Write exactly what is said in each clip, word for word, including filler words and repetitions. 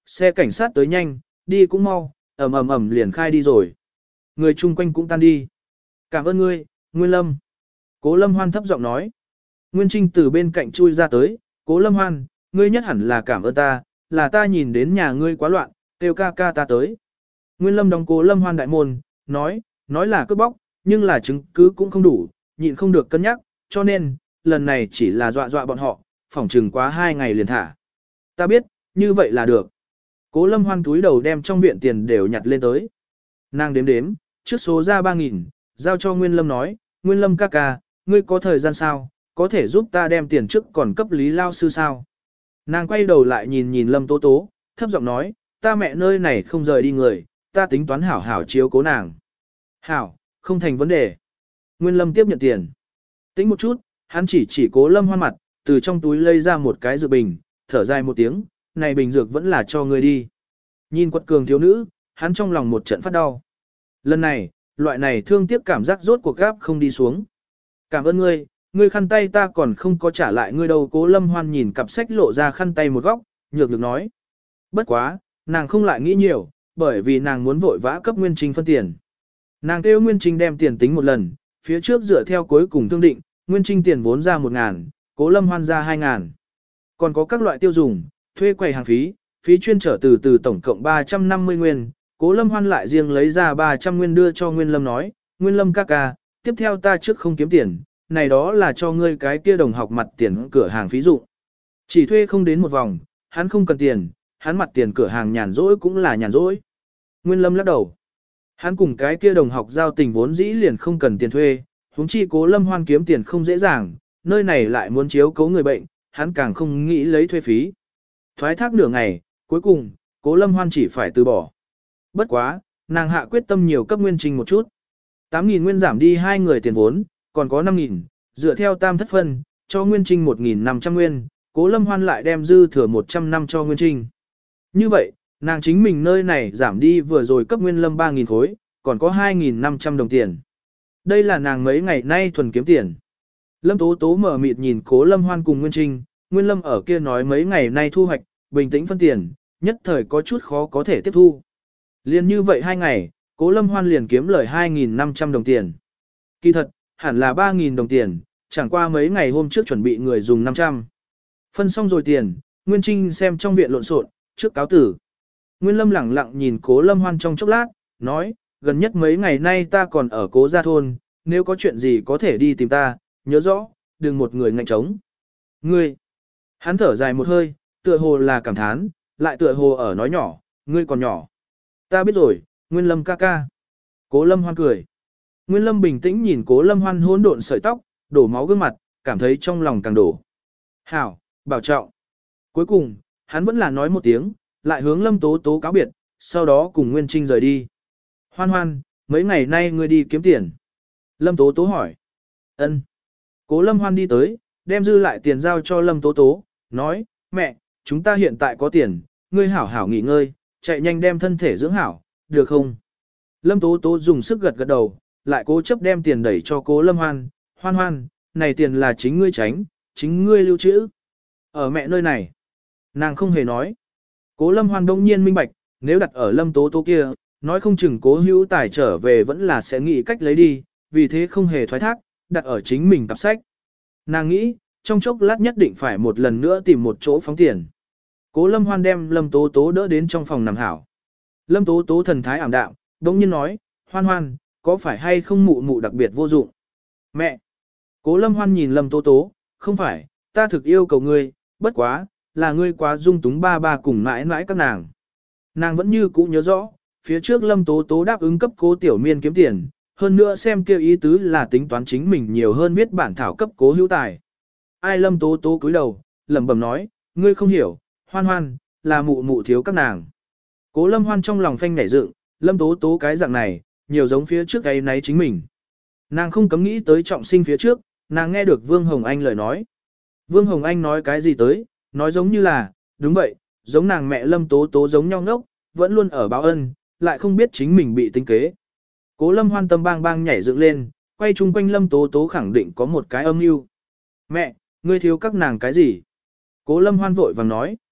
Xe cảnh sát tới nhanh, đi cũng mau, ầm ầm ầm liền khai đi rồi. Người chung quanh cũng tan đi. Cảm ơn ngươi, Nguyên Lâm. Cố Lâm Hoan thấp giọng nói. Nguyên Trinh từ bên cạnh chui ra tới, Cố Lâm Hoan, ngươi nhất hẳn là cảm ơn ta, là ta nhìn đến nhà ngươi quá loạn, kêu ca ca ta tới. Nguyên Lâm đóng Cố Lâm Hoan đại môn, nói, nói là cướp bóc, nhưng là chứng cứ cũng không đủ, nhịn không được cân nhắc, cho nên, lần này chỉ là dọa dọa bọn họ, phỏng trừng quá hai ngày liền thả. Ta biết, như vậy là được. Cố Lâm Hoan túi đầu đem trong viện tiền đều nhặt lên tới. Nàng đếm đếm, trước số ra ba nghìn, giao cho Nguyên Lâm nói, Nguyên Lâm ca ca, ngươi có thời gian sao, có thể giúp ta đem tiền trước còn cấp lý lao sư sao. Nàng quay đầu lại nhìn nhìn Lâm Tố Tố, thấp giọng nói, ta mẹ nơi này không rời đi người, ta tính toán hảo hảo chiếu cố nàng. Hảo, không thành vấn đề. Nguyên Lâm tiếp nhận tiền. Tính một chút, hắn chỉ chỉ Cố Lâm Hoan mặt, từ trong túi lấy ra một cái dược bình, thở dài một tiếng, này bình dược vẫn là cho ngươi đi. Nhìn quật cường thiếu nữ, hắn trong lòng một trận phát đau. Lần này, loại này thương tiếc cảm giác rốt cuộc gáp không đi xuống. Cảm ơn ngươi, ngươi khăn tay ta còn không có trả lại ngươi đâu. Cố Lâm Hoan nhìn cặp sách lộ ra khăn tay một góc, nhược được nói. Bất quá, nàng không lại nghĩ nhiều, bởi vì nàng muốn vội vã cấp Nguyên Trinh phân tiền. Nàng kêu Nguyên Trinh đem tiền tính một lần, phía trước dựa theo cuối cùng thương định, Nguyên Trinh tiền vốn ra một ngàn, Cố Lâm Hoan ra hai ngàn. Còn có các loại tiêu dùng, thuê quầy hàng phí, phí chuyên trở từ từ tổng cộng ba trăm năm mươi nguyên, Cố Lâm Hoan lại riêng lấy ra ba trăm nguyên đưa cho Nguyên Lâm nói, Nguyên Lâm ca ca, tiếp theo ta trước không kiếm tiền, này đó là cho ngươi cái kia đồng học mặt tiền cửa hàng phí dụ. Chỉ thuê không đến một vòng, hắn không cần tiền, hắn mặt tiền cửa hàng nhàn rỗi cũng là nhàn rỗi. Nguyên Lâm lắc đầu. Hắn cùng cái kia đồng học giao tình vốn dĩ liền không cần tiền thuê, huống chi Cố Lâm Hoan kiếm tiền không dễ dàng, nơi này lại muốn chiếu cố người bệnh, hắn càng không nghĩ lấy thuê phí. Thoái thác nửa ngày, cuối cùng, Cố Lâm Hoan chỉ phải từ bỏ. Bất quá, nàng hạ quyết tâm nhiều cấp Nguyên Trinh một chút. tám nghìn nguyên giảm đi hai người tiền vốn, còn có năm nghìn, dựa theo tam thất phân, cho Nguyên Trinh một nghìn năm trăm nguyên, Cố Lâm Hoan lại đem dư thừa một trăm năm cho Nguyên Trinh. Như vậy, nàng chính mình nơi này giảm đi vừa rồi cấp Nguyên Lâm ba nghìn khối, còn có hai nghìn năm trăm đồng tiền. Đây là nàng mấy ngày nay thuần kiếm tiền. Lâm Tố Tố mở mịt nhìn Cố Lâm Hoan cùng Nguyên Trinh, Nguyên Lâm ở kia nói mấy ngày nay thu hoạch, bình tĩnh phân tiền, nhất thời có chút khó có thể tiếp thu. Liên như vậy hai ngày, Cố Lâm Hoan liền kiếm lời hai nghìn năm trăm đồng tiền. Kỳ thật, hẳn là ba nghìn đồng tiền, chẳng qua mấy ngày hôm trước chuẩn bị người dùng năm trăm. Phân xong rồi tiền, Nguyên Trinh xem trong viện lộn xộn, trước cáo tử. Nguyên Lâm lẳng lặng nhìn Cố Lâm Hoan trong chốc lát, nói, gần nhất mấy ngày nay ta còn ở Cố gia thôn, nếu có chuyện gì có thể đi tìm ta, nhớ rõ, đừng một người ngạnh trống. Ngươi, hắn thở dài một hơi, tựa hồ là cảm thán, lại tựa hồ ở nói nhỏ, ngươi còn nhỏ. Ta biết rồi, Nguyên Lâm ca ca. Cố Lâm Hoan cười. Nguyên Lâm bình tĩnh nhìn Cố Lâm Hoan hỗn độn sợi tóc, đổ máu gương mặt, cảm thấy trong lòng càng đổ. Hảo, bảo trọng. Cuối cùng, hắn vẫn là nói một tiếng, lại hướng Lâm Tố Tố cáo biệt, sau đó cùng Nguyên Trinh rời đi. Hoan Hoan, mấy ngày nay ngươi đi kiếm tiền. Lâm Tố Tố hỏi. Ân. Cố Lâm Hoan đi tới, đem dư lại tiền giao cho Lâm Tố Tố, nói, mẹ, chúng ta hiện tại có tiền, ngươi hảo hảo nghỉ ngơi, chạy nhanh đem thân thể dưỡng hảo, được không? Lâm Tố Tố dùng sức gật gật đầu, lại cố chấp đem tiền đẩy cho Cố Lâm Hoan, Hoan Hoan, này tiền là chính ngươi tránh, chính ngươi lưu trữ. Ở mẹ nơi này, nàng không hề nói. Cố Lâm Hoan đông nhiên minh bạch, nếu đặt ở Lâm Tố Tố kia, nói không chừng Cố Hữu Tài trở về vẫn là sẽ nghĩ cách lấy đi, vì thế không hề thoái thác, đặt ở chính mình cặp sách. Nàng nghĩ, trong chốc lát nhất định phải một lần nữa tìm một chỗ phóng tiền. Cố Lâm Hoan đem Lâm Tố Tố đỡ đến trong phòng nằm hảo. Lâm Tố Tố thần thái ảm đạm, đống nhiên nói, Hoan Hoan, có phải hay không mụ mụ đặc biệt vô dụng? Mẹ! Cố Lâm Hoan nhìn Lâm Tố Tố, không phải, ta thực yêu cầu ngươi, bất quá, là ngươi quá dung túng ba ba cùng mãi mãi các nàng. Nàng vẫn như cũ nhớ rõ, phía trước Lâm Tố Tố đáp ứng cấp Cố Tiểu Miên kiếm tiền, hơn nữa xem kêu ý tứ là tính toán chính mình nhiều hơn viết bản thảo cấp Cố Hữu Tài. Ai Lâm Tố Tố cúi đầu, lẩm bẩm nói, ngươi không hiểu, Hoan Hoan, là mụ mụ thiếu các nàng. Cố Lâm Hoan trong lòng phanh nảy dựng, Lâm Tố Tố cái dạng này, nhiều giống phía trước ấy nấy chính mình. Nàng không cấm nghĩ tới trọng sinh phía trước, nàng nghe được Vương Hồng Anh lời nói. Vương Hồng Anh nói cái gì tới, nói giống như là, đúng vậy, giống nàng mẹ Lâm Tố Tố giống nhau ngốc, vẫn luôn ở báo ân, lại không biết chính mình bị tính kế. Cố Lâm Hoan tâm bang bang nhảy dựng lên, quay chung quanh Lâm Tố Tố khẳng định có một cái âm mưu. Mẹ, ngươi thiếu các nàng cái gì? Cố Lâm Hoan vội vàng nói.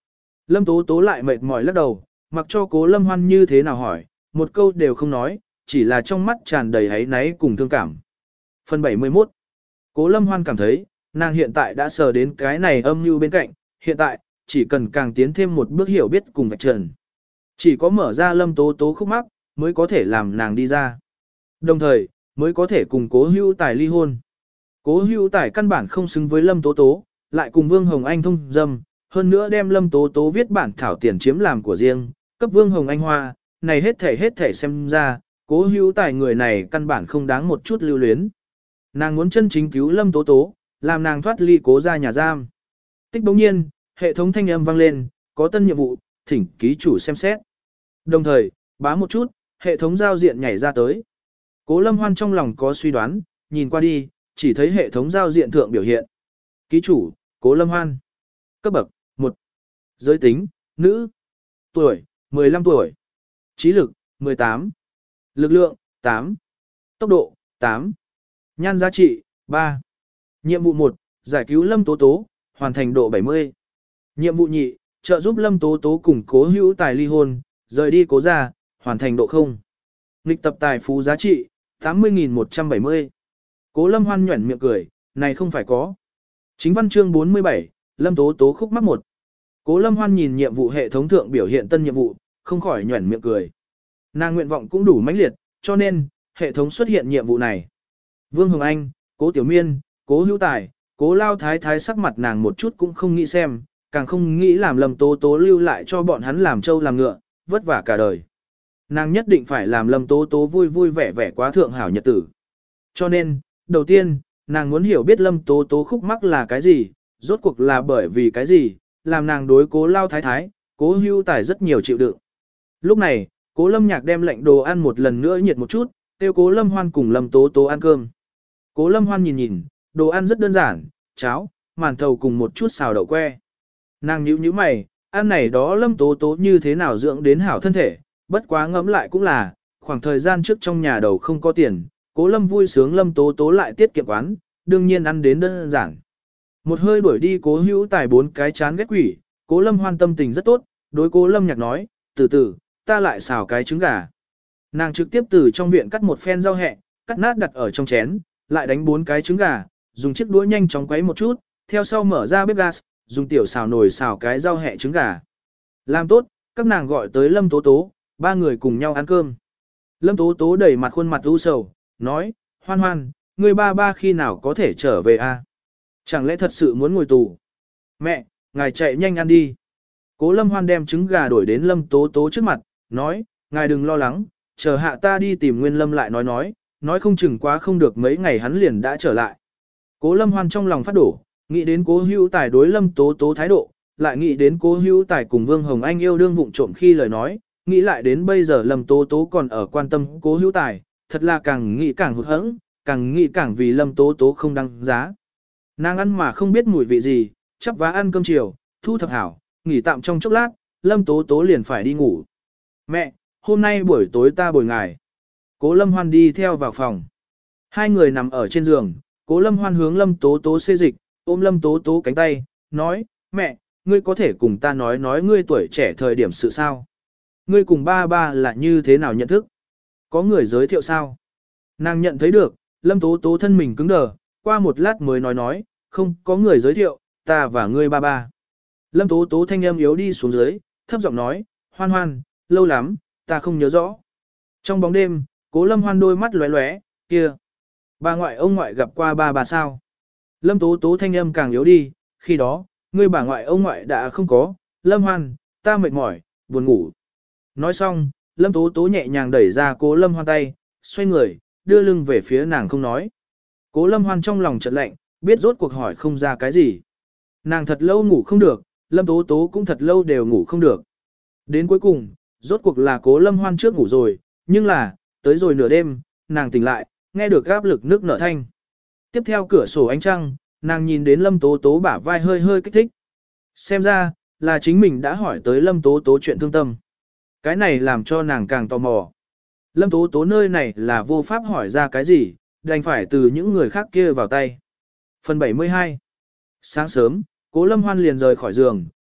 Lâm Tố Tố lại mệt mỏi lắc đầu, mặc cho Cố Lâm Hoan như thế nào hỏi, một câu đều không nói, chỉ là trong mắt tràn đầy áy náy cùng thương cảm. Phần bảy mươi mốt. Cố Lâm Hoan cảm thấy, nàng hiện tại đã sờ đến cái này âm mưu bên cạnh, hiện tại, chỉ cần càng tiến thêm một bước hiểu biết cùng vạch trần. Chỉ có mở ra Lâm Tố Tố khúc mắc, mới có thể làm nàng đi ra. Đồng thời, mới có thể cùng Cố Hữu Tài ly hôn. Cố Hữu Tài căn bản không xứng với Lâm Tố Tố, lại cùng Vương Hồng Anh thông dâm, hơn nữa đem Lâm Tố Tố viết bản thảo tiền chiếm làm của riêng, cấp Vương Hồng Anh hoa, này hết thể hết thể xem ra, Cố Hữu Tài người này căn bản không đáng một chút lưu luyến. Nàng muốn chân chính cứu Lâm Tố Tố, làm nàng thoát ly Cố gia nhà giam. Tích bỗng nhiên, hệ thống thanh âm vang lên, có tân nhiệm vụ, thỉnh ký chủ xem xét. Đồng thời, bá một chút, hệ thống giao diện nhảy ra tới. Cố Lâm Hoan trong lòng có suy đoán, nhìn qua đi, chỉ thấy hệ thống giao diện thượng biểu hiện. Ký chủ, Cố Lâm Hoan. Cấp bậc, một. Giới tính, nữ. Tuổi, mười lăm tuổi. Trí lực, mười tám. Lực lượng, tám. Tốc độ, tám. Nhan giá trị, ba. Nhiệm vụ một, giải cứu Lâm Tố Tố, hoàn thành độ bảy mươi. Nhiệm vụ nhị, trợ giúp Lâm Tố Tố cùng Cố Hữu Tài ly hôn, rời đi Cố gia, hoàn thành độ không. Nghịch tập tài phú giá trị, tám mươi nghìn một trăm bảy mươi. Cố Lâm Hoan nhuẩn miệng cười, này không phải có. Chính văn chương bốn mươi bảy, Lâm Tố Tố khúc mắc một. Cố Lâm Hoan nhìn nhiệm vụ hệ thống thượng biểu hiện tân nhiệm vụ, không khỏi nhuẩn miệng cười. Nàng nguyện vọng cũng đủ mãnh liệt, cho nên, hệ thống xuất hiện nhiệm vụ này. Vương Hồng Anh, Cố Tiểu Miên, Cố Hữu Tài, Cố Lao Thái Thái sắc mặt nàng một chút cũng không nghĩ xem, càng không nghĩ làm Lâm Tố Tố lưu lại cho bọn hắn làm trâu làm ngựa, vất vả cả đời. Nàng nhất định phải làm Lâm Tố Tố vui vui vẻ vẻ quá thượng hảo nhật tử. Cho nên, đầu tiên, nàng muốn hiểu biết Lâm Tố Tố khúc mắc là cái gì, rốt cuộc là bởi vì cái gì, làm nàng đối Cố Lao Thái Thái, Cố Hữu Tài rất nhiều chịu đựng. Lúc này, Cố Lâm Nhạc đem lệnh đồ ăn một lần nữa nhiệt một chút, kêu Cố Lâm Hoan cùng Lâm Tố Tố ăn cơm. Cố Lâm Hoan nhìn nhìn, đồ ăn rất đơn giản, cháo, màn thầu cùng một chút xào đậu que. Nàng nhíu nhíu mày, ăn này đó Lâm Tố Tố như thế nào dưỡng đến hảo thân thể, bất quá ngẫm lại cũng là, khoảng thời gian trước trong nhà đầu không có tiền, Cố Lâm vui sướng Lâm Tố Tố lại tiết kiệm quán, đương nhiên ăn đến đơn giản. Một hơi đuổi đi Cố Hữu Tài bốn cái chán ghét quỷ, Cố Lâm Hoan tâm tình rất tốt, đối Cố Lâm Nhạc nói, từ từ, ta lại xào cái trứng gà. Nàng trực tiếp từ trong viện cắt một phen rau hẹ, cắt nát đặt ở trong chén, lại đánh bốn cái trứng gà, dùng chiếc đũa nhanh chóng quấy một chút, theo sau mở ra bếp gas, dùng tiểu xào nồi xào cái rau hẹ trứng gà. Làm tốt, các nàng gọi tới Lâm Tố Tố, ba người cùng nhau ăn cơm. Lâm Tố Tố đẩy mặt khuôn mặt u sầu, nói, Hoan Hoan, người ba ba khi nào có thể trở về a? Chẳng lẽ thật sự muốn ngồi tù? Mẹ, ngài chạy nhanh ăn đi. Cố Lâm Hoan đem trứng gà đổi đến Lâm Tố Tố trước mặt, nói, ngài đừng lo lắng, chờ hạ ta đi tìm Nguyên Lâm lại nói nói, nói không chừng quá không được mấy ngày hắn liền đã trở lại. Cố Lâm Hoan trong lòng phát đổ, nghĩ đến Cố Hữu Tài đối Lâm Tố Tố thái độ, lại nghĩ đến Cố Hữu Tài cùng Vương Hồng Anh yêu đương vụng trộm khi lời nói, nghĩ lại đến bây giờ Lâm Tố Tố còn ở quan tâm Cố Hữu Tài, thật là càng nghĩ càng hụt hẫng, càng nghĩ càng vì Lâm Tố Tố không đăng giá. Nàng ăn mà không biết mùi vị gì, chắp vá ăn cơm chiều, thu thập hảo, nghỉ tạm trong chốc lát, Lâm Tố Tố liền phải đi ngủ. Mẹ, hôm nay buổi tối ta bồi ngài. Cố Lâm Hoan đi theo vào phòng. Hai người nằm ở trên giường, Cố Lâm Hoan hướng Lâm Tố Tố xê dịch, ôm Lâm Tố Tố cánh tay, nói, mẹ, ngươi có thể cùng ta nói nói ngươi tuổi trẻ thời điểm sự sao? Ngươi cùng ba ba là như thế nào nhận thức? Có người giới thiệu sao? Nàng nhận thấy được, Lâm Tố Tố thân mình cứng đờ, qua một lát mới nói nói, không có người giới thiệu, ta và ngươi ba ba. Lâm Tố Tố thanh âm yếu đi xuống dưới, thấp giọng nói, Hoan Hoan, lâu lắm, ta không nhớ rõ. Trong bóng đêm, Cố Lâm Hoan đôi mắt lóe lóe, kia. Bà ngoại ông ngoại gặp qua ba bà sao? Lâm Tố Tố thanh âm càng yếu đi, khi đó, ngươi bà ngoại ông ngoại đã không có, Lâm Hoan, ta mệt mỏi, buồn ngủ. Nói xong, Lâm Tố Tố nhẹ nhàng đẩy ra Cố Lâm Hoan tay, xoay người, đưa lưng về phía nàng không nói. Cố Lâm Hoan trong lòng chợt lạnh, biết rốt cuộc hỏi không ra cái gì. Nàng thật lâu ngủ không được, Lâm Tố Tố cũng thật lâu đều ngủ không được. Đến cuối cùng, rốt cuộc là Cố Lâm Hoan trước ngủ rồi, nhưng là, tới rồi nửa đêm, nàng tỉnh lại, nghe được áp lực nước nở thanh. Tiếp theo cửa sổ ánh trăng, nàng nhìn đến Lâm Tố Tố bả vai hơi hơi kích thích. Xem ra, là chính mình đã hỏi tới Lâm Tố Tố chuyện thương tâm. Cái này làm cho nàng càng tò mò. Lâm Tố Tố nơi này là vô pháp hỏi ra cái gì, đành phải từ những người khác kia vào tay. Phần bảy mươi hai. Sáng sớm, Cố Lâm Hoan liền rời khỏi giường,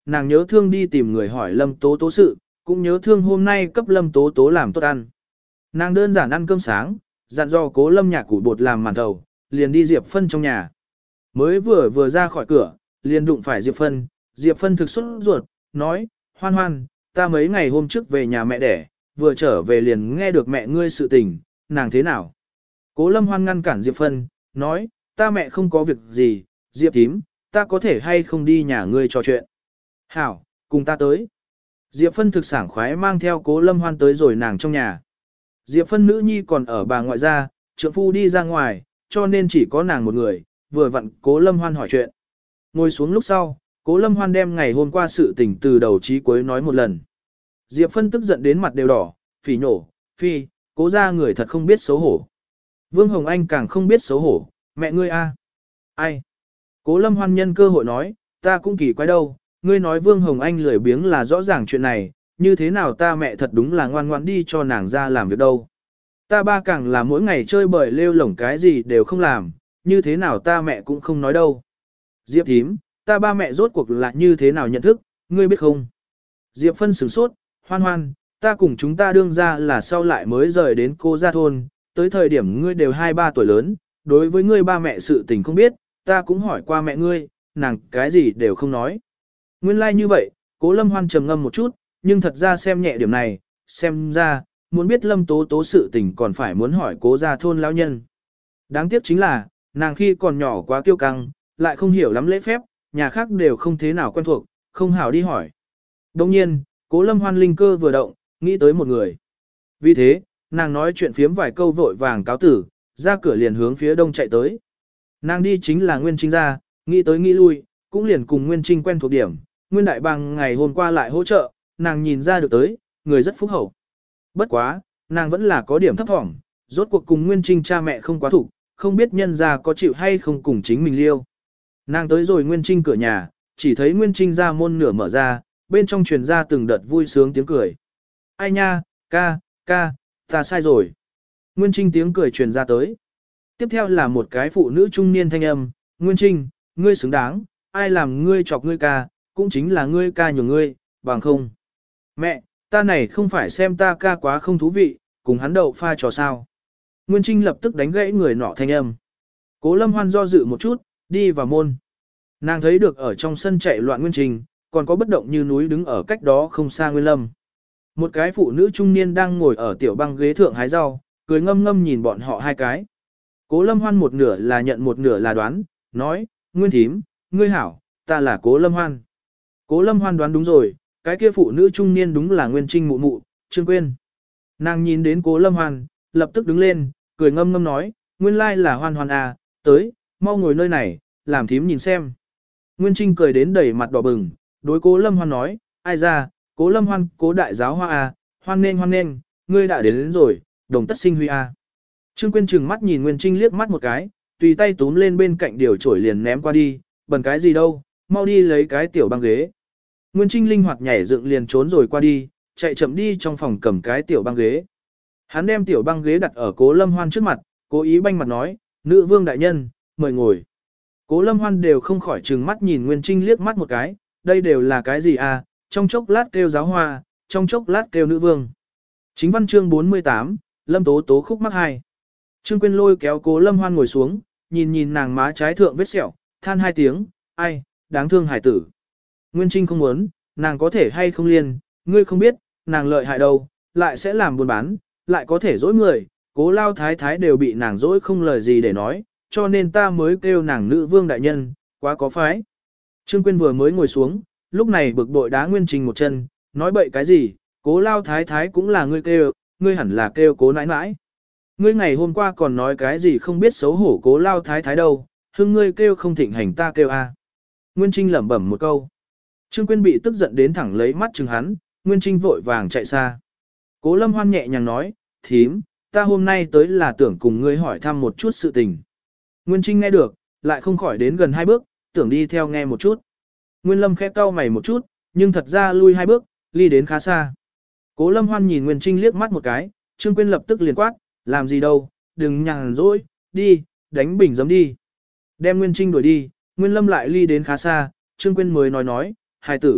nàng nhớ thương đi tìm người hỏi Lâm Tố Tố sự, cũng nhớ thương hôm nay cấp Lâm Tố Tố làm tốt ăn. Nàng đơn giản ăn cơm sáng, dặn dò Cố Lâm nhạc củ bột làm màn thầu, liền đi Diệp Phân trong nhà. Mới vừa vừa ra khỏi cửa, liền đụng phải Diệp Phân, Diệp Phân thực xuất ruột, nói, Hoan Hoan, ta mấy ngày hôm trước về nhà mẹ đẻ, vừa trở về liền nghe được mẹ ngươi sự tình, nàng thế nào? Cố Lâm Hoan ngăn cản Diệp Phân, nói, ta mẹ không có việc gì, Diệp thím, ta có thể hay không đi nhà ngươi trò chuyện. Hảo, cùng ta tới. Diệp Phân thực sảng khoái mang theo Cố Lâm Hoan tới rồi nàng trong nhà. Diệp Phân nữ nhi còn ở bà ngoại gia, trượng phu đi ra ngoài, cho nên chỉ có nàng một người, vừa vặn Cố Lâm Hoan hỏi chuyện. Ngồi xuống lúc sau, Cố Lâm Hoan đem ngày hôm qua sự tình từ đầu chí cuối nói một lần. Diệp Phân tức giận đến mặt đều đỏ, phỉ nhổ, phi, Cố gia người thật không biết xấu hổ. Vương Hồng Anh càng không biết xấu hổ, mẹ ngươi a, ai? Cố Lâm Hoan nhân cơ hội nói, ta cũng kỳ quái đâu, ngươi nói Vương Hồng Anh lười biếng là rõ ràng chuyện này, như thế nào ta mẹ thật đúng là ngoan ngoãn đi cho nàng ra làm việc đâu. Ta ba càng là mỗi ngày chơi bời lêu lổng cái gì đều không làm, như thế nào ta mẹ cũng không nói đâu. Diệp thím, ta ba mẹ rốt cuộc là như thế nào nhận thức, ngươi biết không? Diệp Phân sửng sốt, Hoan Hoan, ta cùng chúng ta đương ra là sau lại mới rời đến cô gia thôn, tới thời điểm ngươi đều hai ba tuổi lớn, đối với ngươi ba mẹ sự tình không biết, ta cũng hỏi qua mẹ ngươi, nàng cái gì đều không nói. Nguyên lai like như vậy, Cố Lâm Hoan trầm ngâm một chút, nhưng thật ra xem nhẹ điểm này, xem ra, muốn biết Lâm Tố Tố sự tình còn phải muốn hỏi Cố gia thôn lão nhân. Đáng tiếc chính là, nàng khi còn nhỏ quá kiêu căng, lại không hiểu lắm lễ phép, nhà khác đều không thế nào quen thuộc, không hảo đi hỏi. Đồng nhiên, Cố Lâm Hoan linh cơ vừa động, nghĩ tới một người. Vì thế, nàng nói chuyện phiếm vài câu vội vàng cáo tử, ra cửa liền hướng phía đông chạy tới. Nàng đi chính là Nguyên Trinh gia, nghĩ tới nghĩ lui, cũng liền cùng Nguyên Trinh quen thuộc điểm. Nguyên Đại Bằng ngày hôm qua lại hỗ trợ, nàng nhìn ra được tới, người rất phúc hậu. Bất quá, nàng vẫn là có điểm thấp thỏm, rốt cuộc cùng Nguyên Trinh cha mẹ không quá thủ, không biết nhân gia có chịu hay không cùng chính mình liêu. Nàng tới rồi Nguyên Trinh cửa nhà, chỉ thấy Nguyên Trinh ra môn nửa mở ra, bên trong truyền ra từng đợt vui sướng tiếng cười. Ai nha, ca, ca, ta sai rồi. Nguyên Trinh tiếng cười truyền ra tới. Tiếp theo là một cái phụ nữ trung niên thanh âm, Nguyên Trinh, ngươi xứng đáng, ai làm ngươi chọc ngươi ca, cũng chính là ngươi ca nhường ngươi, bằng không. Mẹ, ta này không phải xem ta ca quá không thú vị, cùng hắn đậu pha trò sao. Nguyên Trinh lập tức đánh gãy người nọ thanh âm. Cố Lâm Hoan do dự một chút, đi vào môn. Nàng thấy được ở trong sân chạy loạn Nguyên Trinh, còn có bất động như núi đứng ở cách đó không xa Nguyên Lâm. Một cái phụ nữ trung niên đang ngồi ở tiểu băng ghế thượng hái rau, cười ngâm ngâm nhìn bọn họ hai cái. Cố Lâm Hoan một nửa là nhận một nửa là đoán, nói, Nguyên thím, ngươi hảo, ta là Cố Lâm Hoan. Cố Lâm Hoan đoán đúng rồi, cái kia phụ nữ trung niên đúng là Nguyên Trinh mụ mụ, Trương Quyên. Nàng nhìn đến Cố Lâm Hoan, lập tức đứng lên, cười ngâm ngâm nói, nguyên lai là Hoan Hoan à, tới, mau ngồi nơi này, làm thím nhìn xem. Nguyên Trinh cười đến đầy mặt đỏ bừng, đối Cố Lâm Hoan nói, ai ra, Cố Lâm Hoan, Cố đại giáo hoa à, hoan nên hoan nên, ngươi đã đến, đến rồi, đồng tất sinh huy à. Trương Quyên trừng mắt nhìn Nguyên Trinh liếc mắt một cái, tùy tay túm lên bên cạnh điều chổi liền ném qua đi, bần cái gì đâu, mau đi lấy cái tiểu băng ghế. Nguyên Trinh linh hoạt nhảy dựng liền trốn rồi qua đi, chạy chậm đi trong phòng cầm cái tiểu băng ghế. Hắn đem tiểu băng ghế đặt ở Cố Lâm Hoan trước mặt, cố ý banh mặt nói, nữ vương đại nhân, mời ngồi. Cố Lâm Hoan đều không khỏi trừng mắt nhìn Nguyên Trinh liếc mắt một cái, đây đều là cái gì à, trong chốc lát kêu giáo hoa, trong chốc lát kêu nữ vương. Chính văn chương bốn mươi tám, Lâm Tố Tố khúc mắc hai. Trương Quyên lôi kéo Cố Lâm Hoan ngồi xuống, nhìn nhìn nàng má trái thượng vết sẹo, than hai tiếng, ai, đáng thương hải tử. Nguyên Trinh không muốn, nàng có thể hay không liên, ngươi không biết, nàng lợi hại đâu, lại sẽ làm buôn bán, lại có thể dối người, Cố lao thái thái đều bị nàng dối không lời gì để nói, cho nên ta mới kêu nàng nữ vương đại nhân, quá có phái. Trương Quyên vừa mới ngồi xuống, lúc này bực bội đá Nguyên Trinh một chân, nói bậy cái gì, Cố lao thái thái cũng là ngươi kêu, ngươi hẳn là kêu Cố nãi nãi. Ngươi ngày hôm qua còn nói cái gì không biết xấu hổ Cố lao thái thái đâu, hưng ngươi kêu không thịnh hành ta kêu a. Nguyên Trinh lẩm bẩm một câu. Trương Quyên bị tức giận đến thẳng lấy mắt chừng hắn, Nguyên Trinh vội vàng chạy xa. Cố Lâm Hoan nhẹ nhàng nói, thím, ta hôm nay tới là tưởng cùng ngươi hỏi thăm một chút sự tình. Nguyên Trinh nghe được, lại không khỏi đến gần hai bước, tưởng đi theo nghe một chút. Nguyên Lâm khẽ cau mày một chút, nhưng thật ra lui hai bước, ly đến khá xa. Cố Lâm Hoan nhìn Nguyên Trinh liếc mắt một cái, Trương Quyên lập tức liền quát, làm gì đâu, đừng nhàn rỗi, đi, đánh bình giấm đi. Đem Nguyên Trinh đuổi đi, Nguyên Lâm lại ly đến khá xa, Trương Quyên mới nói nói, hài tử,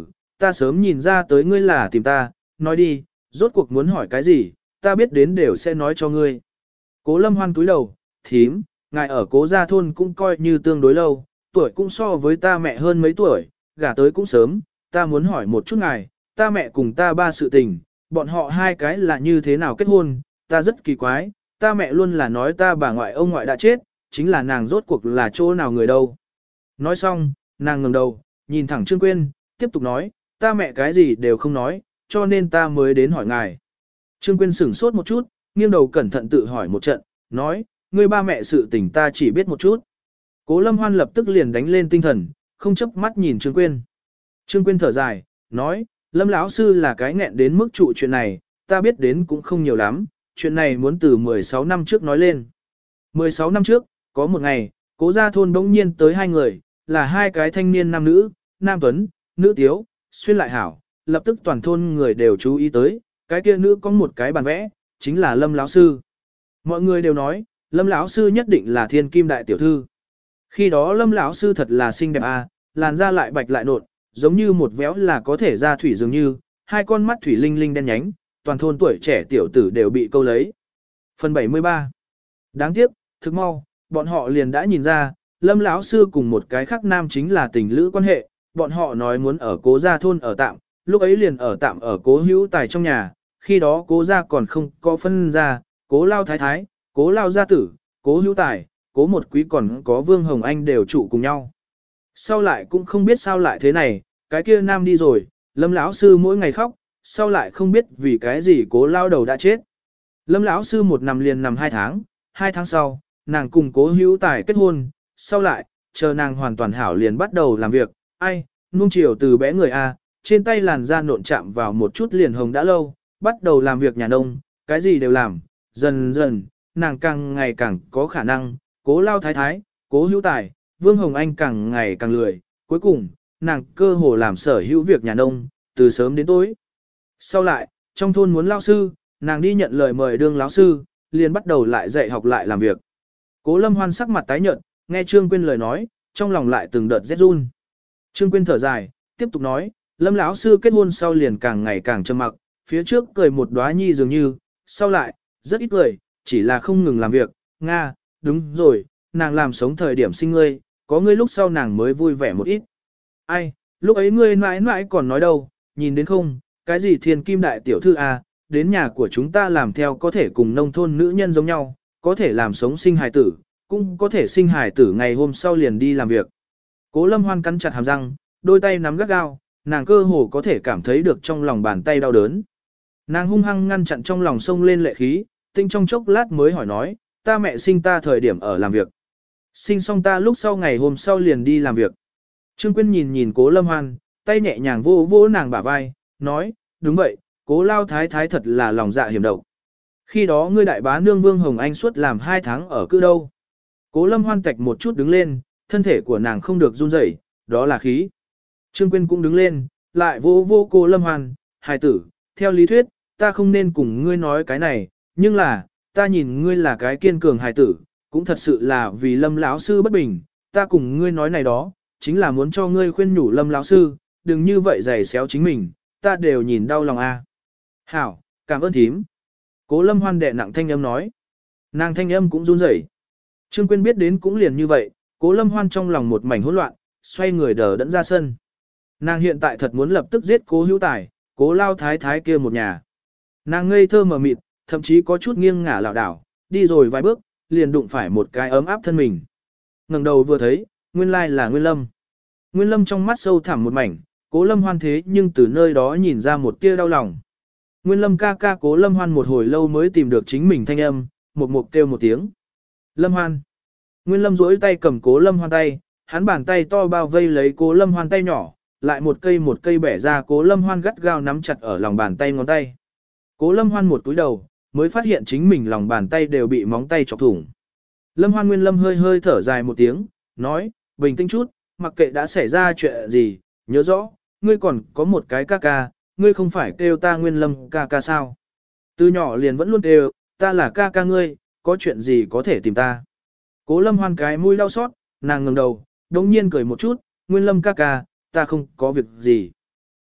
ta sớm nhìn ra tới ngươi là tìm ta, nói đi, rốt cuộc muốn hỏi cái gì, ta biết đến đều sẽ nói cho ngươi. Cố Lâm Hoan cúi đầu, thím, ngài ở cố gia thôn cũng coi như tương đối lâu, tuổi cũng so với ta mẹ hơn mấy tuổi, gả tới cũng sớm, ta muốn hỏi một chút ngài, ta mẹ cùng ta ba sự tình, bọn họ hai cái là như thế nào kết hôn, ta rất kỳ quái, ta mẹ luôn là nói ta bà ngoại ông ngoại đã chết, chính là nàng rốt cuộc là chỗ nào người đâu. Nói xong, nàng ngẩng đầu, nhìn thẳng Trương Quyên, tiếp tục nói, ta mẹ cái gì đều không nói, cho nên ta mới đến hỏi ngài. Trương Quyên sửng sốt một chút, nghiêng đầu cẩn thận tự hỏi một trận, nói, ngươi ba mẹ sự tình ta chỉ biết một chút. Cố Lâm Hoan lập tức liền đánh lên tinh thần, không chớp mắt nhìn Trương Quyên. Trương Quyên thở dài, nói, Lâm lão sư là cái nghẹn đến mức trụ chuyện này, ta biết đến cũng không nhiều lắm, chuyện này muốn từ mười sáu năm trước nói lên. mười sáu năm trước, có một ngày, cố gia thôn bỗng nhiên tới hai người, là hai cái thanh niên nam nữ, nam tuấn, nữ tiếu, xuyên lại hảo, lập tức toàn thôn người đều chú ý tới, cái kia nữ có một cái bàn vẽ, chính là Lâm lão sư. Mọi người đều nói, Lâm lão sư nhất định là thiên kim đại tiểu thư. Khi đó Lâm lão sư thật là xinh đẹp à, làn da lại bạch lại nộn, giống như một véo là có thể ra thủy dường như, hai con mắt thủy linh linh đen nhánh, toàn thôn tuổi trẻ tiểu tử đều bị câu lấy. Phần bảy mươi ba. Đáng tiếc, thực mau, bọn họ liền đã nhìn ra, Lâm lão sư cùng một cái khác nam chính là tình lữ quan hệ, bọn họ nói muốn ở cố gia thôn ở tạm, lúc ấy liền ở tạm ở cố hữu tài trong nhà, khi đó cố gia còn không có phân ra, cố lao thái thái, cố lao gia tử, cố hữu tài, cố một quý còn có Vương Hồng Anh đều trụ cùng nhau. Sau lại cũng không biết sao lại thế này, cái kia nam đi rồi, Lâm lão sư mỗi ngày khóc, sau lại không biết vì cái gì cố lao đầu đã chết. Lâm lão sư một nằm liền nằm hai tháng, hai tháng sau, nàng cùng cố hữu tài kết hôn, sau lại, chờ nàng hoàn toàn hảo liền bắt đầu làm việc, ai, nuông chiều từ bé người A, trên tay làn da nộn chạm vào một chút liền hồng đã lâu, bắt đầu làm việc nhà nông, cái gì đều làm, dần dần, nàng càng ngày càng có khả năng, cố lao thái thái, cố hữu tài, Vương Hồng Anh càng ngày càng lười, cuối cùng, nàng cơ hồ làm sở hữu việc nhà nông, từ sớm đến tối. Sau lại, trong thôn muốn lao sư, nàng đi nhận lời mời đương lão sư, liền bắt đầu lại dạy học lại làm việc. Cố Lâm Hoan sắc mặt tái nhợt, nghe Trương Quyên lời nói, trong lòng lại từng đợt rét run. Trương Quyên thở dài, tiếp tục nói, Lâm lão sư kết hôn sau liền càng ngày càng trầm mặc, phía trước cười một đóa nhi dường như, sau lại, rất ít cười, chỉ là không ngừng làm việc, Nga, đúng rồi, nàng làm sống thời điểm sinh ngươi, có ngươi lúc sau nàng mới vui vẻ một ít. Ai, lúc ấy ngươi mãi mãi còn nói đâu, nhìn đến không, cái gì thiên kim đại tiểu thư à, đến nhà của chúng ta làm theo có thể cùng nông thôn nữ nhân giống nhau, có thể làm sống sinh hài tử, cũng có thể sinh hài tử ngày hôm sau liền đi làm việc. Cố Lâm Hoan cắn chặt hàm răng, đôi tay nắm gắt gao, nàng cơ hồ có thể cảm thấy được trong lòng bàn tay đau đớn. Nàng hung hăng ngăn chặn trong lòng sông lên lệ khí, tinh trong chốc lát mới hỏi nói, ta mẹ sinh ta thời điểm ở làm việc. Sinh xong ta lúc sau ngày hôm sau liền đi làm việc. Trương Quyên nhìn nhìn Cố Lâm Hoan, tay nhẹ nhàng vô vô nàng bả vai, nói, đúng vậy, Cố lao thái thái thật là lòng dạ hiểm độc. Khi đó ngươi đại bá nương Vương Hồng Anh suốt làm hai tháng ở cư đâu. Cố Lâm Hoan tạch một chút đứng lên, thân thể của nàng không được run rẩy, đó là khí. Trương Quyên cũng đứng lên, lại vô vô Cố Lâm Hoan, hài tử, theo lý thuyết, ta không nên cùng ngươi nói cái này, nhưng là, ta nhìn ngươi là cái kiên cường hài tử, cũng thật sự là vì Lâm lão sư bất bình, ta cùng ngươi nói này đó, chính là muốn cho ngươi khuyên nhủ Lâm lão sư, đừng như vậy giày xéo chính mình, ta đều nhìn đau lòng a. Hảo, cảm ơn thím. Cố Lâm Hoan đệ nặng thanh âm nói. Nàng thanh âm cũng run rẩy. Trương Quyên biết đến cũng liền như vậy, Cố Lâm Hoan trong lòng một mảnh hỗn loạn, xoay người đờ đẫn ra sân. Nàng hiện tại thật muốn lập tức giết Cố Hữu Tài, Cố lao thái thái kia một nhà. Nàng ngây thơ mờ mịt, thậm chí có chút nghiêng ngả lảo đảo, đi rồi vài bước, liền đụng phải một cái ấm áp thân mình. Ngẩng đầu vừa thấy, nguyên lai là Nguyên Lâm. Nguyên Lâm trong mắt sâu thẳm một mảnh, Cố Lâm Hoan thế nhưng từ nơi đó nhìn ra một tia đau lòng. Nguyên Lâm ca ca Cố Lâm Hoan một hồi lâu mới tìm được chính mình thanh âm, một mục kêu một tiếng. Lâm Hoan. Nguyên Lâm duỗi tay cầm Cố Lâm Hoan tay, hắn bàn tay to bao vây lấy Cố Lâm Hoan tay nhỏ, lại một cây một cây bẻ ra Cố Lâm Hoan gắt gao nắm chặt ở lòng bàn tay ngón tay. Cố Lâm Hoan một túi đầu, mới phát hiện chính mình lòng bàn tay đều bị móng tay chọc thủng. Lâm Hoan Nguyên Lâm hơi hơi thở dài một tiếng, nói, bình tĩnh chút, mặc kệ đã xảy ra chuyện gì, nhớ rõ, ngươi còn có một cái ca ca, ngươi không phải kêu ta Nguyên Lâm ca ca sao. Từ nhỏ liền vẫn luôn kêu, ta là ca ca ngươi, có chuyện gì có thể tìm ta. Cố Lâm Hoan cái mũi đau xót, nàng ngẩng đầu, đồng nhiên cười một chút, Nguyên Lâm ca ca, ta không có việc gì.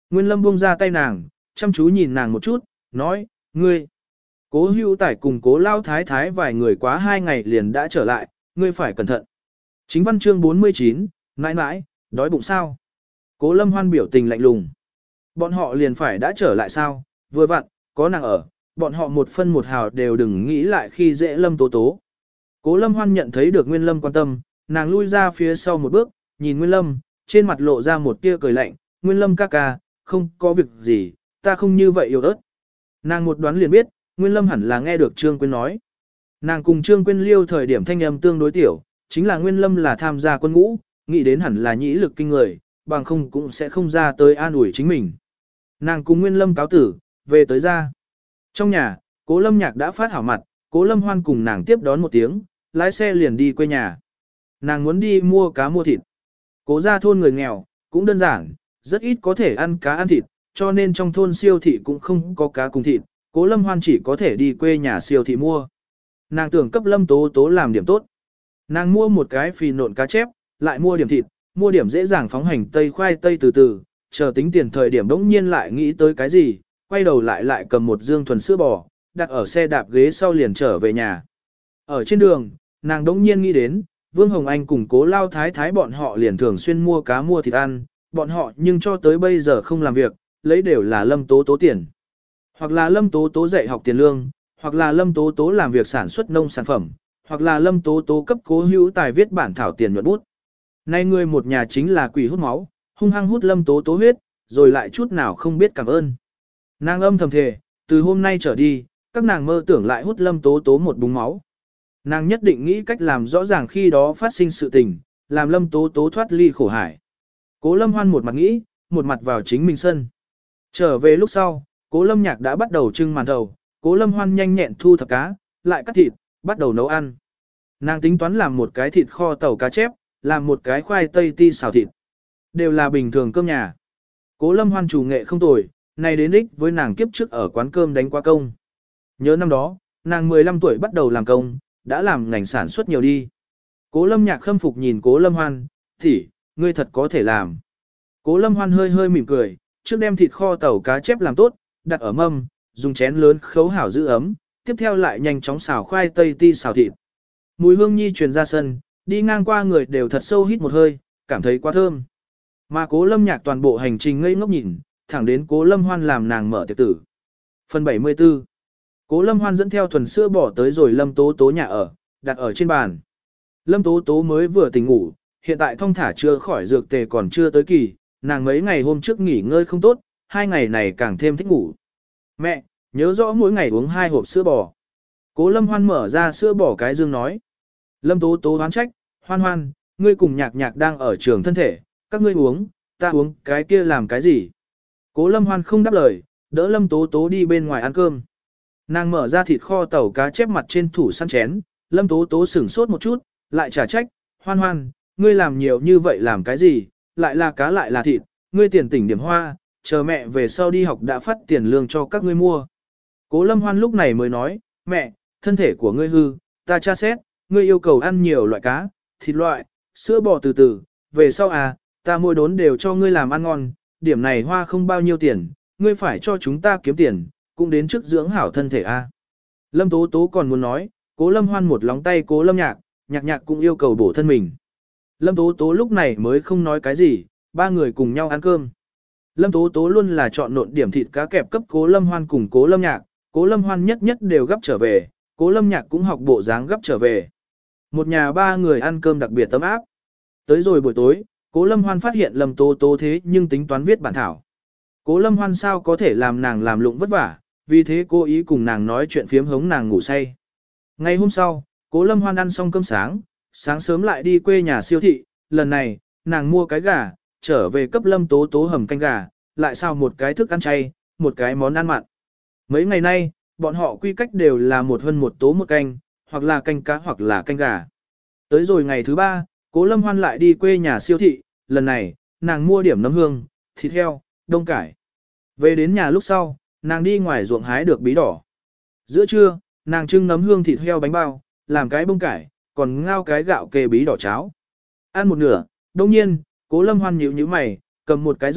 Nguyên Lâm buông ra tay nàng, chăm chú nhìn nàng một chút, nói, ngươi. Cố Hữu Tài cùng cố lao thái thái vài người quá hai ngày liền đã trở lại, ngươi phải cẩn thận. Chính văn chương bốn mươi chín, mãi mãi, đói bụng sao? Cố Lâm Hoan biểu tình lạnh lùng. Bọn họ liền phải đã trở lại sao? Vừa vặn, có nàng ở, bọn họ một phân một hào đều đừng nghĩ lại khi dễ Lâm Tố Tố. Cố Lâm Hoan nhận thấy được Nguyên Lâm quan tâm, nàng lui ra phía sau một bước, nhìn Nguyên Lâm, trên mặt lộ ra một tia cười lạnh, Nguyên Lâm ca ca, không có việc gì, ta không như vậy yêu ớt. Nàng một đoán liền biết, Nguyên Lâm hẳn là nghe được Trương Quyên nói. Nàng cùng Trương Quyên liêu thời điểm thanh âm tương đối tiểu, chính là Nguyên Lâm là tham gia quân ngũ, nghĩ đến hẳn là nhĩ lực kinh người, bằng không cũng sẽ không ra tới an ủi chính mình. Nàng cùng Nguyên Lâm cáo tử, về tới ra. Trong nhà, Cố Lâm Nhạc đã phát hảo mặt, Cố Lâm Hoan cùng nàng tiếp đón một tiếng, lái xe liền đi quê nhà. Nàng muốn đi mua cá mua thịt. Cố gia thôn người nghèo, cũng đơn giản, rất ít có thể ăn cá ăn thịt, cho nên trong thôn siêu thị cũng không có cá cùng thịt, Cố Lâm Hoan chỉ có thể đi quê nhà siêu thị mua. Nàng tưởng cấp Lâm Tố Tố làm điểm tốt. Nàng mua một cái phì nộn cá chép, lại mua điểm thịt, mua điểm dễ dàng phóng hành tây khoai tây từ từ, chờ tính tiền thời điểm đống nhiên lại nghĩ tới cái gì, quay đầu lại lại cầm một dương thuần sữa bò, đặt ở xe đạp ghế sau liền trở về nhà. Ở trên đường, nàng đống nhiên nghĩ đến, Vương Hồng Anh cùng Cố Lao Thái Thái bọn họ liền thường xuyên mua cá mua thịt ăn, bọn họ nhưng cho tới bây giờ không làm việc, lấy đều là Lâm Tố Tố tiền. Hoặc là Lâm Tố Tố dạy học tiền lương, hoặc là Lâm Tố Tố làm việc sản xuất nông sản phẩm, hoặc là Lâm Tố Tố cấp Cố Hữu Tài viết bản thảo tiền nhuận bút. Nay người một nhà chính là quỷ hút máu, hung hăng hút Lâm Tố Tố huyết, rồi lại chút nào không biết cảm ơn. Nàng âm thầm thề, từ hôm nay trở đi, các nàng mơ tưởng lại hút Lâm Tố Tố một búng máu. Nàng nhất định nghĩ cách làm rõ ràng khi đó phát sinh sự tình, làm Lâm Tố Tố thoát ly khổ hải. Cố Lâm Hoan một mặt nghĩ, một mặt vào chính mình sân. Trở về lúc sau, Cố Lâm Nhạc đã bắt đầu trưng màn thầu, Cố Lâm Hoan nhanh nhẹn thu thập cá, lại cắt thịt, bắt đầu nấu ăn. Nàng tính toán làm một cái thịt kho tàu cá chép, làm một cái khoai tây ti xào thịt. Đều là bình thường cơm nhà. Cố Lâm Hoan chủ nghệ không tồi, này đến ích với nàng kiếp trước ở quán cơm đánh qua công. Nhớ năm đó, nàng mười lăm tuổi bắt đầu làm công, đã làm ngành sản xuất nhiều đi. Cố Lâm Nhạc khâm phục nhìn Cố Lâm Hoan, "Tỷ, ngươi thật có thể làm." Cố Lâm Hoan hơi hơi mỉm cười, trước đem thịt kho tàu cá chép làm tốt, đặt ở mâm, dùng chén lớn khấu hảo giữ ấm, tiếp theo lại nhanh chóng xào khoai tây ti xào thịt. Mùi hương nhi truyền ra sân, đi ngang qua người đều thật sâu hít một hơi, cảm thấy quá thơm. Mà Cố Lâm Nhạc toàn bộ hành trình ngây ngốc nhìn, thẳng đến Cố Lâm Hoan làm nàng mở tiệc tử. Phần bảy mươi tư. Cố Lâm Hoan dẫn theo thuần sữa bỏ tới rồi Lâm Tố Tố nhà ở, đặt ở trên bàn. Lâm Tố Tố mới vừa tỉnh ngủ, hiện tại thong thả chưa khỏi dược tề còn chưa tới kỳ, nàng mấy ngày hôm trước nghỉ ngơi không tốt, hai ngày này càng thêm thích ngủ. "Mẹ, nhớ rõ mỗi ngày uống hai hộp sữa bò." Cố Lâm Hoan mở ra sữa bò cái dương nói. Lâm Tố Tố hoán trách, "Hoan Hoan, ngươi cùng Nhạc Nhạc đang ở trường thân thể, các ngươi uống, ta uống cái kia làm cái gì?" Cố Lâm Hoan không đáp lời, đỡ Lâm Tố Tố đi bên ngoài ăn cơm. Nàng mở ra thịt kho tàu cá chép mặt trên thủ săn chén, Lâm Tố Tố sửng sốt một chút, lại trả trách, "Hoan Hoan, ngươi làm nhiều như vậy làm cái gì, lại là cá lại là thịt, ngươi tiền tỉnh điểm hoa, chờ mẹ về sau đi học đã phát tiền lương cho các ngươi mua." Cố Lâm Hoan lúc này mới nói, "Mẹ, thân thể của ngươi hư, ta tra xét, ngươi yêu cầu ăn nhiều loại cá, thịt loại, sữa bò từ từ, về sau à, ta mỗi đốn đều cho ngươi làm ăn ngon, điểm này hoa không bao nhiêu tiền, ngươi phải cho chúng ta kiếm tiền, cũng đến trước dưỡng hảo thân thể a." À. Lâm Tố Tố còn muốn nói, Cố Lâm Hoan một lóng tay Cố Lâm Nhạc, Nhạc Nhạc cũng yêu cầu bổ thân mình. Lâm Tố Tố lúc này mới không nói cái gì, ba người cùng nhau ăn cơm. Lâm Tố Tố luôn là chọn nộn điểm thịt cá kẹp cấp Cố Lâm Hoan cùng Cố Lâm Nhạc, Cố Lâm Hoan nhất nhất đều gấp trở về, Cố Lâm Nhạc cũng học bộ dáng gấp trở về. Một nhà ba người ăn cơm đặc biệt ấm áp. Tới rồi buổi tối, Cố Lâm Hoan phát hiện Lâm Tố Tố thế nhưng tính toán viết bản thảo. Cố Lâm Hoan sao có thể làm nàng làm lụng vất vả, vì thế cô ý cùng nàng nói chuyện phiếm hống nàng ngủ say. Ngày hôm sau, Cố Lâm Hoan ăn xong cơm sáng, sáng sớm lại đi quê nhà siêu thị, lần này, nàng mua cái gà, trở về cấp Lâm Tố Tố hầm canh gà, lại xào một cái thức ăn chay, một cái món ăn mặn. Mấy ngày nay, bọn họ quy cách đều là một hơn một tố một canh, hoặc là canh cá hoặc là canh gà. Tới rồi ngày thứ ba, Cố Lâm Hoan lại đi quê nhà siêu thị, lần này, nàng mua điểm nấm hương, thịt heo, đông cải. Về đến nhà lúc sau, nàng đi ngoài ruộng hái được bí đỏ. Giữa trưa, nàng trưng nấm hương thịt heo bánh bao, làm cái bông cải, còn ngao cái gạo kê bí đỏ cháo. Ăn một nửa, đông nhiên, Cố Lâm Hoan nhíu nhíu mày, cầm một cái rổ,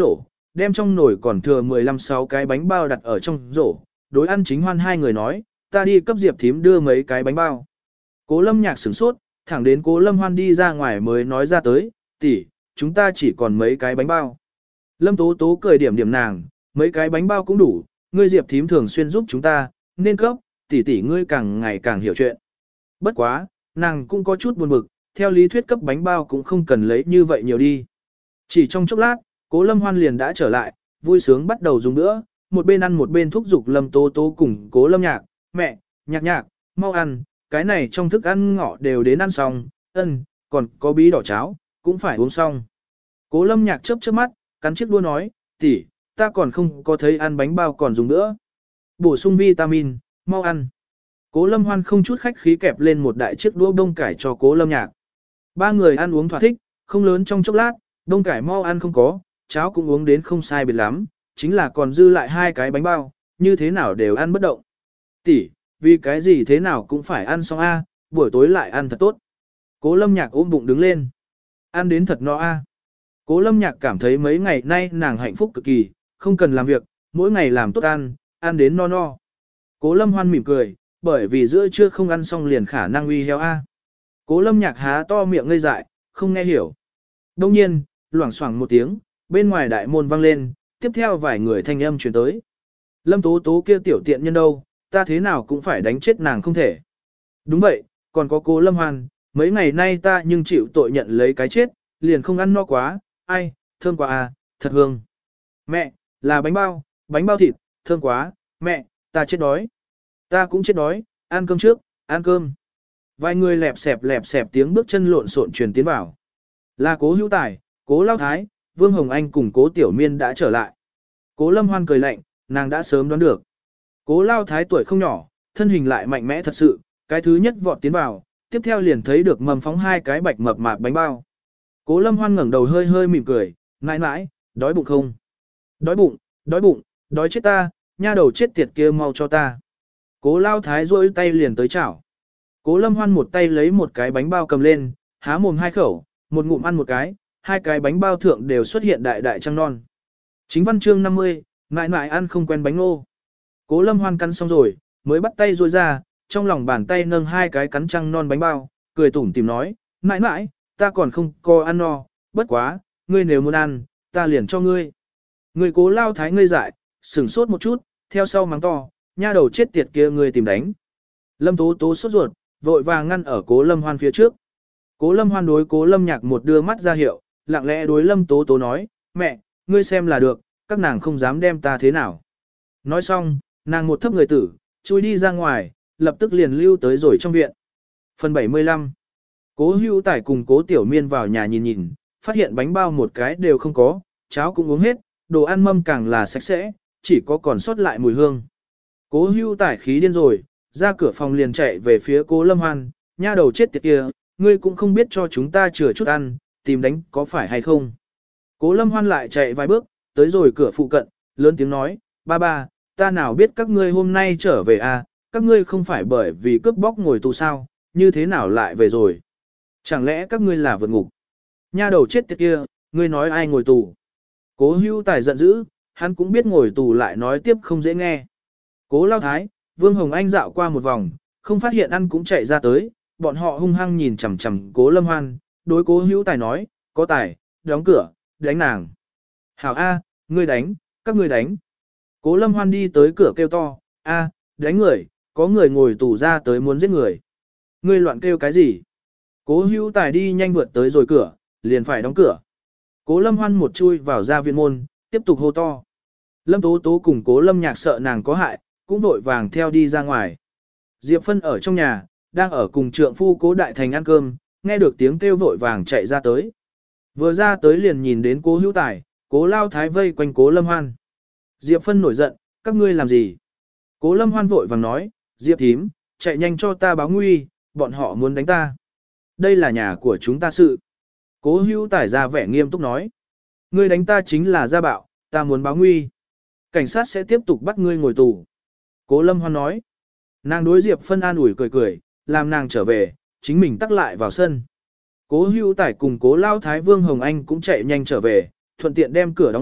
đem trong nồi còn thừa mười lăm sáu cái bánh bao đặt ở trong rổ, đối ăn chính hoan hai người nói, ta đi cấp Diệp thím đưa mấy cái bánh bao. Cố Lâm Nhạc sửng sốt, thẳng đến Cố Lâm Hoan đi ra ngoài mới nói ra tới, tỷ, chúng ta chỉ còn mấy cái bánh bao. Lâm Tố Tố cười điểm điểm nàng, mấy cái bánh bao cũng đủ, ngươi Diệp thím thường xuyên giúp chúng ta, nên cấp, tỷ tỷ ngươi càng ngày càng hiểu chuyện. Bất quá, nàng cũng có chút buồn bực, theo lý thuyết cấp bánh bao cũng không cần lấy như vậy nhiều đi. Chỉ trong chốc lát, Cố Lâm Hoan liền đã trở lại, vui sướng bắt đầu dùng nữa, một bên ăn một bên thúc giục Lâm Tố Tố cùng Cố Lâm Nhạc, mẹ, nhạc nhạc, mau ăn, cái này trong thức ăn ngọ đều đến ăn xong, ân, còn có bí đỏ cháo, cũng phải uống xong. Cố Lâm Nhạc chớp chớp mắt, cắn chiếc đũa nói, tỷ, ta còn không có thấy ăn bánh bao còn dùng nữa. Bổ sung vitamin, mau ăn. Cố Lâm Hoan không chút khách khí kẹp lên một đại chiếc đũa bông cải cho Cố Lâm Nhạc. Ba người ăn uống thỏa thích, không lớn trong chốc lát, bông cải mau ăn không có, cháo cũng uống đến không sai biệt lắm, chính là còn dư lại hai cái bánh bao, như thế nào đều ăn bất động. Tỷ, vì cái gì thế nào cũng phải ăn xong a, buổi tối lại ăn thật tốt. Cố Lâm Nhạc ôm bụng đứng lên. Ăn đến thật no a. Cố Lâm Nhạc cảm thấy mấy ngày nay nàng hạnh phúc cực kỳ, không cần làm việc, mỗi ngày làm tốt ăn, ăn đến no no. Cố Lâm Hoan mỉm cười, bởi vì giữa trưa không ăn xong liền khả năng uy heo a. Cố Lâm Nhạc há to miệng ngây dại, không nghe hiểu. Đông nhiên, loảng xoảng một tiếng, bên ngoài đại môn vang lên, tiếp theo vài người thanh âm truyền tới. Lâm Tố Tố kia tiểu tiện nhân đâu, ta thế nào cũng phải đánh chết nàng không thể. Đúng vậy, còn có Cố Lâm Hoan, mấy ngày nay ta nhưng chịu tội nhận lấy cái chết, liền không ăn no quá, ai, thơm quá à, thật hương. Mẹ, là bánh bao, bánh bao thịt, thơm quá, mẹ, ta chết đói. Ta cũng chết đói, ăn cơm trước, ăn cơm. Vài người lẹp xẹp lẹp xẹp tiếng bước chân lộn xộn truyền tiến vào. Là Cố Hữu Tài, Cố Lao Thái, Vương Hồng Anh cùng Cố Tiểu Miên đã trở lại. Cố Lâm Hoan cười lạnh, nàng đã sớm đoán được. Cố Lao Thái tuổi không nhỏ, thân hình lại mạnh mẽ thật sự, cái thứ nhất vọt tiến vào, tiếp theo liền thấy được mầm phóng hai cái bạch mập mạp bánh bao. Cố Lâm Hoan ngẩng đầu hơi hơi mỉm cười, nãi nãi, đói bụng không? Đói bụng, đói bụng, đói chết ta, nha đầu chết tiệt kia mau cho ta. Cố Lao Thái duỗi tay liền tới chảo. Cố Lâm Hoan một tay lấy một cái bánh bao cầm lên, há mồm hai khẩu, một ngụm ăn một cái, hai cái bánh bao thượng đều xuất hiện đại đại trăng non. Chính văn chương năm mươi, nãi nãi ăn không quen bánh ngô. Cố Lâm Hoan cắn xong rồi, mới bắt tay duỗi ra, trong lòng bàn tay nâng hai cái cắn trăng non bánh bao, cười tủm tỉm nói, nãi nãi, ta còn không có ăn no, bất quá, ngươi nếu muốn ăn, ta liền cho ngươi. Người Cố Lao Thái ngây dại, sửng sốt một chút, theo sau mắng to, nha đầu chết tiệt kia ngươi tìm đánh. Lâm Tố Tố sốt ruột, vội vàng ngăn ở Cố Lâm Hoan phía trước. Cố Lâm Hoan đối Cố Lâm Nhạc một đưa mắt ra hiệu, lặng lẽ đối Lâm Tố Tố nói, mẹ, ngươi xem là được, các nàng không dám đem ta thế nào. Nói xong, nàng một thấp người tử, chui đi ra ngoài, lập tức liền lưu tới rồi trong viện. Phần bảy mươi lăm. Cố Hữu Tài cùng Cố Tiểu Miên vào nhà nhìn nhìn, phát hiện bánh bao một cái đều không có, cháo cũng uống hết, đồ ăn mâm càng là sạch sẽ, chỉ có còn sót lại mùi hương. Cố Hữu Tài khí điên rồi, ra cửa phòng liền chạy về phía Cố Lâm Hoan, nha đầu chết tiệt kia, ngươi cũng không biết cho chúng ta chừa chút ăn, tìm đánh có phải hay không. Cố Lâm Hoan lại chạy vài bước, tới rồi cửa phụ cận, lớn tiếng nói, ba ba, ta nào biết các ngươi hôm nay trở về à, các ngươi không phải bởi vì cướp bóc ngồi tù sao, như thế nào lại về rồi. Chẳng lẽ các ngươi là vượt ngục? Nha đầu chết tiệt kia, ngươi nói ai ngồi tù? Cố Hữu Tài giận dữ, hắn cũng biết ngồi tù lại nói tiếp không dễ nghe. Cố Lao Thái, Vương Hồng Anh dạo qua một vòng, không phát hiện ăn cũng chạy ra tới, bọn họ hung hăng nhìn chằm chằm Cố Lâm Hoan, đối Cố Hữu Tài nói, có tài, đóng cửa, đánh nàng. Hảo A, ngươi đánh, các ngươi đánh. Cố Lâm Hoan đi tới cửa kêu to, A, đánh người, có người ngồi tù ra tới muốn giết người. Ngươi loạn kêu cái gì? Cố Hữu Tài đi nhanh vượt tới rồi cửa, liền phải đóng cửa. Cố Lâm Hoan một chui vào ra viện môn, tiếp tục hô to. Lâm Tố Tố cùng Cố Lâm Nhạc sợ nàng có hại, cũng vội vàng theo đi ra ngoài. Diệp Phân ở trong nhà, đang ở cùng trượng phu Cố Đại Thành ăn cơm, nghe được tiếng kêu vội vàng chạy ra tới. Vừa ra tới liền nhìn đến Cố Hữu Tài, Cố Lao Thái vây quanh Cố Lâm Hoan. Diệp Phân nổi giận, các ngươi làm gì? Cố Lâm Hoan vội vàng nói, Diệp thím, chạy nhanh cho ta báo nguy, bọn họ muốn đánh ta. Đây là nhà của chúng ta sự. Cố Hữu Tài ra vẻ nghiêm túc nói. Ngươi đánh ta chính là gia bạo, ta muốn báo nguy. Cảnh sát sẽ tiếp tục bắt ngươi ngồi tù. Cố Lâm Hoan nói. Nàng đối Diệp Phân an ủi cười cười, làm nàng trở về, chính mình tắc lại vào sân. Cố Hữu Tài cùng Cố Lao Thái Vương Hồng Anh cũng chạy nhanh trở về, thuận tiện đem cửa đóng lại,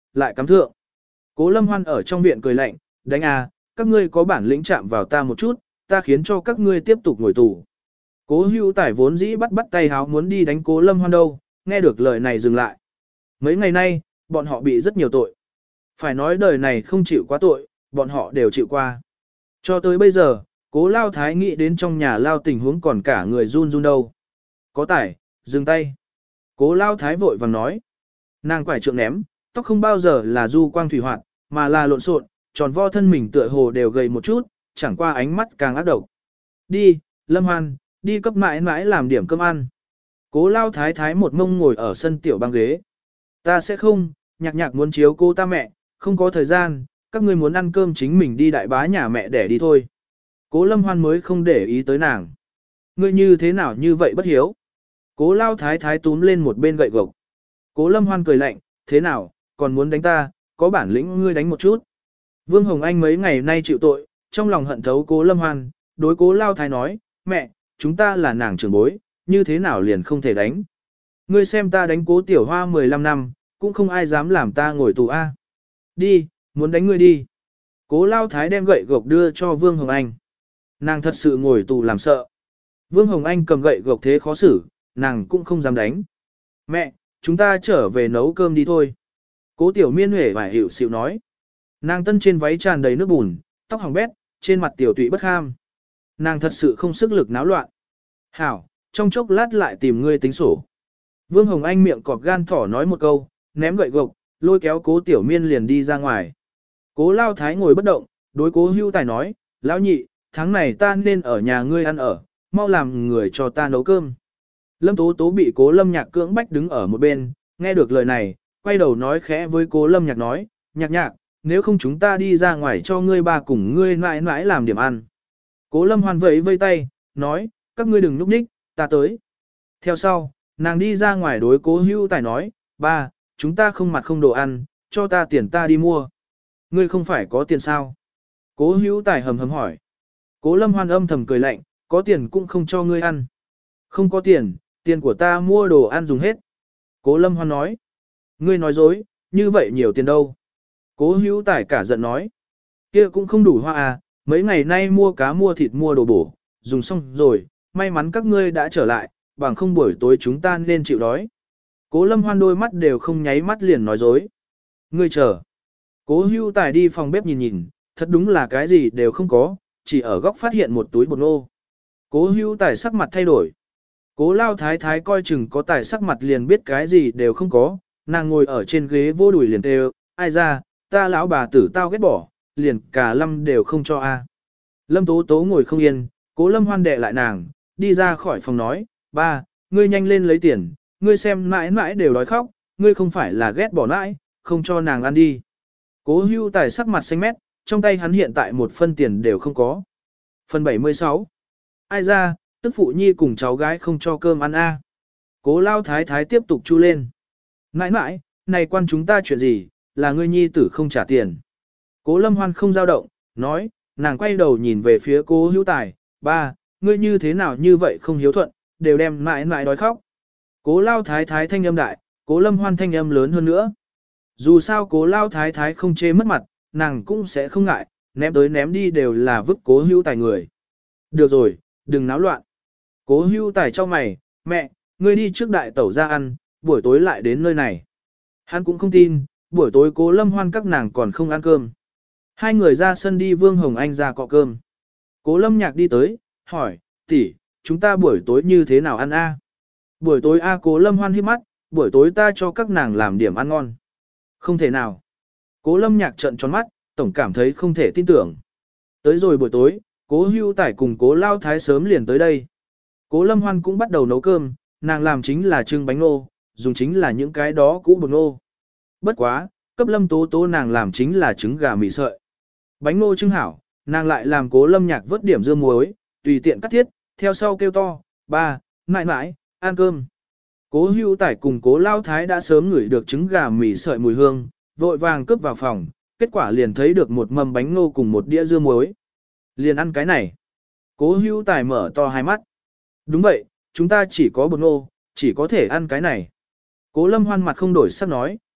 lại cắm thượng. Cố Lâm Hoan ở trong viện cười lạnh, đánh à, các ngươi có bản lĩnh chạm vào ta một chút, ta khiến cho các ngươi tiếp tục ngồi tù. Cố Hữu Tài vốn dĩ bắt bắt tay háo muốn đi đánh Cố Lâm Hoan đâu, nghe được lời này dừng lại. Mấy ngày nay, bọn họ bị rất nhiều tội. Phải nói đời này không chịu quá tội, bọn họ đều chịu qua. Cho tới bây giờ, Cố Lao Thái nghĩ đến trong nhà Lao tình huống còn cả người run run đâu. Có tải, dừng tay. Cố Lao Thái vội vàng nói. Nàng quải trượng ném, tóc không bao giờ là du quang thủy hoạt, mà là lộn xộn, tròn vo thân mình tựa hồ đều gầy một chút, chẳng qua ánh mắt càng ác độc. Đi, Lâm Hoan, đi cấp mãi mãi làm điểm cơm ăn. Cố Lao Thái Thái một mông ngồi ở sân tiểu băng ghế. Ta sẽ không, nhạc nhạc muốn chiếu cô ta mẹ, không có thời gian, các ngươi muốn ăn cơm chính mình đi đại bá nhà mẹ để đi thôi. Cố Lâm Hoan mới không để ý tới nàng. Ngươi như thế nào như vậy bất hiếu? Cố Lao Thái Thái túm lên một bên gậy gộc. Cố Lâm Hoan cười lạnh, thế nào, còn muốn đánh ta, có bản lĩnh ngươi đánh một chút. Vương Hồng Anh mấy ngày nay chịu tội, trong lòng hận thấu Cố Lâm Hoan, đối Cố Lao Thái nói, mẹ, chúng ta là nàng trưởng bối, như thế nào liền không thể đánh. Ngươi xem ta đánh Cố Tiểu Hoa mười lăm năm, cũng không ai dám làm ta ngồi tù a. Đi, muốn đánh ngươi đi. Cố Lao Thái đem gậy gộc đưa cho Vương Hồng Anh. Nàng thật sự ngồi tù làm sợ. Vương Hồng Anh cầm gậy gộc thế khó xử, nàng cũng không dám đánh. Mẹ, chúng ta trở về nấu cơm đi thôi. Cố Tiểu Miên huệ vải hiệu xịu nói. Nàng tân trên váy tràn đầy nước bùn, tóc hỏng bét, trên mặt tiểu tụy bất kham. Nàng thật sự không sức lực náo loạn. Hảo, trong chốc lát lại tìm ngươi tính sổ. Vương Hồng Anh miệng cọp gan thỏ nói một câu, ném gậy gộc, lôi kéo Cố Tiểu Miên liền đi ra ngoài. Cố Lao Thái ngồi bất động, đối Cố Hữu Tài nói, lão nhị, tháng này ta nên ở nhà ngươi ăn ở, mau làm người cho ta nấu cơm. Lâm Tố Tố bị Cố Lâm Nhạc cưỡng bách đứng ở một bên, nghe được lời này, quay đầu nói khẽ với Cố Lâm Nhạc nói, nhạc nhạc, nếu không chúng ta đi ra ngoài cho ngươi ba cùng ngươi mãi mãi làm điểm ăn. Cố Lâm Hoan vẫy vây tay, nói, các ngươi đừng núp ních, ta tới. Theo sau, nàng đi ra ngoài đối Cố Hữu Tài nói, ba, chúng ta không mặt không đồ ăn, cho ta tiền ta đi mua. Ngươi không phải có tiền sao? Cố Hữu Tài hầm hầm hỏi. Cố Lâm Hoan âm thầm cười lạnh, có tiền cũng không cho ngươi ăn. Không có tiền, tiền của ta mua đồ ăn dùng hết. Cố Lâm Hoan nói. Ngươi nói dối, như vậy nhiều tiền đâu. Cố Hữu Tài cả giận nói. Kia cũng không đủ hoa à, mấy ngày nay mua cá mua thịt mua đồ bổ, dùng xong rồi, may mắn các ngươi đã trở lại, bằng không buổi tối chúng ta nên chịu đói. Cố Lâm Hoan đôi mắt đều không nháy mắt liền nói dối. Ngươi chờ. Cố Hữu Tài đi phòng bếp nhìn nhìn, thật đúng là cái gì đều không có, chỉ ở góc phát hiện một túi bột ngô. Cố Hữu Tài sắc mặt thay đổi. Cố Lao Thái Thái coi chừng có tài sắc mặt liền biết cái gì đều không có, nàng ngồi ở trên ghế vô đùi liền kêu, ai ra, ta lão bà tử tao ghét bỏ, liền cả lâm đều không cho a. Lâm Tố Tố ngồi không yên, Cố Lâm Hoan đệ lại nàng, đi ra khỏi phòng nói, ba, ngươi nhanh lên lấy tiền, ngươi xem mãi mãi đều đói khóc, ngươi không phải là ghét bỏ mãi, không cho nàng ăn đi. Cố Hữu Tài sắc mặt xanh mét, trong tay hắn hiện tại một phân tiền đều không có. Phần bảy mươi sáu. Ai ra, tức phụ nhi cùng cháu gái không cho cơm ăn a. Cố Lao Thái Thái tiếp tục chu lên. Nãi nãi, này quan chúng ta chuyện gì, là ngươi nhi tử không trả tiền. Cố Lâm Hoan không dao động, nói, nàng quay đầu nhìn về phía Cố Hữu Tài, ba, ngươi như thế nào như vậy không hiếu thuận, đều đem mãi mãi đói khóc. Cố Lao Thái Thái thanh âm đại, Cố Lâm Hoan thanh âm lớn hơn nữa. Dù sao Cố Lao Thái Thái không chê mất mặt, nàng cũng sẽ không ngại, ném tới ném đi đều là vứt Cố Hữu Tài người. Được rồi, đừng náo loạn. Cố Hữu Tài cho mày, mẹ, ngươi đi trước đại tẩu ra ăn, buổi tối lại đến nơi này. Hắn cũng không tin, buổi tối Cố Lâm Hoan các nàng còn không ăn cơm. Hai người ra sân đi Vương Hồng Anh ra cọ cơm. Cố Lâm Nhạc đi tới, hỏi, tỷ, chúng ta buổi tối như thế nào ăn a? Buổi tối a Cố Lâm Hoan hít mắt, buổi tối ta cho các nàng làm điểm ăn ngon. Không thể nào. Cố Lâm Nhạc trợn tròn mắt, tổng cảm thấy không thể tin tưởng. Tới rồi buổi tối, Cố Hữu Tài cùng Cố Lao Thái sớm liền tới đây. Cố Lâm Hoan cũng bắt đầu nấu cơm, nàng làm chính là trưng bánh nô, dùng chính là những cái đó cũ bột nô. Bất quá, cấp Lâm Tố Tố nàng làm chính là trứng gà mì sợi. Bánh nô trưng hảo, nàng lại làm Cố Lâm Nhạc vớt điểm dưa muối, tùy tiện cắt thiết, theo sau kêu to, ba, mãi mãi, ăn cơm. Cố Hữu Tài cùng Cố Lao Thái đã sớm ngửi được trứng gà mì sợi mùi hương, vội vàng cướp vào phòng, kết quả liền thấy được một mâm bánh nô cùng một đĩa dưa muối. Liền ăn cái này. Cố Hữu Tài mở to hai mắt. Đúng vậy, chúng ta chỉ có bột nô, chỉ có thể ăn cái này. Cố Lâm Hoan mặt không đổi sắc nói,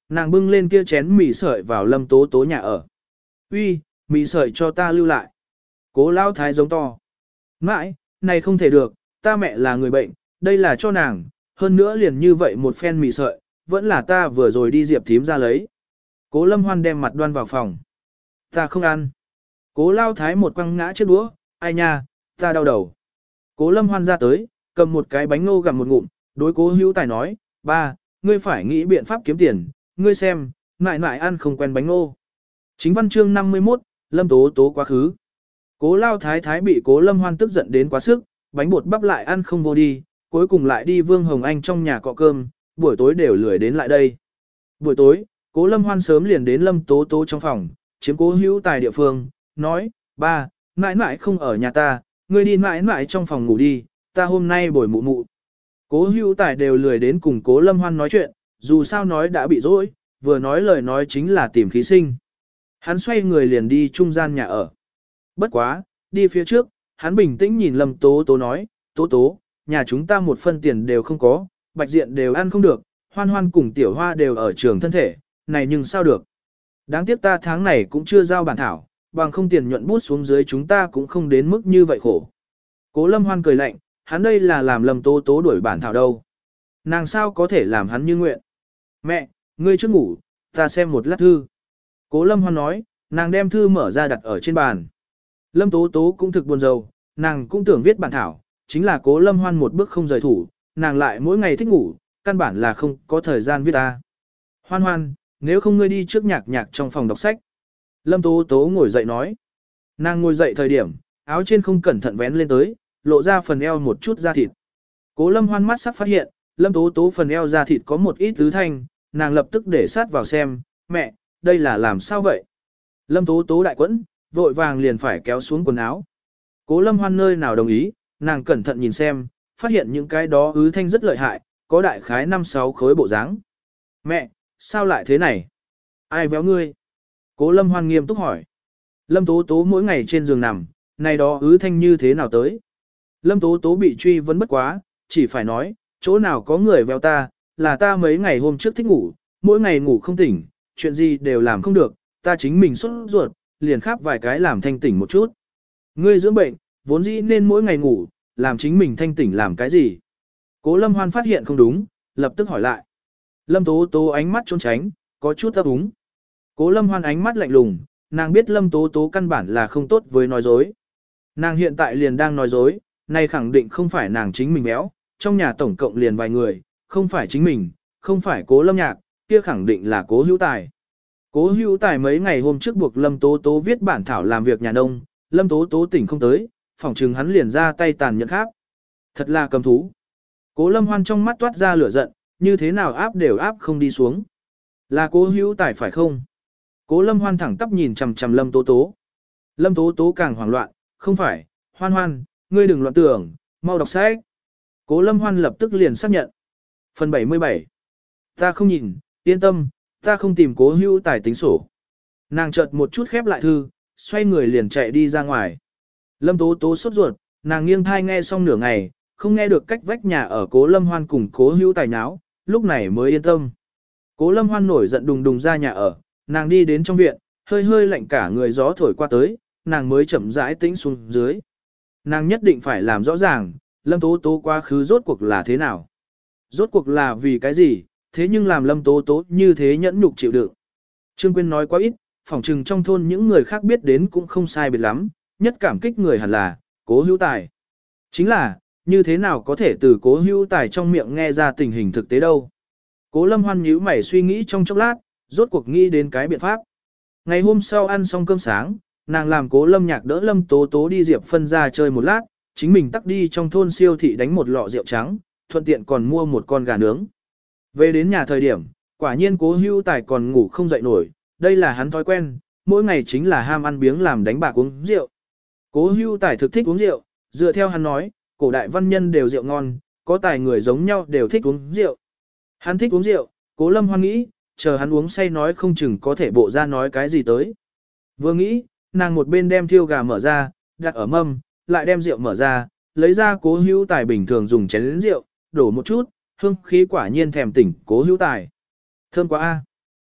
nàng bưng lên kia chén mì sợi vào Lâm Tố Tố nhà ở. Uy, mì sợi cho ta lưu lại. Cố lao thái giống to. Mãi, này không thể được, ta mẹ là người bệnh, đây là cho nàng, hơn nữa liền như vậy một phen mì sợi, vẫn là ta vừa rồi đi Diệp thím ra lấy. Cố Lâm Hoan đem mặt đoan vào phòng. Ta không ăn. Cố lao thái một quăng ngã chiếc đũa, ai nha, ta đau đầu. Cố Lâm Hoan ra tới, cầm một cái bánh ngô gặm một ngụm, đối Cố Hữu Tài nói, ba, ngươi phải nghĩ biện pháp kiếm tiền, ngươi xem, mại mại ăn không quen bánh ngô. Chính văn chương năm mươi mốt, Lâm Tố Tố quá khứ. Cố lao thái thái bị Cố Lâm Hoan tức giận đến quá sức, bánh bột bắp lại ăn không vô đi, cuối cùng lại đi Vương Hồng Anh trong nhà cọ cơm, buổi tối đều lười đến lại đây. Buổi tối, Cố Lâm Hoan sớm liền đến Lâm Tố Tố trong phòng, chiếm Cố Hữu Tài địa phương, nói, ba, mãi mãi không ở nhà ta, ngươi đi mãi mãi trong phòng ngủ đi, ta hôm nay bồi mụ mụ. Cố Hữu Tài đều lười đến cùng Cố Lâm Hoan nói chuyện, dù sao nói đã bị dỗi, vừa nói lời nói chính là tìm khí sinh. Hắn xoay người liền đi trung gian nhà ở. Bất quá, đi phía trước, hắn bình tĩnh nhìn Lâm Tố Tố nói, Tố Tố, nhà chúng ta một phân tiền đều không có, bạch diện đều ăn không được, Hoan Hoan cùng Tiểu Hoa đều ở trường thân thể, này nhưng sao được. Đáng tiếc ta tháng này cũng chưa giao bản thảo, bằng không tiền nhuận bút xuống dưới chúng ta cũng không đến mức như vậy khổ. Cố Lâm Hoan cười lạnh, hắn đây là làm Lâm Tố Tố đuổi bản thảo đâu. Nàng sao có thể làm hắn như nguyện. Mẹ, ngươi trước ngủ, ta xem một lát thư. Cố Lâm Hoan nói, nàng đem thư mở ra đặt ở trên bàn. Lâm Tố Tố cũng thực buồn rầu, nàng cũng tưởng viết bản thảo, chính là Cố Lâm Hoan một bước không rời thủ, nàng lại mỗi ngày thích ngủ, căn bản là không có thời gian viết ta. Hoan Hoan, nếu không ngươi đi trước nhạc nhạc trong phòng đọc sách. Lâm Tố Tố ngồi dậy nói. Nàng ngồi dậy thời điểm, áo trên không cẩn thận vén lên tới, lộ ra phần eo một chút da thịt. Cố Lâm Hoan mắt sắc phát hiện, Lâm Tố Tố phần eo da thịt có một ít tứ thanh, nàng lập tức để sát vào xem, mẹ, đây là làm sao vậy? Lâm Tố Tố đại quẫn, vội vàng liền phải kéo xuống quần áo. Cố Lâm Hoan nơi nào đồng ý, nàng cẩn thận nhìn xem, phát hiện những cái đó ứ thanh rất lợi hại, có đại khái năm sáu khối bộ dáng. Mẹ, sao lại thế này? Ai véo ngươi? Cố Lâm Hoan nghiêm túc hỏi. Lâm Tố Tố mỗi ngày trên giường nằm, này đó ứ thanh như thế nào tới? Lâm Tố Tố bị truy vấn bất quá, chỉ phải nói, chỗ nào có người véo ta, là ta mấy ngày hôm trước thích ngủ, mỗi ngày ngủ không tỉnh, chuyện gì đều làm không được, ta chính mình xuất ruột, liền khắp vài cái làm thanh tỉnh một chút. Ngươi dưỡng bệnh, vốn dĩ nên mỗi ngày ngủ, làm chính mình thanh tỉnh làm cái gì? Cố Lâm Hoan phát hiện không đúng, lập tức hỏi lại. Lâm Tố Tố ánh mắt trốn tránh, có chút ấp úng. Cố Lâm Hoan ánh mắt lạnh lùng, nàng biết Lâm Tố Tố căn bản là không tốt với nói dối. Nàng hiện tại liền đang nói dối, này khẳng định không phải nàng chính mình béo, trong nhà tổng cộng liền vài người, không phải chính mình, không phải Cố Lâm Nhạc, kia khẳng định là Cố Hữu Tài. Cố Hữu Tài mấy ngày hôm trước buộc Lâm Tố Tố viết bản thảo làm việc nhà nông, Lâm Tố Tố tỉnh không tới, phỏng chừng hắn liền ra tay tàn nhẫn khác. Thật là cầm thú. Cố Lâm Hoan trong mắt toát ra lửa giận, như thế nào áp đều áp không đi xuống. Là Cố Hữu Tài phải không? Cố Lâm Hoan thẳng tắp nhìn chằm chằm Lâm Tố Tố. Lâm Tố Tố càng hoảng loạn, không phải, Hoan Hoan, ngươi đừng loạn tưởng, mau đọc sách. Cố Lâm Hoan lập tức liền xác nhận. Phần bảy mươi bảy. Ta không nhìn, yên tâm, ta không tìm Cố Hữu Tài tính sổ. Nàng chợt một chút khép lại thư, xoay người liền chạy đi ra ngoài. Lâm Tố Tố sốt ruột, nàng nghiêng thai nghe xong nửa ngày, không nghe được cách vách nhà ở Cố Lâm Hoan cùng Cố Hữu Tài nháo, lúc này mới yên tâm. Cố Lâm Hoan nổi giận đùng đùng ra nhà ở, nàng đi đến trong viện, hơi hơi lạnh cả người gió thổi qua tới, nàng mới chậm rãi tĩnh xuống dưới. Nàng nhất định phải làm rõ ràng, Lâm Tố Tố quá khứ rốt cuộc là thế nào. Rốt cuộc là vì cái gì, thế nhưng làm Lâm Tố Tố như thế nhẫn nhục chịu đựng. Trương Quyên nói quá ít, phỏng chừng trong thôn những người khác biết đến cũng không sai biệt lắm, nhất cảm kích người hẳn là, Cố Hữu Tài. Chính là, như thế nào có thể từ Cố Hữu Tài trong miệng nghe ra tình hình thực tế đâu. Cố Lâm Hoan nhíu mày suy nghĩ trong chốc lát, rốt cuộc nghĩ đến cái biện pháp. Ngày hôm sau ăn xong cơm sáng, nàng làm Cố Lâm Nhạc đỡ Lâm Tố Tố đi Diệp Phân ra chơi một lát, chính mình tắt đi trong thôn siêu thị đánh một lọ rượu trắng, thuận tiện còn mua một con gà nướng. Về đến nhà thời điểm, quả nhiên Cố Hữu Tài còn ngủ không dậy nổi, đây là hắn thói quen, mỗi ngày chính là ham ăn biếng làm đánh bạc uống rượu. Cố Hữu Tài thực thích uống rượu, dựa theo hắn nói, cổ đại văn nhân đều rượu ngon, có tài người giống nhau đều thích uống rượu. Hắn thích uống rượu, Cố Lâm Hoan nghĩ, chờ hắn uống say nói không chừng có thể bộ ra nói cái gì tới. Vừa nghĩ, nàng một bên đem thiêu gà mở ra, đặt ở mâm, lại đem rượu mở ra, lấy ra Cố Hữu Tài bình thường dùng chén rượu, đổ một chút, hương khí quả nhiên thèm tỉnh Cố Hữu Tài. Thơm quá a.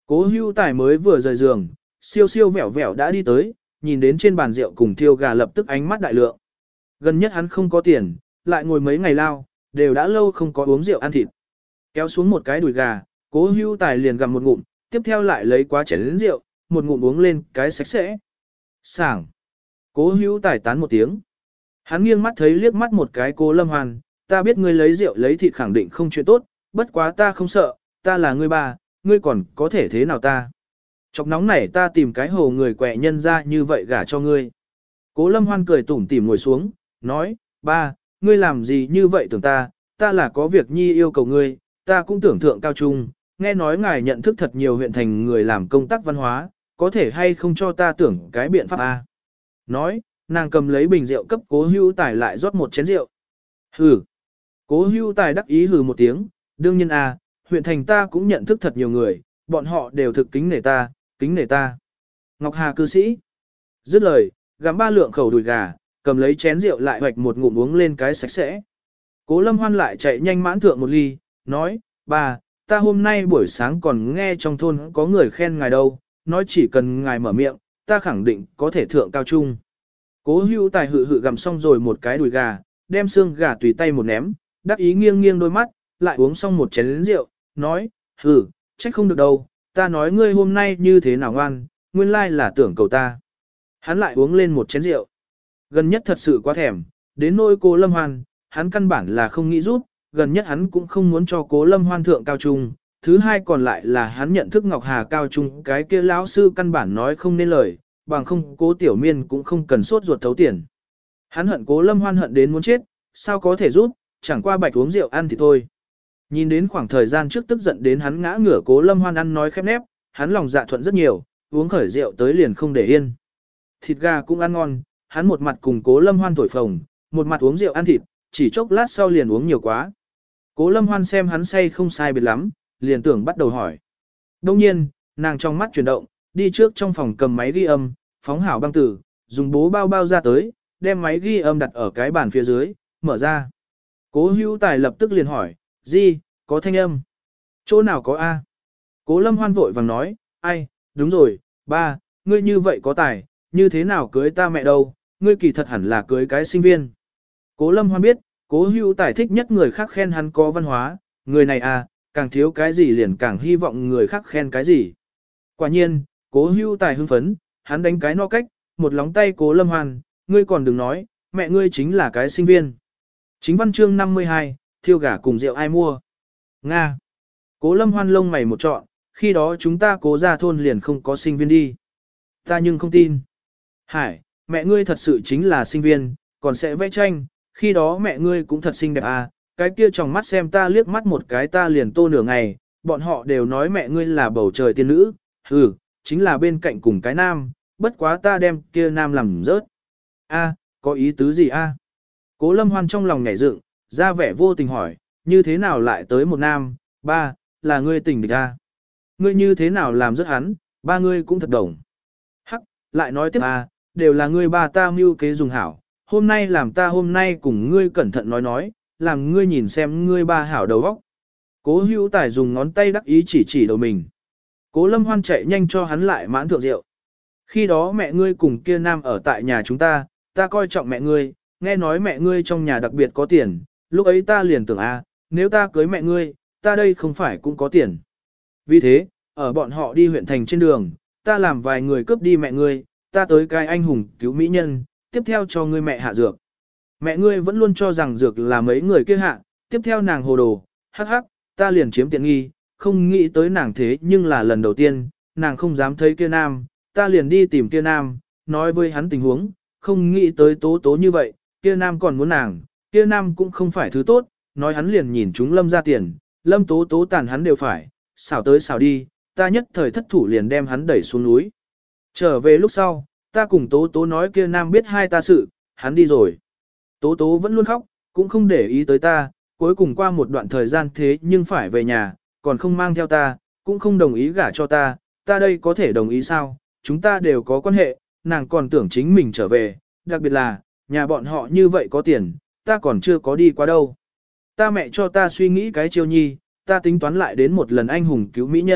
Cố Hưu Tài mới vừa rời giường, siêu siêu vẻo vẻo đã đi tới, nhìn đến trên bàn rượu cùng thiêu gà lập tức ánh mắt đại lượng. Gần nhất hắn không có tiền, lại ngồi mấy ngày lao, đều đã lâu không có uống rượu ăn thịt. Kéo xuống một cái đùi gà, Cố Hưu Tài liền gặm một ngụm, tiếp theo lại lấy quá chén lớn rượu, một ngụm uống lên cái sạch sẽ. Sảng. Cố Hưu Tài tán một tiếng. Hắn nghiêng mắt thấy liếc mắt một cái Cố Lâm Hoan, ta biết ngươi lấy rượu lấy thịt khẳng định không chuyện tốt, bất quá ta không sợ, ta là ngươi ba, ngươi còn có thể thế nào ta. Chọc nóng này ta tìm cái hồ người quẹ nhân ra như vậy gả cho ngươi. Cố Lâm Hoan cười tủm tỉm ngồi xuống, nói, ba, ngươi làm gì như vậy tưởng ta, ta là có việc nhi yêu cầu ngươi, ta cũng tưởng thượng cao trung, nghe nói ngài nhận thức thật nhiều huyện thành người làm công tác văn hóa, có thể hay không cho ta tưởng cái biện pháp a? Nói, nàng cầm lấy bình rượu cấp Cố Hưu Tài lại rót một chén rượu. Hừ. Cố Hưu Tài đắc ý hừ một tiếng, đương nhiên a, huyện thành ta cũng nhận thức thật nhiều người, bọn họ đều thực kính nể ta, kính nể ta. Ngọc Hà cư sĩ. Dứt lời, gắm ba lượng khẩu đùi gà, cầm lấy chén rượu lại hoạch một ngụm uống lên cái sạch sẽ. Cố Lâm Hoan lại chạy nhanh mãn thượng một ly, nói, bà, ta hôm nay buổi sáng còn nghe trong thôn có người khen ngài đâu, nói chỉ cần ngài mở miệng, ta khẳng định có thể thượng cao trung. Cố Hưu Tài hự hự gặm xong rồi một cái đùi gà, đem xương gà tùy tay một ném, đắc ý nghiêng nghiêng đôi mắt, lại uống xong một chén rượu, nói, hừ, trách không được đâu, ta nói ngươi hôm nay như thế nào ngoan, nguyên lai là tưởng cầu ta. Hắn lại uống lên một chén rượu. Gần nhất thật sự quá thèm, đến nỗi Cố Lâm Hoan, hắn căn bản là không nghĩ giúp, gần nhất hắn cũng không muốn cho Cố Lâm Hoan thượng cao trung. Thứ hai còn lại là hắn nhận thức Ngọc Hà cao trung, cái kia lão sư căn bản nói không nên lời, bằng không Cố Tiểu Miên cũng không cần sốt ruột thấu tiền. Hắn hận Cố Lâm Hoan hận đến muốn chết, sao có thể giúp, chẳng qua bạch uống rượu ăn thì thôi. Nhìn đến khoảng thời gian trước tức giận đến hắn ngã ngửa Cố Lâm Hoan ăn nói khép nép, hắn lòng dạ thuận rất nhiều, uống khởi rượu tới liền không để yên. Thịt gà cũng ăn ngon, hắn một mặt cùng Cố Lâm Hoan thổi phồng, một mặt uống rượu ăn thịt, chỉ chốc lát sau liền uống nhiều quá. Cố Lâm Hoan xem hắn say không sai biệt lắm, liền tưởng bắt đầu hỏi. Đông nhiên, nàng trong mắt chuyển động, đi trước trong phòng cầm máy ghi âm, phóng hảo băng tử, dùng bố bao bao ra tới, đem máy ghi âm đặt ở cái bàn phía dưới, mở ra. Cố Hữu Tài lập tức liền hỏi, gì, có thanh âm? Chỗ nào có A? Cố Lâm Hoan vội vàng nói, ai, đúng rồi, ba, ngươi như vậy có tài, như thế nào cưới ta mẹ đâu, ngươi kỳ thật hẳn là cưới cái sinh viên. Cố Lâm Hoan biết, Cố Hữu Tài thích nhất người khác khen hắn có văn hóa, người này à, càng thiếu cái gì liền càng hy vọng người khác khen cái gì. Quả nhiên, Cố Hữu Tài hưng phấn, hắn đánh cái no cách, một lóng tay Cố Lâm Hoan, ngươi còn đừng nói, mẹ ngươi chính là cái sinh viên. Chính văn chương năm mươi hai, thiêu gà cùng rượu ai mua? Nga. Cố Lâm Hoan lông mày một trọn, khi đó chúng ta Cố ra thôn liền không có sinh viên đi. Ta nhưng không tin. Hải, mẹ ngươi thật sự chính là sinh viên, còn sẽ vẽ tranh, khi đó mẹ ngươi cũng thật xinh đẹp à, cái kia trong mắt xem ta liếc mắt một cái ta liền tô nửa ngày, bọn họ đều nói mẹ ngươi là bầu trời tiên nữ, hừ, chính là bên cạnh cùng cái nam, bất quá ta đem kia nam làm rớt. A, có ý tứ gì a? Cố Lâm Hoan trong lòng nhảy dựng, ra vẻ vô tình hỏi, như thế nào lại tới một nam, ba, là ngươi tình địch a? Ngươi như thế nào làm rớt hắn, ba ngươi cũng thật đồng. Hắc, lại nói tiếp a, đều là ngươi ba ta mưu kế dùng hảo, hôm nay làm ta hôm nay cùng ngươi cẩn thận nói nói, làm ngươi nhìn xem ngươi ba hảo đầu óc. Cố Hữu Tài dùng ngón tay đắc ý chỉ chỉ đầu mình. Cố Lâm Hoan chạy nhanh cho hắn lại mãn thượng rượu. Khi đó mẹ ngươi cùng kia nam ở tại nhà chúng ta, ta coi trọng mẹ ngươi, nghe nói mẹ ngươi trong nhà đặc biệt có tiền, lúc ấy ta liền tưởng a, nếu ta cưới mẹ ngươi, ta đây không phải cũng có tiền. Vì thế, ở bọn họ đi huyện thành trên đường, ta làm vài người cướp đi mẹ ngươi, ta tới cái anh hùng cứu mỹ nhân, tiếp theo cho ngươi mẹ hạ dược. Mẹ ngươi vẫn luôn cho rằng dược là mấy người kia hạ, tiếp theo nàng hồ đồ, hắc hắc, ta liền chiếm tiện nghi, không nghĩ tới nàng thế nhưng là lần đầu tiên, nàng không dám thấy kia nam, ta liền đi tìm kia nam, nói với hắn tình huống, không nghĩ tới tố tố như vậy, kia nam còn muốn nàng, kia nam cũng không phải thứ tốt, nói hắn liền nhìn chúng lâm ra tiền, lâm tố tố tàn hắn đều phải, xảo tới xảo đi, ta nhất thời thất thủ liền đem hắn đẩy xuống núi. Trở về lúc sau, ta cùng tố tố nói kia nam biết hai ta sự, hắn đi rồi. Tố tố vẫn luôn khóc, cũng không để ý tới ta, cuối cùng qua một đoạn thời gian thế nhưng phải về nhà, còn không mang theo ta, cũng không đồng ý gả cho ta, ta đây có thể đồng ý sao, chúng ta đều có quan hệ, nàng còn tưởng chính mình trở về, đặc biệt là, nhà bọn họ như vậy có tiền, ta còn chưa có đi qua đâu. Ta mẹ cho ta suy nghĩ cái chiêu nhi, ta tính toán lại đến một lần anh hùng cứu mỹ nhân,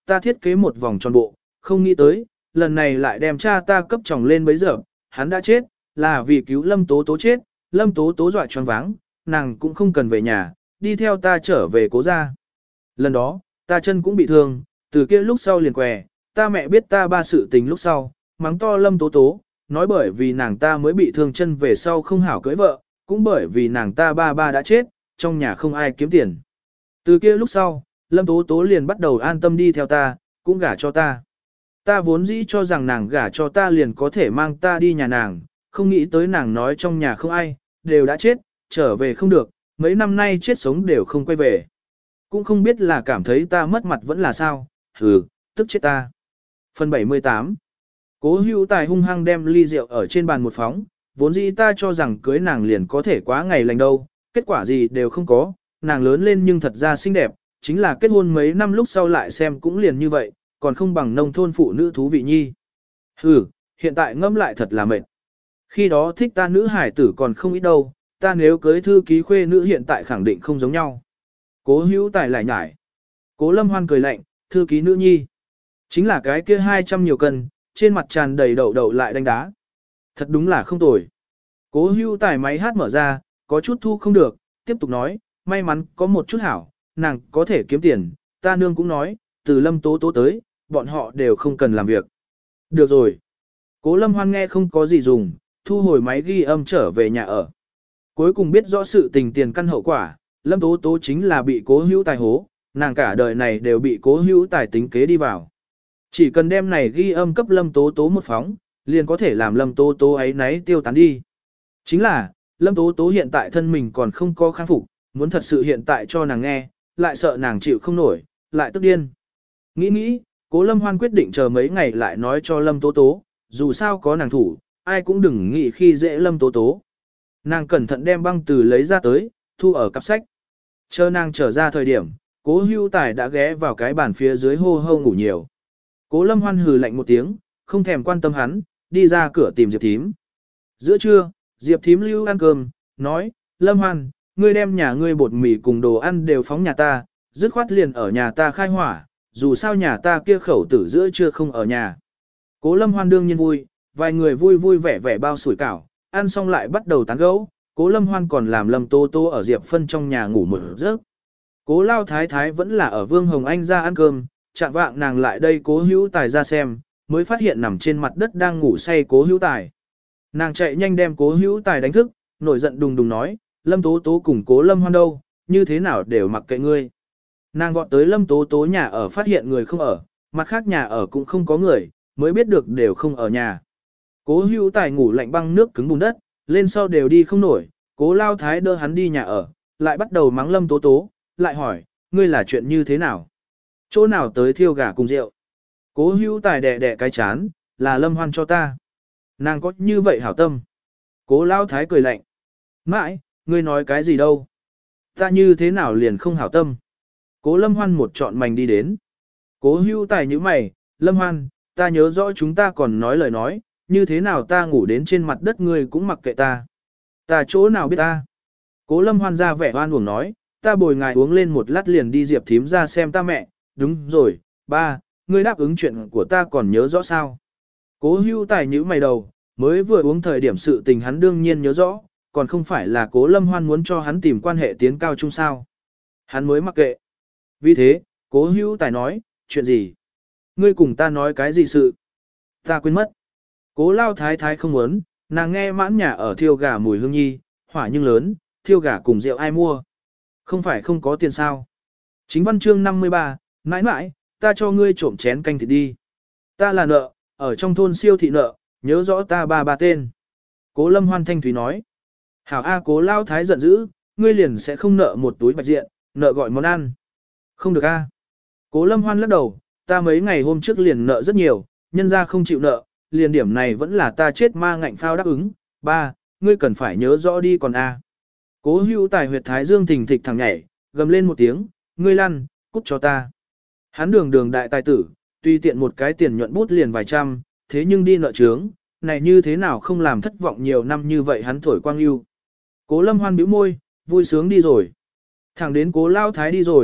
ta thiết kế một vòng tròn bộ, không nghĩ tới, lần này lại đem cha ta cấp chồng lên bấy giờ, hắn đã chết, là vì cứu Lâm Tố Tố chết, Lâm Tố Tố dọa choáng váng, nàng cũng không cần về nhà, đi theo ta trở về cố gia. Lần đó, ta chân cũng bị thương, từ kia lúc sau liền què, ta mẹ biết ta ba sự tình lúc sau, mắng to Lâm Tố Tố, nói bởi vì nàng ta mới bị thương chân về sau không hảo cưới vợ, cũng bởi vì nàng ta ba ba đã chết, trong nhà không ai kiếm tiền. Từ kia lúc sau, Lâm Tố Tố liền bắt đầu an tâm đi theo ta, cũng gả cho ta. Ta vốn dĩ cho rằng nàng gả cho ta liền có thể mang ta đi nhà nàng, không nghĩ tới nàng nói trong nhà không ai, đều đã chết, trở về không được, mấy năm nay chết sống đều không quay về. Cũng không biết là cảm thấy ta mất mặt vẫn là sao, hừ, tức chết ta. Phần bảy mươi tám. Cố Hữu Tài hung hăng đem ly rượu ở trên bàn một phóng, vốn dĩ ta cho rằng cưới nàng liền có thể quá ngày lành đâu, kết quả gì đều không có, nàng lớn lên nhưng thật ra xinh đẹp, chính là kết hôn mấy năm lúc sau lại xem cũng liền như vậy, còn không bằng nông thôn phụ nữ thú vị nhi. Hừ, hiện tại ngẫm lại thật là mệt. Khi đó thích ta nữ hải tử còn không ít đâu, ta nếu cưới thư ký khuê nữ hiện tại khẳng định không giống nhau. Cố Hữu Tài lại nhải. Cố Lâm Hoan cười lạnh, thư ký nữ nhi. Chính là cái kia hai trăm nhiều cân, trên mặt tràn đầy đậu đậu lại đánh đá. Thật đúng là không tồi. Cố Hữu Tài máy hát mở ra, có chút thu không được, tiếp tục nói, may mắn có một chút hảo, nàng có thể kiếm tiền, ta nương cũng nói, từ Lâm Tố Tố tới, bọn họ đều không cần làm việc. Được rồi. Cố Lâm Hoan nghe không có gì dùng, thu hồi máy ghi âm trở về nhà ở. Cuối cùng biết rõ sự tình tiền căn hậu quả, Lâm Tố Tố chính là bị Cố Hữu Tài hố, nàng cả đời này đều bị Cố Hữu Tài tính kế đi vào. Chỉ cần đem này ghi âm cấp Lâm Tố Tố một phóng, liền có thể làm Lâm Tố Tố ấy nấy tiêu tán đi. Chính là, Lâm Tố Tố hiện tại thân mình còn không có kháng phục, muốn thật sự hiện tại cho nàng nghe, lại sợ nàng chịu không nổi, lại tức điên. Nghĩ nghĩ, Cố Lâm Hoan quyết định chờ mấy ngày lại nói cho Lâm Tố Tố, dù sao có nàng thủ, ai cũng đừng nghĩ khi dễ Lâm Tố Tố. Nàng cẩn thận đem băng từ lấy ra tới, thu ở cặp sách. Chờ nàng trở ra thời điểm, Cố Hữu Tài đã ghé vào cái bàn phía dưới hô hô ngủ nhiều. Cố Lâm Hoan hừ lạnh một tiếng, không thèm quan tâm hắn, đi ra cửa tìm Diệp Thím. Giữa trưa, Diệp Thím lưu ăn cơm, nói, Lâm Hoan, ngươi đem nhà ngươi bột mì cùng đồ ăn đều phóng nhà ta, dứt khoát liền ở nhà ta khai hỏa, dù sao nhà ta kia khẩu tử giữa trưa không ở nhà. Cố Lâm Hoan đương nhiên vui, vài người vui vui vẻ vẻ bao sủi cảo, ăn xong lại bắt đầu tán gẫu. Cố Lâm Hoan còn làm Lâm Tố Tố ở Diệp Phân trong nhà ngủ một giấc. Cố Lao Thái Thái vẫn là ở Vương Hồng Anh ra ăn cơm, chạm vạng nàng lại đây Cố Hữu Tài ra xem, mới phát hiện nằm trên mặt đất đang ngủ say Cố Hữu Tài. Nàng chạy nhanh đem Cố Hữu Tài đánh thức, nổi giận đùng đùng nói, Lâm Tố Tố cùng Cố Lâm Hoan đâu, như thế nào đều mặc kệ ngươi. Nàng vọt tới Lâm Tố Tố nhà ở phát hiện người không ở, mặt khác nhà ở cũng không có người, mới biết được đều không ở nhà. Cố Hữu Tài ngủ lạnh băng nước cứng bùn đất, lên sau đều đi không nổi, Cố Lao Thái đỡ hắn đi nhà ở, lại bắt đầu mắng Lâm Tố Tố, lại hỏi, ngươi là chuyện như thế nào? Chỗ nào tới thiêu gà cùng rượu? Cố Hữu Tài đẻ đẻ cái chán, là Lâm Hoan cho ta. Nàng có như vậy hảo tâm. Cố Lao Thái cười lạnh. Mãi, ngươi nói cái gì đâu? Ta như thế nào liền không hảo tâm? Cố Lâm Hoan một trọn mảnh đi đến. Cố Hữu Tài như mày, Lâm Hoan, ta nhớ rõ chúng ta còn nói lời nói, như thế nào ta ngủ đến trên mặt đất ngươi cũng mặc kệ ta. Ta chỗ nào biết ta? Cố Lâm Hoan ra vẻ oan uổng nói, ta bồi ngài uống lên một lát liền đi Diệp Thím ra xem ta mẹ, đúng rồi, ba, ngươi đáp ứng chuyện của ta còn nhớ rõ sao? Cố Hữu Tài nhíu mày đầu, mới vừa uống thời điểm sự tình hắn đương nhiên nhớ rõ, còn không phải là Cố Lâm Hoan muốn cho hắn tìm quan hệ tiến cao chung sao. Hắn mới mặc kệ. Vì thế, Cố Hữu Tài nói, chuyện gì? Ngươi cùng ta nói cái gì sự? Ta quên mất. Cố Lao Thái Thái không muốn, nàng nghe mãn nhà ở thiêu gà mùi hương nhi, hỏa nhưng lớn, thiêu gà cùng rượu ai mua? Không phải không có tiền sao? Chính văn chương năm mươi ba, mãi mãi, ta cho ngươi trộm chén canh thịt đi. Ta là nợ, ở trong thôn siêu thị nợ, nhớ rõ ta ba ba tên. Cố Lâm Hoan thanh thúy nói. Hảo A Cố Lao Thái giận dữ, ngươi liền sẽ không nợ một túi bạch diện, nợ gọi món ăn. Không được A. Cố Lâm Hoan lắc đầu, ta mấy ngày hôm trước liền nợ rất nhiều, nhân ra không chịu nợ, liền điểm này vẫn là ta chết ma ngạnh phao đáp ứng. Ba, ngươi cần phải nhớ rõ đi còn A. Cố Hữu Tài huyệt thái dương thình thịch thẳng nhảy, gầm lên một tiếng, ngươi lăn, cút cho ta. Hắn đường đường đại tài tử, tuy tiện một cái tiền nhuận bút liền vài trăm, thế nhưng đi nợ trướng, này như thế nào không làm thất vọng nhiều năm như vậy hắn thổi quang yêu. Cố Lâm Hoan bĩu môi, vui sướng đi rồi. Thẳng đến Cố Lao Thái đi rồi,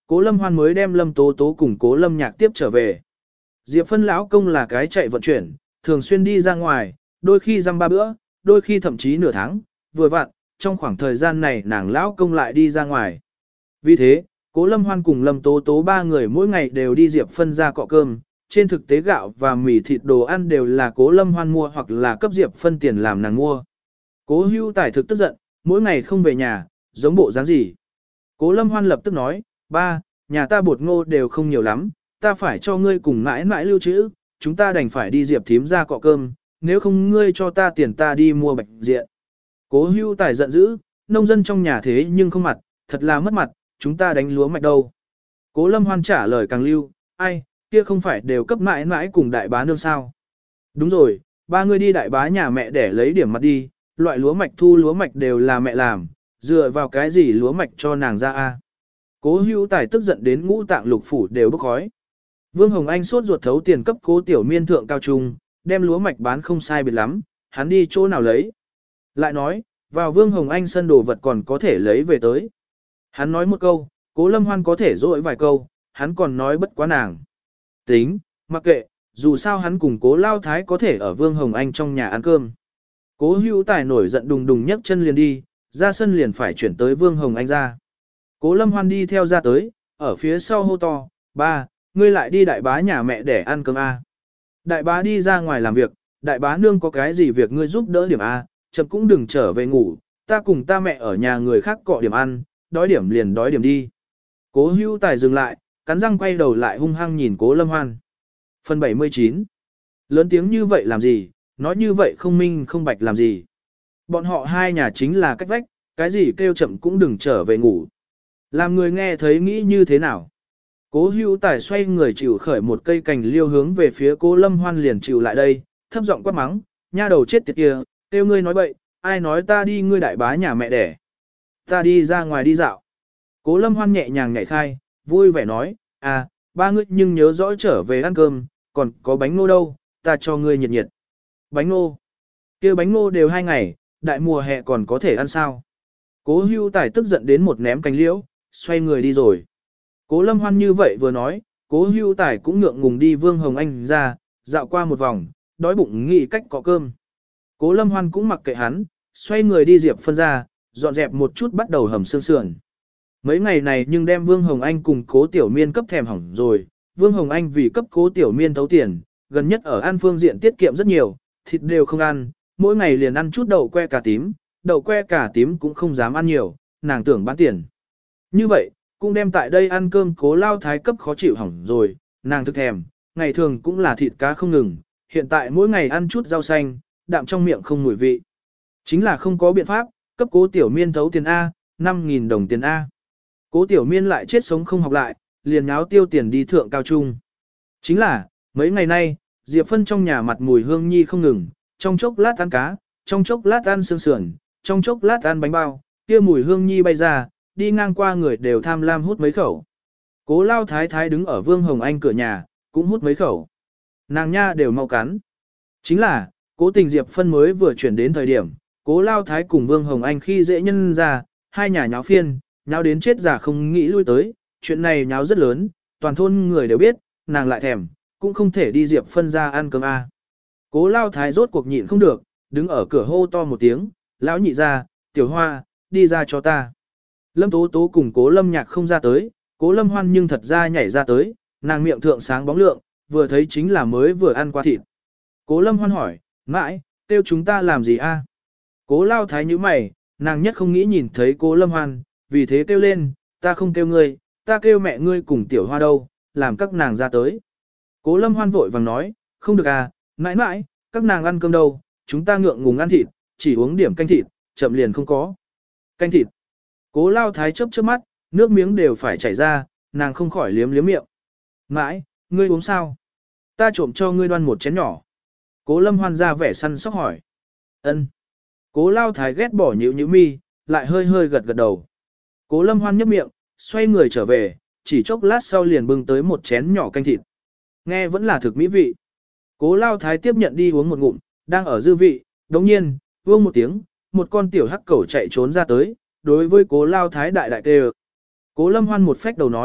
Cố Lâm Hoan mới đem Lâm Tố Tố cùng Cố Lâm Nhạc tiếp trở về. Diệp Phân lão công là cái chạy vận chuyển, thường xuyên đi ra ngoài, đôi khi dăm ba bữa, đôi khi thậm chí nửa tháng, vừa vặn, trong khoảng thời gian này nàng lão công lại đi ra ngoài. Vì thế, Cố Lâm Hoan cùng Lâm Tố Tố ba người mỗi ngày đều đi Diệp Phân ra cọ cơm, trên thực tế gạo và mì thịt đồ ăn đều là Cố Lâm Hoan mua hoặc là cấp Diệp Phân tiền làm nàng mua. Cố Hưu Tài thực tức giận, mỗi ngày không về nhà, giống bộ dáng gì. Cố Lâm Hoan lập tức nói, ba, nhà ta bột ngô đều không nhiều lắm, ta phải cho ngươi cùng mãi mãi lưu trữ, chúng ta đành phải đi Diệp thím ra cọ cơm, nếu không ngươi cho ta tiền ta đi mua bạch diện. Cố Hưu Tài giận dữ, nông dân trong nhà thế nhưng không mặt, thật là mất mặt, chúng ta đánh lúa mạch đâu. Cố Lâm Hoan trả lời càng lưu, ai, kia không phải đều cấp mãi mãi cùng đại bá nương sao. Đúng rồi, ba ngươi đi đại bá nhà mẹ để lấy điểm mặt đi, loại lúa mạch thu lúa mạch đều là mẹ làm, dựa vào cái gì lúa mạch cho nàng ra a? Cố Hưu Tài tức giận đến ngũ tạng lục phủ đều bốc khói. Vương Hồng Anh sốt ruột thấu tiền cấp Cố Tiểu Miên thượng cao trung, đem lúa mạch bán không sai biệt lắm, hắn đi chỗ nào lấy. Lại nói, vào Vương Hồng Anh sân đồ vật còn có thể lấy về tới. Hắn nói một câu, Cố Lâm Hoan có thể dỗi vài câu, hắn còn nói bất quá nàng. Tính, mặc kệ, dù sao hắn cùng Cố Lao Thái có thể ở Vương Hồng Anh trong nhà ăn cơm. Cố Hữu Tài nổi giận đùng đùng nhấc chân liền đi, ra sân liền phải chuyển tới Vương Hồng Anh ra. Cố Lâm Hoan đi theo ra tới, ở phía sau hô to, ba, ngươi lại đi đại bá nhà mẹ để ăn cơm A. Đại bá đi ra ngoài làm việc, đại bá nương có cái gì việc ngươi giúp đỡ điểm A, chậm cũng đừng trở về ngủ, ta cùng ta mẹ ở nhà người khác cọ điểm ăn, đói điểm liền đói điểm đi. Cố Hữu Tài dừng lại, cắn răng quay đầu lại hung hăng nhìn Cố Lâm Hoan. Phần bảy mươi chín. Lớn tiếng như vậy làm gì, nói như vậy không minh không bạch làm gì. Bọn họ hai nhà chính là cách vách, cái gì kêu chậm cũng đừng trở về ngủ. Làm người nghe thấy nghĩ như thế nào. Cố Hữu Tài xoay người chịu khởi một cây cành liêu hướng về phía Cố Lâm Hoan liền chịu lại đây, thấp giọng quát mắng, nha đầu chết tiệt kia, kêu ngươi nói bậy, ai nói ta đi ngươi đại bá nhà mẹ đẻ. Ta đi ra ngoài đi dạo. Cố Lâm Hoan nhẹ nhàng nhảy khai, vui vẻ nói, à, ba ngươi nhưng nhớ rõ trở về ăn cơm, còn có bánh ngô đâu, ta cho ngươi nhiệt nhiệt. Bánh ngô. Kêu bánh ngô đều hai ngày, đại mùa hè còn có thể ăn sao. Cố Hưu Tài tức giận đến một ném cánh liễu, xoay người đi rồi. Cố Lâm Hoan như vậy vừa nói, Cố Hưu Tài cũng ngượng ngùng đi Vương Hồng Anh ra, dạo qua một vòng, đói bụng nghĩ cách có cơm. Cố Lâm Hoan cũng mặc kệ hắn, xoay người đi Diệp Phân ra, dọn dẹp một chút bắt đầu hầm xương sườn. Mấy ngày này nhưng đem Vương Hồng Anh cùng Cố Tiểu Miên cấp thèm hỏng rồi, Vương Hồng Anh vì cấp Cố Tiểu Miên thấu tiền, gần nhất ở ăn phương diện tiết kiệm rất nhiều, thịt đều không ăn, mỗi ngày liền ăn chút đậu que cà tím, đậu que cà tím cũng không dám ăn nhiều, nàng tưởng bán tiền. Như vậy, cũng đem tại đây ăn cơm Cố Lao Thái cấp khó chịu hỏng rồi, nàng thức thèm, ngày thường cũng là thịt cá không ngừng, hiện tại mỗi ngày ăn chút rau xanh, đạm trong miệng không mùi vị. Chính là không có biện pháp, cấp Cố Tiểu Miên thấu tiền A, năm nghìn đồng tiền A. Cố Tiểu Miên lại chết sống không học lại, liền nháo tiêu tiền đi thượng cao trung. Chính là, mấy ngày nay, Diệp Phân trong nhà mặt mùi hương nhi không ngừng, trong chốc lát ăn cá, trong chốc lát ăn xương sườn, trong chốc lát ăn bánh bao, kia mùi hương nhi bay ra, đi ngang qua người đều tham lam hút mấy khẩu. Cố Lao Thái Thái đứng ở Vương Hồng Anh cửa nhà, cũng hút mấy khẩu. Nàng nha đều mau cắn. Chính là, Cố Tình Diệp Phân mới vừa chuyển đến thời điểm, Cố Lao Thái cùng Vương Hồng Anh khi dễ nhân ra, hai nhà nháo phiên, nháo đến chết già không nghĩ lui tới, chuyện này nháo rất lớn, toàn thôn người đều biết, nàng lại thèm, cũng không thể đi Diệp Phân ra ăn cơm a. Cố Lao Thái rốt cuộc nhịn không được, đứng ở cửa hô to một tiếng, lão nhị ra, tiểu hoa, đi ra cho ta. Lâm Tố Tố cùng Cố Lâm Nhạc không ra tới, Cố Lâm Hoan nhưng thật ra nhảy ra tới, nàng miệng thượng sáng bóng lượng, vừa thấy chính là mới vừa ăn qua thịt. Cố Lâm Hoan hỏi, mãi, kêu chúng ta làm gì a? Cố Lao Thái nhíu mày, nàng nhất không nghĩ nhìn thấy Cố Lâm Hoan, vì thế kêu lên, ta không kêu ngươi, ta kêu mẹ ngươi cùng tiểu hoa đâu, làm các nàng ra tới. Cố Lâm Hoan vội vàng nói, không được à, mãi mãi, các nàng ăn cơm đâu, chúng ta ngượng ngùng ăn thịt, chỉ uống điểm canh thịt, chậm liền không có. Canh thịt. Cố Lao Thái chớp chớp mắt, nước miếng đều phải chảy ra, nàng không khỏi liếm liếm miệng. Mãi, ngươi uống sao? Ta trộm cho ngươi đoan một chén nhỏ. Cố Lâm Hoan ra vẻ săn sóc hỏi. Ân. Cố Lao Thái ghét bỏ nhíu nhíu mi, lại hơi hơi gật gật đầu. Cố Lâm Hoan nhếch miệng, xoay người trở về, chỉ chốc lát sau liền bưng tới một chén nhỏ canh thịt. Nghe vẫn là thực mỹ vị. Cố Lao Thái tiếp nhận đi uống một ngụm, đang ở dư vị, đồng nhiên, vương một tiếng, một con tiểu hắc cẩu chạy trốn ra tới, đối với Cố Lao Thái đại đại kêu. Cố Lâm Hoan một phách đầu nói,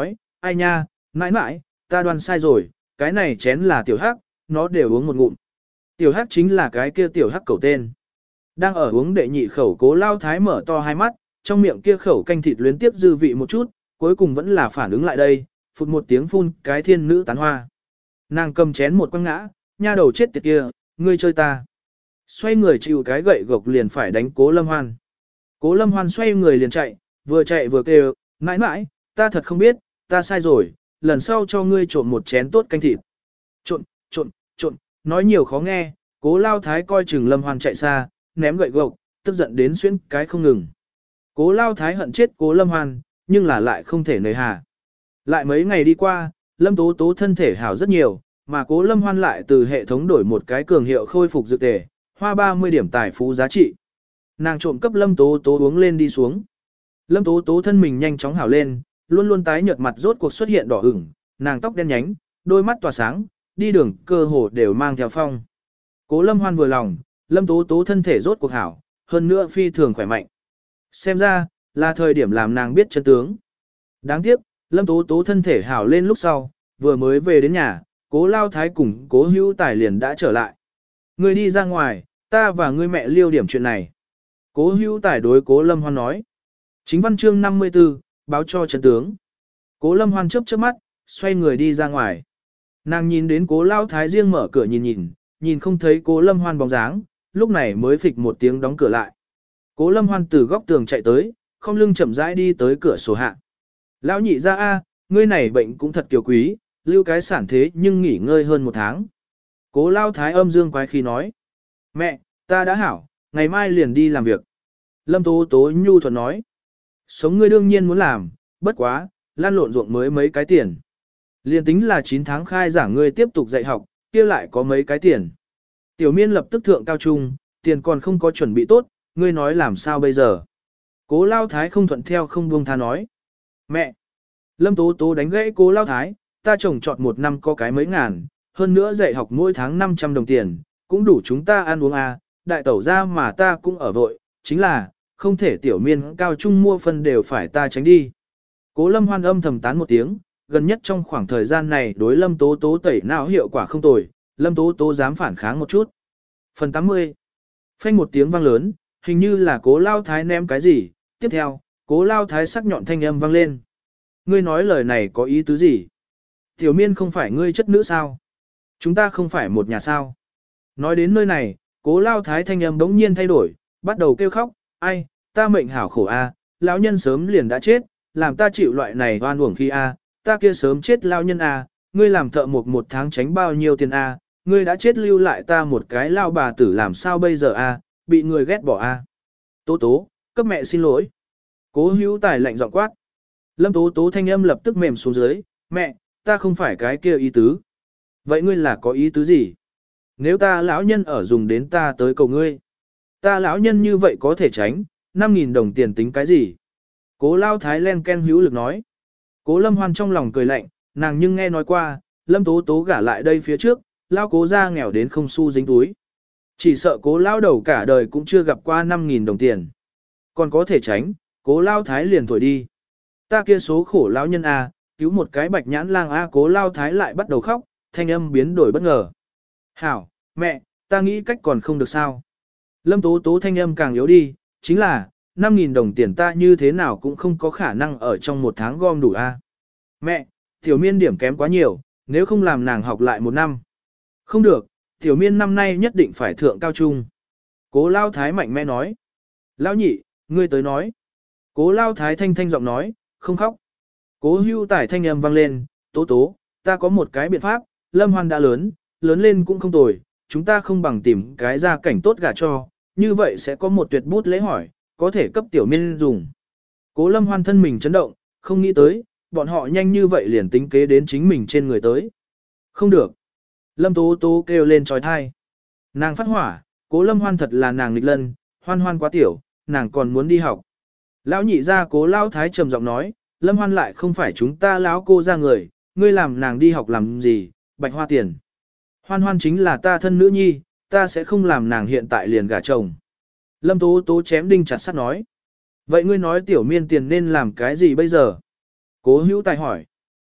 Ai nha, mãi mãi, ta đoán sai rồi, cái này chén là tiểu hắc, nó đều uống một ngụm. Tiểu hắc chính là cái kia tiểu hắc cầu tên. Đang ở uống đệ nhị khẩu Cố Lao Thái mở to hai mắt, trong miệng kia khẩu canh thịt luyến tiếp dư vị một chút, cuối cùng vẫn là phản ứng lại đây, phụt một tiếng phun cái thiên nữ tán hoa. Nàng cầm chén một quăng ngã, nha đầu chết tiệt kia, ngươi chơi ta. Xoay người chịu cái gậy gộc liền phải đánh Cố Lâm Hoan. Cố Lâm Hoan xoay người liền chạy, vừa chạy vừa kêu, mãi mãi, ta thật không biết, ta sai rồi, lần sau cho ngươi trộn một chén tốt canh thịt. Trộn, trộn, trộn, nói nhiều khó nghe, Cố Lao Thái coi chừng Lâm Hoan chạy xa, ném gậy gộc, tức giận đến xuyên cái không ngừng. Cố Lao Thái hận chết Cố Lâm Hoan, nhưng là lại không thể nời hà. Lại mấy ngày đi qua, Lâm Tố Tố thân thể hảo rất nhiều, mà Cố Lâm Hoan lại từ hệ thống đổi một cái cường hiệu khôi phục dược tề, hoa ba mươi điểm tài phú giá trị. Nàng trộm cấp Lâm Tố Tố uống lên đi xuống. Lâm Tố Tố thân mình nhanh chóng hảo lên, luôn luôn tái nhợt mặt rốt cuộc xuất hiện đỏ ửng, nàng tóc đen nhánh, đôi mắt tỏa sáng, đi đường cơ hồ đều mang theo phong. Cố Lâm Hoan vừa lòng, Lâm Tố Tố thân thể rốt cuộc hảo, hơn nữa phi thường khỏe mạnh. Xem ra, là thời điểm làm nàng biết chân tướng. Đáng tiếc, Lâm Tố Tố thân thể hảo lên lúc sau, vừa mới về đến nhà, Cố Lao Thái cùng Cố Hữu Tài liền đã trở lại. Ngươi đi ra ngoài, ta và ngươi mẹ liêu điểm chuyện này. Cố Hữu Tài đối Cố Lâm Hoan nói. Chính văn chương năm mươi tư, báo cho chân tướng. Cố Lâm Hoan chớp chớp mắt, xoay người đi ra ngoài. Nàng nhìn đến Cố Lao Thái riêng mở cửa nhìn nhìn, nhìn không thấy Cố Lâm Hoan bóng dáng, lúc này mới phịch một tiếng đóng cửa lại. Cố Lâm Hoan từ góc tường chạy tới, không lưng chậm rãi đi tới cửa sổ hạ. Lão nhị ra a, ngươi này bệnh cũng thật kiều quý, lưu cái sản thế nhưng nghỉ ngơi hơn một tháng. Cố Lao Thái âm dương quái khí nói. Mẹ, ta đã hảo, ngày mai liền đi làm việc. Lâm Tố Tố nhu thuận nói. Sống ngươi đương nhiên muốn làm, bất quá, lan lộn ruộng mới mấy cái tiền. Liền tính là chín tháng khai giảng ngươi tiếp tục dạy học, kia lại có mấy cái tiền. Tiểu Miên lập tức thượng cao trung, tiền còn không có chuẩn bị tốt, ngươi nói làm sao bây giờ. Cố Lao Thái không thuận theo không buông tha nói. Mẹ! Lâm Tố Tố đánh gãy Cố Lao Thái, ta trồng trọt một năm có cái mấy ngàn, hơn nữa dạy học mỗi tháng năm trăm đồng tiền, cũng đủ chúng ta ăn uống à, đại tẩu ra mà ta cũng ở vội, chính là, không thể Tiểu Miên cao trung mua phân đều phải ta tránh đi. Cố Lâm Hoan âm thầm tán một tiếng, gần nhất trong khoảng thời gian này đối Lâm Tố Tố tẩy não hiệu quả không tồi, Lâm Tố Tố dám phản kháng một chút. Phần tám mươi. Phanh một tiếng vang lớn, hình như là Cố Lao Thái ném cái gì, tiếp theo, Cố Lao Thái sắc nhọn thanh âm vang lên. Ngươi nói lời này có ý tứ gì? Tiểu Miên không phải ngươi chất nữ sao? Chúng ta không phải một nhà sao? Nói đến nơi này, Cố Lao Thái thanh âm bỗng nhiên thay đổi, bắt đầu kêu khóc, ai, ta mệnh hảo khổ a, lão nhân sớm liền đã chết, làm ta chịu loại này oan uổng khi a, ta kia sớm chết lão nhân a, ngươi làm thợ một một tháng tránh bao nhiêu tiền a, ngươi đã chết lưu lại ta một cái lao bà tử làm sao bây giờ a, bị người ghét bỏ a. Tố Tố, cấp mẹ xin lỗi. Cố Hữu Tài lạnh giọng quát. Lâm Tố Tố thanh âm lập tức mềm xuống dưới, mẹ, ta không phải cái kia ý tứ. Vậy ngươi là có ý tứ gì? Nếu ta lão nhân ở dùng đến ta tới cầu ngươi. Ta lão nhân như vậy có thể tránh, năm nghìn đồng tiền tính cái gì? Cố Lao Thái len ken hữu lực nói. Cố Lâm Hoan trong lòng cười lạnh, nàng nhưng nghe nói qua, Lâm Tố Tố gả lại đây phía trước, Lao Cố ra nghèo đến không xu dính túi. Chỉ sợ Cố Lao đầu cả đời cũng chưa gặp qua năm nghìn đồng tiền. Còn có thể tránh, Cố Lao Thái liền thổi đi. Ta kia số khổ lão nhân A, cứu một cái bạch nhãn lang A. Cố Lao Thái lại bắt đầu khóc, thanh âm biến đổi bất ngờ. Hảo, mẹ, ta nghĩ cách còn không được sao. Lâm Tố Tố thanh âm càng yếu đi, chính là, năm nghìn đồng tiền ta như thế nào cũng không có khả năng ở trong một tháng gom đủ A. Mẹ, Tiểu Miên điểm kém quá nhiều, nếu không làm nàng học lại một năm. Không được, Tiểu Miên năm nay nhất định phải thượng cao trung. Cố Lao Thái mạnh mẽ nói. Lão nhị, ngươi tới nói. Cố Lao Thái thanh thanh giọng nói, không khóc. Cố Hữu Tài thanh âm vang lên, Tố Tố, ta có một cái biện pháp, Lâm Hoan đã lớn, lớn lên cũng không tồi, chúng ta không bằng tìm cái gia cảnh tốt gả cho, như vậy sẽ có một tuyệt bút lễ hỏi, có thể cấp Tiểu Miên dùng. Cố Lâm Hoan thân mình chấn động, không nghĩ tới, bọn họ nhanh như vậy liền tính kế đến chính mình trên người tới. Không được. Lâm Tố Tố kêu lên trói thai. Nàng phát hỏa, Cố Lâm Hoan thật là nàng nghịch lân, Hoan Hoan quá tiểu, nàng còn muốn đi học. Lão nhị ra Cố Lao Thái trầm giọng nói, Lâm Hoan lại không phải chúng ta lão cô ra người, ngươi làm nàng đi học làm gì, bạch hoa tiền. Hoan Hoan chính là ta thân nữ nhi, ta sẽ không làm nàng hiện tại liền gả chồng. Lâm Tố Tố chém đinh chặt sắt nói. Vậy ngươi nói Tiểu Miên tiền nên làm cái gì bây giờ? Cố Hữu Tài hỏi.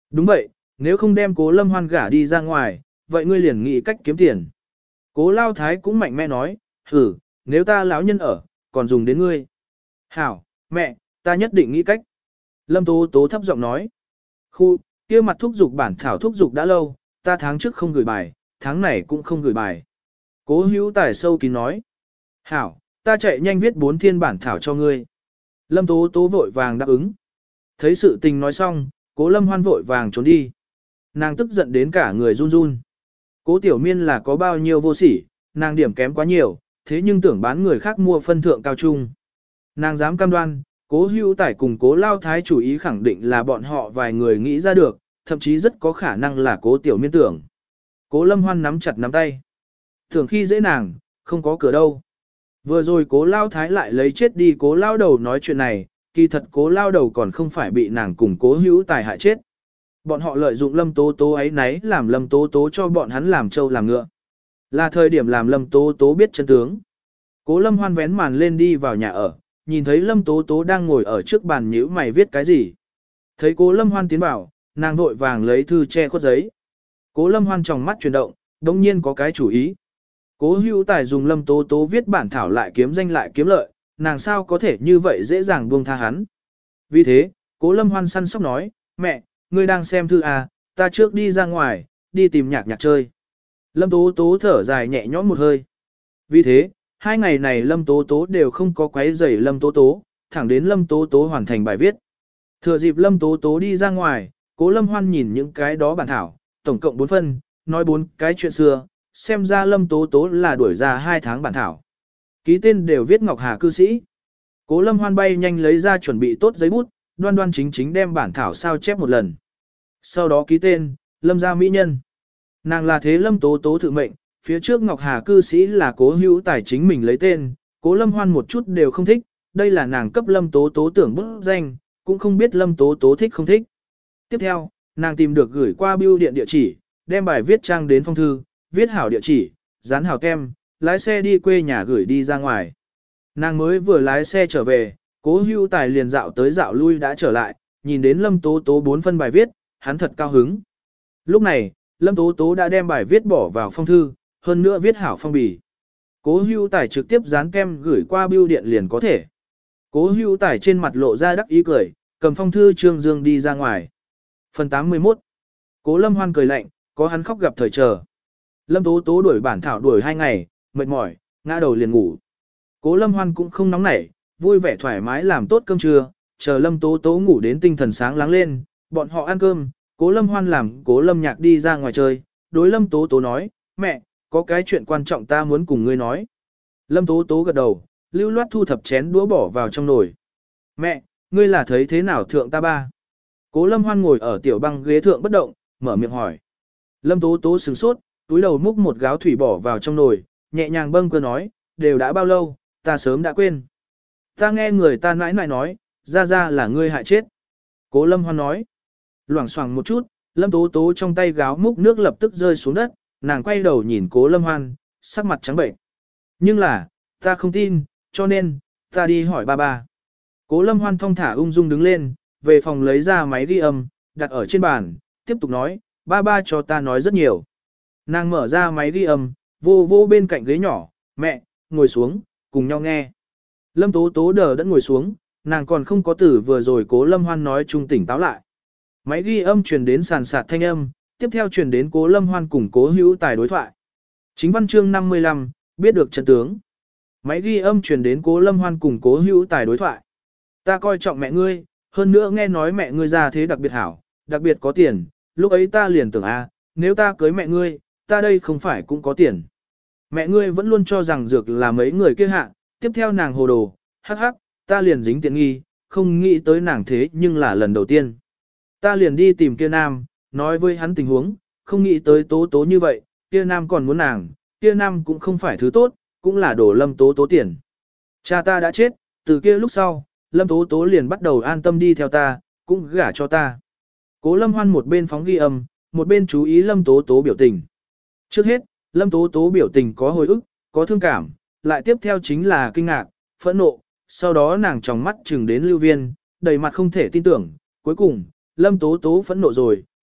Đúng vậy, nếu không đem cố lâm hoan gả đi ra ngoài, vậy ngươi liền nghĩ cách kiếm tiền. Cố lao thái cũng mạnh mẽ nói, hử, nếu ta lão nhân ở, còn dùng đến ngươi. Hảo, mẹ, ta nhất định nghĩ cách. Lâm Tố Tố thấp giọng nói. Khu, kia mặt thúc dục bản thảo thúc dục đã lâu, ta tháng trước không gửi bài, tháng này cũng không gửi bài. Cố hữu tài sâu kín nói. Hảo, ta chạy nhanh viết bốn thiên bản thảo cho ngươi. Lâm Tố Tố vội vàng đáp ứng. Thấy sự tình nói xong, cố Lâm Hoan vội vàng trốn đi. Nàng tức giận đến cả người run run. Cố Tiểu Miên là có bao nhiêu vô sỉ, nàng điểm kém quá nhiều, thế nhưng tưởng bán người khác mua phân thượng cao trung. Nàng dám cam đoan, cố hữu tải cùng cố lao thái chủ ý khẳng định là bọn họ vài người nghĩ ra được, thậm chí rất có khả năng là cố Tiểu Miên tưởng. Cố Lâm Hoan nắm chặt nắm tay. Thường khi dễ nàng, không có cửa đâu. Vừa rồi cố lao thái lại lấy chết đi cố lao đầu nói chuyện này, kỳ thật cố lao đầu còn không phải bị nàng cùng cố hữu tài hại chết. Bọn họ lợi dụng Lâm Tố Tố ấy nấy làm Lâm Tố Tố cho bọn hắn làm trâu làm ngựa. Là thời điểm làm Lâm Tố Tố biết chân tướng. Cố Lâm Hoan vén màn lên đi vào nhà ở, nhìn thấy Lâm Tố Tố đang ngồi ở trước bàn nhíu mày viết cái gì. Thấy Cố Lâm Hoan tiến vào, nàng vội vàng lấy thư che khuất giấy. Cố Lâm Hoan trong mắt chuyển động, đống nhiên có cái chủ ý. Cố Hữu Tài dùng Lâm Tố Tố viết bản thảo lại kiếm danh lại kiếm lợi, nàng sao có thể như vậy dễ dàng buông tha hắn. Vì thế, Cố Lâm Hoan săn sóc nói, mẹ, ngươi đang xem thư à, ta trước đi ra ngoài, đi tìm nhạc nhạc chơi. Lâm Tố Tố thở dài nhẹ nhõm một hơi. Vì thế, hai ngày này Lâm Tố Tố đều không có quấy rầy Lâm Tố Tố, thẳng đến Lâm Tố Tố hoàn thành bài viết. Thừa dịp Lâm Tố Tố đi ra ngoài, Cố Lâm Hoan nhìn những cái đó bản thảo, tổng cộng bốn phân, nói bốn cái chuyện xưa, xem ra Lâm Tố Tố là đuổi ra hai tháng bản thảo. Ký tên đều viết Ngọc Hà cư sĩ. Cố Lâm Hoan bay nhanh lấy ra chuẩn bị tốt giấy bút, đoan đoan chính chính đem bản thảo sao chép một lần. Sau đó ký tên, Lâm gia mỹ nhân. Nàng là thế Lâm Tố Tố thự mệnh, phía trước Ngọc Hà cư sĩ là Cố Hữu Tài chính mình lấy tên, Cố Lâm Hoan một chút đều không thích, đây là nàng cấp Lâm Tố Tố tưởng bút danh, cũng không biết Lâm Tố Tố thích không thích. Tiếp theo, nàng tìm được gửi qua bưu điện địa chỉ, đem bài viết trang đến phong thư, viết hảo địa chỉ, dán hảo kem, lái xe đi quê nhà gửi đi ra ngoài. Nàng mới vừa lái xe trở về, Cố Hữu Tài liền dạo tới dạo lui đã trở lại, nhìn đến Lâm Tố Tố bốn phân bài viết, hắn thật cao hứng. Lúc này, Lâm Tố Tố đã đem bài viết bỏ vào phong thư, hơn nữa viết hảo phong bì. Cố Hữu Tài trực tiếp dán kem gửi qua bưu điện liền có thể. Cố Hữu Tài trên mặt lộ ra đắc ý cười, cầm phong thư trương dương đi ra ngoài. Phần tám mươi mốt. Cố Lâm Hoan cười lạnh, có hắn khóc gặp thời chờ. Lâm Tố Tố đuổi bản thảo đuổi hai ngày, mệt mỏi, ngã đầu liền ngủ. Cố Lâm Hoan cũng không nóng nảy, vui vẻ thoải mái làm tốt cơm trưa, chờ Lâm Tố Tố ngủ đến tinh thần sáng láng lên, bọn họ ăn cơm, Cố Lâm Hoan làm Cố Lâm Nhạc đi ra ngoài chơi, đối Lâm Tố Tố nói, mẹ, có cái chuyện quan trọng ta muốn cùng ngươi nói. Lâm Tố Tố gật đầu, lưu loát thu thập chén đũa bỏ vào trong nồi. Mẹ, ngươi là thấy thế nào thượng ta ba? Cố Lâm Hoan ngồi ở tiểu băng ghế thượng bất động, mở miệng hỏi. Lâm Tố Tố sửng sốt, túi đầu múc một gáo thủy bỏ vào trong nồi, nhẹ nhàng bâng cơ nói, đều đã bao lâu, ta sớm đã quên. Ta nghe người ta nãi nãi nói, ra ra là ngươi hại chết. Cố Lâm Hoan nói. Loảng xoảng một chút, Lâm Tố Tố trong tay gáo múc nước lập tức rơi xuống đất, nàng quay đầu nhìn Cố Lâm Hoan, sắc mặt trắng bệnh. Nhưng là, ta không tin, cho nên, ta đi hỏi ba ba. Cố Lâm Hoan thong thả ung dung đứng lên, về phòng lấy ra máy ghi âm, đặt ở trên bàn, tiếp tục nói, ba ba cho ta nói rất nhiều. Nàng mở ra máy ghi âm, vô vô bên cạnh ghế nhỏ, mẹ, ngồi xuống, cùng nhau nghe. Lâm Tố Tố đờ đẫn ngồi xuống, nàng còn không có tử vừa rồi Cố Lâm Hoan nói trung tỉnh táo lại. Máy ghi âm truyền đến sàn sạt thanh âm, tiếp theo truyền đến Cố Lâm Hoan cùng Cố Hữu Tài đối thoại. Chính văn chương năm mươi lăm, biết được chân tướng. Máy ghi âm truyền đến Cố Lâm Hoan cùng Cố Hữu Tài đối thoại. Ta coi trọng mẹ ngươi, hơn nữa nghe nói mẹ ngươi ra thế đặc biệt hảo, đặc biệt có tiền, lúc ấy ta liền tưởng a, nếu ta cưới mẹ ngươi, ta đây không phải cũng có tiền. Mẹ ngươi vẫn luôn cho rằng dược là mấy người kia hạ, tiếp theo nàng hồ đồ, hắc hắc, ta liền dính tiện nghi, không nghĩ tới nàng thế nhưng là lần đầu tiên. Ta liền đi tìm kia nam, nói với hắn tình huống, không nghĩ tới tố tố như vậy, kia nam còn muốn nàng, kia nam cũng không phải thứ tốt, cũng là đổ Lâm Tố Tố tiền. Cha ta đã chết, từ kia lúc sau, Lâm Tố Tố liền bắt đầu an tâm đi theo ta, cũng gả cho ta. Cố Lâm Hoan một bên phóng ghi âm, một bên chú ý Lâm Tố Tố biểu tình. Trước hết, Lâm Tố Tố biểu tình có hồi ức, có thương cảm, lại tiếp theo chính là kinh ngạc, phẫn nộ, sau đó nàng tròng mắt chừng đến Lưu Viên, đầy mặt không thể tin tưởng, cuối cùng, Lâm Tố Tố phẫn nộ rồi,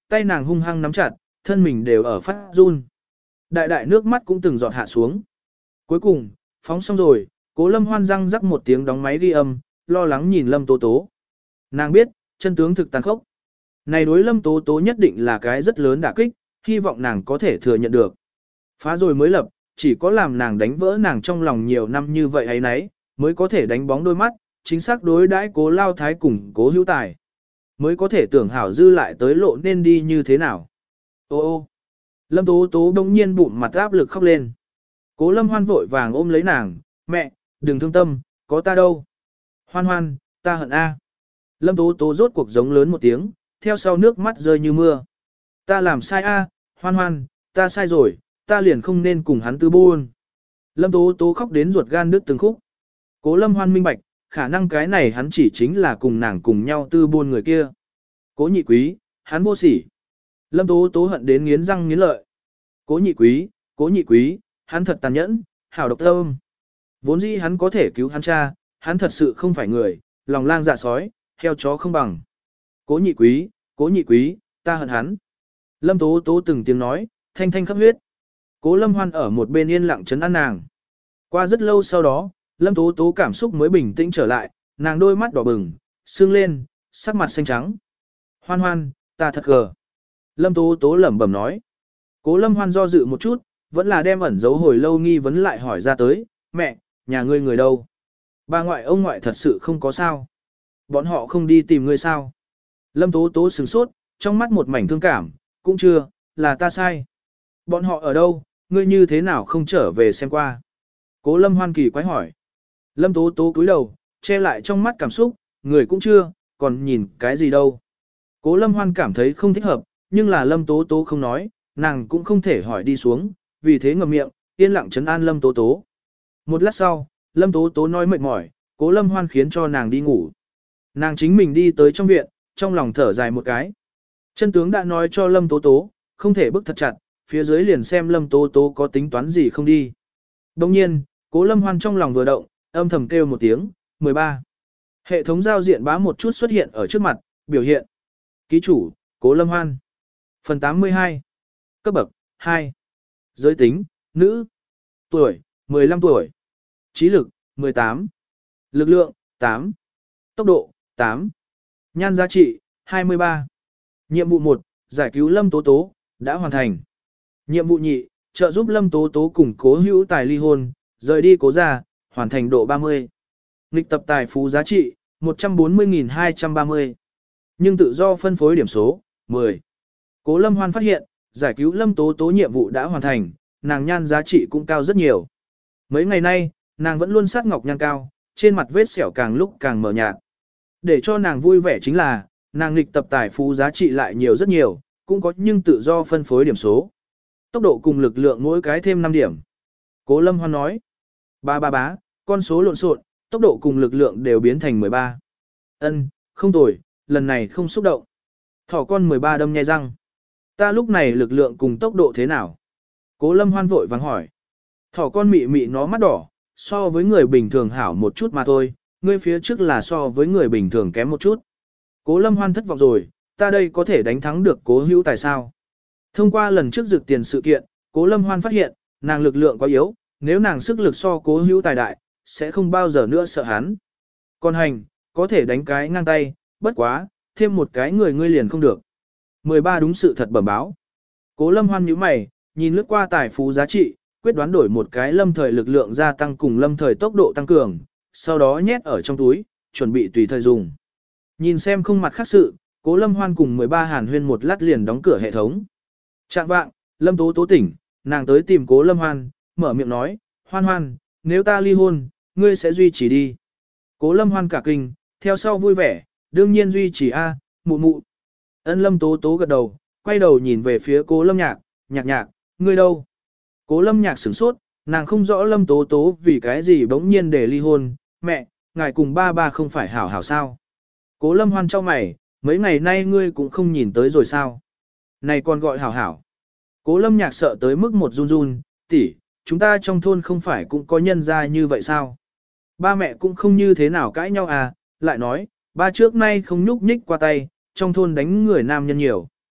tay nàng hung hăng nắm chặt, thân mình đều ở phát run. Đại đại nước mắt cũng từng giọt hạ xuống. Cuối cùng, phóng xong rồi, Cố Lâm Hoan răng rắc một tiếng đóng máy ghi âm, lo lắng nhìn Lâm Tố Tố. Nàng biết, chân tướng thực tàn khốc. Này đối Lâm Tố Tố nhất định là cái rất lớn đả kích, hy vọng nàng có thể thừa nhận được. Phá rồi mới lập, chỉ có làm nàng đánh vỡ nàng trong lòng nhiều năm như vậy ấy nấy, mới có thể đánh bóng đôi mắt, chính xác đối đãi Cố Lao Thái cùng Cố Hữu Tài. Mới có thể tưởng hảo dư lại tới lộ nên đi như thế nào. Ô ô, Lâm Tố Tố đông nhiên bụng mặt áp lực khóc lên. Cố Lâm Hoan vội vàng ôm lấy nàng, mẹ, đừng thương tâm, có ta đâu. Hoan Hoan, ta hận a. Lâm Tố Tố rốt cuộc giống lớn một tiếng, theo sau nước mắt rơi như mưa. Ta làm sai a, Hoan Hoan, ta sai rồi, ta liền không nên cùng hắn tư buôn. Lâm Tố Tố khóc đến ruột gan đứt từng khúc. Cố Lâm Hoan minh bạch, khả năng cái này hắn chỉ chính là cùng nàng cùng nhau tư buôn người kia. Cố nhị quý, hắn vô sỉ. Lâm Tố Tố hận đến nghiến răng nghiến lợi. Cố nhị quý, cố nhị quý, hắn thật tàn nhẫn, hảo độc tâm. Vốn dĩ hắn có thể cứu hắn cha, hắn thật sự không phải người, lòng lang dạ sói, heo chó không bằng. Cố nhị quý, cố nhị quý, ta hận hắn. Lâm Tố Tố từng tiếng nói, thanh thanh khắp huyết. Cố Lâm Hoan ở một bên yên lặng trấn an nàng. Qua rất lâu sau đó, Lâm Tố Tố cảm xúc mới bình tĩnh trở lại, nàng đôi mắt đỏ bừng, sưng lên, sắc mặt xanh trắng. Hoan Hoan, ta thật gờ. Lâm Tố Tố lẩm bẩm nói. Cố Lâm Hoan do dự một chút, vẫn là đem ẩn giấu hồi lâu nghi vấn lại hỏi ra tới, mẹ, nhà ngươi người đâu? Bà ngoại ông ngoại thật sự không có sao. Bọn họ không đi tìm ngươi sao? Lâm Tố Tố sửng sốt, trong mắt một mảnh thương cảm, cũng chưa, là ta sai. Bọn họ ở đâu, ngươi như thế nào không trở về xem qua? Cố Lâm Hoan kỳ quái hỏi. Lâm Tố Tố cúi đầu, che lại trong mắt cảm xúc, người cũng chưa, còn nhìn cái gì đâu. Cố Lâm Hoan cảm thấy không thích hợp, nhưng là Lâm Tố Tố không nói, nàng cũng không thể hỏi đi xuống, vì thế ngậm miệng, yên lặng trấn an Lâm Tố Tố. Một lát sau, Lâm Tố Tố nói mệt mỏi, Cố Lâm Hoan khiến cho nàng đi ngủ. Nàng chính mình đi tới trong viện, trong lòng thở dài một cái. Chân tướng đã nói cho Lâm Tố Tố, không thể bức thật chặt, phía dưới liền xem Lâm Tố Tố có tính toán gì không đi. Đồng nhiên, Cố Lâm Hoan trong lòng vừa động, âm thầm kêu một tiếng, mười ba. Hệ thống giao diện bá một chút xuất hiện ở trước mặt, biểu hiện. Ký chủ, Cố Lâm Hoan. Phần tám mươi hai. Cấp bậc, hai. Giới tính, nữ. Tuổi, mười lăm tuổi. Trí lực, mười tám. Lực lượng, tám. Tốc độ, tám. Nhan giá trị, hai mươi ba. Nhiệm vụ một, giải cứu Lâm Tố Tố, đã hoàn thành. Nhiệm vụ nhị, trợ giúp Lâm Tố Tố cùng Cố Hữu Tài ly hôn, rời đi Cố gia, hoàn thành độ ba mươi. Nghịch tập tài phú giá trị, một trăm bốn mươi nghìn hai trăm ba mươi. Nhưng tự do phân phối điểm số, mười. Cố Lâm Hoan phát hiện, giải cứu Lâm Tố Tố nhiệm vụ đã hoàn thành, nàng nhan giá trị cũng cao rất nhiều. Mấy ngày nay, nàng vẫn luôn sát ngọc nhan cao, trên mặt vết sẹo càng lúc càng mờ nhạt. Để cho nàng vui vẻ chính là, nàng nghịch tập tài phú giá trị lại nhiều rất nhiều, cũng có nhưng tự do phân phối điểm số. Tốc độ cùng lực lượng mỗi cái thêm năm điểm. Cố Lâm Hoan nói, ba ba bá, con số lộn xộn, tốc độ cùng lực lượng đều biến thành mười ba. Ân, không tồi, lần này không xúc động. Thỏ con mười ba đâm nhai răng. Ta lúc này lực lượng cùng tốc độ thế nào? Cố Lâm Hoan vội vàng hỏi. Thỏ con mị mị nó mắt đỏ, so với người bình thường hảo một chút mà thôi, ngươi phía trước là so với người bình thường kém một chút. Cố Lâm Hoan thất vọng rồi, ta đây có thể đánh thắng được Cố Hữu Tài sao? Thông qua lần trước dược tiền sự kiện, Cố Lâm Hoan phát hiện, nàng lực lượng quá yếu, nếu nàng sức lực so Cố Hữu Tài đại, sẽ không bao giờ nữa sợ hắn. Còn hành, có thể đánh cái ngang tay, bất quá, thêm một cái người ngươi liền không được. mười ba đúng sự thật bẩm báo. Cố Lâm Hoan nhíu mày, nhìn lướt qua tài phú giá trị, quyết đoán đổi một cái lâm thời lực lượng gia tăng cùng lâm thời tốc độ tăng cường, sau đó nhét ở trong túi, chuẩn bị tùy thời dùng. Nhìn xem không mặt khác sự, Cố Lâm Hoan cùng mười ba Hàn Huyên một lát liền đóng cửa hệ thống. Trạng vạng, Lâm Tố Tố tỉnh, nàng tới tìm Cố Lâm Hoan, mở miệng nói, Hoan Hoan, nếu ta ly hôn, ngươi sẽ duy trì đi. Cố Lâm Hoan cả kinh, theo sau vui vẻ, đương nhiên duy trì a, mụ mụ. Ân Lâm Tố Tố gật đầu, quay đầu nhìn về phía Cố Lâm Nhạc, nhạc nhạc, ngươi đâu? Cố Lâm Nhạc sửng sốt, nàng không rõ Lâm Tố Tố vì cái gì bỗng nhiên để ly hôn, mẹ, ngài cùng ba ba không phải hảo hảo sao? Cố Lâm Hoan cho mày, mấy ngày nay ngươi cũng không nhìn tới rồi sao? Này còn gọi hảo hảo. Cố Lâm Nhạc sợ tới mức một run run, tỷ, chúng ta trong thôn không phải cũng có nhân gia như vậy sao? Ba mẹ cũng không như thế nào cãi nhau à, lại nói, ba trước nay không nhúc nhích qua tay, trong thôn đánh người nam nhân nhiều.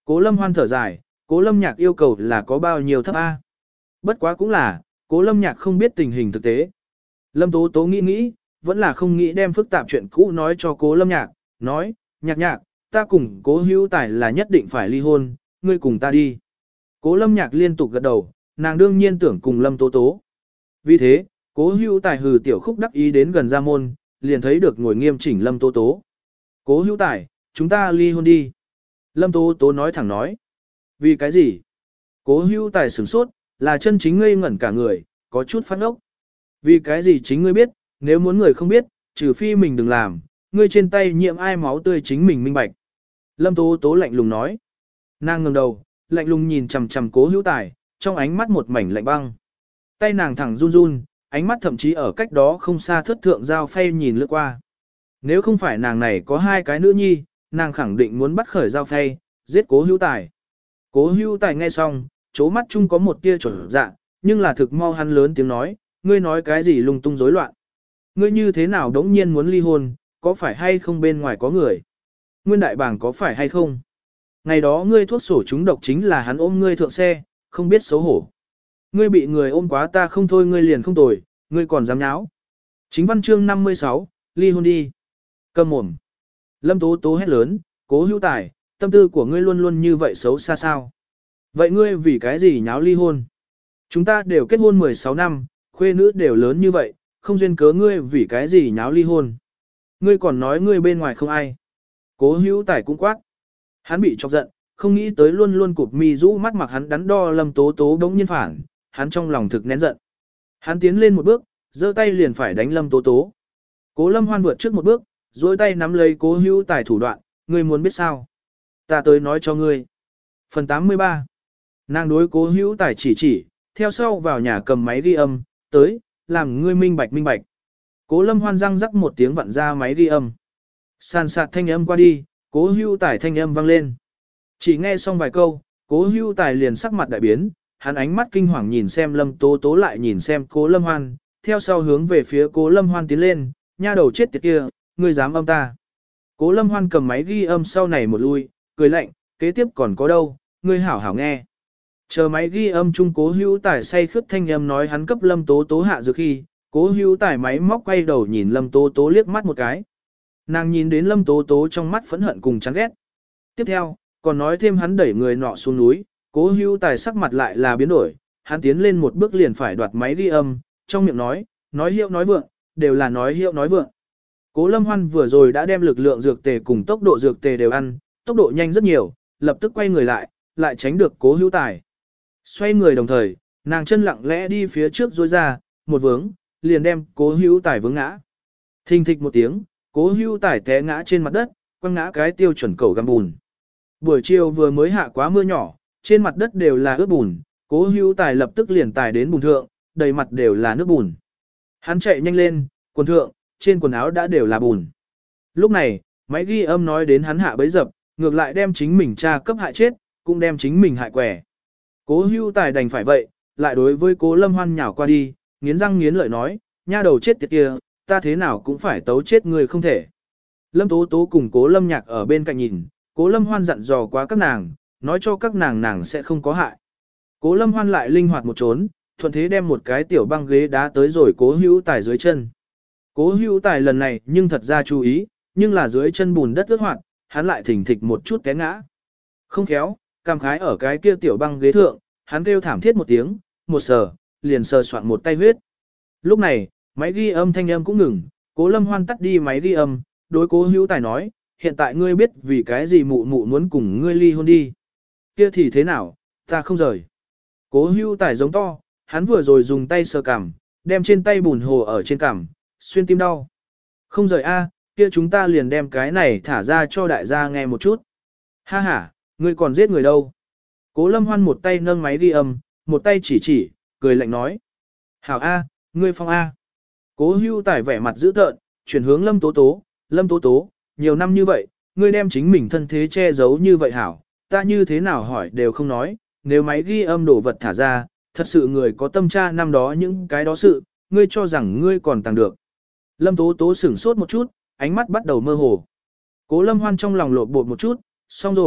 Cố Lâm Hoan thở dài, Cố Lâm Nhạc yêu cầu là có bao nhiêu thấp A. Bất quá cũng là, Cố Lâm Nhạc không biết tình hình thực tế. Lâm Tố Tố nghĩ nghĩ, vẫn là không nghĩ đem phức tạp chuyện cũ nói cho Cố Lâm Nhạc, nói, Nhạc Nhạc, ta cùng Cố Hữu Tài là nhất định phải ly hôn, ngươi cùng ta đi. Cố Lâm Nhạc liên tục gật đầu, nàng đương nhiên tưởng cùng Lâm Tố Tố. Vì thế, Cố Hữu Tài hừ tiểu khúc đắc ý đến gần ra môn, liền thấy được ngồi nghiêm chỉnh Lâm Tố Tố. Cố Hữu Tài, chúng ta ly hôn đi. Lâm Tố Tố nói thẳng nói. Vì cái gì? Cố Hữu Tài sửng sốt, là chân chính ngây ngẩn cả người, có chút phát ốc. Vì cái gì chính ngươi biết, nếu muốn người không biết, trừ phi mình đừng làm, ngươi trên tay nhiễm ai máu tươi chính mình minh bạch. Lâm Tố Tố lạnh lùng nói. Nàng ngẩng đầu, lạnh lùng nhìn chằm chằm Cố Hữu Tài, trong ánh mắt một mảnh lạnh băng. Tay nàng thẳng run run, ánh mắt thậm chí ở cách đó không xa thất thượng dao phay nhìn lướt qua. Nếu không phải nàng này có hai cái nữ nhi, nàng khẳng định muốn bắt khởi dao phay, giết Cố Hữu Tài. Cố Hữu Tài nghe xong, chố mắt chung có một tia trở dạ, nhưng là thực mau hắn lớn tiếng nói, ngươi nói cái gì lung tung rối loạn. Ngươi như thế nào đống nhiên muốn ly hôn, có phải hay không bên ngoài có người? Nguyên đại bàng có phải hay không? Ngày đó ngươi thuốc sổ chúng độc chính là hắn ôm ngươi thượng xe, không biết xấu hổ. Ngươi bị người ôm quá ta không thôi ngươi liền không tồi, ngươi còn dám nháo. Chính văn chương năm mươi sáu, ly hôn đi. Cầm mồm. Lâm Tố Tố hét lớn, Cố Hữu Tài, tâm tư của ngươi luôn luôn như vậy xấu xa sao. Vậy ngươi vì cái gì nháo ly hôn? Chúng ta đều kết hôn mười sáu năm, khuê nữ đều lớn như vậy, không duyên cớ ngươi vì cái gì nháo ly hôn. Ngươi còn nói ngươi bên ngoài không ai. Cố Hữu Tài cũng quát. Hắn bị chọc giận, không nghĩ tới luôn luôn cụp mi rũ mắt mặc hắn đắn đo Lâm Tố Tố bỗng nhiên phản, hắn trong lòng thực nén giận. Hắn tiến lên một bước, giơ tay liền phải đánh Lâm Tố Tố. Cố Lâm Hoan vượt trước một bước, duỗi tay nắm lấy Cố Hữu Tài thủ đoạn, ngươi muốn biết sao? Ta tới nói cho ngươi. Phần tám mươi ba. Nàng đối Cố Hữu Tài chỉ chỉ, theo sau vào nhà cầm máy ghi âm, tới, làm ngươi minh bạch minh bạch. Cố Lâm Hoan răng rắc một tiếng vặn ra máy ghi âm. Sàn sạt thanh âm qua đi, Cố Hữu Tài thanh âm vang lên. Chỉ nghe xong vài câu, Cố Hữu Tài liền sắc mặt đại biến, hắn ánh mắt kinh hoàng nhìn xem Lâm Tố Tố lại nhìn xem Cố Lâm Hoan, theo sau hướng về phía Cố Lâm Hoan tiến lên, nha đầu chết tiệt kia, ngươi dám âm ta. Cố Lâm Hoan cầm máy ghi âm sau này một lui, cười lạnh, kế tiếp còn có đâu, ngươi hảo hảo nghe. Chờ máy ghi âm chung Cố Hữu Tài say khướt thanh âm nói hắn cấp Lâm Tố Tố hạ dược khi, Cố Hữu Tài máy móc quay đầu nhìn Lâm Tố Tố liếc mắt một cái. Nàng nhìn đến Lâm Tố Tố trong mắt phẫn hận cùng chán ghét. Tiếp theo, còn nói thêm hắn đẩy người nọ xuống núi, Cố Hữu Tài sắc mặt lại là biến đổi, hắn tiến lên một bước liền phải đoạt máy ghi âm, trong miệng nói, nói hiệu nói vượng, đều là nói hiệu nói vượng. Cố Lâm Hoan vừa rồi đã đem lực lượng dược tề cùng tốc độ dược tề đều ăn, tốc độ nhanh rất nhiều, lập tức quay người lại, lại tránh được Cố Hữu Tài. Xoay người đồng thời, nàng chân lặng lẽ đi phía trước rối ra, một vướng, liền đem Cố Hữu Tài vướng ngã. Thình thịch một tiếng, Cố Hữu Tài té ngã trên mặt đất, quăng ngã cái tiêu chuẩn cầu găm bùn. Buổi chiều vừa mới hạ quá mưa nhỏ, trên mặt đất đều là ướt bùn, Cố Hữu Tài lập tức liền tài đến bùn thượng, đầy mặt đều là nước bùn. Hắn chạy nhanh lên, quần thượng, trên quần áo đã đều là bùn. Lúc này, máy ghi âm nói đến hắn hạ bấy dập, ngược lại đem chính mình cha cấp hại chết, cũng đem chính mình hại quẻ. Cố Hữu Tài đành phải vậy, lại đối với Cố Lâm Hoan nhào qua đi, nghiến răng nghiến lợi nói, nha đầu chết tiệt kia, ta thế nào cũng phải tấu chết người không thể. Lâm Tố Tố cùng Cố Lâm Nhạc ở bên cạnh nhìn, Cố Lâm Hoan dặn dò quá các nàng, nói cho các nàng nàng sẽ không có hại. Cố Lâm Hoan lại linh hoạt một trốn, thuận thế đem một cái tiểu băng ghế đá tới rồi Cố Hữu Tài dưới chân. Cố Hữu Tài lần này nhưng thật ra chú ý, nhưng là dưới chân bùn đất ướt hoạt, hắn lại thỉnh thịch một chút té ngã. Không khéo, cam khái ở cái kia tiểu băng ghế thượng, hắn kêu thảm thiết một tiếng, một sờ, liền sờ soạn một tay huyết. Lúc này, máy ghi âm thanh âm cũng ngừng, Cố Lâm Hoan tắt đi máy ghi âm, đối Cố Hữu Tài nói, hiện tại ngươi biết vì cái gì mụ mụ muốn cùng ngươi ly hôn đi. Kia thì thế nào, ta không rời. Cố Hữu Tài giống to, hắn vừa rồi dùng tay sờ cằm, đem trên tay bùn hồ ở trên cằm, xuyên tim đau. Không rời a, kia chúng ta liền đem cái này thả ra cho đại gia nghe một chút. Ha ha, ngươi còn giết người đâu. Cố Lâm Hoan một tay nâng máy ghi âm, một tay chỉ chỉ, cười lạnh nói. Hảo a, ngươi phong a. Cố Hữu Tài vẻ mặt dữ tợn, chuyển hướng Lâm Tố Tố, Lâm Tố Tố, nhiều năm như vậy, ngươi đem chính mình thân thế che giấu như vậy hảo, ta như thế nào hỏi đều không nói, nếu máy ghi âm đổ vật thả ra, thật sự người có tâm tra năm đó những cái đó sự, ngươi cho rằng ngươi còn tàng được. Lâm Tố Tố sửng sốt một chút, ánh mắt bắt đầu mơ hồ. Cố Lâm Hoan trong lòng lộn bột một chút, xong rồi,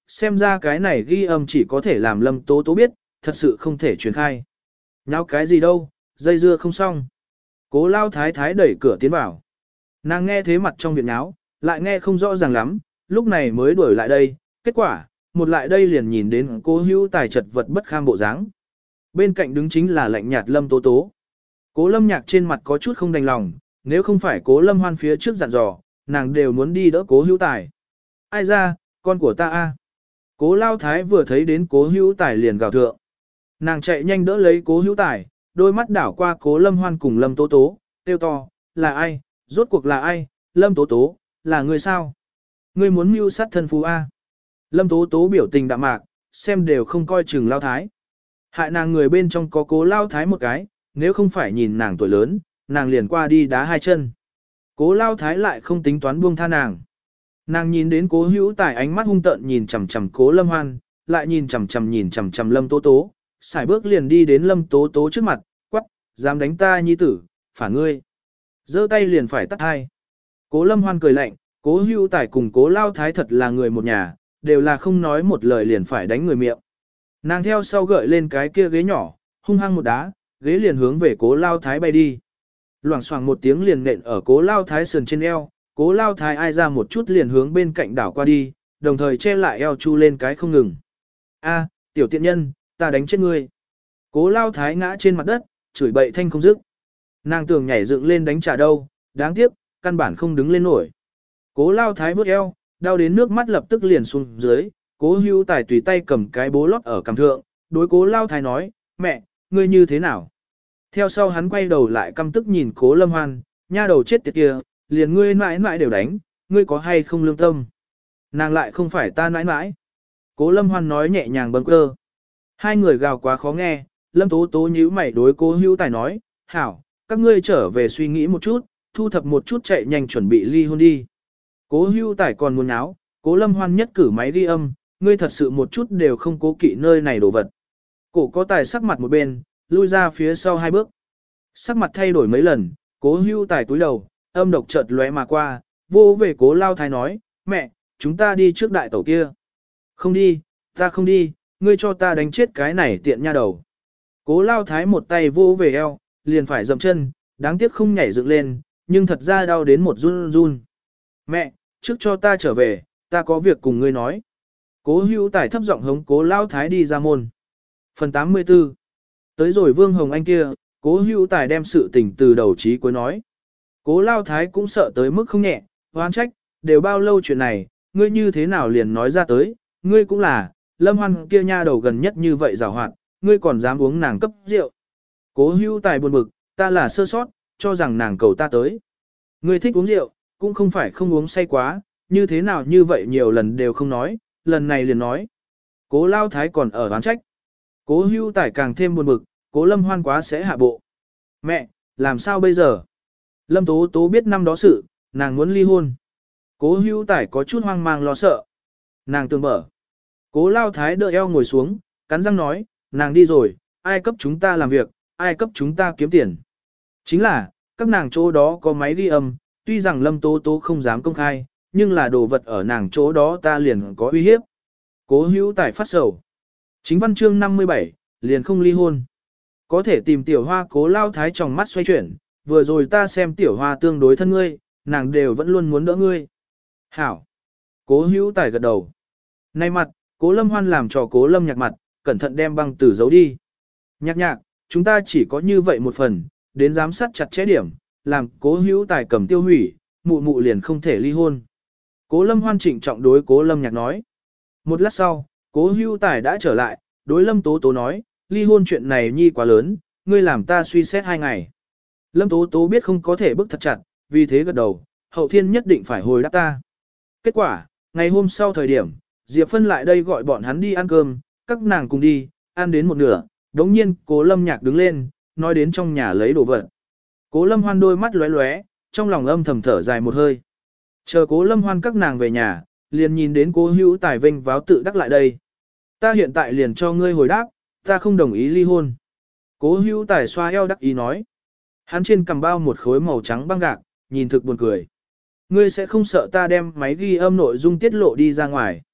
xem ra cái này ghi âm chỉ có thể làm Lâm Tố Tố biết, thật sự không thể truyền khai. Nháo cái gì đâu, dây dưa không xong. Cố lao thái thái đẩy cửa tiến vào. Nàng nghe thế mặt trong viện nháo, lại nghe không rõ ràng lắm, lúc này mới đuổi lại đây, kết quả, một lại đây liền nhìn đến cố hữu tài chật vật bất kham bộ dáng. Bên cạnh đứng chính là lạnh nhạt Lâm Tố Tố. Cố Lâm Nhạc trên mặt có chút không đành lòng, nếu không phải Cố Lâm Hoan phía trước dặn dò, nàng đều muốn đi đỡ Cố Hữu Tài. Ai ra, con của ta a. Cố Lao Thái vừa thấy đến Cố Hữu Tài liền gào thượng. Nàng chạy nhanh đỡ lấy Cố Hữu Tài, đôi mắt đảo qua Cố Lâm Hoan cùng Lâm Tố Tố, kêu to, là ai, rốt cuộc là ai, Lâm Tố Tố, là người sao? Ngươi muốn mưu sát thân phú a? Lâm Tố Tố biểu tình đạm mạc, xem đều không coi chừng Lao Thái. Hại nàng người bên trong có Cố Lao Thái một cái, nếu không phải nhìn nàng tuổi lớn, nàng liền qua đi đá hai chân. Cố Lao Thái lại không tính toán buông tha nàng. Nàng nhìn đến Cố Hữu Tài ánh mắt hung tợn nhìn chằm chằm Cố Lâm Hoan, lại nhìn chằm chằm nhìn chằm chằm Lâm Tố Tố, sải bước liền đi đến Lâm Tố Tố trước mặt, quắc, dám đánh ta nhi tử, phản ngươi. Giơ tay liền phải tắt hai. Cố Lâm Hoan cười lạnh, Cố Hữu Tài cùng Cố Lao Thái thật là người một nhà, đều là không nói một lời liền phải đánh người miệng. Nàng theo sau gợi lên cái kia ghế nhỏ, hung hăng một đá, ghế liền hướng về Cố Lao Thái bay đi. Loảng xoảng một tiếng liền nện ở Cố Lao Thái sườn trên eo, Cố Lao Thái ai ra một chút liền hướng bên cạnh đảo qua đi, đồng thời che lại eo chu lên cái không ngừng. A, tiểu tiện nhân, ta đánh chết ngươi. Cố Lao Thái ngã trên mặt đất, chửi bậy thanh không dứt. Nàng tưởng nhảy dựng lên đánh trả đâu, đáng tiếc, căn bản không đứng lên nổi. Cố Lao Thái vớt eo, đau đến nước mắt lập tức liền xuống dưới, Cố Hữu Tài tùy tay cầm cái bố lót ở cằm thượng, đối Cố Lao Thái nói, mẹ, ngươi như thế nào? Theo sau hắn quay đầu lại căm tức nhìn Cố Lâm Hoan, nha đầu chết tiệt kia, liền ngươi mãi mãi đều đánh, ngươi có hay không lương tâm? Nàng lại không phải ta mãi mãi. Cố Lâm Hoan nói nhẹ nhàng bâng cơ. Hai người gào quá khó nghe, Lâm Tố Tố nhíu mày đối Cố Hữu Tài nói, hảo, các ngươi trở về suy nghĩ một chút, thu thập một chút chạy nhanh chuẩn bị ly hôn đi. Cố Hữu Tài còn muốn náo, Cố Lâm Hoan nhất cử máy ghi âm, ngươi thật sự một chút đều không cố kỵ nơi này đồ vật. Cổ có tài sắc mặt một bên, lui ra phía sau hai bước. Sắc mặt thay đổi mấy lần, Cố Hữu Tài túi đầu, âm độc chợt lóe mà qua, vô về Cố Lao Thái nói, mẹ, chúng ta đi trước đại tẩu kia. Không đi, ta không đi, ngươi cho ta đánh chết cái này tiện nha đầu. Cố Lao Thái một tay vô về eo, liền phải dậm chân, đáng tiếc không nhảy dựng lên, nhưng thật ra đau đến một run run. Mẹ, trước cho ta trở về, ta có việc cùng ngươi nói. Cố Hữu Tài thấp giọng hống Cố Lao Thái đi ra môn. Phần tám mươi tư. Tới rồi Vương Hồng Anh kia, Cố Hữu Tài đem sự tình từ đầu chí cuối nói. Cố Lao Thái cũng sợ tới mức không nhẹ, oán trách, đều bao lâu chuyện này, ngươi như thế nào liền nói ra tới, ngươi cũng là, Lâm Hoan kia nha đầu gần nhất như vậy giàu hoạt, ngươi còn dám uống nàng cấp rượu. Cố Hữu Tài buồn bực, ta là sơ sót, cho rằng nàng cầu ta tới. Ngươi thích uống rượu, cũng không phải không uống say quá, như thế nào như vậy nhiều lần đều không nói, lần này liền nói. Cố Lao Thái còn ở oán trách. Cố Hữu Tài càng thêm buồn bực, Cố Lâm Hoan quá sẽ hạ bộ. Mẹ, làm sao bây giờ? Lâm Tố Tố biết năm đó sự, nàng muốn ly hôn. Cố Hữu Tài có chút hoang mang lo sợ. Nàng tương mở. Cố Lao Thái đỡ eo ngồi xuống, cắn răng nói, nàng đi rồi, ai cấp chúng ta làm việc, ai cấp chúng ta kiếm tiền. Chính là, các nàng chỗ đó có máy ghi âm, tuy rằng Lâm Tố Tố không dám công khai, nhưng là đồ vật ở nàng chỗ đó ta liền có uy hiếp. Cố Hữu Tài phát sầu. Chính văn chương năm mươi bảy, liền không ly hôn. Có thể tìm tiểu hoa. Cố Lao Thái trong mắt xoay chuyển, vừa rồi ta xem tiểu hoa tương đối thân ngươi, nàng đều vẫn luôn muốn đỡ ngươi. Hảo. Cố Hữu Tài gật đầu. Nay mặt, Cố Lâm Hoan làm cho Cố Lâm Nhạc mặt, cẩn thận đem băng tử giấu đi. Nhạc nhạc, chúng ta chỉ có như vậy một phần, đến giám sát chặt chẽ điểm, làm Cố Hữu Tài cầm tiêu hủy, mụ mụ liền không thể ly hôn. Cố Lâm Hoan trịnh trọng đối Cố Lâm Nhạc nói. Một lát sau, Cố Hữu Tài đã trở lại, đối Lâm Tố Tố nói, ly hôn chuyện này nhi quá lớn, ngươi làm ta suy xét hai ngày. Lâm Tố Tố biết không có thể bức thật chặt, vì thế gật đầu, hậu thiên nhất định phải hồi đáp ta. Kết quả, ngày hôm sau thời điểm, Diệp Phân lại đây gọi bọn hắn đi ăn cơm, các nàng cùng đi, ăn đến một nửa, đống nhiên Cố Lâm Nhạc đứng lên, nói đến trong nhà lấy đồ vật. Cố Lâm Hoan đôi mắt lóe lóe, trong lòng âm thầm thở dài một hơi. Chờ Cố Lâm Hoan các nàng về nhà, liền nhìn đến Cố Hữu Tài vênh váo tự đắc lại đây. Ta hiện tại liền cho ngươi hồi đáp, ta không đồng ý ly hôn. Cố Hữu Tài xoa eo đắc ý nói. Hắn trên cầm bao một khối màu trắng băng gạc, nhìn thực buồn cười. Ngươi sẽ không sợ ta đem máy ghi âm nội dung tiết lộ đi ra ngoài.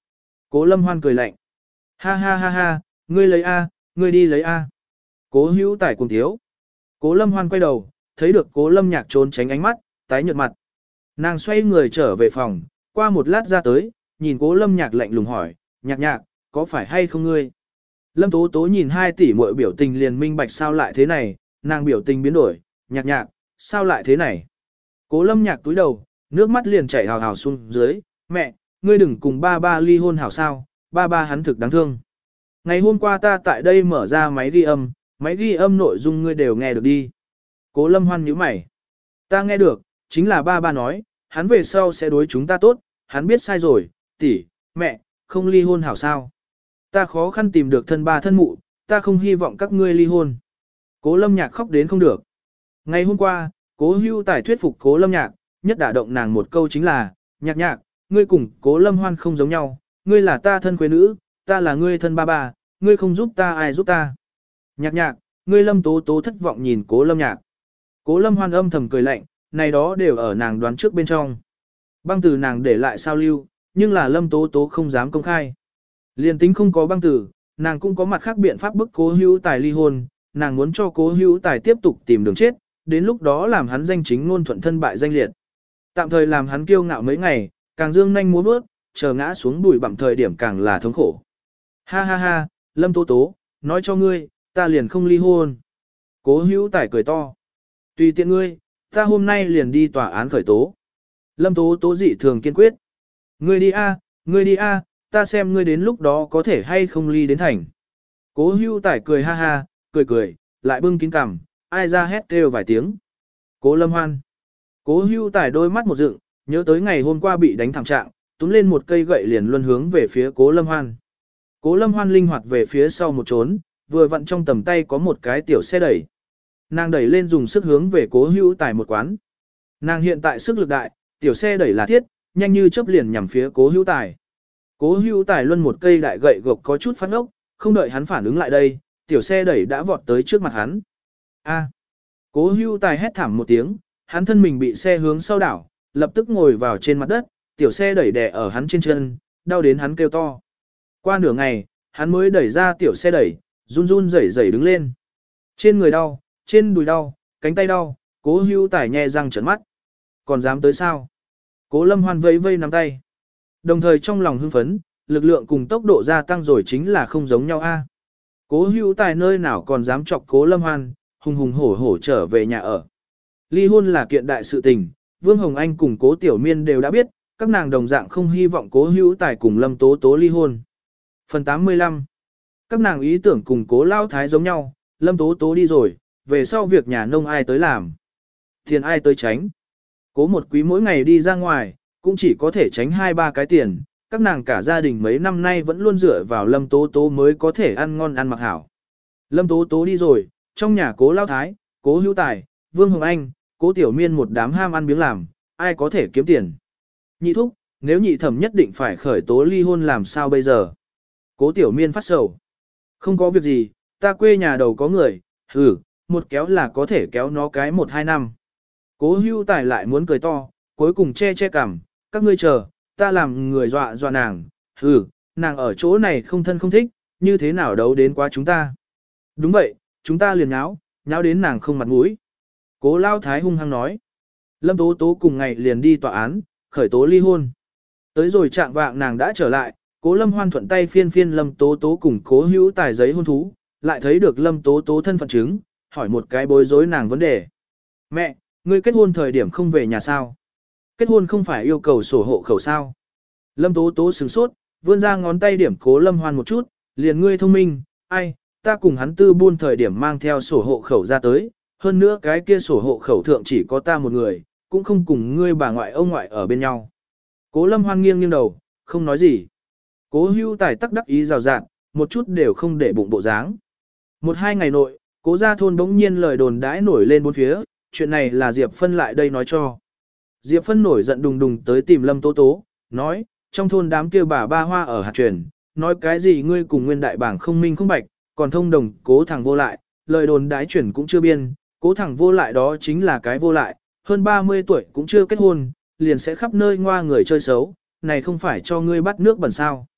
Cố Lâm Hoan cười lạnh. Ha ha ha ha, ngươi lấy A, ngươi đi lấy A. Cố hữu tài cùng thiếu. Cố Lâm Hoan quay đầu, thấy được Cố Lâm Nhạc trốn tránh ánh mắt, tái nhợt mặt. Nàng xoay người trở về phòng, qua một lát ra tới, nhìn Cố Lâm Nhạc lạnh lùng hỏi, Nhạc Nhạc, có phải hay không ngươi? Lâm Tố Tố nhìn hai tỷ muội biểu tình liền minh bạch sao lại thế này, nàng biểu tình biến đổi, Nhạc Nhạc, sao lại thế này? Cố Lâm Nhạc túi đầu, nước mắt liền chảy hào hào xuống dưới, mẹ, ngươi đừng cùng ba ba ly hôn hảo sao, ba ba hắn thực đáng thương. Ngày hôm qua ta tại đây mở ra máy ghi âm, máy ghi âm nội dung ngươi đều nghe được đi. Cố Lâm Hoan nhíu mày. Ta nghe được, chính là ba ba nói, hắn về sau sẽ đối chúng ta tốt, hắn biết sai rồi, tỷ, mẹ, không ly hôn hảo sao. Ta khó khăn tìm được thân ba thân mụ, ta không hy vọng các ngươi ly hôn. Cố Lâm Nhạc khóc đến không được. Ngày hôm qua, Cố Hưu Tài thuyết phục Cố Lâm Nhạc, nhất đả động nàng một câu chính là, Nhạc Nhạc, ngươi cùng Cố Lâm Hoan không giống nhau, ngươi là ta thân quê nữ, ta là ngươi thân ba ba, ngươi không giúp ta ai giúp ta. Nhạc Nhạc, ngươi Lâm Tố Tố thất vọng nhìn Cố Lâm Nhạc. Cố Lâm Hoan âm thầm cười lạnh, này đó đều ở nàng đoán trước bên trong. Băng từ nàng để lại sao lưu, nhưng là Lâm Tố Tố không dám công khai. Liên tính không có băng tử, nàng cũng có mặt khác biện pháp bức Cố Hữu Tài ly hôn, nàng muốn cho Cố Hữu Tài tiếp tục tìm đường chết, đến lúc đó làm hắn danh chính ngôn thuận thân bại danh liệt. Tạm thời làm hắn kiêu ngạo mấy ngày, càng dương nhanh múa bước, chờ ngã xuống bụi bặm thời điểm càng là thống khổ. Ha ha ha, Lâm Tố Tố, nói cho ngươi, ta liền không ly hôn. Cố Hữu Tài cười to. Tùy tiện ngươi, ta hôm nay liền đi tòa án khởi tố. Lâm Tố Tố dị thường kiên quyết. Ngươi đi a, ngươi đi a, ta xem ngươi đến lúc đó có thể hay không ly đến thành. Cố Hữu Tài cười ha ha, cười cười, lại bưng kín cằm, ai ra hét kêu vài tiếng. Cố Lâm Hoan. Cố Hữu Tài đôi mắt một dựng, nhớ tới ngày hôm qua bị đánh thẳng trạng, túm lên một cây gậy liền luân hướng về phía Cố Lâm Hoan. Cố Lâm Hoan linh hoạt về phía sau một trốn, vừa vặn trong tầm tay có một cái tiểu xe đẩy. Nàng đẩy lên dùng sức hướng về Cố Hữu Tài một quán. Nàng hiện tại sức lực đại, tiểu xe đẩy là thiết, nhanh như chớp liền nhằm phía Cố Hữu Tài. Cố Hữu Tài luân một cây đại gậy gộc có chút phát ốc, không đợi hắn phản ứng lại đây, tiểu xe đẩy đã vọt tới trước mặt hắn. A! Cố Hữu Tài hét thảm một tiếng, hắn thân mình bị xe hướng sau đảo, lập tức ngồi vào trên mặt đất, tiểu xe đẩy đè ở hắn trên chân, đau đến hắn kêu to. Qua nửa ngày, hắn mới đẩy ra tiểu xe đẩy, run run rẩy rẩy đứng lên. Trên người đau, trên đùi đau, cánh tay đau, Cố Hữu Tài nhe răng trợn mắt. Còn dám tới sao? Cố Lâm Hoan vẫy vây nắm tay. Đồng thời trong lòng hưng phấn, lực lượng cùng tốc độ gia tăng rồi chính là không giống nhau a. Cố Hữu Tài nơi nào còn dám chọc Cố Lâm Hoan, hùng hùng hổ hổ trở về nhà ở. Ly hôn là kiện đại sự tình, Vương Hồng Anh cùng Cố Tiểu Miên đều đã biết, các nàng đồng dạng không hy vọng Cố Hữu Tài cùng Lâm Tố Tố ly hôn. Phần tám mươi lăm. Các nàng ý tưởng cùng Cố Lao Thái giống nhau, Lâm Tố Tố đi rồi, về sau việc nhà nông ai tới làm, tiền ai tới tránh. Cố một quý mỗi ngày đi ra ngoài, cũng chỉ có thể tránh hai ba cái tiền, các nàng cả gia đình mấy năm nay vẫn luôn dựa vào Lâm Tố Tố mới có thể ăn ngon ăn mặc hảo. Lâm Tố Tố đi rồi, trong nhà Cố Lao Thái, Cố Hữu Tài, Vương Hồng Anh, Cố Tiểu Miên một đám ham ăn biếng làm, ai có thể kiếm tiền. Nhị thúc, nếu nhị thẩm nhất định phải khởi tố ly hôn làm sao bây giờ? Cố Tiểu Miên phát sầu. Không có việc gì, ta quê nhà đầu có người, hừ, một kéo là có thể kéo nó cái một hai năm. Cố Hữu Tài lại muốn cười to, cuối cùng che che cằm, các ngươi chờ, ta làm người dọa dọa nàng, hừ, nàng ở chỗ này không thân không thích, như thế nào đấu đến quá chúng ta. Đúng vậy, chúng ta liền nháo, nháo đến nàng không mặt mũi. Cố Lao Thái hung hăng nói. Lâm Tố Tố cùng ngày liền đi tòa án, khởi tố ly hôn. Tới rồi trạng vạng nàng đã trở lại, Cố Lâm Hoan thuận tay phiên phiên Lâm Tố Tố cùng Cố Hữu Tài giấy hôn thú, lại thấy được Lâm Tố Tố thân phận chứng, hỏi một cái bối rối nàng vấn đề. Mẹ, ngươi kết hôn thời điểm không về nhà sao? Kết hôn không phải yêu cầu sổ hộ khẩu sao? Lâm Tố Tố sửng sốt, vươn ra ngón tay điểm Cố Lâm Hoan một chút, liền ngươi thông minh, ai, ta cùng hắn tư buôn thời điểm mang theo sổ hộ khẩu ra tới, hơn nữa cái kia sổ hộ khẩu thượng chỉ có ta một người, cũng không cùng ngươi bà ngoại ông ngoại ở bên nhau. Cố Lâm Hoan nghiêng nghiêng đầu, không nói gì. Cố Hữu Tài tắc đắc ý rào rạt, một chút đều không để bụng bộ dáng. Một hai ngày nội, Cố gia thôn bỗng nhiên lời đồn đãi nổi lên bốn phía, chuyện này là Diệp Phân lại đây nói cho. Diệp Phân nổi giận đùng đùng tới tìm Lâm Tố Tố, nói, trong thôn đám kia bà ba hoa ở hạt truyền, nói cái gì ngươi cùng nguyên đại bảng không minh không bạch, còn thông đồng Cố thằng vô lại, lời đồn đãi chuyển cũng chưa biên, Cố thằng vô lại đó chính là cái vô lại, hơn ba mươi tuổi cũng chưa kết hôn, liền sẽ khắp nơi ngoa người chơi xấu, này không phải cho ngươi bắt nước bẩn sao.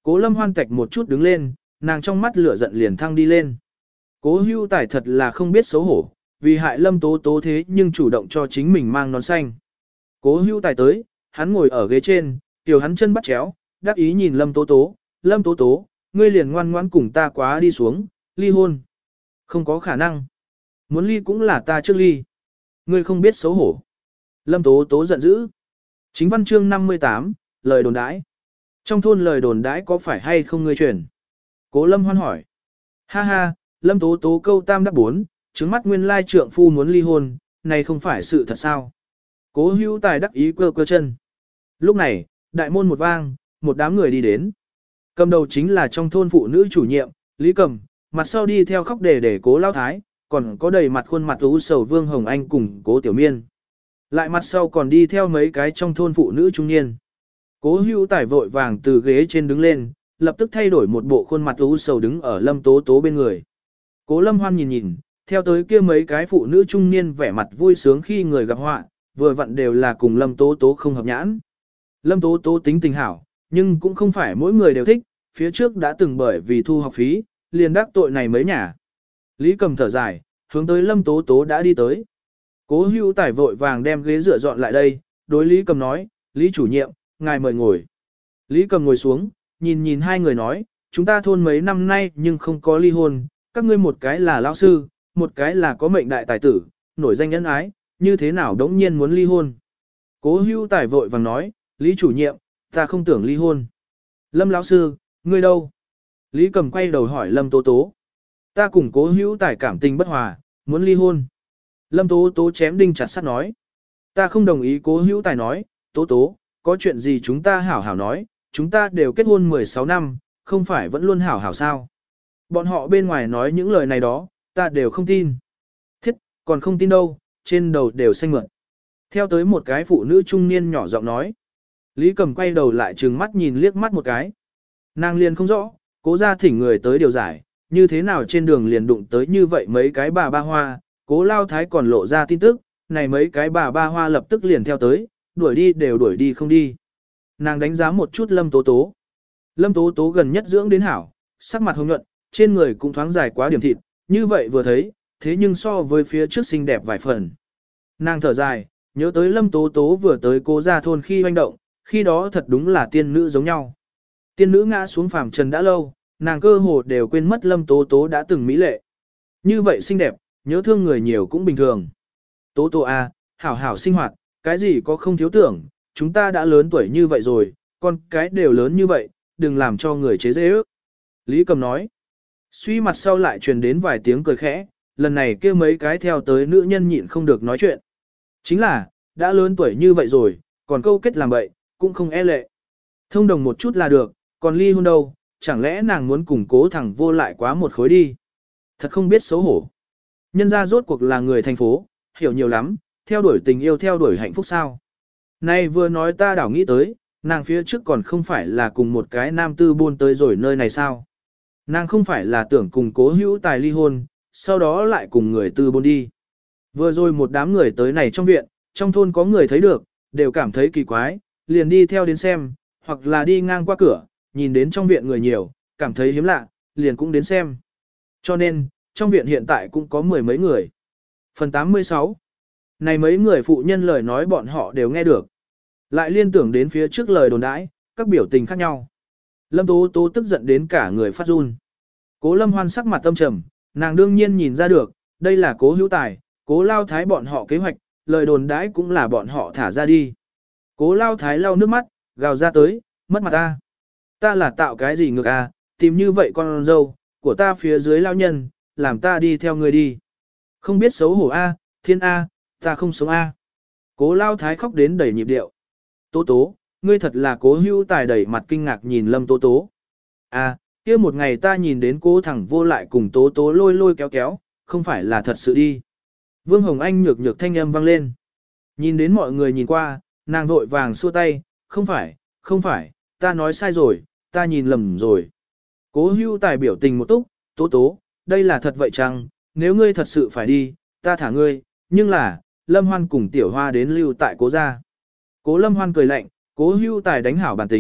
Cố Lâm Hoan tạch một chút đứng lên, nàng trong mắt lửa giận liền thăng đi lên. Cố Hưu Tài thật là không biết xấu hổ, vì hại Lâm Tố Tố thế nhưng chủ động cho chính mình mang nón xanh. Cố Hưu Tài tới, hắn ngồi ở ghế trên, tiểu hắn chân bắt chéo, đắc ý nhìn Lâm Tố Tố, Lâm Tố Tố, ngươi liền ngoan ngoãn cùng ta quá đi xuống, ly hôn. Không có khả năng. Muốn ly cũng là ta trước ly. Ngươi không biết xấu hổ. Lâm Tố Tố giận dữ. Chính văn chương năm mươi tám, lời đồn đãi. Trong thôn lời đồn đãi có phải hay không ngươi truyền? Cố Lâm Hoan hỏi. Ha ha, Lâm Tố Tố câu tam đáp bốn, trứng mắt nguyên lai trượng phu muốn ly hôn, này không phải sự thật sao? Cố Hữu Tài đắc ý cơ cơ chân. Lúc này, đại môn một vang, một đám người đi đến. Cầm đầu chính là trong thôn phụ nữ chủ nhiệm, Lý Cầm, mặt sau đi theo khóc đề để Cố Lao Thái, còn có đầy mặt khuôn mặt ú sầu Vương Hồng Anh cùng Cố Tiểu Miên. Lại mặt sau còn đi theo mấy cái trong thôn phụ nữ trung niên. Cố Hữu Tài vội vàng từ ghế trên đứng lên, lập tức thay đổi một bộ khuôn mặt ú sầu đứng ở Lâm Tố Tố bên người. Cố Lâm Hoan nhìn nhìn, theo tới kia mấy cái phụ nữ trung niên vẻ mặt vui sướng khi người gặp họa, vừa vặn đều là cùng Lâm Tố Tố không hợp nhãn. Lâm Tố Tố tính tình hảo, nhưng cũng không phải mỗi người đều thích, phía trước đã từng bởi vì thu học phí, liền đắc tội này mấy nhà. Lý Cầm thở dài, hướng tới Lâm Tố Tố đã đi tới. Cố Hữu Tài vội vàng đem ghế dựa dọn lại đây, đối Lý Cầm nói, Lý chủ nhiệm, ngài mời ngồi. Lý Cầm ngồi xuống, nhìn nhìn hai người nói, chúng ta thôn mấy năm nay nhưng không có ly hôn, các ngươi một cái là lão sư, một cái là có mệnh đại tài tử, nổi danh nhân ái, như thế nào đống nhiên muốn ly hôn. Cố Hữu Tài vội vàng nói, Lý chủ nhiệm, ta không tưởng ly hôn. Lâm lão sư, ngươi đâu? Lý Cầm quay đầu hỏi Lâm Tố Tố. Ta cùng Cố Hữu Tài cảm tình bất hòa, muốn ly hôn. Lâm Tố Tố chém đinh chặt sắt nói. Ta không đồng ý. Cố Hữu Tài nói, Tố Tố, có chuyện gì chúng ta hảo hảo nói, chúng ta đều kết hôn mười sáu năm, không phải vẫn luôn hảo hảo sao. Bọn họ bên ngoài nói những lời này đó, ta đều không tin. Thiết, còn không tin đâu, trên đầu đều xanh mượn. Theo tới một cái phụ nữ trung niên nhỏ giọng nói. Lý Cầm quay đầu lại trừng mắt nhìn liếc mắt một cái. Nàng liền không rõ, Cố ra thỉnh người tới điều giải, như thế nào trên đường liền đụng tới như vậy mấy cái bà ba hoa, Cố Lao Thái còn lộ ra tin tức, này mấy cái bà ba hoa lập tức liền theo tới, đuổi đi đều đuổi đi không đi. Nàng đánh giá một chút Lâm Tố Tố. Lâm Tố Tố gần nhất dưỡng đến hảo, sắc mặt hồng nhuận, trên người cũng thoáng dài quá điểm thịt, như vậy vừa thấy, thế nhưng so với phía trước xinh đẹp vài phần. Nàng thở dài, nhớ tới Lâm Tố Tố vừa tới Cố ra thôn khi hoành động, khi đó thật đúng là tiên nữ giống nhau. Tiên nữ ngã xuống phàm trần đã lâu, nàng cơ hồ đều quên mất Lâm Tố Tố đã từng mỹ lệ. Như vậy xinh đẹp, nhớ thương người nhiều cũng bình thường. Tố Tố à, hảo hảo sinh hoạt, cái gì có không thiếu tưởng, chúng ta đã lớn tuổi như vậy rồi, con cái đều lớn như vậy, đừng làm cho người chế dễ ước. Lý Cầm nói, suy mặt sau lại truyền đến vài tiếng cười khẽ, lần này kia mấy cái theo tới nữ nhân nhịn không được nói chuyện. Chính là, đã lớn tuổi như vậy rồi, còn câu kết làm bậy, cũng không e lệ. Thông đồng một chút là được, còn ly hôn đâu, chẳng lẽ nàng muốn củng cố thẳng vô lại quá một khối đi. Thật không biết xấu hổ. Nhân ra rốt cuộc là người thành phố, hiểu nhiều lắm, theo đuổi tình yêu theo đuổi hạnh phúc sao. Nay vừa nói ta đảo nghĩ tới, nàng phía trước còn không phải là cùng một cái nam tư buôn tới rồi nơi này sao. Nàng không phải là tưởng cùng Cố Hữu Tài ly hôn, sau đó lại cùng người tư buôn đi. Vừa rồi một đám người tới này trong viện, trong thôn có người thấy được, đều cảm thấy kỳ quái, liền đi theo đến xem, hoặc là đi ngang qua cửa, nhìn đến trong viện người nhiều, cảm thấy hiếm lạ, liền cũng đến xem. Cho nên, trong viện hiện tại cũng có mười mấy người. Phần tám mươi sáu. Này mấy người phụ nhân lời nói bọn họ đều nghe được. Lại liên tưởng đến phía trước lời đồn đãi, các biểu tình khác nhau. Lâm Tố Tố tức giận đến cả người phát run. Cố Lâm Hoan sắc mặt tâm trầm, nàng đương nhiên nhìn ra được, đây là Cố Hữu Tài, Cố Lao Thái bọn họ kế hoạch, lời đồn đãi cũng là bọn họ thả ra đi. Cố Lao Thái lau nước mắt, gào ra tới, mất mặt ta. Ta là tạo cái gì ngược à, tìm như vậy con dâu, của ta phía dưới lao nhân, làm ta đi theo người đi. Không biết xấu hổ a, thiên a, ta không sống a. Cố Lao Thái khóc đến đầy nhịp điệu. Tố Tố, ngươi thật là Cố Hữu Tài đẩy mặt kinh ngạc nhìn Lâm Tố Tố. À, kia một ngày ta nhìn đến cô thẳng vô lại cùng Tố Tố lôi lôi kéo kéo, không phải là thật sự đi. Vương Hồng Anh nhược nhược thanh âm vang lên. Nhìn đến mọi người nhìn qua, nàng vội vàng xua tay, không phải, không phải, ta nói sai rồi, ta nhìn lầm rồi. Cố Hữu Tài biểu tình một túc, Tố Tố, đây là thật vậy chăng, nếu ngươi thật sự phải đi, ta thả ngươi, nhưng là, Lâm Hoan cùng Tiểu Hoa đến lưu tại Cố gia. Cố Lâm Hoan cười lạnh, Cố Hữu Tài đánh hảo bản tính,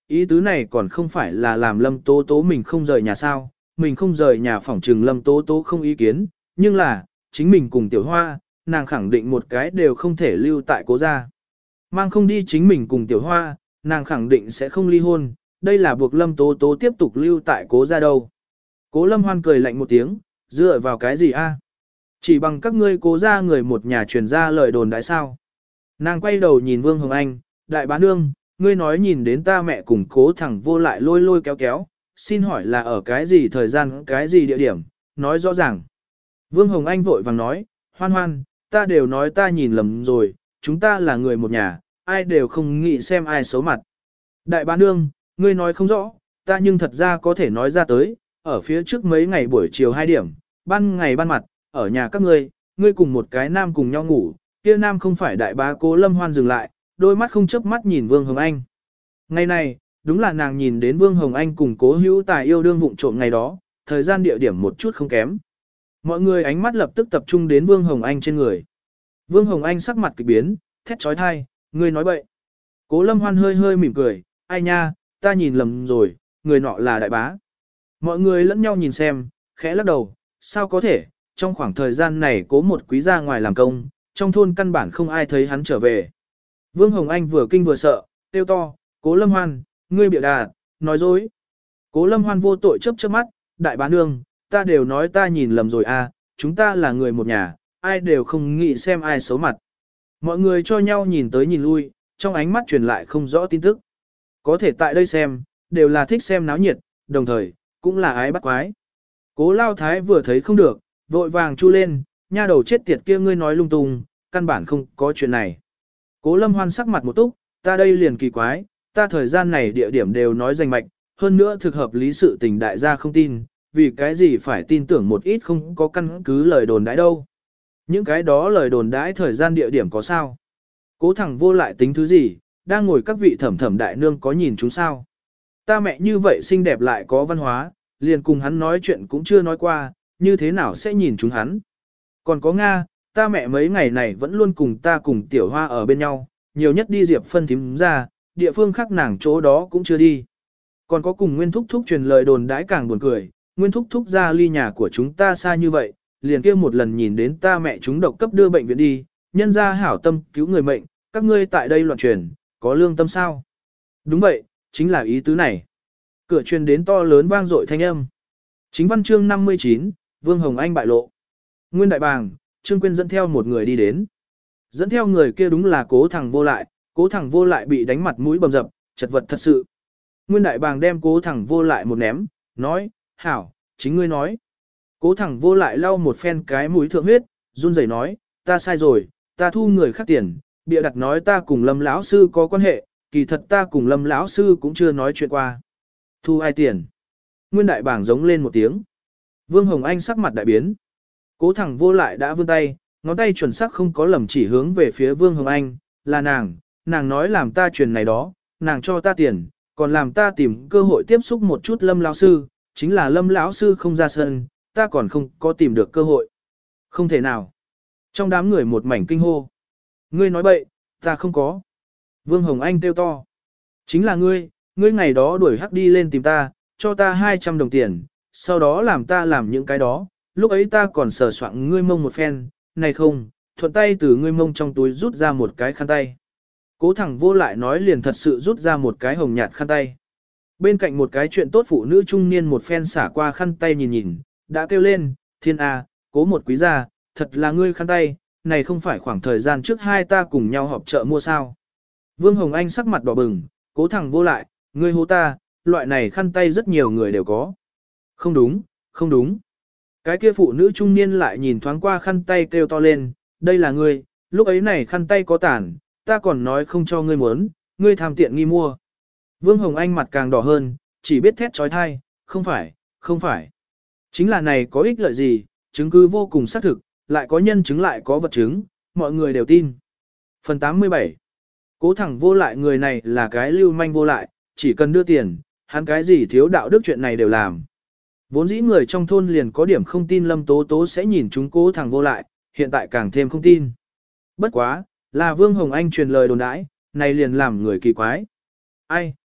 ý tứ này còn không phải là làm Lâm Tố Tố mình không rời nhà sao, mình không rời nhà phỏng trừng Lâm Tố Tố không ý kiến, nhưng là, chính mình cùng Tiểu Hoa, nàng khẳng định một cái đều không thể lưu tại cố gia. Mang không đi chính mình cùng Tiểu Hoa, nàng khẳng định sẽ không ly hôn, đây là buộc Lâm Tố Tố tiếp tục lưu tại cố gia đâu. Cố Lâm Hoan cười lạnh một tiếng, dựa vào cái gì a? Chỉ bằng các ngươi cố gia người một nhà truyền ra lời đồn đại sao. Nàng quay đầu nhìn Vương Hồng Anh, đại bá nương, ngươi nói nhìn đến ta mẹ cùng cố thẳng vô lại lôi lôi kéo kéo, xin hỏi là ở cái gì thời gian, cái gì địa điểm, nói rõ ràng. Vương Hồng Anh vội vàng nói, Hoan Hoan, ta đều nói ta nhìn lầm rồi, chúng ta là người một nhà, ai đều không nghĩ xem ai xấu mặt. Đại bá nương, ngươi nói không rõ, ta nhưng thật ra có thể nói ra tới, ở phía trước mấy ngày buổi chiều hai điểm, ban ngày ban mặt, ở nhà các ngươi, ngươi cùng một cái nam cùng nhau ngủ, kia nam không phải đại bá Cố Lâm Hoan dừng lại, đôi mắt không chớp mắt nhìn Vương Hồng Anh. Ngày này, đúng là nàng nhìn đến Vương Hồng Anh cùng Cố Hữu Tài yêu đương vụng trộm ngày đó, thời gian địa điểm một chút không kém. Mọi người ánh mắt lập tức tập trung đến Vương Hồng Anh trên người. Vương Hồng Anh sắc mặt kỳ biến, thét trói thai, ngươi nói bậy. Cố Lâm Hoan hơi hơi mỉm cười, ai nha, ta nhìn lầm rồi, người nọ là đại bá. Mọi người lẫn nhau nhìn xem, khẽ lắc đầu, sao có thể, trong khoảng thời gian này Cố một quý ra ngoài làm công, trong thôn căn bản không ai thấy hắn trở về. Vương Hồng Anh vừa kinh vừa sợ, kêu to, Cố Lâm Hoan, ngươi bịa đặt, nói dối. Cố Lâm Hoan vô tội chớp chớp mắt, đại bá nương, ta đều nói ta nhìn lầm rồi à, chúng ta là người một nhà, ai đều không nghĩ xem ai xấu mặt. Mọi người cho nhau nhìn tới nhìn lui, trong ánh mắt truyền lại không rõ tin tức. Có thể tại đây xem, đều là thích xem náo nhiệt, đồng thời, cũng là ái bắt quái. Cố Lao Thái vừa thấy không được, vội vàng chu lên, nha đầu chết tiệt kia ngươi nói lung tung, căn bản không có chuyện này. Cố Lâm Hoan sắc mặt một túc, ta đây liền kỳ quái, ta thời gian này địa điểm đều nói danh mạch, hơn nữa thực hợp lý sự tình đại gia không tin, vì cái gì phải tin tưởng một ít không có căn cứ lời đồn đãi đâu. Những cái đó lời đồn đãi thời gian địa điểm có sao? Cố thẳng vô lại tính thứ gì, đang ngồi các vị thẩm thẩm đại nương có nhìn chúng sao? Ta mẹ như vậy xinh đẹp lại có văn hóa, liền cùng hắn nói chuyện cũng chưa nói qua, như thế nào sẽ nhìn chúng hắn? Còn có Nga, ta mẹ mấy ngày này vẫn luôn cùng ta cùng Tiểu Hoa ở bên nhau, nhiều nhất đi Diệp phân thím ra, địa phương khác nàng chỗ đó cũng chưa đi. Còn có cùng Nguyên Thúc Thúc truyền lời đồn đãi càng buồn cười, Nguyên Thúc Thúc ra ly nhà của chúng ta xa như vậy, liền kia một lần nhìn đến ta mẹ chúng độc cấp đưa bệnh viện đi, nhân ra hảo tâm cứu người mệnh, các ngươi tại đây loạn truyền, có lương tâm sao? Đúng vậy, chính là ý tứ này. Cửa truyền đến to lớn vang dội thanh âm. Chính văn chương năm mươi chín, Vương Hồng Anh bại lộ. Nguyên đại bàng, Trương Quyên dẫn theo một người đi đến. Dẫn theo người kia đúng là Cố thằng vô lại, Cố thằng vô lại bị đánh mặt mũi bầm dập, chật vật thật sự. Nguyên đại bàng đem Cố thằng vô lại một ném, nói, hảo, chính ngươi nói. Cố thằng vô lại lau một phen cái mũi thượng huyết, run rẩy nói, ta sai rồi, ta thu người khác tiền, bịa đặt nói ta cùng Lâm lão sư có quan hệ, kỳ thật ta cùng Lâm lão sư cũng chưa nói chuyện qua. Thu ai tiền? Nguyên đại bảng giống lên một tiếng. Vương Hồng Anh sắc mặt đại biến. Cố thằng vô lại đã vươn tay, ngón tay chuẩn xác không có lầm chỉ hướng về phía Vương Hồng Anh, là nàng, nàng nói làm ta truyền này đó, nàng cho ta tiền, còn làm ta tìm cơ hội tiếp xúc một chút Lâm lão sư, chính là Lâm lão sư không ra sân, ta còn không có tìm được cơ hội. Không thể nào. Trong đám người một mảnh kinh hô. Ngươi nói bậy, ta không có. Vương Hồng Anh kêu to. Chính là ngươi, ngươi ngày đó đuổi hắc đi lên tìm ta, cho ta hai trăm đồng tiền, sau đó làm ta làm những cái đó, lúc ấy ta còn sờ soạng ngươi mông một phen, này không, thuận tay từ ngươi mông trong túi rút ra một cái khăn tay. Cố thẳng vô lại nói liền thật sự rút ra một cái hồng nhạt khăn tay. Bên cạnh một cái chuyện tốt phụ nữ trung niên một phen xả qua khăn tay nhìn nhìn, đã kêu lên, thiên a, Cố một quý gia, thật là ngươi khăn tay, này không phải khoảng thời gian trước hai ta cùng nhau họp chợ mua sao. Vương Hồng Anh sắc mặt đỏ bừng, Cố thẳng vô lại, ngươi hô ta, loại này khăn tay rất nhiều người đều có. Không đúng, không đúng. Cái kia phụ nữ trung niên lại nhìn thoáng qua khăn tay kêu to lên, đây là ngươi, lúc ấy này khăn tay có tàn, ta còn nói không cho ngươi muốn, ngươi tham tiện nghi mua. Vương Hồng Anh mặt càng đỏ hơn, chỉ biết thét trói thai, không phải, không phải. Chính là này có ích lợi gì, chứng cứ vô cùng xác thực, lại có nhân chứng lại có vật chứng, mọi người đều tin. Phần tám mươi bảy. Cố thẳng vô lại người này là cái lưu manh vô lại, chỉ cần đưa tiền, hắn cái gì thiếu đạo đức chuyện này đều làm. Vốn dĩ người trong thôn liền có điểm không tin Lâm Tố Tố sẽ nhìn chúng Cố thẳng vô lại, hiện tại càng thêm không tin. Bất quá, là Vương Hồng Anh truyền lời đồn đãi, này liền làm người kỳ quái. Ai,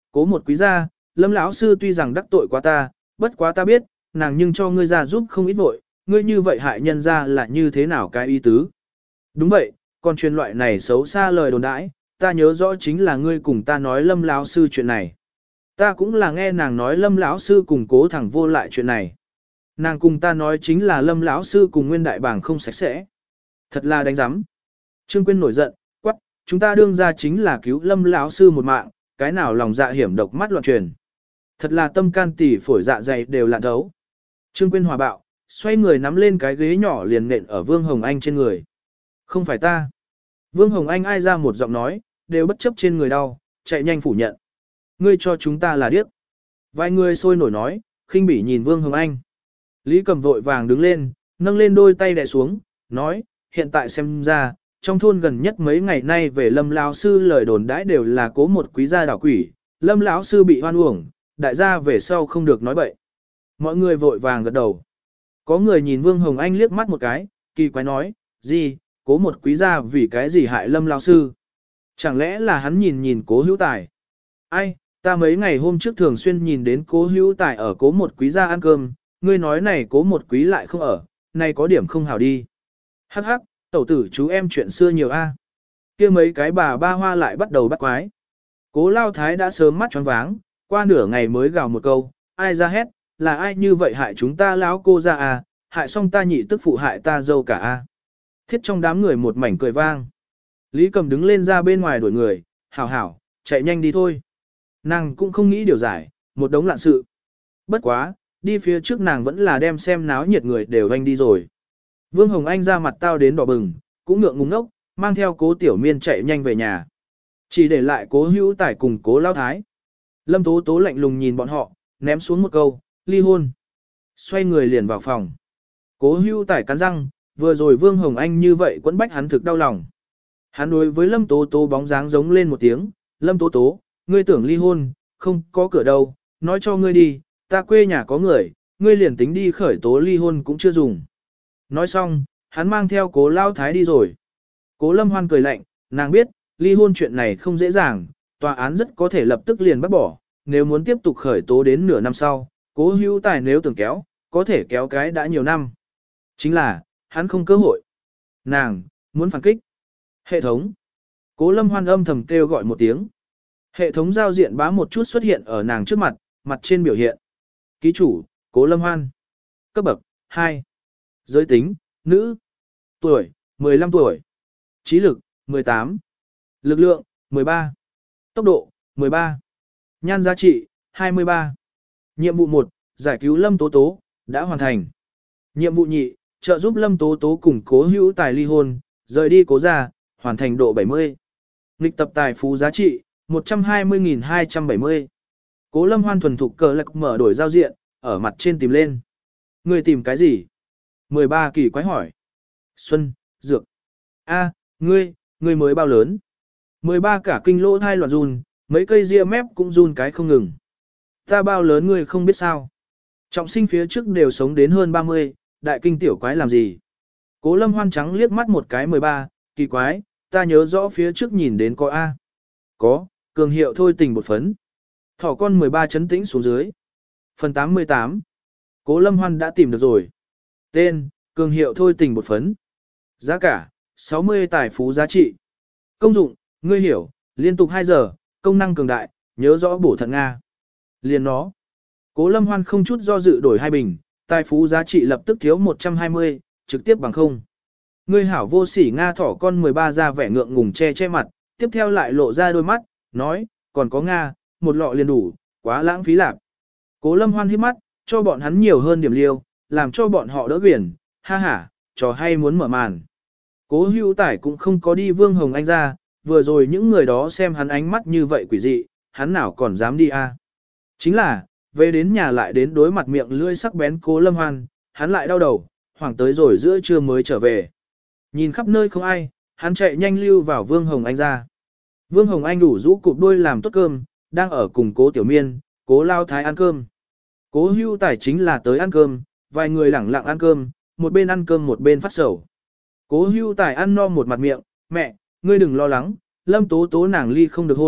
cố một quý gia, Lâm lão sư tuy rằng đắc tội quá ta, bất quá ta biết, nàng nhưng cho ngươi ra giúp không ít vội, ngươi như vậy hại nhân ra là như thế nào cái ý tứ. Đúng vậy, còn truyền loại này xấu xa lời đồn đãi, ta nhớ rõ chính là ngươi cùng ta nói Lâm lão sư chuyện này. Ta cũng là nghe nàng nói Lâm lão sư cùng cố thẳng vô lại chuyện này. Nàng cùng ta nói chính là Lâm lão sư cùng Nguyên đại bảng không sạch sẽ. Thật là đánh giám. Trương Quyên nổi giận, quắc, chúng ta đương ra chính là cứu Lâm lão sư một mạng, cái nào lòng dạ hiểm độc mắt loạn truyền. Thật là tâm can tỉ phổi dạ dày đều lạn thấu. Trương Quyên hòa bạo, xoay người nắm lên cái ghế nhỏ liền nện ở Vương Hồng Anh trên người. Không phải ta. Vương Hồng Anh ai ra một giọng nói, đều bất chấp trên người đau, chạy nhanh phủ nhận. Ngươi cho chúng ta là điếc. Vài người sôi nổi nói, khinh bỉ nhìn Vương Hồng Anh. Lý Cầm vội vàng đứng lên, nâng lên đôi tay đè xuống, nói, hiện tại xem ra, trong thôn gần nhất mấy ngày nay về Lâm lão sư lời đồn đãi đều là cố một quý gia đảo quỷ, Lâm lão sư bị hoan uổng, đại gia về sau không được nói bậy. Mọi người vội vàng gật đầu. Có người nhìn Vương Hồng Anh liếc mắt một cái, kỳ quái nói, gì, cố một quý gia vì cái gì hại Lâm lão sư? Chẳng lẽ là hắn nhìn nhìn cố hữu tài? Ai, ta mấy ngày hôm trước thường xuyên nhìn đến cố hữu tài ở cố một quý gia ăn cơm, ngươi nói này cố một quý lại không ở, này có điểm không hảo đi. Hắc hắc, tẩu tử chú em chuyện xưa nhiều a. Kia mấy cái bà ba hoa lại bắt đầu bắt quái. Cố lao thái đã sớm mắt choáng váng, qua nửa ngày mới gào một câu, ai ra hét, là ai như vậy hại chúng ta lão cô ra à, hại xong ta nhị tức phụ hại ta dâu cả a. Thiết trong đám người một mảnh cười vang. Lý Cầm đứng lên ra bên ngoài đuổi người, hảo hảo, chạy nhanh đi thôi. Nàng cũng không nghĩ điều giải, một đống lạn sự. Bất quá, đi phía trước nàng vẫn là đem xem náo nhiệt người đều anh đi rồi. Vương Hồng Anh ra mặt tao đến đỏ bừng, cũng ngượng ngùng ngốc, mang theo cố tiểu miên chạy nhanh về nhà. Chỉ để lại cố hữu tải cùng cố lao thái. Lâm Tố Tố lạnh lùng nhìn bọn họ, ném xuống một câu, ly hôn. Xoay người liền vào phòng. Cố hữu tải cắn răng, vừa rồi Vương Hồng Anh như vậy quẫn bách hắn thực đau lòng. Hắn đối với Lâm Tố Tố bóng dáng giống lên một tiếng, Lâm Tố Tố, ngươi tưởng ly hôn, không có cửa đâu, nói cho ngươi đi, ta quê nhà có người, ngươi liền tính đi khởi tố ly hôn cũng chưa dùng. Nói xong, hắn mang theo cố lao thái đi rồi. Cố Lâm Hoan cười lạnh, nàng biết, ly hôn chuyện này không dễ dàng, tòa án rất có thể lập tức liền bắt bỏ, nếu muốn tiếp tục khởi tố đến nửa năm sau, cố hữu tài nếu tưởng kéo, có thể kéo cái đã nhiều năm. Chính là, hắn không cơ hội. Nàng, muốn phản kích. Hệ thống. Cố Lâm Hoan âm thầm kêu gọi một tiếng. Hệ thống giao diện bá một chút xuất hiện ở nàng trước mặt, mặt trên biểu hiện. Ký chủ, Cố Lâm Hoan. Cấp bậc, hai. Giới tính, nữ. Tuổi, mười lăm tuổi. Trí lực, mười tám. Lực lượng, mười ba. Tốc độ, mười ba. Nhan giá trị, hai mươi ba. Nhiệm vụ một, giải cứu Lâm Tố Tố, đã hoàn thành. Nhiệm vụ nhị, trợ giúp Lâm Tố Tố cùng cố hữu tài ly hôn, rời đi cố gia, hoàn thành độ bảy mươi. Nghịch tập tài phú giá trị, một trăm hai mươi nghìn hai trăm bảy mươi. Cố Lâm Hoan thuần thục cờ lạc mở đổi giao diện, ở mặt trên tìm lên. Người tìm cái gì? mười ba kỳ quái hỏi. Xuân, dược. A, ngươi, ngươi mới bao lớn? mười ba cả kinh lỗ thai loạn run, mấy cây ria mép cũng run cái không ngừng. Ta bao lớn ngươi không biết sao? Trọng sinh phía trước đều sống đến hơn ba mươi, đại kinh tiểu quái làm gì? Cố Lâm Hoan trắng liếc mắt một cái mười ba, kỳ quái, ta nhớ rõ phía trước nhìn đến có A. Có, cường hiệu thôi tình bột phấn. Thỏ con mười ba chấn tĩnh xuống dưới. Phần tám mươi tám. Cố Lâm Hoan đã tìm được rồi. Tên, cường hiệu thôi tình bột phấn. Giá cả, sáu mươi tài phú giá trị. Công dụng, ngươi hiểu, liên tục hai giờ, công năng cường đại, nhớ rõ bổ thận Nga. Liền nó. Cố Lâm Hoan không chút do dự đổi hai bình, tài phú giá trị lập tức thiếu một trăm hai mươi, trực tiếp bằng không. Ngươi hảo vô sỉ Nga thỏ con mười ba ra vẻ ngượng ngùng che che mặt, tiếp theo lại lộ ra đôi mắt, nói, còn có Nga, một lọ liền đủ, quá lãng phí lạc. Cố Lâm Hoan hít mắt, cho bọn hắn nhiều hơn điểm liêu, làm cho bọn họ đỡ quyển, ha ha, trò hay muốn mở màn. Cố Hữu Tải cũng không có đi Vương Hồng Anh ra, vừa rồi những người đó xem hắn ánh mắt như vậy quỷ dị, hắn nào còn dám đi a? Chính là, về đến nhà lại đến đối mặt miệng lưỡi sắc bén Cố Lâm Hoan, hắn lại đau đầu, hoảng tới rồi giữa trưa mới trở về. Nhìn khắp nơi không ai, hắn chạy nhanh lưu vào Vương Hồng Anh ra. Vương Hồng Anh đủ rũ cụp đôi làm tốt cơm, đang ở cùng Cố Tiểu Miên, Cố Lao Thái ăn cơm. Cố Hữu Tải chính là tới ăn cơm, vài người lẳng lặng ăn cơm, một bên ăn cơm một bên phát sầu. Cố Hữu Tải ăn no một mặt miệng, mẹ, ngươi đừng lo lắng, Lâm Tố Tố nàng ly không được hôn,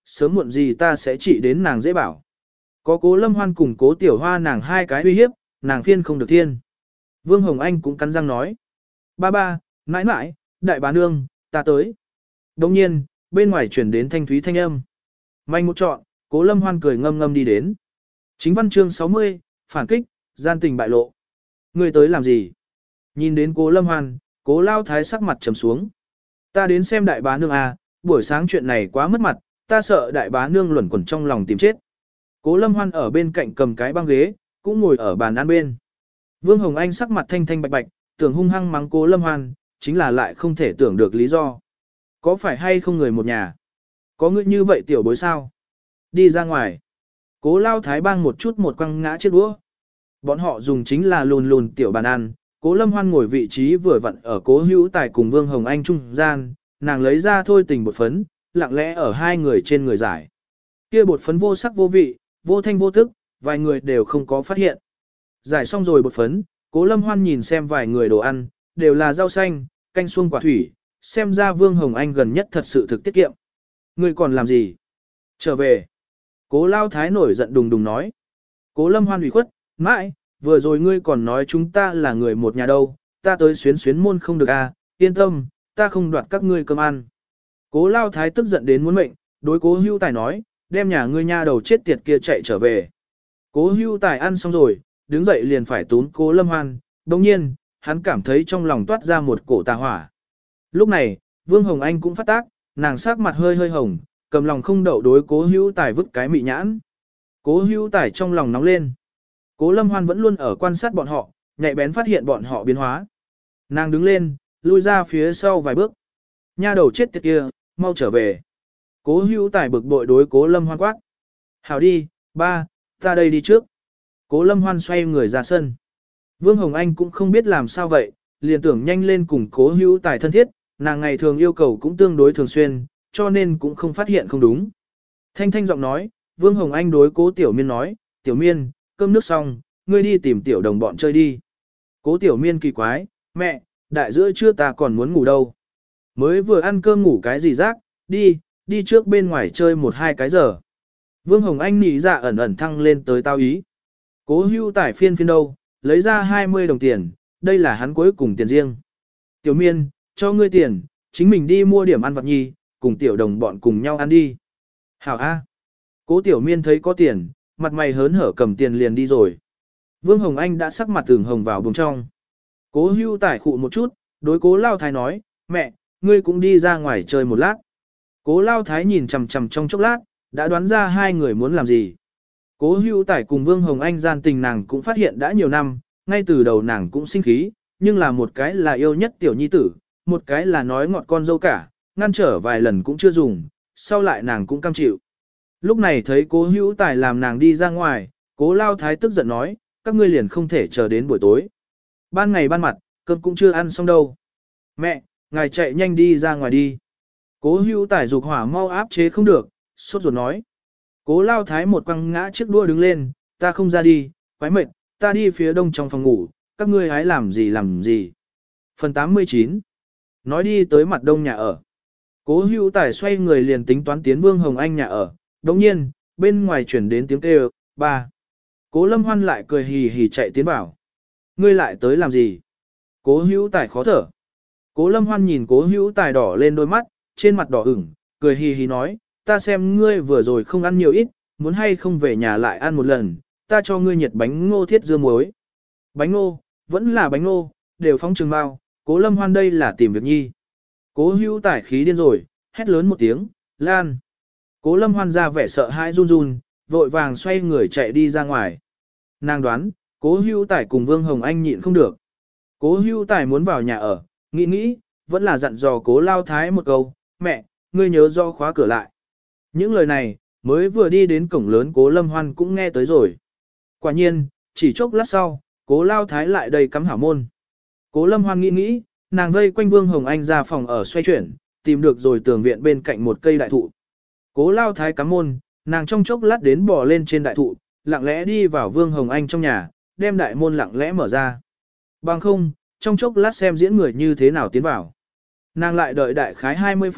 sớm muộn gì ta sẽ trị đến nàng dễ bảo. Có Cố Lâm Hoan cùng Cố Tiểu Hoa nàng hai cái uy hiếp, nàng phiên không được thiên. Vương Hồng Anh cũng cắn răng nói. Ba ba, mãi mãi, đại bá nương, ta tới. Đồng nhiên, bên ngoài chuyển đến thanh thúy thanh âm. Manh một trọn, Cố Lâm Hoan cười ngâm ngâm đi đến. Chính văn chương sáu mươi, phản kích, gian tình bại lộ. Người tới làm gì? Nhìn đến Cố Lâm Hoan, Cố Lao Thái sắc mặt trầm xuống. Ta đến xem đại bá nương à, buổi sáng chuyện này quá mất mặt, ta sợ đại bá nương luẩn quẩn trong lòng tìm chết. Cố Lâm Hoan ở bên cạnh cầm cái băng ghế, cũng ngồi ở bàn ăn bên. Vương Hồng Anh sắc mặt thanh thanh bạch bạch, tưởng hung hăng mắng Cố Lâm Hoan, chính là lại không thể tưởng được lý do. Có phải hay không người một nhà? Có người như vậy tiểu bối sao? Đi ra ngoài. Cố Lao Thái bang một chút một quăng ngã chiếc đũa. Bọn họ dùng chính là lùn lùn tiểu bàn ăn. Cố Lâm Hoan ngồi vị trí vừa vặn ở Cố Hữu Tài cùng Vương Hồng Anh trung gian, nàng lấy ra thôi tình bột phấn, lặng lẽ ở hai người trên người giải. Kia bột phấn vô sắc vô vị, vô thanh vô tức, vài người đều không có phát hiện. Giải xong rồi bột phấn, Cố Lâm Hoan nhìn xem vài người đồ ăn, đều là rau xanh, canh xuông quả thủy, xem ra Vương Hồng Anh gần nhất thật sự thực tiết kiệm. Ngươi còn làm gì? Trở về. Cố Lao Thái nổi giận đùng đùng nói. Cố Lâm Hoan ủy khuất, mãi, vừa rồi ngươi còn nói chúng ta là người một nhà đâu, ta tới xuyến xuyến môn không được à, yên tâm, ta không đoạt các ngươi cơm ăn. Cố Lao Thái tức giận đến muốn mệnh, đối Cố Hữu Tài nói, đem nhà ngươi nha đầu chết tiệt kia chạy trở về. Cố Hữu Tài ăn xong rồi, đứng dậy liền phải tún Cố Lâm Hoan, đồng nhiên, hắn cảm thấy trong lòng toát ra một cổ tà hỏa. Lúc này, Vương Hồng Anh cũng phát tác, nàng sắc mặt hơi hơi hồng, cầm lòng không đậu đối Cố Hữu Tài vứt cái mị nhãn. Cố Hữu Tài trong lòng nóng lên. Cố Lâm Hoan vẫn luôn ở quan sát bọn họ, nhạy bén phát hiện bọn họ biến hóa. Nàng đứng lên, lui ra phía sau vài bước. Nha đầu chết tiệt kia, mau trở về. Cố Hữu Tài bực bội đối Cố Lâm Hoan quát. Hảo đi, ba, ta đây đi trước. Cố Lâm Hoan xoay người ra sân. Vương Hồng Anh cũng không biết làm sao vậy, liền tưởng nhanh lên cùng Cố Hữu Tài thân thiết, nàng ngày thường yêu cầu cũng tương đối thường xuyên, cho nên cũng không phát hiện không đúng. Thanh thanh giọng nói, Vương Hồng Anh đối Cố Tiểu Miên nói, Tiểu Miên, cơm nước xong, ngươi đi tìm tiểu đồng bọn chơi đi. Cố Tiểu Miên kỳ quái, mẹ, đại giữa trưa ta còn muốn ngủ đâu. Mới vừa ăn cơm ngủ cái gì rác, đi, đi trước bên ngoài chơi một hai cái giờ. Vương Hồng Anh nỉ dạ ẩn ẩn thăng lên tới tao ý. Cố Hữu Tài phiên phiên đâu, lấy ra hai mươi đồng tiền, đây là hắn cuối cùng tiền riêng. Tiểu Miên, cho ngươi tiền, chính mình đi mua điểm ăn vặt nhi, cùng tiểu đồng bọn cùng nhau ăn đi. Hảo A. Cố Tiểu Miên thấy có tiền, mặt mày hớn hở cầm tiền liền đi rồi. Vương Hồng Anh đã sắc mặt tưởng hồng vào buồng trong. Cố Hữu Tài khụ một chút, đối Cố Lao Thái nói, mẹ, ngươi cũng đi ra ngoài chơi một lát. Cố Lao Thái nhìn chằm chằm trong chốc lát, đã đoán ra hai người muốn làm gì. Cố Hữu Tài cùng Vương Hồng Anh gian tình nàng cũng phát hiện đã nhiều năm, ngay từ đầu nàng cũng sinh khí, nhưng là một cái là yêu nhất tiểu nhi tử, một cái là nói ngọt con dâu cả, ngăn trở vài lần cũng chưa dùng, sau lại nàng cũng cam chịu. Lúc này thấy Cố Hữu Tài làm nàng đi ra ngoài, Cố Lao Thái tức giận nói, các ngươi liền không thể chờ đến buổi tối. Ban ngày ban mặt, cơm cũng chưa ăn xong đâu. Mẹ, ngài chạy nhanh đi ra ngoài đi. Cố Hữu Tài dục hỏa mau áp chế không được, sốt ruột nói. Cố Lao Thái một quăng ngã chiếc đũa đứng lên, ta không ra đi, quái mệt, ta đi phía đông trong phòng ngủ, các ngươi hãy làm gì làm gì. Phần tám mươi chín. Nói đi tới mặt đông nhà ở. Cố Hữu Tài xoay người liền tính toán tiến Vương Hồng Anh nhà ở, đồng nhiên, bên ngoài chuyển đến tiếng kêu, ba. Cố Lâm Hoan lại cười hì hì chạy tiến vào. Ngươi lại tới làm gì? Cố Hữu Tài khó thở. Cố Lâm Hoan nhìn Cố Hữu Tài đỏ lên đôi mắt, trên mặt đỏ ửng, cười hì hì nói, ta xem ngươi vừa rồi không ăn nhiều ít, muốn hay không về nhà lại ăn một lần, ta cho ngươi nhiệt bánh ngô thiết dưa muối. Bánh ngô, vẫn là bánh ngô, đều phóng trường bao, Cố Lâm Hoan đây là tìm việc nhi. Cố Hữu Tài khí điên rồi, hét lớn một tiếng, lan. Cố Lâm Hoan ra vẻ sợ hãi run run, vội vàng xoay người chạy đi ra ngoài. Nàng đoán, Cố Hữu Tài cùng Vương Hồng Anh nhịn không được. Cố Hữu Tài muốn vào nhà ở, nghĩ nghĩ, vẫn là dặn dò Cố Lao Thái một câu, mẹ, ngươi nhớ do khóa cửa lại. Những lời này, mới vừa đi đến cổng lớn Cố Lâm Hoan cũng nghe tới rồi. Quả nhiên, chỉ chốc lát sau, Cố Lao Thái lại đầy cắm hảo môn. Cố Lâm Hoan nghĩ nghĩ, nàng vây quanh Vương Hồng Anh ra phòng ở xoay chuyển, tìm được rồi tường viện bên cạnh một cây đại thụ. Cố Lao Thái cắm môn, nàng trong chốc lát đến bò lên trên đại thụ, lặng lẽ đi vào Vương Hồng Anh trong nhà, đem đại môn lặng lẽ mở ra. Bằng không, trong chốc lát xem diễn người như thế nào tiến vào. Nàng lại đợi đại khái hai mươi phút,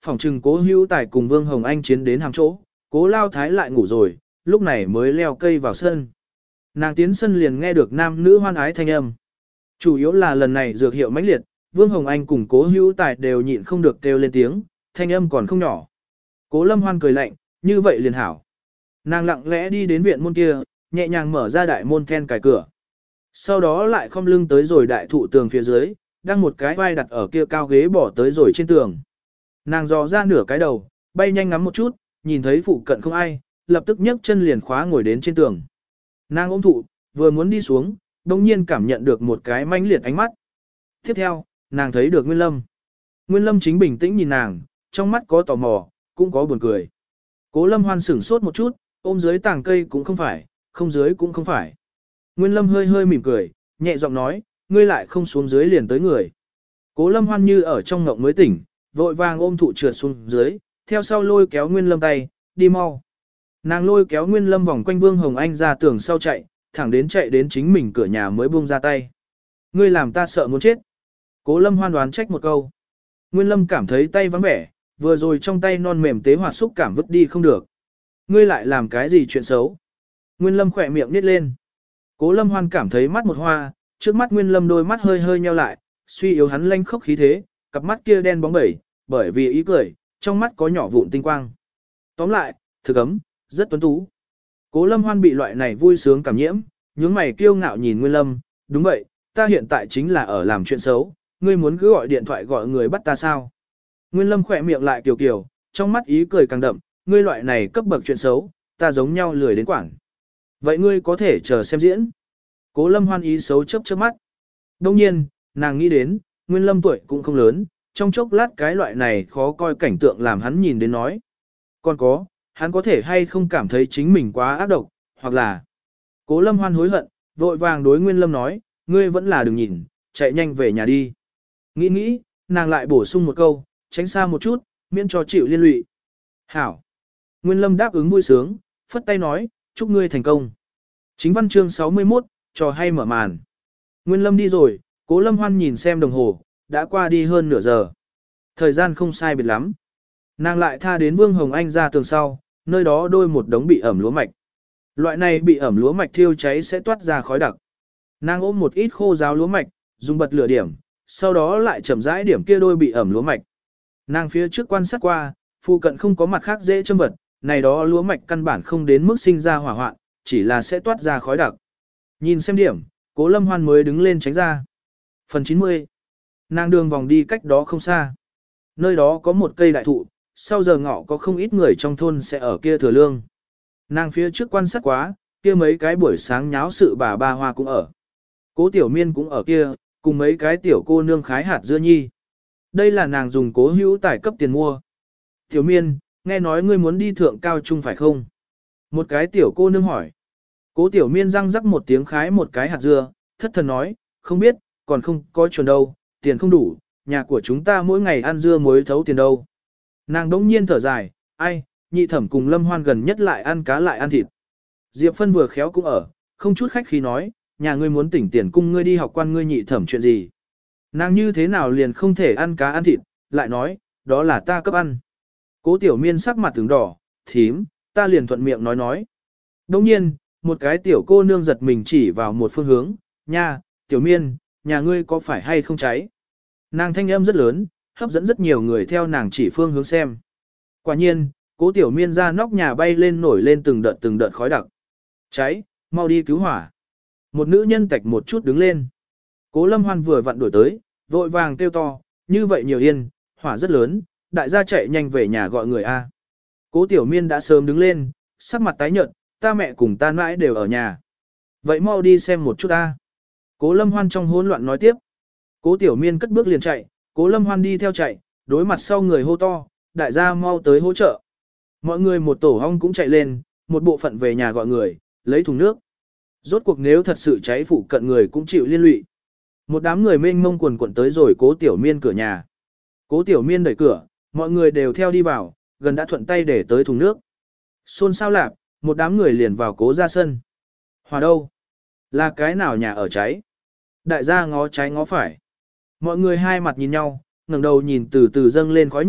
phòng trừng Cố Hữu Tài cùng Vương Hồng Anh chiến đến hàng chỗ, Cố Lao Thái lại ngủ rồi, lúc này mới leo cây vào sân. Nàng tiến sân liền nghe được nam nữ hoan ái thanh âm. Chủ yếu là lần này dược hiệu mãnh liệt, Vương Hồng Anh cùng Cố Hữu Tài đều nhịn không được kêu lên tiếng, thanh âm còn không nhỏ. Cố Lâm Hoan cười lạnh, như vậy liền hảo. Nàng lặng lẽ đi đến viện môn kia, nhẹ nhàng mở ra đại môn then cài cửa. Sau đó lại khom lưng tới rồi đại thụ tường phía dưới, đang một cái vai đặt ở kia cao ghế bỏ tới rồi trên tường. Nàng dò ra nửa cái đầu, bay nhanh ngắm một chút, nhìn thấy phụ cận không ai, lập tức nhấc chân liền khóa ngồi đến trên tường. Nàng ôm thụ, vừa muốn đi xuống, đồng nhiên cảm nhận được một cái mãnh liệt ánh mắt. Tiếp theo, nàng thấy được Nguyên Lâm. Nguyên Lâm chính bình tĩnh nhìn nàng, trong mắt có tò mò, cũng có buồn cười. Cố Lâm Hoan sửng sốt một chút, ôm dưới tàng cây cũng không phải, không dưới cũng không phải. Nguyên Lâm hơi hơi mỉm cười, nhẹ giọng nói, ngươi lại không xuống dưới liền tới người. Cố Lâm Hoan như ở trong ngộng mới tỉnh, vội vàng ôm thụ trượt xuống dưới, theo sau lôi kéo Nguyên Lâm tay, đi mau. Nàng lôi kéo Nguyên Lâm vòng quanh Vương Hồng Anh ra tường sau chạy, thẳng đến chạy đến chính mình cửa nhà mới buông ra tay. Ngươi làm ta sợ muốn chết. Cố Lâm Hoan đoán trách một câu. Nguyên Lâm cảm thấy tay vắng vẻ, vừa rồi trong tay non mềm tế hoạt xúc cảm vứt đi không được. Ngươi lại làm cái gì chuyện xấu? Nguyên Lâm khỏe miệng nít lên. Cố Lâm Hoan cảm thấy mắt một hoa, trước mắt Nguyên Lâm đôi mắt hơi hơi nheo lại, suy yếu hắn lanh khốc khí thế, cặp mắt kia đen bóng bẩy, bởi vì ý cười, trong mắt có nhỏ vụn tinh quang. Tóm lại, thực ấm, rất tuấn tú. Cố Lâm Hoan bị loại này vui sướng cảm nhiễm, nhướng mày kiêu ngạo nhìn Nguyên Lâm, đúng vậy, ta hiện tại chính là ở làm chuyện xấu, ngươi muốn cứ gọi điện thoại gọi người bắt ta sao? Nguyên Lâm khỏe miệng lại kiều kiều, trong mắt ý cười càng đậm, ngươi loại này cấp bậc chuyện xấu, ta giống nhau lười đến quảng. Vậy ngươi có thể chờ xem diễn. Cố Lâm Hoan ý xấu chớp chớp mắt. Đông nhiên, nàng nghĩ đến, Nguyên Lâm tuổi cũng không lớn, trong chốc lát cái loại này khó coi cảnh tượng làm hắn nhìn đến nói. Còn có, hắn có thể hay không cảm thấy chính mình quá ác độc, hoặc là... Cố Lâm Hoan hối hận, vội vàng đối Nguyên Lâm nói, ngươi vẫn là đừng nhìn, chạy nhanh về nhà đi. Nghĩ nghĩ, nàng lại bổ sung một câu, tránh xa một chút, miễn cho chịu liên lụy. Hảo. Nguyên Lâm đáp ứng vui sướng, phất tay nói, chúc ngươi thành công. Chính văn chương sáu mươi mốt, trò hay mở màn. Nguyên Lâm đi rồi, Cố Lâm Hoan nhìn xem đồng hồ, đã qua đi hơn nửa giờ. Thời gian không sai biệt lắm. Nàng lại tha đến Vương Hồng Anh ra tường sau, nơi đó đôi một đống bị ẩm lúa mạch. Loại này bị ẩm lúa mạch thiêu cháy sẽ toát ra khói đặc. Nàng ôm một ít khô ráo lúa mạch, dùng bật lửa điểm, sau đó lại chậm rãi điểm kia đôi bị ẩm lúa mạch. Nàng phía trước quan sát qua, phụ cận không có mặt khác dễ châm vật, này đó lúa mạch căn bản không đến mức sinh ra hỏa hoạn, chỉ là sẽ toát ra khói đặc. Nhìn xem điểm, Cố Lâm Hoan mới đứng lên tránh ra. Phần chín mươi. Nàng đường vòng đi cách đó không xa. Nơi đó có một cây đại thụ, sau giờ ngọ có không ít người trong thôn sẽ ở kia thừa lương. Nàng phía trước quan sát quá, kia mấy cái buổi sáng nháo sự bà ba hoa cũng ở. Cố Tiểu Miên cũng ở kia, cùng mấy cái tiểu cô nương khái hạt dưa nhi. Đây là nàng dùng Cố Hữu Tài cấp tiền mua. Tiểu Miên, nghe nói ngươi muốn đi thượng cao trung phải không? Một cái tiểu cô nương hỏi. Cố Tiểu Miên răng rắc một tiếng khái một cái hạt dưa, thất thần nói, không biết, còn không có chuẩn đâu, tiền không đủ, nhà của chúng ta mỗi ngày ăn dưa muối thấu tiền đâu. Nàng đống nhiên thở dài, ai, nhị thẩm cùng Lâm Hoan gần nhất lại ăn cá lại ăn thịt. Diệp Phân vừa khéo cũng ở, không chút khách khí nói, nhà ngươi muốn tỉnh tiền cung ngươi đi học quan ngươi nhị thẩm chuyện gì. Nàng như thế nào liền không thể ăn cá ăn thịt, lại nói, đó là ta cấp ăn. Cố Tiểu Miên sắc mặt tướng đỏ, thím, ta liền thuận miệng nói nói. Đồng nhiên, một cái tiểu cô nương giật mình chỉ vào một phương hướng, nha, Tiểu Miên, nhà ngươi có phải hay không cháy? Nàng thanh âm rất lớn, hấp dẫn rất nhiều người theo nàng chỉ phương hướng xem. Quả nhiên, Cố Tiểu Miên ra nóc nhà bay lên nổi lên từng đợt từng đợt khói đặc. Cháy, mau đi cứu hỏa. Một nữ nhân tạch một chút đứng lên. Cố Lâm Hoan vừa vặn đuổi tới, vội vàng kêu to, như vậy nhiều yên, hỏa rất lớn, đại gia chạy nhanh về nhà gọi người A. Cố Tiểu Miên đã sớm đứng lên, sắc mặt tái nhợt, ta mẹ cùng ta mãi đều ở nhà. Vậy mau đi xem một chút ta. Cố Lâm Hoan trong hỗn loạn nói tiếp. Cố Tiểu Miên cất bước liền chạy, Cố Lâm Hoan đi theo chạy, đối mặt sau người hô to, đại gia mau tới hỗ trợ. Mọi người một tổ hong cũng chạy lên, một bộ phận về nhà gọi người, lấy thùng nước. Rốt cuộc nếu thật sự cháy phụ cận người cũng chịu liên lụy. Một đám người mênh mông quần quần tới rồi Cố Tiểu Miên cửa nhà. Cố Tiểu Miên đẩy cửa, mọi người đều theo đi vào, gần đã thuận tay để tới thùng nước. Xôn xao lạp, một đám người liền vào Cố ra sân. Hòa đâu? Là cái nào nhà ở cháy? Đại gia ngó trái ngó phải. Mọi người hai mặt nhìn nhau, ngẩng đầu nhìn từ từ dâng lên khói nhẹ,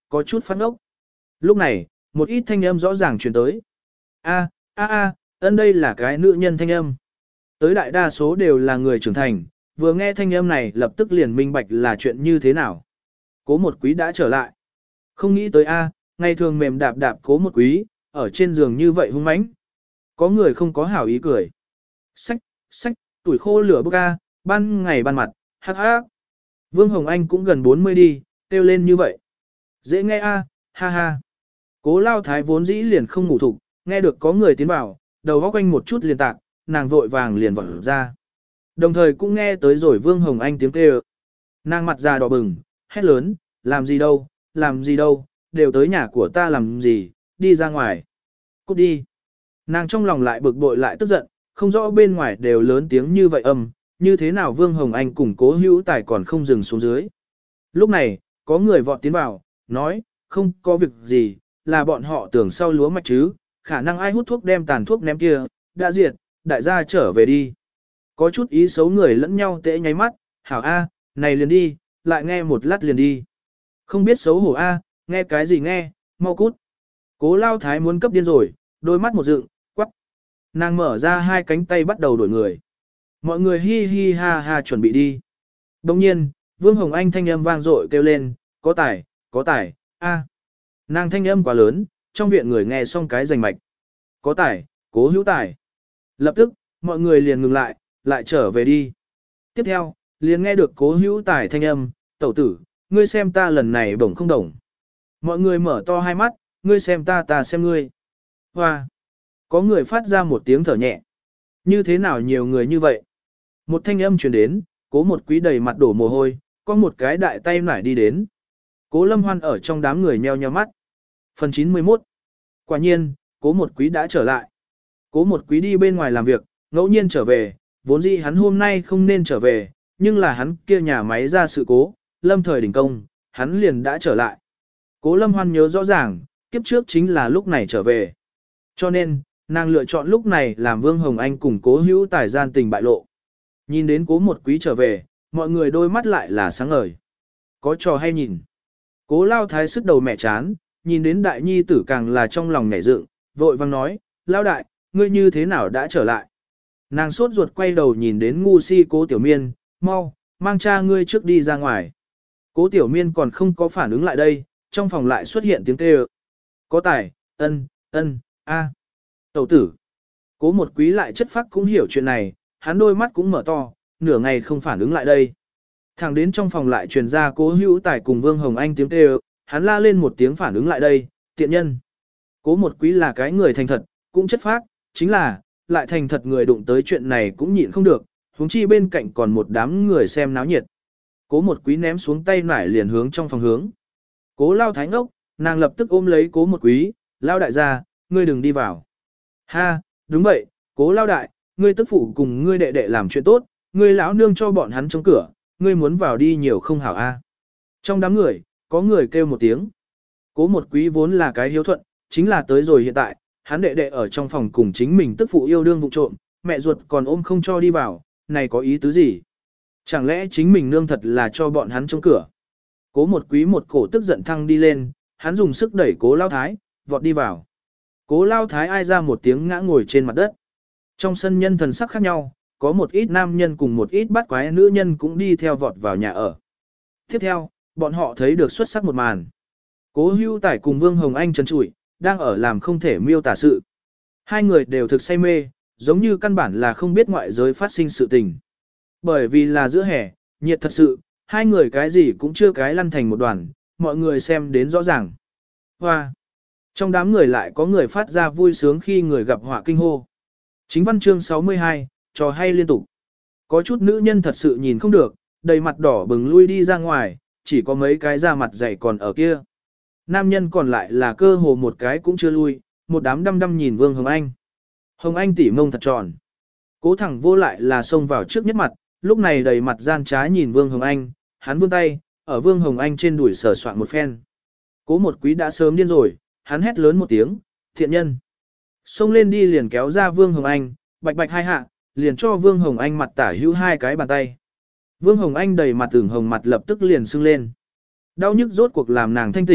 có chút phát ngốc. Lúc này, một ít thanh âm rõ ràng truyền tới. A, a a, ân đây là cái nữ nhân thanh âm. Tới đại đa số đều là người trưởng thành, vừa nghe thanh âm này lập tức liền minh bạch là chuyện như thế nào. Cố một quý đã trở lại. Không nghĩ tới a, ngày thường mềm đạp đạp cố một quý, ở trên giường như vậy hung mãnh. Có người không có hảo ý cười. Sách, sách, tuổi khô lửa bốc a, ban ngày ban mặt, hắc hắc. Vương Hồng Anh cũng gần bốn mươi đi, kêu lên như vậy. Dễ nghe a, ha ha. Cố lao thái vốn dĩ liền không ngủ thục, nghe được có người tiến vào, đầu góc quanh một chút liền tạc, nàng vội vàng liền vọt ra. Đồng thời cũng nghe tới rồi Vương Hồng Anh tiếng kêu. Nàng mặt già đỏ bừng, hét lớn, làm gì đâu, làm gì đâu, đều tới nhà của ta làm gì, đi ra ngoài. Cút đi. Nàng trong lòng lại bực bội lại tức giận, không rõ bên ngoài đều lớn tiếng như vậy âm, như thế nào Vương Hồng Anh cùng Cố Hữu Tài còn không dừng xuống dưới. Lúc này, có người vọt tiến vào, nói, không có việc gì, là bọn họ tưởng sau lúa mạch chứ, khả năng ai hút thuốc đem tàn thuốc ném kia, đã diệt, đại gia trở về đi. Có chút ý xấu người lẫn nhau tễ nháy mắt, hảo A, này liền đi, lại nghe một lát liền đi. Không biết xấu hổ A, nghe cái gì nghe, mau cút. Cố lao thái muốn cấp điên rồi, đôi mắt một dựng, quắc. Nàng mở ra hai cánh tay bắt đầu đuổi người. Mọi người hi hi ha ha chuẩn bị đi. Đồng nhiên, Vương Hồng Anh thanh âm vang dội kêu lên, có tài, có tài, A. Nàng thanh âm quá lớn, trong viện người nghe xong cái rành mạch. Có tài, Cố Hữu Tài. Lập tức, mọi người liền ngừng lại, lại trở về đi. Tiếp theo, liền nghe được Cố Hữu Tài thanh âm, tẩu tử, ngươi xem ta lần này bổng không đồng. Mọi người mở to hai mắt, ngươi xem ta ta xem ngươi. Hoa! Có người phát ra một tiếng thở nhẹ. Như thế nào nhiều người như vậy? Một thanh âm truyền đến, Cố một quý đầy mặt đổ mồ hôi, có một cái đại tay nải đi đến. Cố Lâm Hoan ở trong đám người nheo nheo mắt. Phần chín mươi mốt. Quả nhiên, Cố một quý đã trở lại. Cố một quý đi bên ngoài làm việc, ngẫu nhiên trở về, vốn dĩ hắn hôm nay không nên trở về, nhưng là hắn kia nhà máy ra sự cố, lâm thời đình công, hắn liền đã trở lại. Cố Lâm Hoan nhớ rõ ràng, kiếp trước chính là lúc này trở về. Cho nên, nàng lựa chọn lúc này làm Vương Hồng Anh cùng Cố Hữu Tài gian tình bại lộ. Nhìn đến Cố một quý trở về, mọi người đôi mắt lại là sáng ngời. Có trò hay nhìn. Cố lao thái sức đầu mẹ chán, nhìn đến đại nhi tử càng là trong lòng nhảy dựng, vội vang nói, lao đại, ngươi như thế nào đã trở lại. Nàng sốt ruột quay đầu nhìn đến ngu si Cố Tiểu Miên, mau, mang cha ngươi trước đi ra ngoài. Cố Tiểu Miên còn không có phản ứng lại đây, trong phòng lại xuất hiện tiếng kêu. Có tài, ân, ân, a, tẩu tử. Cố một quý lại chất phác cũng hiểu chuyện này, hắn đôi mắt cũng mở to, nửa ngày không phản ứng lại đây. Thẳng đến trong phòng lại truyền ra Cố Hữu Tài cùng Vương Hồng Anh tiếng kêu, hắn la lên một tiếng phản ứng lại đây, tiện nhân. Cố một quý là cái người thành thật, cũng chất phác, chính là, lại thành thật người đụng tới chuyện này cũng nhịn không được, huống chi bên cạnh còn một đám người xem náo nhiệt. Cố một quý ném xuống tay nải liền hướng trong phòng hướng. Cố lao thái ngốc, nàng lập tức ôm lấy cố một quý, lao đại gia, ngươi đừng đi vào. Ha, đúng vậy, cố lao đại, ngươi tức phụ cùng ngươi đệ đệ làm chuyện tốt, ngươi lão nương cho bọn hắn trong cửa, ngươi muốn vào đi nhiều không hảo a. Trong đám người, có người kêu một tiếng. Cố một quý vốn là cái hiếu thuận, chính là tới rồi hiện tại, hắn đệ đệ ở trong phòng cùng chính mình tức phụ yêu đương vụ trộm, mẹ ruột còn ôm không cho đi vào, này có ý tứ gì? Chẳng lẽ chính mình nương thật là cho bọn hắn trong cửa? Cố một quý một cổ tức giận thăng đi lên, hắn dùng sức đẩy cố lao thái, vọt đi vào. Cố lao thái ai ra một tiếng ngã ngồi trên mặt đất. Trong sân nhân thần sắc khác nhau, có một ít nam nhân cùng một ít bắt quái nữ nhân cũng đi theo vọt vào nhà ở. Tiếp theo, bọn họ thấy được xuất sắc một màn. Cố Hữu Tài cùng Vương Hồng Anh trần trụi, đang ở làm không thể miêu tả sự. Hai người đều thực say mê, giống như căn bản là không biết ngoại giới phát sinh sự tình. Bởi vì là giữa hè, nhiệt thật sự, hai người cái gì cũng chưa cái lăn thành một đoàn, mọi người xem đến rõ ràng. Hoa! Trong đám người lại có người phát ra vui sướng khi người gặp họa kinh hô. Chính văn chương sáu mươi hai, trò hay liên tục. Có chút nữ nhân thật sự nhìn không được, đầy mặt đỏ bừng lui đi ra ngoài, chỉ có mấy cái da mặt dày còn ở kia. Nam nhân còn lại là cơ hồ một cái cũng chưa lui, một đám đăm đăm nhìn Vương Hồng Anh. Hồng Anh tỉ mông thật tròn. Cố thẳng vô lại là xông vào trước nhất mặt, lúc này đầy mặt gian trá nhìn Vương Hồng Anh, hắn vươn tay, ở Vương Hồng Anh trên đùi sờ soạn một phen. Cố một quý đã sớm điên rồi, hắn hét lớn một tiếng, thiện nhân. Xông lên đi liền kéo ra Vương Hồng Anh, bạch bạch hai hạ, liền cho Vương Hồng Anh mặt tả hữu hai cái bàn tay. Vương Hồng Anh đầy mặt tưởng hồng mặt lập tức liền sưng lên. Đau nhức rốt cuộc làm nàng thanh tỉnh,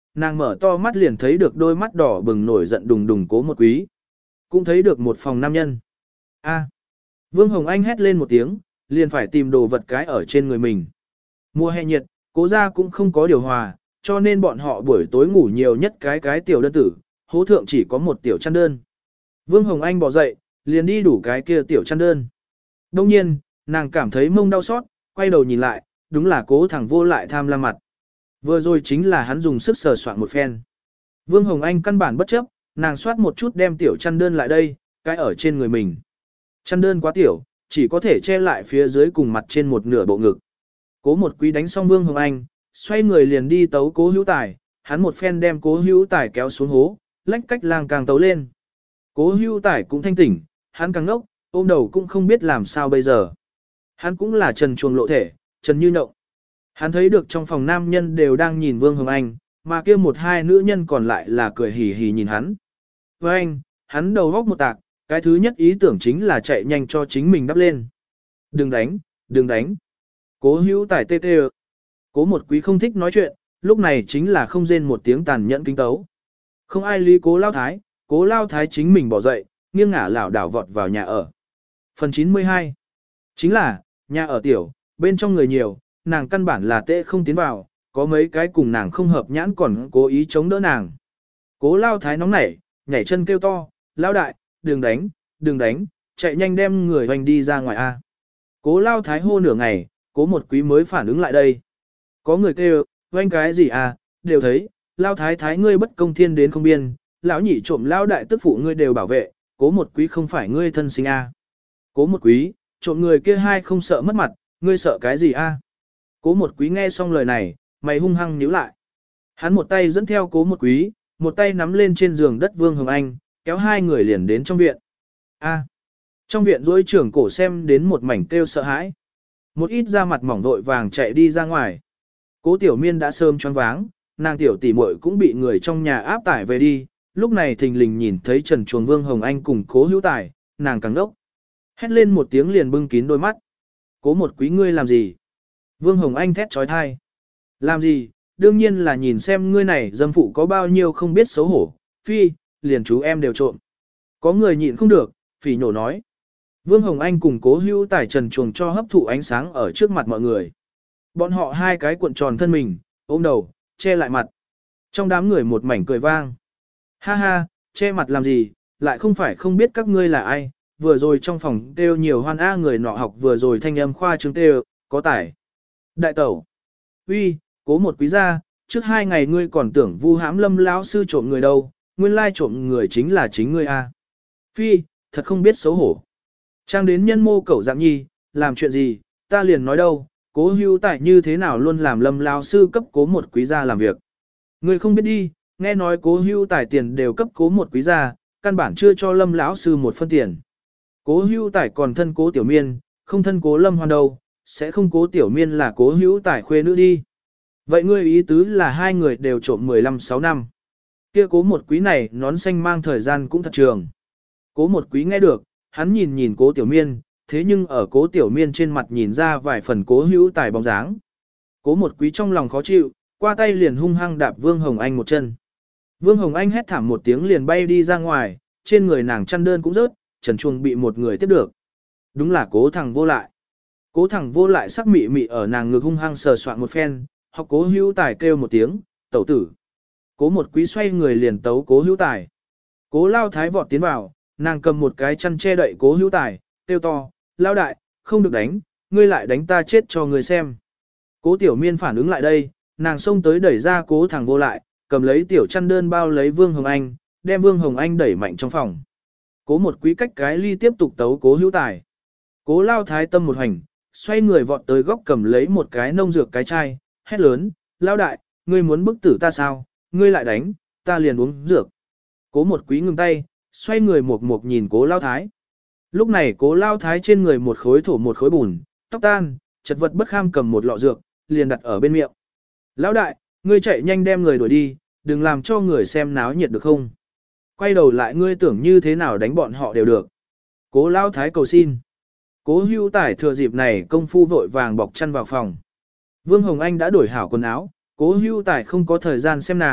nàng mở to mắt liền thấy được đôi mắt đỏ bừng nổi giận đùng đùng Cố Một Quý. Cũng thấy được một phòng nam nhân. A. Vương Hồng Anh hét lên một tiếng, liền phải tìm đồ vật cái ở trên người mình. Mùa hè nhiệt, Cố gia cũng không có điều hòa, cho nên bọn họ buổi tối ngủ nhiều nhất cái cái tiểu đơn tử, hố thượng chỉ có một tiểu chăn đơn. Vương Hồng Anh bỏ dậy, liền đi đủ cái kia tiểu chăn đơn. Đông nhiên, nàng cảm thấy mông đau xót, quay đầu nhìn lại, đúng là Cố thẳng vô lại tham lam mặt. Vừa rồi chính là hắn dùng sức sờ soạn một phen. Vương Hồng Anh căn bản bất chấp, nàng soát một chút đem tiểu chăn đơn lại đây, cái ở trên người mình. Chăn đơn quá tiểu, chỉ có thể che lại phía dưới cùng mặt trên một nửa bộ ngực. Cố Một Quý đánh xong Vương Hồng Anh, xoay người liền đi tấu Cố Hữu Tài, hắn một phen đem Cố Hữu Tài kéo xuống hố, lách cách lang càng tấu lên. Cố Hữu Tài cũng thanh tỉnh, hắn càng ngốc, ôm đầu cũng không biết làm sao bây giờ. Hắn cũng là trần chuồng lộ thể, trần như nậu. Hắn thấy được trong phòng nam nhân đều đang nhìn Vương Hồng Anh, mà kia một hai nữ nhân còn lại là cười hì hì nhìn hắn. Với anh, hắn đầu góc một tạc, cái thứ nhất ý tưởng chính là chạy nhanh cho chính mình đắp lên. Đừng đánh, đừng đánh. Cố Hữu Tài tê tê. Cố Một Quý không thích nói chuyện, lúc này chính là không rên một tiếng tàn nhẫn kinh tấu. Không ai lý Cố Lao Thái, Cố Lao Thái chính mình bỏ dậy, nghiêng ngả lảo đảo vọt vào nhà ở. Phần chín mươi hai. Chính là, nhà ở tiểu, bên trong người nhiều, nàng căn bản là tệ không tiến vào, có mấy cái cùng nàng không hợp nhãn còn cố ý chống đỡ nàng. Cố Lao Thái nóng nảy, nhảy chân kêu to, Lao Đại, đừng đánh, đừng đánh, chạy nhanh đem người hoành đi ra ngoài A. Cố Lao Thái hô nửa ngày, Cố Một Quý mới phản ứng lại đây. Có người kêu, hoành cái gì à, đều thấy, Lao Thái Thái ngươi bất công thiên đến không biên, lão nhị trộm Lao Đại tức phụ ngươi đều bảo vệ, Cố Một Quý không phải ngươi thân sinh A. Cố Một Quý, trộm người kia hai không sợ mất mặt, ngươi sợ cái gì A. Cố Một Quý nghe xong lời này, mày hung hăng nhíu lại. Hắn một tay dẫn theo Cố Một Quý, một tay nắm lên trên giường đất Vương Hồng Anh, kéo hai người liền đến trong viện. A. Trong viện dối trưởng cổ xem đến một mảnh kêu sợ hãi. Một ít da mặt mỏng vội vàng chạy đi ra ngoài. Cố Tiểu Miên đã sớm choáng váng, nàng tiểu tỷ muội cũng bị người trong nhà áp tải về đi, lúc này thình lình nhìn thấy Trần Chuồng Vương Hồng Anh cùng Cố Hữu Tài, nàng càng đốc. Hét lên một tiếng liền bưng kín đôi mắt. Cố Một Quý ngươi làm gì? Vương Hồng Anh thét trói thai. Làm gì? Đương nhiên là nhìn xem ngươi này dâm phụ có bao nhiêu không biết xấu hổ. Phi, liền chú em đều trộm. Có người nhịn không được, phỉ nhổ nói. Vương Hồng Anh cùng Cố Hữu Tài Trần Chuồng cho hấp thụ ánh sáng ở trước mặt mọi người. Bọn họ hai cái cuộn tròn thân mình, ôm đầu, che lại mặt. Trong đám người một mảnh cười vang. Ha ha, che mặt làm gì, lại không phải không biết các ngươi là ai. Vừa rồi trong phòng kêu nhiều hoan a người nọ học vừa rồi thanh âm khoa trương kêu, có tải. Đại tẩu. Uy, Cố Một Quý gia, trước hai ngày ngươi còn tưởng vu hãm Lâm lão sư trộm người đâu, nguyên lai trộm người chính là chính ngươi a. Phi, thật không biết xấu hổ. Trang đến nhân mô cẩu dạng nhi, làm chuyện gì, ta liền nói đâu, Cố Hữu Tài như thế nào luôn làm Lâm lão sư cấp Cố Một Quý gia làm việc. Ngươi không biết đi, nghe nói Cố Hữu Tài tiền đều cấp Cố Một Quý gia, căn bản chưa cho Lâm lão sư một phân tiền. Cố Hữu Tài còn thân Cố Tiểu Miên, không thân Cố Lâm Hoan đâu, sẽ không Cố Tiểu Miên là Cố Hữu Tài khuê nữ đi. Vậy ngươi ý tứ là hai người đều trộm mười lăm sáu năm. Kia Cố Một Quý này nón xanh mang thời gian cũng thật trường. Cố Một Quý nghe được, hắn nhìn nhìn Cố Tiểu Miên, thế nhưng ở Cố Tiểu Miên trên mặt nhìn ra vài phần Cố Hữu Tài bóng dáng. Cố Một Quý trong lòng khó chịu, qua tay liền hung hăng đạp Vương Hồng Anh một chân. Vương Hồng Anh hét thảm một tiếng liền bay đi ra ngoài, trên người nàng chăn đơn cũng rớt, Trần Chuồng bị một người tiếp được. Đúng là Cố thằng vô lại. Cố thằng vô lại sắc mị mị ở nàng ngực hung hăng sờ soạn một phen, học Cố Hữu Tài kêu một tiếng, tẩu tử. Cố Một Quý xoay người liền tấu Cố Hữu Tài. Cố Lao Thái vọt tiến vào, nàng cầm một cái chăn che đậy Cố Hữu Tài, kêu to, Lao đại, không được đánh, ngươi lại đánh ta chết cho ngươi xem. Cố Tiểu Miên phản ứng lại đây, nàng xông tới đẩy ra Cố thằng vô lại, cầm lấy tiểu chăn đơn bao lấy Vương Hồng Anh, đem Vương Hồng Anh đẩy mạnh trong phòng. Cố Một Quý cách cái ly tiếp tục tấu Cố Hữu Tài. Cố Lao Thái tâm một hành, xoay người vọt tới góc cầm lấy một cái nông dược cái chai, hét lớn, Lao đại, ngươi muốn bức tử ta sao, ngươi lại đánh, ta liền uống dược. Cố Một Quý ngừng tay, xoay người một một nhìn Cố Lao Thái. Lúc này Cố Lao Thái trên người một khối thổ một khối bùn, tóc tan, chật vật bất kham cầm một lọ dược, liền đặt ở bên miệng. Lão đại, ngươi chạy nhanh đem người đuổi đi, đừng làm cho người xem náo nhiệt được không? Quay đầu lại ngươi tưởng như thế nào đánh bọn họ đều được. Cố Lao Thái cầu xin. Cố Hữu Tài thừa dịp này công phu vội vàng bọc chăn vào phòng. Vương Hồng Anh đã đổi hảo quần áo, Cố Hữu Tài không có thời gian xem nàng,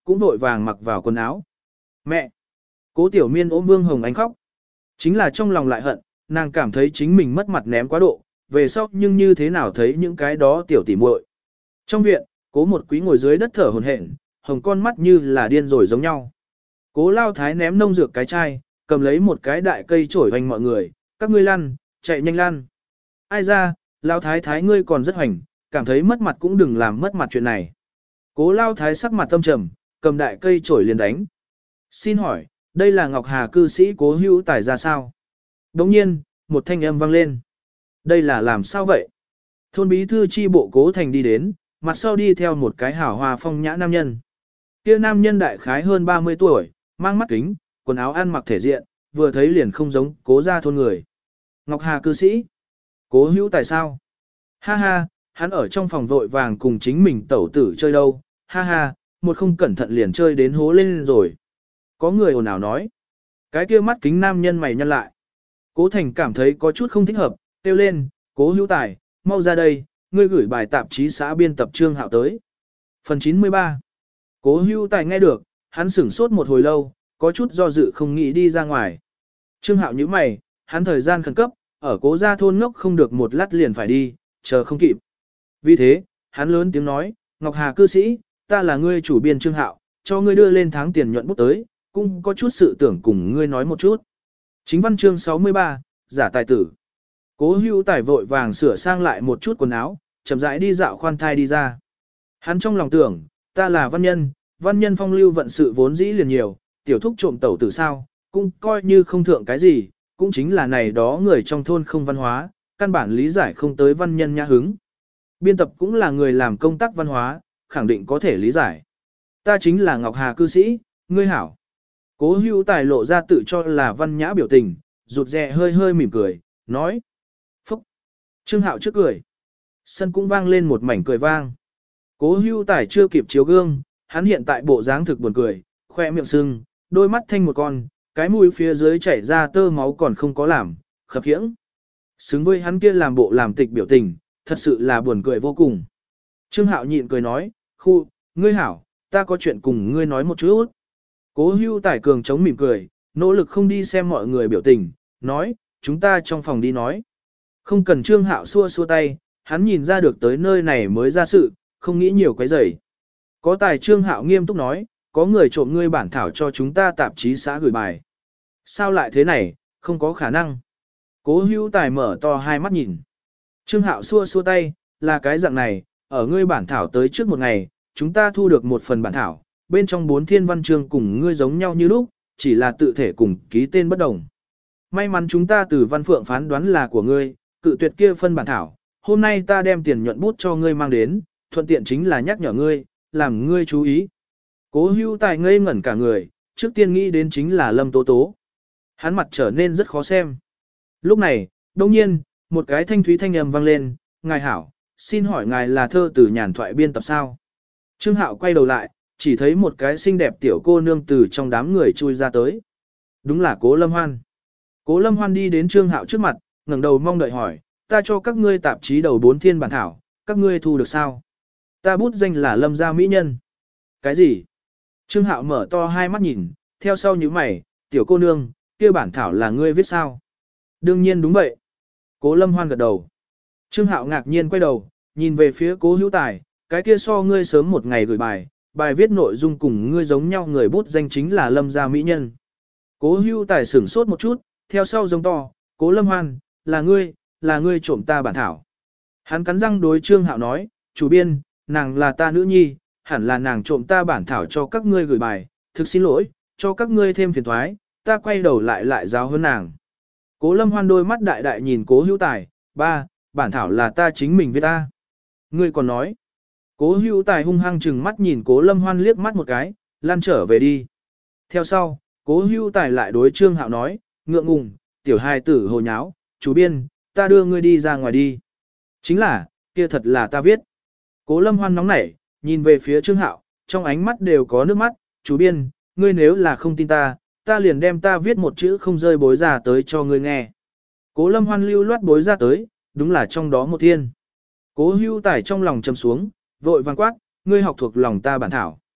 cũng vội vàng mặc vào quần áo. Mẹ! Cố Tiểu Miên ôm Vương Hồng Anh khóc. Chính là trong lòng lại hận, nàng cảm thấy chính mình mất mặt ném quá độ, về sau nhưng như thế nào thấy những cái đó tiểu tỉ muội. Trong viện, Cố Một Quý ngồi dưới đất thở hổn hển, hồng con mắt như là điên rồi giống nhau. Cố Lao Thái ném nông dược cái chai, cầm lấy một cái đại cây chổi hoành mọi người, các ngươi lăn, chạy nhanh lăn. Ai ra, Lao Thái Thái ngươi còn rất hoành, cảm thấy mất mặt cũng đừng làm mất mặt chuyện này. Cố Lao Thái sắc mặt tâm trầm, cầm đại cây chổi liền đánh. Xin hỏi, đây là Ngọc Hà cư sĩ Cố Hữu Tài ra sao? Đồng nhiên, một thanh âm vang lên. Đây là làm sao vậy? Thôn bí thư chi bộ Cố Thành đi đến, mặt sau đi theo một cái hảo hòa phong nhã nam nhân. Kia nam nhân đại khái hơn ba mươi tuổi, mang mắt kính, quần áo ăn mặc thể diện, vừa thấy liền không giống Cố gia thôn người. Ngọc Hà cư sĩ? Cố Hữu Tài sao? Ha ha, hắn ở trong phòng vội vàng cùng chính mình tẩu tử chơi đâu, ha ha, một không cẩn thận liền chơi đến hố lên rồi. Có người ồn ào nói. Cái kia mắt kính nam nhân mày nhăn lại. Cố Thành cảm thấy có chút không thích hợp, kêu lên, Cố Hữu Tài, mau ra đây, ngươi gửi bài tạp chí xã biên tập Trương Hạo tới. Phần chín mươi ba. Cố Hữu Tài nghe được, hắn sửng sốt một hồi lâu, có chút do dự không nghĩ đi ra ngoài. Trương Hạo nhíu mày, hắn thời gian khẩn cấp, ở Cố gia thôn ngốc không được một lát liền phải đi, chờ không kịp. Vì thế, hắn lớn tiếng nói, Ngọc Hà cư sĩ, ta là ngươi chủ biên Trương Hạo, cho ngươi đưa lên tháng tiền nhuận bút tới, cũng có chút sự tưởng cùng ngươi nói một chút. Chính văn chương sáu mươi ba, giả tài tử. Cố Hữu Tài vội vàng sửa sang lại một chút quần áo, chậm rãi đi dạo khoan thai đi ra. Hắn trong lòng tưởng, ta là văn nhân, văn nhân phong lưu vận sự vốn dĩ liền nhiều, tiểu thúc trộm tẩu tử sao, cũng coi như không thượng cái gì, cũng chính là này đó người trong thôn không văn hóa, căn bản lý giải không tới văn nhân nhã hứng. Biên tập cũng là người làm công tác văn hóa, khẳng định có thể lý giải. Ta chính là Ngọc Hà cư sĩ, ngươi hảo. Cố Hữu Tài lộ ra tự cho là văn nhã biểu tình, rụt rè hơi hơi mỉm cười, nói. Phúc! Trương Hạo trước cười. Sân cũng vang lên một mảnh cười vang. Cố Hữu Tài chưa kịp chiếu gương, hắn hiện tại bộ dáng thực buồn cười, khoe miệng sưng, đôi mắt thanh một con, cái mũi phía dưới chảy ra tơ máu còn không có làm, khập khiễng. Xứng với hắn kia làm bộ làm tịch biểu tình, thật sự là buồn cười vô cùng. Trương Hạo nhịn cười nói, khu, ngươi hảo, ta có chuyện cùng ngươi nói một chút. Cố Hữu Tài cường chống mỉm cười, nỗ lực không đi xem mọi người biểu tình, nói, chúng ta trong phòng đi nói. Không cần Trương Hạo xua xua tay, hắn nhìn ra được tới nơi này mới ra sự, không nghĩ nhiều cái rầy. Có tài Trương Hạo nghiêm túc nói, có người trộm ngươi bản thảo cho chúng ta tạp chí xã gửi bài. Sao lại thế này, không có khả năng. Cố Hữu Tài mở to hai mắt nhìn. Trương Hạo xua xua tay, là cái dạng này, ở ngươi bản thảo tới trước một ngày, chúng ta thu được một phần bản thảo, bên trong bốn thiên văn chương cùng ngươi giống nhau như lúc, chỉ là tự thể cùng ký tên bất đồng. May mắn chúng ta từ văn phượng phán đoán là của ngươi, cự tuyệt kia phân bản thảo, hôm nay ta đem tiền nhuận bút cho ngươi mang đến, thuận tiện chính là nhắc nhở ngươi, làm ngươi chú ý. Cố Hữu Tài ngây ngẩn cả người, trước tiên nghĩ đến chính là Lâm Tố Tố. Hắn mặt trở nên rất khó xem. Lúc này, đồng nhiên, một cái thanh thúy thanh âm vang lên, ngài hảo, xin hỏi ngài là thơ từ nhàn thoại biên tập sao? Trương Hạo quay đầu lại, chỉ thấy một cái xinh đẹp tiểu cô nương từ trong đám người chui ra tới. Đúng là Cố Lâm Hoan. Cố Lâm Hoan đi đến Trương Hạo trước mặt, ngẩng đầu mong đợi hỏi, ta cho các ngươi tạp chí đầu bốn thiên bản thảo, các ngươi thu được sao? Ta bút danh là Lâm gia mỹ nhân. Cái gì? Trương Hạo mở to hai mắt nhìn, theo sau nhíu mày, tiểu cô nương, kia bản thảo là ngươi viết sao? Đương nhiên đúng vậy. Cố Lâm Hoan gật đầu. Trương Hạo ngạc nhiên quay đầu, nhìn về phía Cố Hữu Tài, cái kia so ngươi sớm một ngày gửi bài, bài viết nội dung cùng ngươi giống nhau người bút danh chính là Lâm gia mỹ nhân. Cố Hữu Tài sửng sốt một chút, theo sau giống to, Cố Lâm Hoan, là ngươi, là ngươi trộm ta bản thảo. Hắn cắn răng đối Trương Hạo nói, chủ biên, nàng là ta nữ nhi, hẳn là nàng trộm ta bản thảo cho các ngươi gửi bài, thực xin lỗi, cho các ngươi thêm phiền toái, ta quay đầu lại lại giáo hơn nàng. Cố Lâm Hoan đôi mắt đại đại nhìn Cố Hữu Tài, ba, bản thảo là ta chính mình viết ta. Ngươi còn nói, Cố Hữu Tài hung hăng chừng mắt nhìn Cố Lâm Hoan liếc mắt một cái, lăn trở về đi. Theo sau, Cố Hữu Tài lại đối Trương Hạo nói, ngượng ngùng, tiểu hài tử hồ nháo, chủ biên, ta đưa ngươi đi ra ngoài đi. Chính là, kia thật là ta viết. Cố Lâm Hoan nóng nảy, nhìn về phía Trương Hạo, trong ánh mắt đều có nước mắt, chủ biên, ngươi nếu là không tin ta, ta liền đem ta viết một chữ không rơi bối ra tới cho ngươi nghe. Cố Lâm Hoan lưu loát bối ra tới, đúng là trong đó một thiên. Cố Hữu Tài trong lòng trầm xuống, vội vàng quát, ngươi học thuộc lòng ta bản thảo.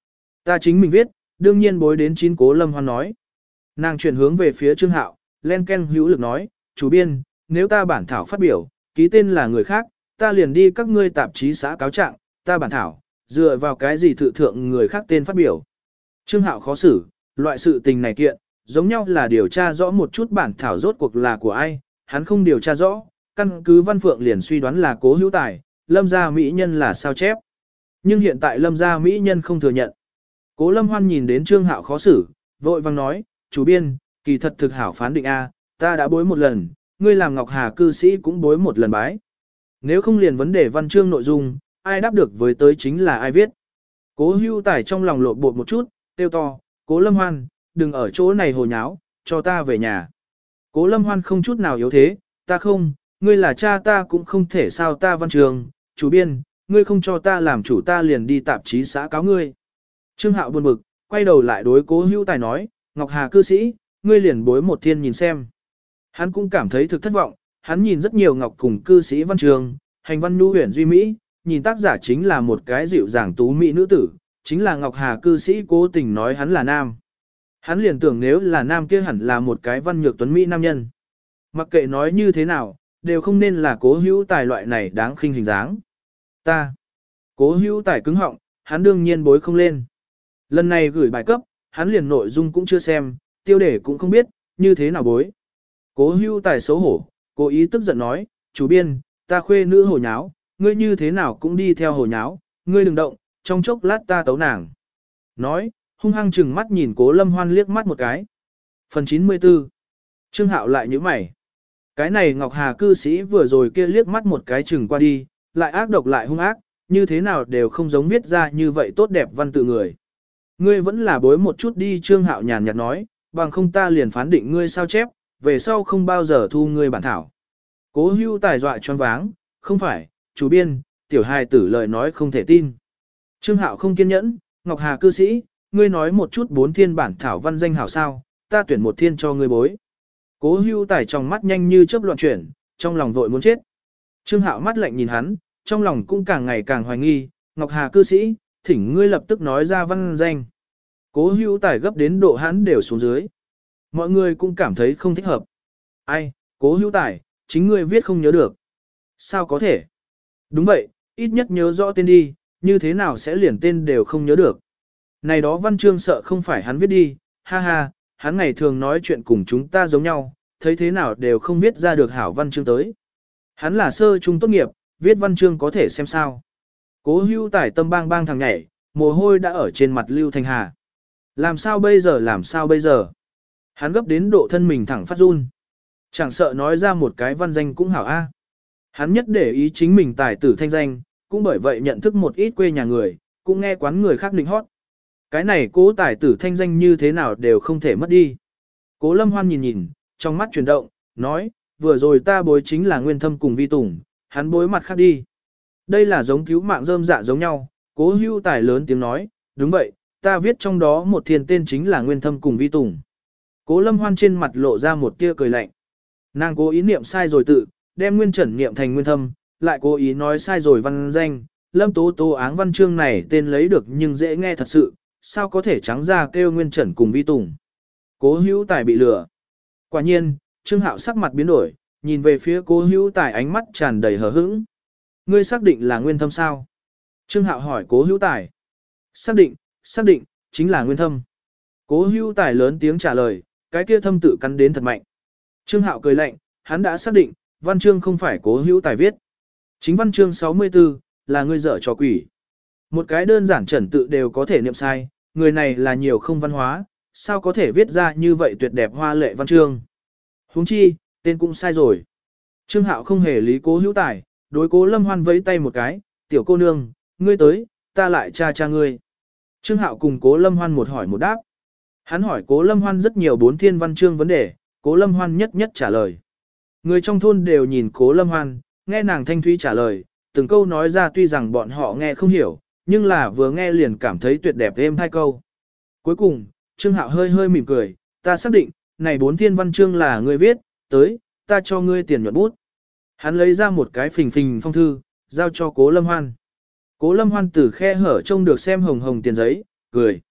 Ta chính mình viết, đương nhiên bối đến chín Cố Lâm Hoan nói. Nàng chuyển hướng về phía Trương Hạo, len ken hữu lực nói, chủ biên, nếu ta bản thảo phát biểu, ký tên là người khác, ta liền đi các ngươi tạp chí xã cáo trạng, ta bản thảo, dựa vào cái gì thự thượng người khác tên phát biểu. Trương Hạo khó xử, loại sự tình này kiện, giống nhau là điều tra rõ một chút bản thảo rốt cuộc là của ai, hắn không điều tra rõ, căn cứ Văn Phượng liền suy đoán là Cố Hữu Tài, Lâm gia mỹ nhân là sao chép. Nhưng hiện tại Lâm gia mỹ nhân không thừa nhận. Cố Lâm Hoan nhìn đến Trương Hạo khó xử, vội vang nói, chủ biên, kỳ thật thực hảo phán định A, ta đã bối một lần, ngươi làm Ngọc Hà cư sĩ cũng bối một lần bái. Nếu không liền vấn đề văn chương nội dung, ai đáp được với tới chính là ai viết. Cố Hữu Tài trong lòng lộn bột một chút, tiêu to, Cố Lâm Hoan, đừng ở chỗ này hồ nháo, cho ta về nhà. Cố Lâm Hoan không chút nào yếu thế, ta không, ngươi là cha ta cũng không thể sao ta văn trường, chủ biên, ngươi không cho ta làm chủ ta liền đi tạp chí xã cáo ngươi. Trương Hạo buồn bực, quay đầu lại đối Cố Hữu Tài nói, Ngọc Hà cư sĩ, ngươi liền bối một thiên nhìn xem. Hắn cũng cảm thấy thực thất vọng, hắn nhìn rất nhiều Ngọc cùng cư sĩ văn trường, hành văn nhu huyền duy mỹ, nhìn tác giả chính là một cái dịu dàng tú mỹ nữ tử, chính là Ngọc Hà cư sĩ cố tình nói hắn là nam. Hắn liền tưởng nếu là nam kia hẳn là một cái văn nhược tuấn mỹ nam nhân. Mặc kệ nói như thế nào, đều không nên là Cố Hữu Tài loại này đáng khinh hình dáng. Ta. Cố Hữu Tài cứng họng, hắn đương nhiên bối không lên. Lần này gửi bài cấp, hắn liền nội dung cũng chưa xem, tiêu đề cũng không biết, như thế nào bối. Cố Hữu Tài xấu hổ, cố ý tức giận nói, chủ biên, ta khuê nữ hồ nháo, ngươi như thế nào cũng đi theo hồ nháo, ngươi đừng động, trong chốc lát ta tấu nàng. Nói, hung hăng chừng mắt nhìn Cố Lâm Hoan liếc mắt một cái. Phần chín mươi tư. Trương Hạo lại nhíu mày. Cái này Ngọc Hà cư sĩ vừa rồi kia liếc mắt một cái chừng qua đi, lại ác độc lại hung ác, như thế nào đều không giống viết ra như vậy tốt đẹp văn tự người. Ngươi vẫn là bối một chút đi, Trương Hạo nhàn nhạt nói, bằng không ta liền phán định ngươi sao chép, về sau không bao giờ thu ngươi bản thảo. Cố Hữu Tài dọa choáng váng, không phải, chủ biên, tiểu hài tử lời nói không thể tin. Trương Hạo không kiên nhẫn, Ngọc Hà cư sĩ, ngươi nói một chút bốn thiên bản thảo văn danh hảo sao, ta tuyển một thiên cho ngươi bối. Cố Hữu Tài trong mắt nhanh như chớp loạn chuyển, trong lòng vội muốn chết. Trương Hạo mắt lạnh nhìn hắn, trong lòng cũng càng ngày càng hoài nghi, Ngọc Hà cư sĩ, thỉnh ngươi lập tức nói ra văn danh. Cố Hữu Tài gấp đến độ hắn đều xuống dưới. Mọi người cũng cảm thấy không thích hợp. Ai, Cố Hữu Tài, chính ngươi viết không nhớ được. Sao có thể? Đúng vậy, ít nhất nhớ rõ tên đi, như thế nào sẽ liền tên đều không nhớ được. Này đó văn chương sợ không phải hắn viết đi, ha ha, hắn ngày thường nói chuyện cùng chúng ta giống nhau, thấy thế nào đều không viết ra được hảo văn chương tới. Hắn là sơ trung tốt nghiệp, viết văn chương có thể xem sao. Cố Hữu Tài tâm bang bang thằng nhảy, mồ hôi đã ở trên mặt lưu thành hà. Làm sao bây giờ làm sao bây giờ? Hắn gấp đến độ thân mình thẳng phát run. Chẳng sợ nói ra một cái văn danh cũng hảo a. Hắn nhất để ý chính mình tài tử thanh danh, cũng bởi vậy nhận thức một ít quê nhà người, cũng nghe quán người khác định hót. Cái này Cố tài tử thanh danh như thế nào đều không thể mất đi. Cố Lâm Hoan nhìn nhìn, trong mắt chuyển động, nói, vừa rồi ta bối chính là Nguyên Thâm cùng Vi Tùng, hắn bối mặt khác đi. Đây là giống cứu mạng rơm dạ giống nhau, Cố Hữu Tài lớn tiếng nói, đúng vậy, ta viết trong đó một thiền tên chính là Nguyên Thâm cùng Vi Tùng. Cố Lâm Hoan trên mặt lộ ra một tia cười lạnh. Nàng cố ý niệm sai rồi tự, đem Nguyên Trẩn niệm thành Nguyên Thâm, lại cố ý nói sai rồi văn danh, Lâm Tố Tố áng văn chương này tên lấy được nhưng dễ nghe thật sự, sao có thể trắng ra kêu Nguyên Trẩn cùng Vi Tùng. Cố Hữu Tài bị lừa. Quả nhiên, Trương Hạo sắc mặt biến đổi, nhìn về phía Cố Hữu Tài ánh mắt tràn đầy hờ hững. Ngươi xác định là Nguyên Thâm sao? Trương Hạo hỏi Cố Hữu Tài. Xác định, xác định, chính là Nguyên Thâm. Cố Hữu Tài lớn tiếng trả lời, cái kia thâm tự cắn đến thật mạnh. Trương Hạo cười lạnh, hắn đã xác định, văn chương không phải Cố Hữu Tài viết. Chính văn chương sáu mươi tư, là ngươi dở trò quỷ. Một cái đơn giản trần tự đều có thể niệm sai, người này là nhiều không văn hóa, sao có thể viết ra như vậy tuyệt đẹp hoa lệ văn chương. Huống chi, tên cũng sai rồi. Trương Hạo không hề lý Cố Hữu Tài, đối Cố Lâm Hoan vẫy tay một cái, tiểu cô nương, ngươi tới, ta lại cha cha ngươi. Trương Hạo cùng Cố Lâm Hoan một hỏi một đáp. Hắn hỏi Cố Lâm Hoan rất nhiều bốn thiên văn chương vấn đề, Cố Lâm Hoan nhất nhất trả lời. Người trong thôn đều nhìn Cố Lâm Hoan, nghe nàng thanh thúy trả lời, từng câu nói ra tuy rằng bọn họ nghe không hiểu, nhưng là vừa nghe liền cảm thấy tuyệt đẹp êm hai câu. Cuối cùng, Trương Hạo hơi hơi mỉm cười, ta xác định, này bốn thiên văn chương là ngươi viết, tới, ta cho ngươi tiền nhuận bút. Hắn lấy ra một cái phình phình phong thư, giao cho Cố Lâm Hoan. Cố Lâm Hoan từ khe hở trông được xem hồng hồng tiền giấy, cười,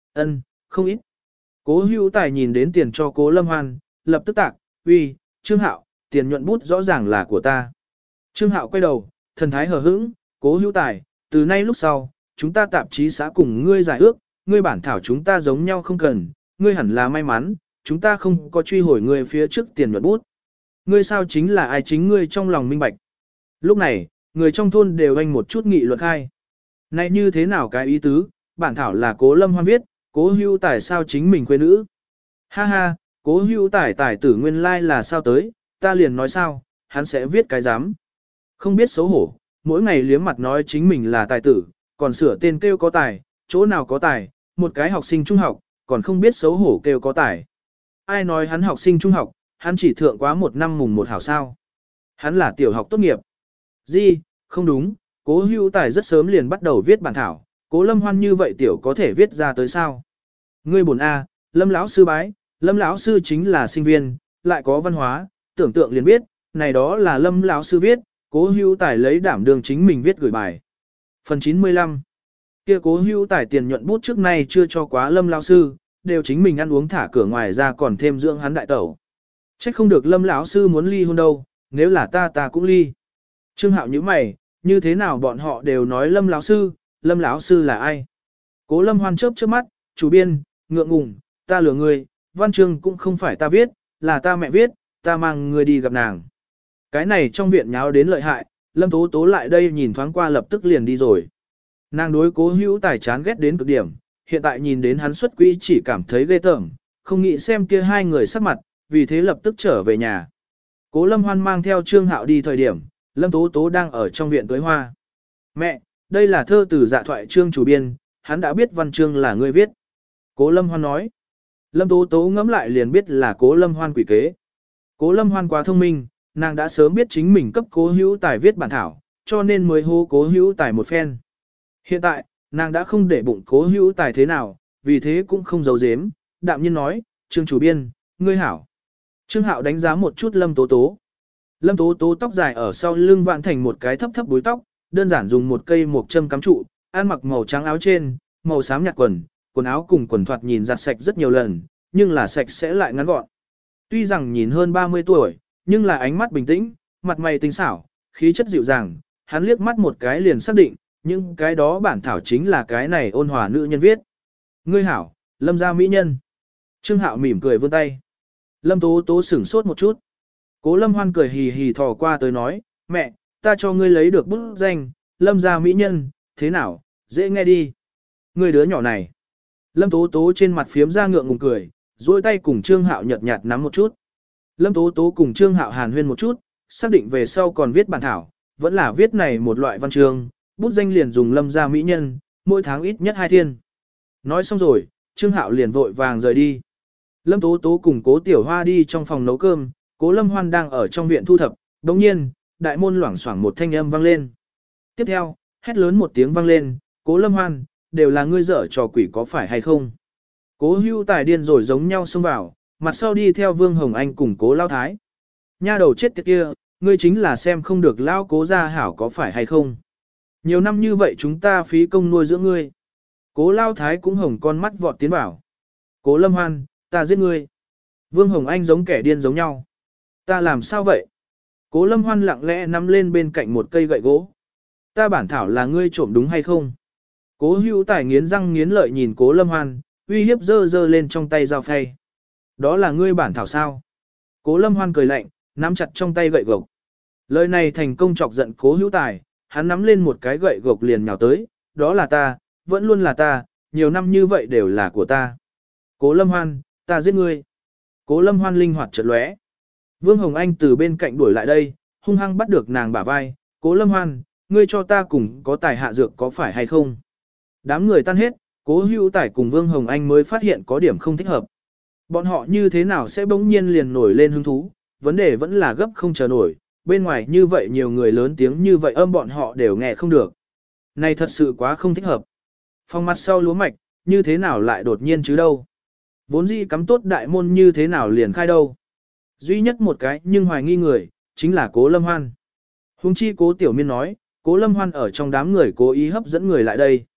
Ân, không ít. Cố Hữu Tài nhìn đến tiền cho Cố Lâm Hoan, lập tức tạc, uy, Trương Hạo, tiền nhuận bút rõ ràng là của ta. Trương Hạo quay đầu, thần thái hờ hững, Cố Hữu Tài, từ nay lúc sau, chúng ta tạp chí xã cùng ngươi giải ước, ngươi bản thảo chúng ta giống nhau không cần, ngươi hẳn là may mắn, chúng ta không có truy hồi ngươi phía trước tiền nhuận bút. Ngươi sao chính là ai chính ngươi trong lòng minh bạch. Lúc này, người trong thôn đều anh một chút nghị luận khai. Này như thế nào cái ý tứ, bản thảo là Cố Lâm Hoan viết, Cố Hữu Tài sao chính mình quê nữ. Ha ha, Cố Hữu Tài tài tử nguyên lai là sao tới, ta liền nói sao, hắn sẽ viết cái dám. Không biết xấu hổ, mỗi ngày liếm mặt nói chính mình là tài tử, còn sửa tên kêu có tài, chỗ nào có tài, một cái học sinh trung học, còn không biết xấu hổ kêu có tài. Ai nói hắn học sinh trung học, hắn chỉ thượng quá một năm mùng một hảo sao. Hắn là tiểu học tốt nghiệp. Gì, không đúng, Cố Hữu Tài rất sớm liền bắt đầu viết bản thảo, Cố Lâm Hoan như vậy tiểu có thể viết ra tới sao. Ngươi buồn a, Lâm lão sư bái, Lâm lão sư chính là sinh viên, lại có văn hóa, tưởng tượng liền biết, này đó là Lâm lão sư viết, Cố Hữu Tài lấy đảm đương chính mình viết gửi bài. Phần chín mươi lăm. Kia Cố Hữu Tài tiền nhuận bút trước nay chưa cho quá Lâm lão sư, đều chính mình ăn uống thả cửa ngoài ra còn thêm dưỡng hắn đại tẩu. Trách không được Lâm lão sư muốn ly hôn đâu, nếu là ta ta cũng ly. Trương Hạo nhíu mày, như thế nào bọn họ đều nói Lâm lão sư, Lâm lão sư là ai? Cố Lâm Hoan chớp chớp mắt, chủ biên, ngượng ngùng, ta lừa ngươi, văn chương cũng không phải ta viết, là ta mẹ viết, ta mang ngươi đi gặp nàng. Cái này trong viện nháo đến lợi hại, Lâm Tố Tố lại đây nhìn thoáng qua lập tức liền đi rồi. Nàng đối Cố Hữu Tài chán ghét đến cực điểm, hiện tại nhìn đến hắn xuất quỹ chỉ cảm thấy ghê tởm, không nghĩ xem kia hai người sắc mặt, vì thế lập tức trở về nhà. Cố Lâm Hoan mang theo Trương Hạo đi thời điểm, Lâm Tố Tố đang ở trong viện tưới hoa. Mẹ, đây là thơ từ dạ thoại Trương chủ biên, hắn đã biết văn chương là ngươi viết. Cố Lâm Hoan nói. Lâm Tố Tố ngẫm lại liền biết là Cố Lâm Hoan quỷ kế. Cố Lâm Hoan quá thông minh, nàng đã sớm biết chính mình cấp Cố Hữu Tài viết bản thảo, cho nên mới hô Cố Hữu Tài một phen. Hiện tại, nàng đã không để bụng Cố Hữu Tài thế nào, vì thế cũng không giấu giếm, đạm nhiên nói, Trương chủ biên, ngươi hảo. Trương Hạo đánh giá một chút Lâm Tố Tố. Lâm Tố Tố tóc dài ở sau lưng vạn thành một cái thấp thấp búi tóc, đơn giản dùng một cây mộc châm cắm trụ, ăn mặc màu trắng áo trên, màu xám nhạt quần, quần áo cùng quần thoạt nhìn giặt sạch rất nhiều lần, nhưng là sạch sẽ lại ngắn gọn. Tuy rằng nhìn hơn ba mươi tuổi, nhưng là ánh mắt bình tĩnh, mặt mày tinh xảo, khí chất dịu dàng, hắn liếc mắt một cái liền xác định, nhưng cái đó bản thảo chính là cái này ôn hòa nữ nhân viết. Ngươi hảo, Lâm gia mỹ nhân. Trương Hạo mỉm cười vươn tay. Lâm Tố Tố sửng sốt một chút. Cố Lâm Hoan cười hì hì thò qua tới nói, mẹ, ta cho ngươi lấy được bút danh, Lâm gia mỹ nhân, thế nào, dễ nghe đi. Ngươi đứa nhỏ này. Lâm Tố Tố trên mặt phiếm ra ngượng ngùng cười, duỗi tay cùng Trương Hạo nhợt nhạt nắm một chút. Lâm Tố Tố cùng Trương Hạo hàn huyên một chút, xác định về sau còn viết bản thảo, vẫn là viết này một loại văn chương, bút danh liền dùng Lâm gia mỹ nhân, mỗi tháng ít nhất hai thiên. Nói xong rồi, Trương Hạo liền vội vàng rời đi. Lâm Tố Tố cùng Cố Tiểu Hoa đi trong phòng nấu cơm, Cố Lâm Hoan đang ở trong viện thu thập, đồng nhiên, đại môn loảng xoảng một thanh âm vang lên. Tiếp theo, hét lớn một tiếng vang lên, Cố Lâm Hoan, đều là ngươi dở trò quỷ có phải hay không? Cố Hữu Tài điên rồi giống nhau xông vào, mặt sau đi theo Vương Hồng Anh cùng Cố Lao Thái. Nha đầu chết tiệt kia, ngươi chính là xem không được Lao Cố gia hảo có phải hay không? Nhiều năm như vậy chúng ta phí công nuôi dưỡng ngươi. Cố Lao Thái cũng hồng con mắt vọt tiến vào. Cố Lâm Hoan, ta giết ngươi. Vương Hồng Anh giống kẻ điên giống nhau. Ta làm sao vậy? Cố Lâm Hoan lặng lẽ nắm lên bên cạnh một cây gậy gỗ. Ta bản thảo là ngươi trộm đúng hay không? Cố Hữu Tài nghiến răng nghiến lợi nhìn Cố Lâm Hoan, uy hiếp giơ giơ lên trong tay dao phay. Đó là ngươi bản thảo sao? Cố Lâm Hoan cười lạnh, nắm chặt trong tay gậy gộc. Lời này thành công chọc giận Cố Hữu Tài, hắn nắm lên một cái gậy gộc liền nhào tới, đó là ta, vẫn luôn là ta, nhiều năm như vậy đều là của ta. Cố Lâm Hoan, ta giết ngươi. Cố Lâm Hoan linh hoạt chợt lóe. Vương Hồng Anh từ bên cạnh đuổi lại đây, hung hăng bắt được nàng bả vai, Cố Lâm Hoan, ngươi cho ta cùng có tài hạ dược có phải hay không? Đám người tan hết, Cố Hữu Tài cùng Vương Hồng Anh mới phát hiện có điểm không thích hợp. Bọn họ như thế nào sẽ bỗng nhiên liền nổi lên hứng thú, vấn đề vẫn là gấp không chờ nổi, bên ngoài như vậy nhiều người lớn tiếng như vậy âm bọn họ đều nghe không được. Này thật sự quá không thích hợp. Phòng mặt sau lúa mạch, như thế nào lại đột nhiên chứ đâu? Vốn dĩ cắm tốt đại môn như thế nào liền khai đâu? Duy nhất một cái nhưng hoài nghi người, chính là Cố Lâm Hoan. Hùng chi Cố Tiểu Miên nói, Cố Lâm Hoan ở trong đám người cố ý hấp dẫn người lại đây.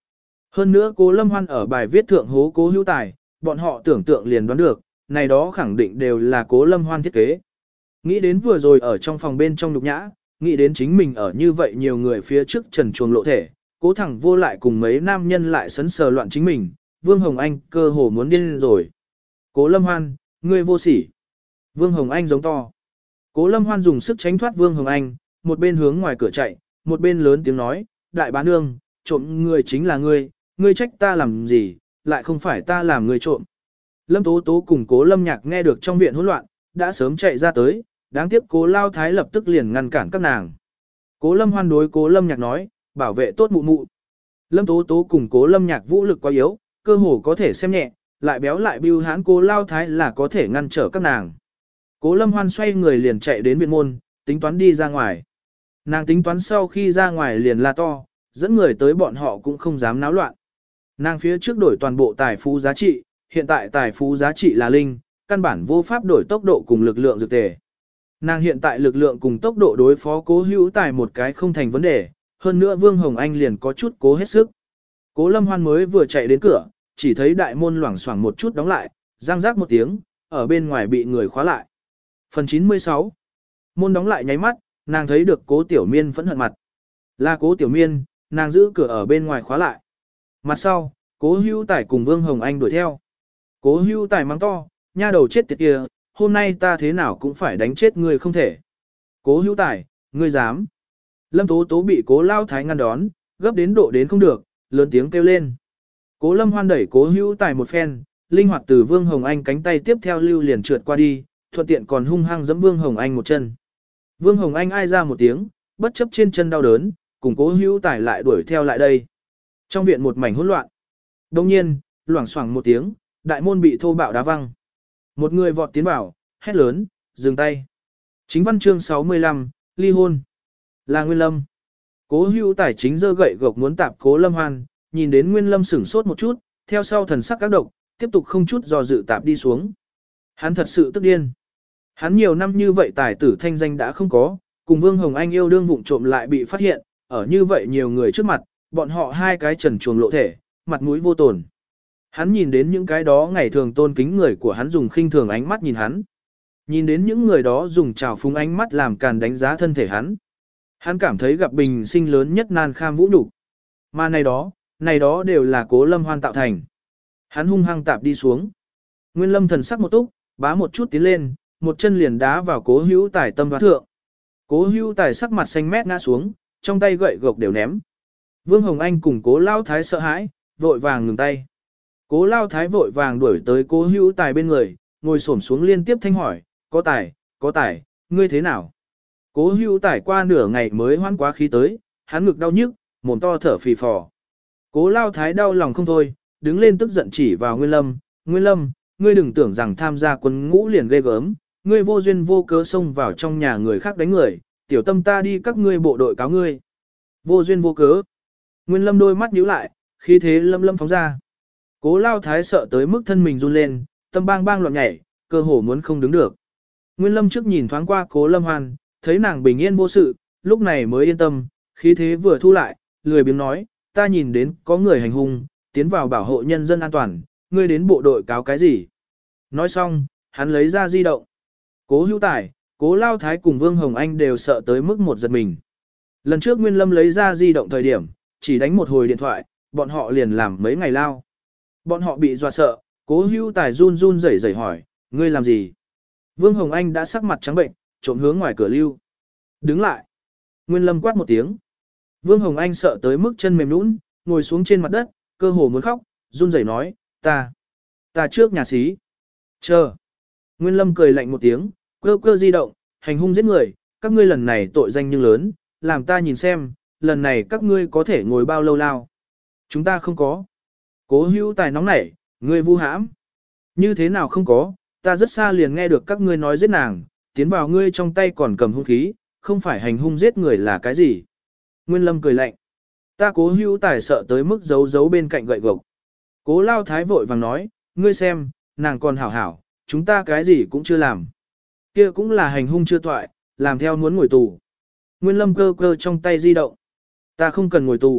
Hơn nữa Cố Lâm Hoan ở bài viết thượng hố Cố Hữu Tài, bọn họ tưởng tượng liền đoán được, này đó khẳng định đều là Cố Lâm Hoan thiết kế. Nghĩ đến vừa rồi ở trong phòng bên trong nhục nhã, nghĩ đến chính mình ở như vậy nhiều người phía trước trần chuồng lộ thể, Cố thẳng vô lại cùng mấy nam nhân lại sấn sờ loạn chính mình, Vương Hồng Anh cơ hồ muốn điên rồi. Cố Lâm Hoan, ngươi vô sỉ. Vương Hồng Anh giống to. Cố Lâm Hoan dùng sức tránh thoát Vương Hồng Anh, một bên hướng ngoài cửa chạy, một bên lớn tiếng nói, đại bá nương, trộm người chính là ngươi, ngươi trách ta làm gì, lại không phải ta làm ngươi trộm. Lâm Tố Tố cùng Cố Lâm Nhạc nghe được trong viện hỗn loạn, đã sớm chạy ra tới, đáng tiếc Cố Lao Thái lập tức liền ngăn cản các nàng. Cố Lâm Hoan đối Cố Lâm Nhạc nói, bảo vệ tốt mụ mụ. Lâm Tố Tố cùng Cố Lâm Nhạc vũ lực quá yếu, cơ hồ có thể xem nhẹ, lại béo lại bưu hãn Cố Lao Thái là có thể ngăn trở các nàng. Cố Lâm Hoan xoay người liền chạy đến viện môn, tính toán đi ra ngoài. Nàng tính toán sau khi ra ngoài liền la to, dẫn người tới bọn họ cũng không dám náo loạn. Nàng phía trước đổi toàn bộ tài phú giá trị, hiện tại tài phú giá trị là linh, căn bản vô pháp đổi tốc độ cùng lực lượng dược tề. Nàng hiện tại lực lượng cùng tốc độ đối phó Cố Hữu Tài một cái không thành vấn đề, hơn nữa Vương Hồng Anh liền có chút cố hết sức. Cố Lâm Hoan mới vừa chạy đến cửa, chỉ thấy đại môn loảng xoảng một chút đóng lại, răng rác một tiếng, ở bên ngoài bị người khóa lại. Phần chín mươi sáu. Môn đóng lại nháy mắt, nàng thấy được Cố Tiểu Miên phẫn hận mặt. Là Cố Tiểu Miên, nàng giữ cửa ở bên ngoài khóa lại. Mặt sau, Cố Hữu Tài cùng Vương Hồng Anh đuổi theo. Cố Hữu Tài mắng to, nha đầu chết tiệt kia, hôm nay ta thế nào cũng phải đánh chết ngươi không thể. Cố Hữu Tài, ngươi dám. Lâm Tố Tố bị Cố Lao Thái ngăn đón, gấp đến độ đến không được, lớn tiếng kêu lên. Cố Lâm Hoan đẩy Cố Hữu Tài một phen, linh hoạt từ Vương Hồng Anh cánh tay tiếp theo lưu liền trượt qua đi, thuận tiện còn hung hăng giẫm Vương Hồng Anh một chân. Vương Hồng Anh ai ra một tiếng, bất chấp trên chân đau đớn, cùng Cố Hữu Tài lại đuổi theo lại đây. Trong viện một mảnh hỗn loạn. Đồng nhiên, loảng xoảng một tiếng, đại môn bị thô bạo đá văng. Một người vọt tiến vào, hét lớn, dừng tay. Chính văn chương sáu mươi lăm, ly hôn. Là Nguyên Lâm. Cố Hữu Tài chính giơ gậy gộc muốn tạp Cố Lâm Hoan, nhìn đến Nguyên Lâm sửng sốt một chút, theo sau thần sắc các độc, tiếp tục không chút do dự tạp đi xuống. Hắn thật sự tức điên. Hắn nhiều năm như vậy tài tử thanh danh đã không có, cùng Vương Hồng Anh yêu đương vụng trộm lại bị phát hiện, ở như vậy nhiều người trước mặt, bọn họ hai cái trần truồng lộ thể, mặt mũi vô tổn. Hắn nhìn đến những cái đó ngày thường tôn kính người của hắn dùng khinh thường ánh mắt nhìn hắn. Nhìn đến những người đó dùng trào phúng ánh mắt làm càn đánh giá thân thể hắn. Hắn cảm thấy gặp bình sinh lớn nhất nan kham vũ nhục. Mà này đó, này đó đều là Cố Lâm Hoan tạo thành. Hắn hung hăng tạp đi xuống. Nguyên Lâm thần sắc một túc, bá một chút tiến lên, một chân liền đá vào Cố Hữu Tài tâm hoa thượng. Cố Hữu Tài sắc mặt xanh mét ngã xuống, trong tay gậy gộc đều ném. Vương Hồng Anh cùng Cố Lao Thái sợ hãi, vội vàng ngừng tay. Cố Lao Thái vội vàng đuổi tới Cố Hữu Tài bên người, ngồi xổm xuống liên tiếp thanh hỏi, có Tài, có Tài, ngươi thế nào? Cố Hữu Tài qua nửa ngày mới hoan quá khí tới, hắn ngực đau nhức, mồm to thở phì phò. Cố Lao Thái đau lòng không thôi, đứng lên tức giận chỉ vào Nguyên Lâm, Nguyên Lâm, ngươi đừng tưởng rằng tham gia quân ngũ liền ghê gớm, ngươi vô duyên vô cớ xông vào trong nhà người khác đánh người, tiểu tâm ta đi các ngươi bộ đội cáo ngươi. Vô duyên vô cớ. Nguyên Lâm đôi mắt nhíu lại, khí thế lâm lâm phóng ra. Cố Lao Thái sợ tới mức thân mình run lên, tâm bang bang loạn nhảy, cơ hồ muốn không đứng được. Nguyên Lâm trước nhìn thoáng qua Cố Lâm Hoan, thấy nàng bình yên vô sự, lúc này mới yên tâm, khí thế vừa thu lại, lười biếng nói, ta nhìn đến có người hành hung, tiến vào bảo hộ nhân dân an toàn, ngươi đến bộ đội cáo cái gì? Nói xong, hắn lấy ra di động. Cố Hữu Tài, Cố Lao Thái cùng Vương Hồng Anh đều sợ tới mức một giật mình. Lần trước Nguyên Lâm lấy ra di động thời điểm, chỉ đánh một hồi điện thoại, bọn họ liền làm mấy ngày lao. Bọn họ bị dọa sợ, Cố Hữu Tài run run rẩy rẩy hỏi, ngươi làm gì? Vương Hồng Anh đã sắc mặt trắng bệnh, trộm hướng ngoài cửa lưu. Đứng lại. Nguyên Lâm quát một tiếng. Vương Hồng Anh sợ tới mức chân mềm nhũn, ngồi xuống trên mặt đất, cơ hồ muốn khóc, run rẩy nói, ta, ta trước nhà xí. Chờ. Nguyên Lâm cười lạnh một tiếng, cơ cơ di động, hành hung giết người, các ngươi lần này tội danh nhưng lớn, làm ta nhìn xem, lần này các ngươi có thể ngồi bao lâu lao. Chúng ta không có. Cố Hữu Tài nóng nảy, ngươi vu hãm. Như thế nào không có, ta rất xa liền nghe được các ngươi nói giết nàng, tiến vào ngươi trong tay còn cầm hung khí, không phải hành hung giết người là cái gì. Nguyên Lâm cười lạnh. Ta Cố Hữu Tài sợ tới mức giấu giấu bên cạnh gậy gộc. Cố Lao Thái vội vàng nói, ngươi xem, nàng còn hảo hảo, chúng ta cái gì cũng chưa làm. Kia cũng là hành hung chưa toại, làm theo muốn ngồi tù. Nguyên Lâm cơ cơ trong tay di động. Ta không cần ngồi tù,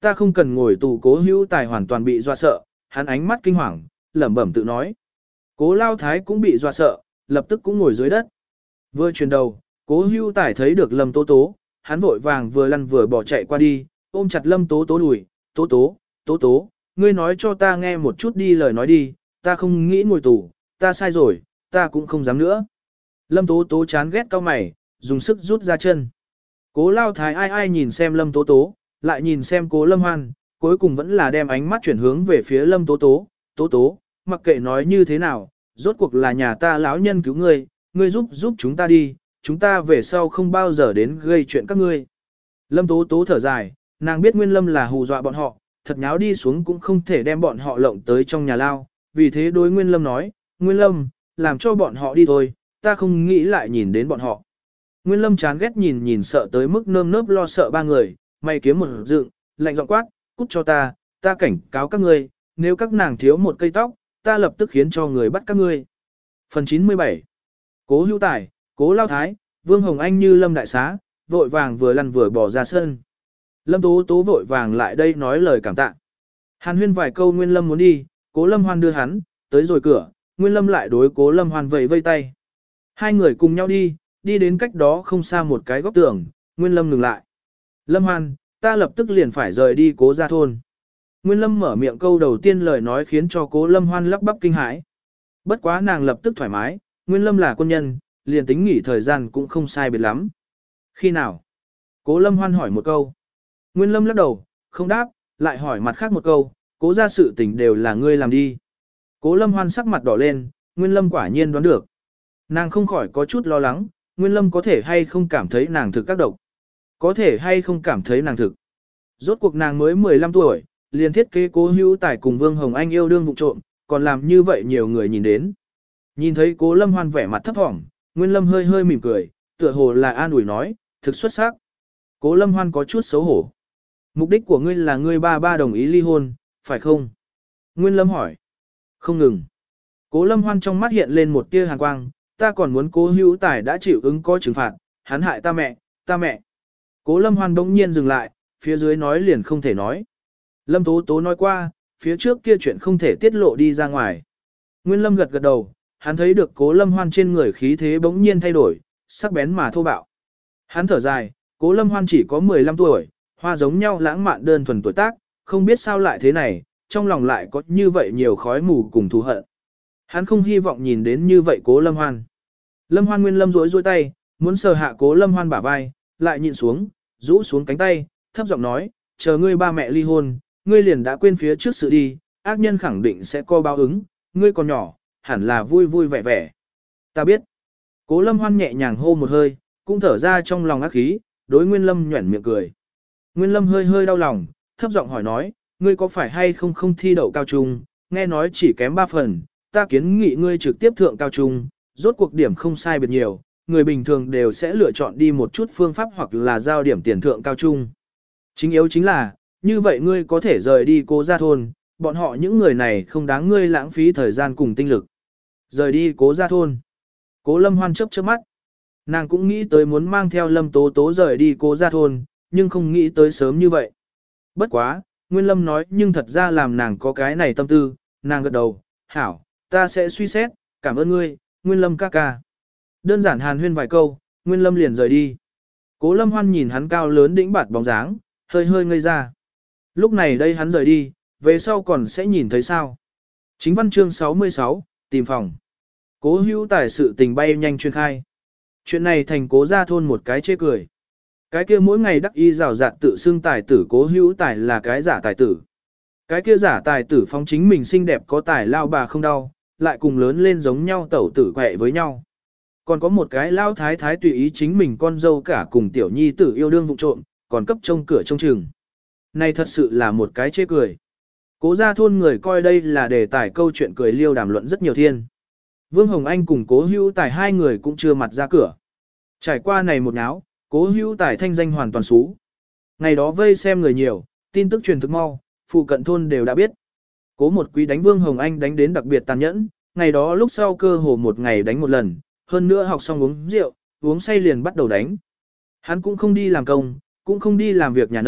ta không cần ngồi tù. Cố Hữu Tài hoàn toàn bị dọa sợ, hắn ánh mắt kinh hoàng, lẩm bẩm tự nói. Cố Lao Thái cũng bị dọa sợ, lập tức cũng ngồi dưới đất. Vừa chuyển đầu, Cố Hữu Tài thấy được Lâm Tố Tố, hắn vội vàng vừa lăn vừa bỏ chạy qua đi, ôm chặt Lâm Tố Tố đùi. Tố Tố, Tố Tố, ngươi nói cho ta nghe một chút đi, lời nói đi, ta không nghĩ ngồi tù, ta sai rồi, ta cũng không dám nữa. Lâm Tố Tố chán ghét cau mày, dùng sức rút ra chân. Cố Lao Thái ai ai nhìn xem Lâm Tố Tố, lại nhìn xem Cố Lâm Hoan, cuối cùng vẫn là đem ánh mắt chuyển hướng về phía Lâm Tố Tố. Tố Tố, mặc kệ nói như thế nào, rốt cuộc là nhà ta lão nhân cứu ngươi, ngươi giúp giúp chúng ta đi, chúng ta về sau không bao giờ đến gây chuyện các ngươi. Lâm Tố Tố thở dài, nàng biết Nguyên Lâm là hù dọa bọn họ, thật nháo đi xuống cũng không thể đem bọn họ lộng tới trong nhà lao, vì thế đối Nguyên Lâm nói, Nguyên Lâm, làm cho bọn họ đi thôi, ta không nghĩ lại nhìn đến bọn họ. Nguyên Lâm chán ghét nhìn nhìn sợ tới mức nơm nớp lo sợ ba người, mày kiếm một dựng, lạnh giọng quát, cút cho ta, ta cảnh cáo các ngươi, nếu các nàng thiếu một cây tóc, ta lập tức khiến cho người bắt các ngươi. Phần chín mươi bảy. Cố Hữu Tài, Cố Lao Thái, Vương Hồng Anh như Lâm Đại Xá, vội vàng vừa lăn vừa bỏ ra sân. Lâm Tố Tố vội vàng lại đây nói lời cảm tạ. Hàn huyên vài câu Nguyên Lâm muốn đi, Cố Lâm Hoan đưa hắn, tới rồi cửa, Nguyên Lâm lại đối Cố Lâm Hoan vẫy vây tay. Hai người cùng nhau đi, đi đến cách đó không xa một cái góc tường, Nguyên Lâm ngừng lại. Lâm Hoan, ta lập tức liền phải rời đi Cố gia thôn. Nguyên Lâm mở miệng câu đầu tiên lời nói khiến cho Cố Lâm Hoan lắp bắp kinh hãi. Bất quá nàng lập tức thoải mái, Nguyên Lâm là quân nhân, liền tính nghỉ thời gian cũng không sai biệt lắm. Khi nào? Cố Lâm Hoan hỏi một câu. Nguyên Lâm lắc đầu, không đáp, lại hỏi mặt khác một câu, Cố gia sự tình đều là ngươi làm đi. Cố Lâm Hoan sắc mặt đỏ lên, Nguyên Lâm quả nhiên đoán được. Nàng không khỏi có chút lo lắng, Nguyên Lâm có thể hay không cảm thấy nàng thực các độc. Có thể hay không cảm thấy nàng thực. Rốt cuộc nàng mới mười lăm tuổi, liền thiết kế Cố Hữu Tài cùng Vương Hồng Anh yêu đương vụ trộm, còn làm như vậy nhiều người nhìn đến. Nhìn thấy Cố Lâm Hoan vẻ mặt thấp thỏm, Nguyên Lâm hơi hơi mỉm cười, tựa hồ là an ủi nói, thực xuất sắc. Cố Lâm Hoan có chút xấu hổ. Mục đích của ngươi là ngươi ba ba đồng ý ly hôn, phải không? Nguyên Lâm hỏi. Không ngừng. Cố Lâm Hoan trong mắt hiện lên một tia hàn quang, ta còn muốn Cố Hữu Tài đã chịu ứng có trừng phạt, hắn hại ta mẹ, ta mẹ. Cố Lâm Hoan bỗng nhiên dừng lại, phía dưới nói liền không thể nói. Lâm Tố Tố nói qua, phía trước kia chuyện không thể tiết lộ đi ra ngoài. Nguyên Lâm gật gật đầu, hắn thấy được Cố Lâm Hoan trên người khí thế bỗng nhiên thay đổi, sắc bén mà thô bạo. Hắn thở dài, Cố Lâm Hoan chỉ có mười lăm tuổi, hoa giống nhau lãng mạn đơn thuần tuổi tác, không biết sao lại thế này, trong lòng lại có như vậy nhiều khói mù cùng thù hận. Hắn không hy vọng nhìn đến như vậy Cố Lâm Hoan. Lâm Hoan Nguyên Lâm rối rối tay, muốn sờ hạ Cố Lâm Hoan bả vai, lại nhịn xuống, rũ xuống cánh tay, thấp giọng nói, chờ ngươi ba mẹ ly hôn, ngươi liền đã quên phía trước sự đi, ác nhân khẳng định sẽ có báo ứng, ngươi còn nhỏ, hẳn là vui vui vẻ vẻ. Ta biết. Cố Lâm Hoan nhẹ nhàng hô một hơi, cũng thở ra trong lòng ác khí, đối Nguyên Lâm nhuẩn miệng cười. Nguyên Lâm hơi hơi đau lòng, thấp giọng hỏi nói, ngươi có phải hay không không thi đậu cao trung, nghe nói chỉ kém ba phần, ta kiến nghị ngươi trực tiếp thượng cao trung, rốt cuộc điểm không sai biệt nhiều, người bình thường đều sẽ lựa chọn đi một chút phương pháp hoặc là giao điểm tiền thượng cao trung. Chính yếu chính là, như vậy ngươi có thể rời đi Cố gia thôn, bọn họ những người này không đáng ngươi lãng phí thời gian cùng tinh lực. Rời đi Cố gia thôn. Cố Lâm Hoan chớp chớp mắt. Nàng cũng nghĩ tới muốn mang theo Lâm Tố Tố rời đi Cố gia thôn, nhưng không nghĩ tới sớm như vậy. Bất quá, Nguyên Lâm nói nhưng thật ra làm nàng có cái này tâm tư, nàng gật đầu, hảo, ta sẽ suy xét, cảm ơn ngươi, Nguyên Lâm ca ca. Đơn giản hàn huyên vài câu, Nguyên Lâm liền rời đi. Cố Lâm Hoan nhìn hắn cao lớn đĩnh bạt bóng dáng, hơi hơi ngây ra. Lúc này đây hắn rời đi, về sau còn sẽ nhìn thấy sao. Chính văn chương sáu mươi sáu, tìm phòng. Cố Hữu Tài sự tình bay nhanh truyền khai. Chuyện này thành Cố gia thôn một cái chê cười. Cái kia mỗi ngày đắc y rào rạt tự xưng tài tử Cố Hữu Tài là cái giả tài tử. Cái kia giả tài tử phóng chính mình xinh đẹp có tài lao bà không đau, lại cùng lớn lên giống nhau tẩu tử quẹ với nhau. Còn có một cái lao thái thái tùy ý chính mình con dâu cả cùng tiểu nhi tử yêu đương vụ trộm, còn cấp trông cửa trông chừng. Này thật sự là một cái chê cười. Cố gia thôn người coi đây là đề tài câu chuyện cười liêu đàm luận rất nhiều thiên. Vương Hồng Anh cùng Cố Hữu Tài hai người cũng chưa mặt ra cửa. Trải qua này một náo, Cố Hữu Tài thanh danh hoàn toàn xú. Ngày đó vây xem người nhiều, tin tức truyền thực mau, phụ cận thôn đều đã biết. Cố một quý đánh Vương Hồng Anh đánh đến đặc biệt tàn nhẫn, ngày đó lúc sau cơ hồ một ngày đánh một lần, hơn nữa học xong uống rượu, uống say liền bắt đầu đánh. Hắn cũng không đi làm công, cũng không đi làm việc nhà nông,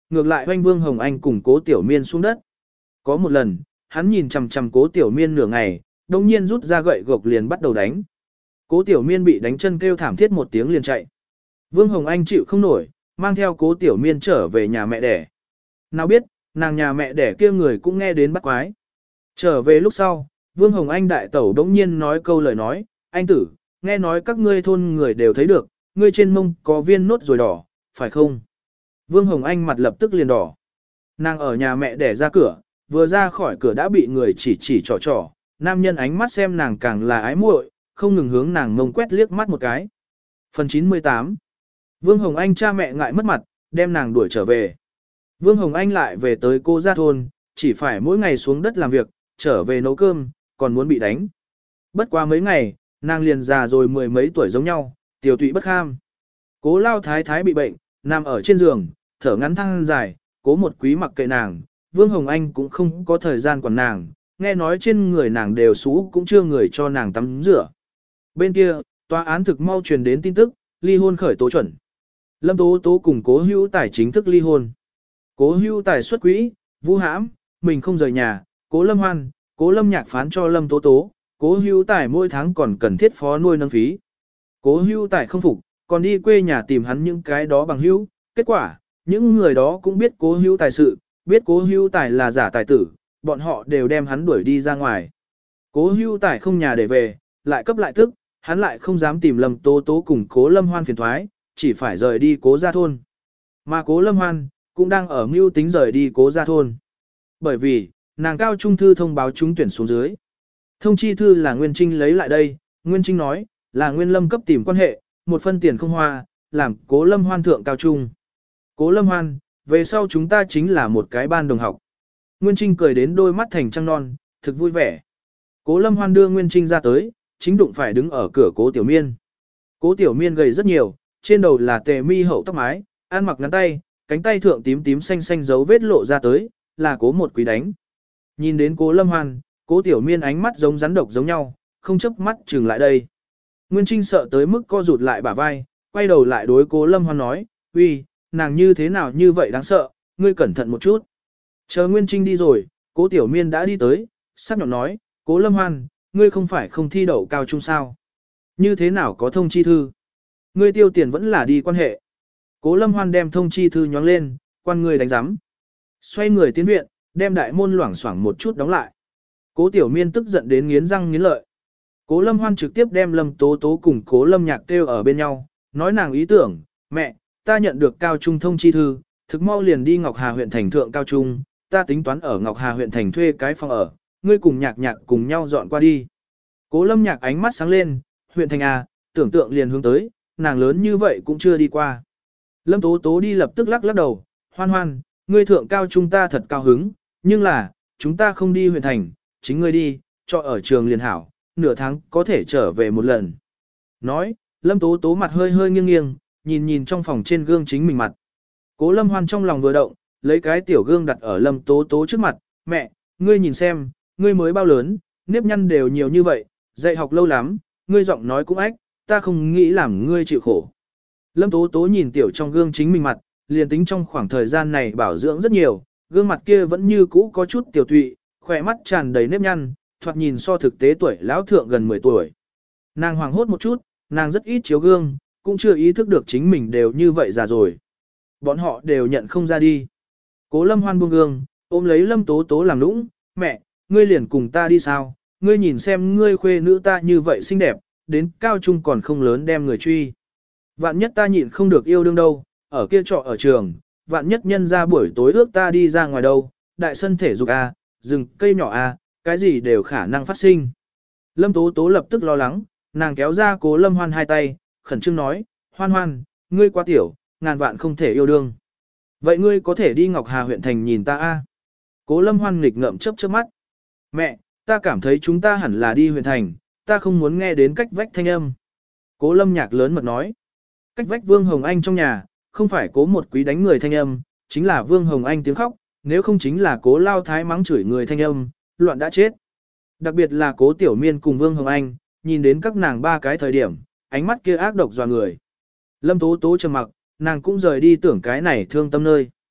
ngược lại hoanh Vương Hồng Anh cùng Cố Tiểu Miên xuống đất. Có một lần, hắn nhìn chằm chằm Cố Tiểu Miên nửa ngày, đồng nhiên rút ra gậy gộc liền bắt đầu đánh. Cố Tiểu Miên bị đánh chân kêu thảm thiết một tiếng liền chạy. Vương Hồng Anh chịu không nổi, mang theo Cố Tiểu Miên trở về nhà mẹ đẻ. Nào biết, nàng nhà mẹ đẻ kia người cũng nghe đến bắt quái. Trở về lúc sau, Vương Hồng Anh đại tẩu đống nhiên nói câu lời nói, anh tử, nghe nói các ngươi thôn người đều thấy được, ngươi trên mông có viên nốt rồi đỏ, phải không? Vương Hồng Anh mặt lập tức liền đỏ. Nàng ở nhà mẹ đẻ ra cửa, vừa ra khỏi cửa đã bị người chỉ chỉ trò trò, nam nhân ánh mắt xem nàng càng là ái muội, không ngừng hướng nàng mông quét liếc mắt một cái. Phần chín mươi tám. Vương Hồng Anh cha mẹ ngại mất mặt, đem nàng đuổi trở về. Vương Hồng Anh lại về tới cô gia thôn, chỉ phải mỗi ngày xuống đất làm việc, trở về nấu cơm, còn muốn bị đánh. Bất qua mấy ngày, nàng liền già rồi mười mấy tuổi giống nhau, tiểu tụy bất kham. Cố lao thái thái bị bệnh, nằm ở trên giường, thở ngắn than dài, cố một quý mặc kệ nàng, Vương Hồng Anh cũng không có thời gian quản nàng, nghe nói trên người nàng đều xú cũng chưa người cho nàng tắm rửa. Bên kia, tòa án thực mau truyền đến tin tức, ly hôn khởi tố chuẩn. Lâm Tố Tố cùng Cố Hữu Tài chính thức ly hôn. Cố Hữu Tài xuất quỹ, vu hãm, mình không rời nhà, Cố Lâm Hoan, Cố Lâm Nhạc phán cho Lâm Tố Tố, Cố Hữu Tài mỗi tháng còn cần thiết phó nuôi nâng phí. Cố Hữu Tài không phục, còn đi quê nhà tìm hắn những cái đó bằng hữu, kết quả, những người đó cũng biết Cố Hữu Tài sự, biết Cố Hữu Tài là giả tài tử, bọn họ đều đem hắn đuổi đi ra ngoài. Cố Hữu Tài không nhà để về, lại cấp lại tức, hắn lại không dám tìm Lâm Tố Tố cùng Cố Lâm Hoan phiền thoái, chỉ phải rời đi Cố gia thôn. Mà Cố Lâm Hoan cũng đang ở mưu tính rời đi Cố gia thôn. Bởi vì, nàng cao trung thư thông báo trúng tuyển xuống dưới. Thông chi thư là Nguyên Trinh lấy lại đây, Nguyên Trinh nói, là Nguyên Lâm cấp tìm quan hệ, một phân tiền không hoa, làm Cố Lâm Hoan thượng cao trung. Cố Lâm Hoan, về sau chúng ta chính là một cái ban đồng học. Nguyên Trinh cười đến đôi mắt thành trăng non, thực vui vẻ. Cố Lâm Hoan đưa Nguyên Trinh ra tới, chính đụng phải đứng ở cửa Cố Tiểu Miên. Cố Tiểu Miên gầy rất nhiều, trên đầu là tề mi hậu tóc mái, ăn mặc ngắn tay, cánh tay thượng tím tím xanh xanh dấu vết lộ ra tới, là Cố một quý đánh. Nhìn đến Cố Lâm Hoan, Cố Tiểu Miên ánh mắt giống rắn độc giống nhau, không chớp mắt trừng lại đây. Nguyên Trinh sợ tới mức co rụt lại bả vai, quay đầu lại đối Cố Lâm Hoan nói, uy, nàng như thế nào như vậy đáng sợ, ngươi cẩn thận một chút. Chờ Nguyên Trinh đi rồi, Cố Tiểu Miên đã đi tới, sắc nhọn nói, Cố Lâm Hoan, ngươi không phải không thi đậu cao trung sao? Như thế nào có thông chi thư? Ngươi tiêu tiền vẫn là đi quan hệ. Cố Lâm Hoan đem thông chi thư nhóng lên, quan ngươi đánh giám. Xoay người tiến viện, đem đại môn loảng xoảng một chút đóng lại. Cố Tiểu Miên tức giận đến nghiến răng nghiến lợi. Cố Lâm Hoan trực tiếp đem Lâm Tố Tố cùng Cố Lâm Nhạc kêu ở bên nhau, nói nàng ý tưởng, mẹ, ta nhận được cao trung thông chi thư, thực mau liền đi Ngọc Hà huyện thành thượng cao trung, ta tính toán ở Ngọc Hà huyện thành thuê cái phòng ở, ngươi cùng Nhạc Nhạc cùng nhau dọn qua đi. Cố Lâm Nhạc ánh mắt sáng lên, huyện thành à, tưởng tượng liền hướng tới, nàng lớn như vậy cũng chưa đi qua. Lâm Tố Tố đi lập tức lắc lắc đầu, Hoan Hoan, ngươi thượng cao trung ta thật cao hứng, nhưng là, chúng ta không đi huyện thành, chính ngươi đi, cho ở trường liền hảo, nửa tháng có thể trở về một lần. Nói, Lâm Tố Tố mặt hơi hơi nghiêng nghiêng, nhìn nhìn trong phòng trên gương chính mình mặt. Cố Lâm Hoan trong lòng vừa động, lấy cái tiểu gương đặt ở Lâm Tố Tố trước mặt, mẹ, ngươi nhìn xem, ngươi mới bao lớn, nếp nhăn đều nhiều như vậy, dạy học lâu lắm, ngươi giọng nói cũng ách, ta không nghĩ làm ngươi chịu khổ. Lâm Tố Tố nhìn tiểu trong gương chính mình mặt, liền tính trong khoảng thời gian này bảo dưỡng rất nhiều, gương mặt kia vẫn như cũ có chút tiểu tụy, khỏe mắt tràn đầy nếp nhăn, thoạt nhìn so thực tế tuổi lão thượng gần mười tuổi. Nàng hoảng hốt một chút, nàng rất ít chiếu gương, cũng chưa ý thức được chính mình đều như vậy già rồi. Bọn họ đều nhận không ra đi. Cố Lâm Hoan buông gương, ôm lấy Lâm Tố Tố làm nũng, mẹ, ngươi liền cùng ta đi sao, ngươi nhìn xem ngươi khuê nữ ta như vậy xinh đẹp, đến cao trung còn không lớn đem người truy. Vạn nhất ta nhịn không được yêu đương đâu, ở kia trọ ở trường, vạn nhất nhân ra buổi tối ước ta đi ra ngoài đâu, đại sân thể dục a, rừng cây nhỏ a, cái gì đều khả năng phát sinh. Lâm Tố Tố lập tức lo lắng, nàng kéo ra Cố Lâm Hoan hai tay, khẩn trương nói, Hoan Hoan, ngươi quá tiểu, ngàn vạn không thể yêu đương. Vậy ngươi có thể đi Ngọc Hà huyện thành nhìn ta a? Cố Lâm Hoan nghịch ngợm chớp chớp mắt. Mẹ, ta cảm thấy chúng ta hẳn là đi huyện thành, ta không muốn nghe đến cách vách thanh âm. Cố Lâm Nhạc lớn mật nói. Cách vách Vương Hồng Anh trong nhà, không phải Cố một quý đánh người thanh âm, chính là Vương Hồng Anh tiếng khóc, nếu không chính là Cố Lao Thái mắng chửi người thanh âm, loạn đã chết. Đặc biệt là Cố Tiểu Miên cùng Vương Hồng Anh, nhìn đến các nàng ba cái thời điểm, ánh mắt kia ác độc dọa người. Lâm Tố Tố trầm mặc, nàng cũng rời đi tưởng cái này thương tâm nơi.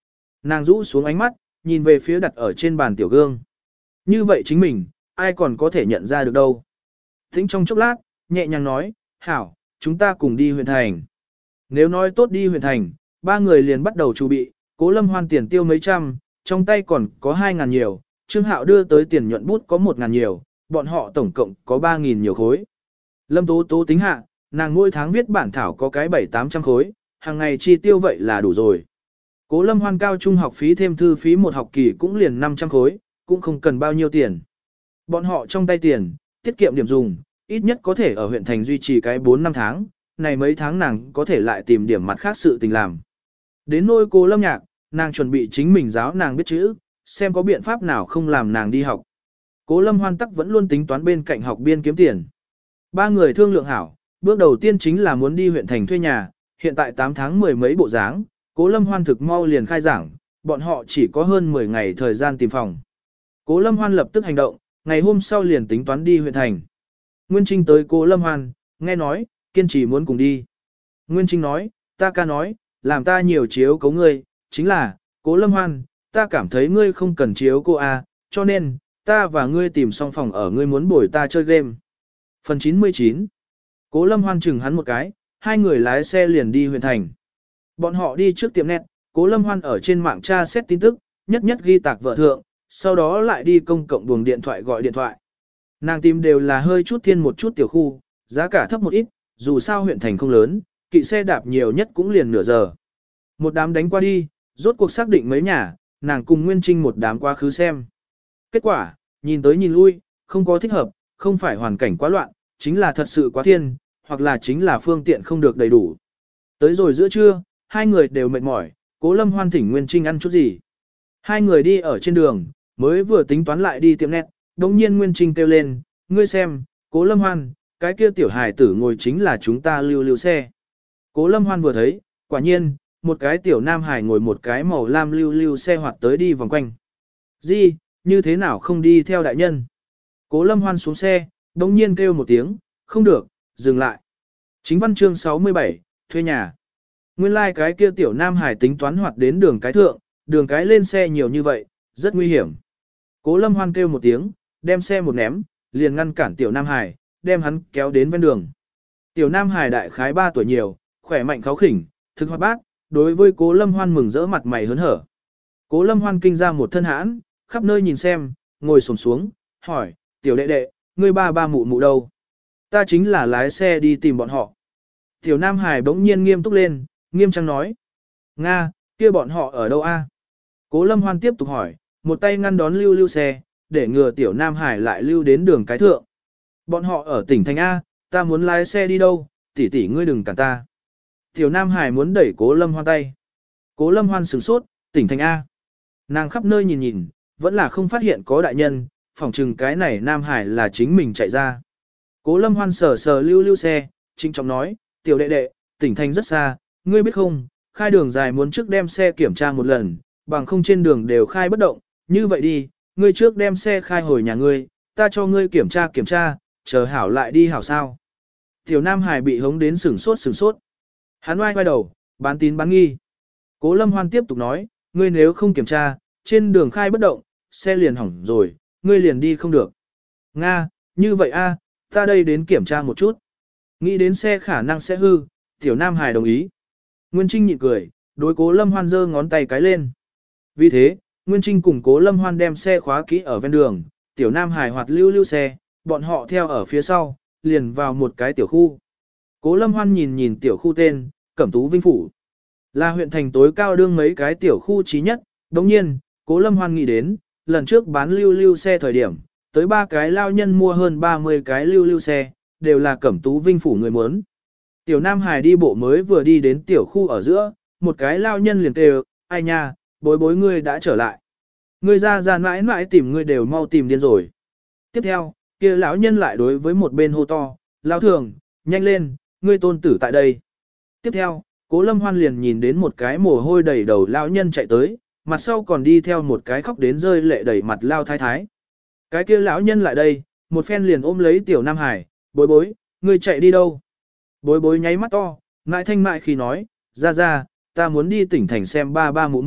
Nàng rũ xuống ánh mắt, nhìn về phía đặt ở trên bàn tiểu gương. Như vậy chính mình, ai còn có thể nhận ra được đâu. Thính trong chốc lát, nhẹ nhàng nói, hảo, chúng ta cùng đi huyện thành. Nếu nói tốt đi huyện thành, ba người liền bắt đầu chuẩn bị, Cố Lâm Hoan tiền tiêu mấy trăm, trong tay còn có hai ngàn nhiều, Trương Hạo đưa tới tiền nhuận bút có một ngàn nhiều, bọn họ tổng cộng có ba nghìn nhiều khối. Lâm Tố Tố tính hạ, nàng mỗi tháng viết bản thảo có cái bảy tám trăm khối, hàng ngày chi tiêu vậy là đủ rồi. Cố Lâm Hoan cao trung học phí thêm thư phí một học kỳ cũng liền năm trăm khối, cũng không cần bao nhiêu tiền. Bọn họ trong tay tiền, tiết kiệm điểm dùng, ít nhất có thể ở huyện thành duy trì cái bốn năm tháng, này mấy tháng nàng có thể lại tìm điểm mặt khác sự tình làm. Đến nôi Cố Lâm Nhạc, nàng chuẩn bị chính mình giáo nàng biết chữ, xem có biện pháp nào không làm nàng đi học. Cố Lâm Hoan tắc vẫn luôn tính toán bên cạnh học biên kiếm tiền. Ba người thương lượng hảo, bước đầu tiên chính là muốn đi huyện thành thuê nhà, hiện tại tám tháng mười mấy bộ dáng, Cố Lâm Hoan thực mau liền khai giảng, bọn họ chỉ có hơn mười ngày thời gian tìm phòng. Cố Lâm Hoan lập tức hành động, ngày hôm sau liền tính toán đi huyện thành. Nguyên Trinh tới Cố Lâm Hoan, nghe nói, kiên trì muốn cùng đi. Nguyên Trinh nói, ta ca nói, làm ta nhiều chiếu cố ngươi, chính là, Cố Lâm Hoan, ta cảm thấy ngươi không cần chiếu cô a, cho nên, ta và ngươi tìm xong phòng ở ngươi muốn bồi ta chơi game. Phần chín mươi chín. Cố Lâm Hoan chừng hắn một cái, hai người lái xe liền đi huyện thành. Bọn họ đi trước tiệm nét, Cố Lâm Hoan ở trên mạng tra xét tin tức, nhất nhất ghi tạc vợ thượng, sau đó lại đi công cộng buồng điện thoại gọi điện thoại. Nàng tìm đều là hơi chút thiên một chút tiểu khu, giá cả thấp một ít, dù sao huyện thành không lớn, kỵ xe đạp nhiều nhất cũng liền nửa giờ. Một đám đánh qua đi, rốt cuộc xác định mấy nhà, nàng cùng Nguyên Trinh một đám qua khứ xem. Kết quả, nhìn tới nhìn lui, không có thích hợp, không phải hoàn cảnh quá loạn, chính là thật sự quá thiên, hoặc là chính là phương tiện không được đầy đủ. Tới rồi giữa trưa, hai người đều mệt mỏi, Cố Lâm Hoan thỉnh Nguyên Trinh ăn chút gì. Hai người đi ở trên đường, mới vừa tính toán lại đi tiệm nét, đồng nhiên Nguyên Trinh kêu lên, ngươi xem, Cố Lâm Hoan, cái kia tiểu hài tử ngồi chính là chúng ta lưu lưu xe. Cố Lâm Hoan vừa thấy, quả nhiên, một cái tiểu nam hài ngồi một cái màu lam lưu lưu xe hoạt tới đi vòng quanh. Gì, như thế nào không đi theo đại nhân? Cố Lâm Hoan xuống xe, đồng nhiên kêu một tiếng, không được, dừng lại. Chính văn chương sáu mươi bảy, thuê nhà. Nguyên lai like cái kia tiểu nam hải tính toán hoạt đến đường cái thượng, đường cái lên xe nhiều như vậy, rất nguy hiểm. Cố Lâm Hoan kêu một tiếng, đem xe một ném, liền ngăn cản tiểu nam hải, đem hắn kéo đến ven đường. Tiểu nam hải đại khái ba tuổi nhiều, khỏe mạnh kháu khỉnh, thực hoạt bát, đối với Cố Lâm Hoan mừng rỡ mặt mày hớn hở. Cố Lâm Hoan kinh ra một thân hãn, khắp nơi nhìn xem, ngồi xổm xuống, hỏi, tiểu đệ đệ, ngươi ba ba mụ mụ đâu? Ta chính là lái xe đi tìm bọn họ. Tiểu Nam Hải bỗng nhiên nghiêm túc lên, nghiêm trang nói. Nga, kia bọn họ ở đâu a? Cố Lâm Hoan tiếp tục hỏi, một tay ngăn đón lưu lưu xe, để ngừa Tiểu Nam Hải lại lưu đến đường cái thượng. Bọn họ ở tỉnh thành A, ta muốn lái xe đi đâu, tỷ tỷ ngươi đừng cản ta. Tiểu Nam Hải muốn đẩy Cố Lâm Hoan tay. Cố Lâm Hoan sửng sốt, tỉnh thành A. Nàng khắp nơi nhìn nhìn, vẫn là không phát hiện có đại nhân, phỏng chừng cái này Nam Hải là chính mình chạy ra. Cố Lâm Hoan sờ sờ lưu lưu xe, chính trọng nói, tiểu đệ đệ, tỉnh thành rất xa, ngươi biết không, khai đường dài muốn trước đem xe kiểm tra một lần, bằng không trên đường đều khai bất động, như vậy đi, ngươi trước đem xe khai hồi nhà ngươi, ta cho ngươi kiểm tra kiểm tra, chờ hảo lại đi hảo sao. Tiểu Nam Hải bị hống đến sửng sốt sửng sốt. Hắn oai quay đầu, bán tín bán nghi. Cố Lâm Hoan tiếp tục nói, ngươi nếu không kiểm tra, trên đường khai bất động, xe liền hỏng rồi, ngươi liền đi không được. Nga, như vậy a, ta đây đến kiểm tra một chút. Nghĩ đến xe khả năng sẽ hư, Tiểu Nam Hải đồng ý. Nguyên Trinh nhịn cười, đối Cố Lâm Hoan giơ ngón tay cái lên. Vì thế, Nguyên Trinh cùng Cố Lâm Hoan đem xe khóa kỹ ở ven đường, Tiểu Nam Hải hoạt lưu lưu xe, bọn họ theo ở phía sau, liền vào một cái tiểu khu. Cố Lâm Hoan nhìn nhìn tiểu khu tên, Cẩm Tú Vinh Phủ. Là huyện thành tối cao đương mấy cái tiểu khu trí nhất, đồng nhiên, Cố Lâm Hoan nghĩ đến, lần trước bán lưu lưu xe thời điểm, tới ba cái lao nhân mua hơn ba mươi cái lưu lưu xe, đều là Cẩm Tú Vinh Phủ người muốn. Tiểu Nam Hải đi bộ mới vừa đi đến tiểu khu ở giữa, một cái lao nhân liền kêu, ai nha, bối bối ngươi đã trở lại. Ngươi ra ra mãi mãi tìm ngươi đều mau tìm điên rồi. Tiếp theo, kia lão nhân lại đối với một bên hô to, lão thường, nhanh lên, ngươi tôn tử tại đây. Tiếp theo, Cố Lâm Hoan liền nhìn đến một cái mồ hôi đầy đầu lão nhân chạy tới, mặt sau còn đi theo một cái khóc đến rơi lệ đầy mặt lao thái thái. Cái kia lão nhân lại đây, một phen liền ôm lấy tiểu Nam Hải, bối bối, ngươi chạy đi đâu? Bối bối nháy mắt to, ngại thanh mại khi nói, ra ra, ta muốn đi tỉnh thành xem ba ba mụ mụ,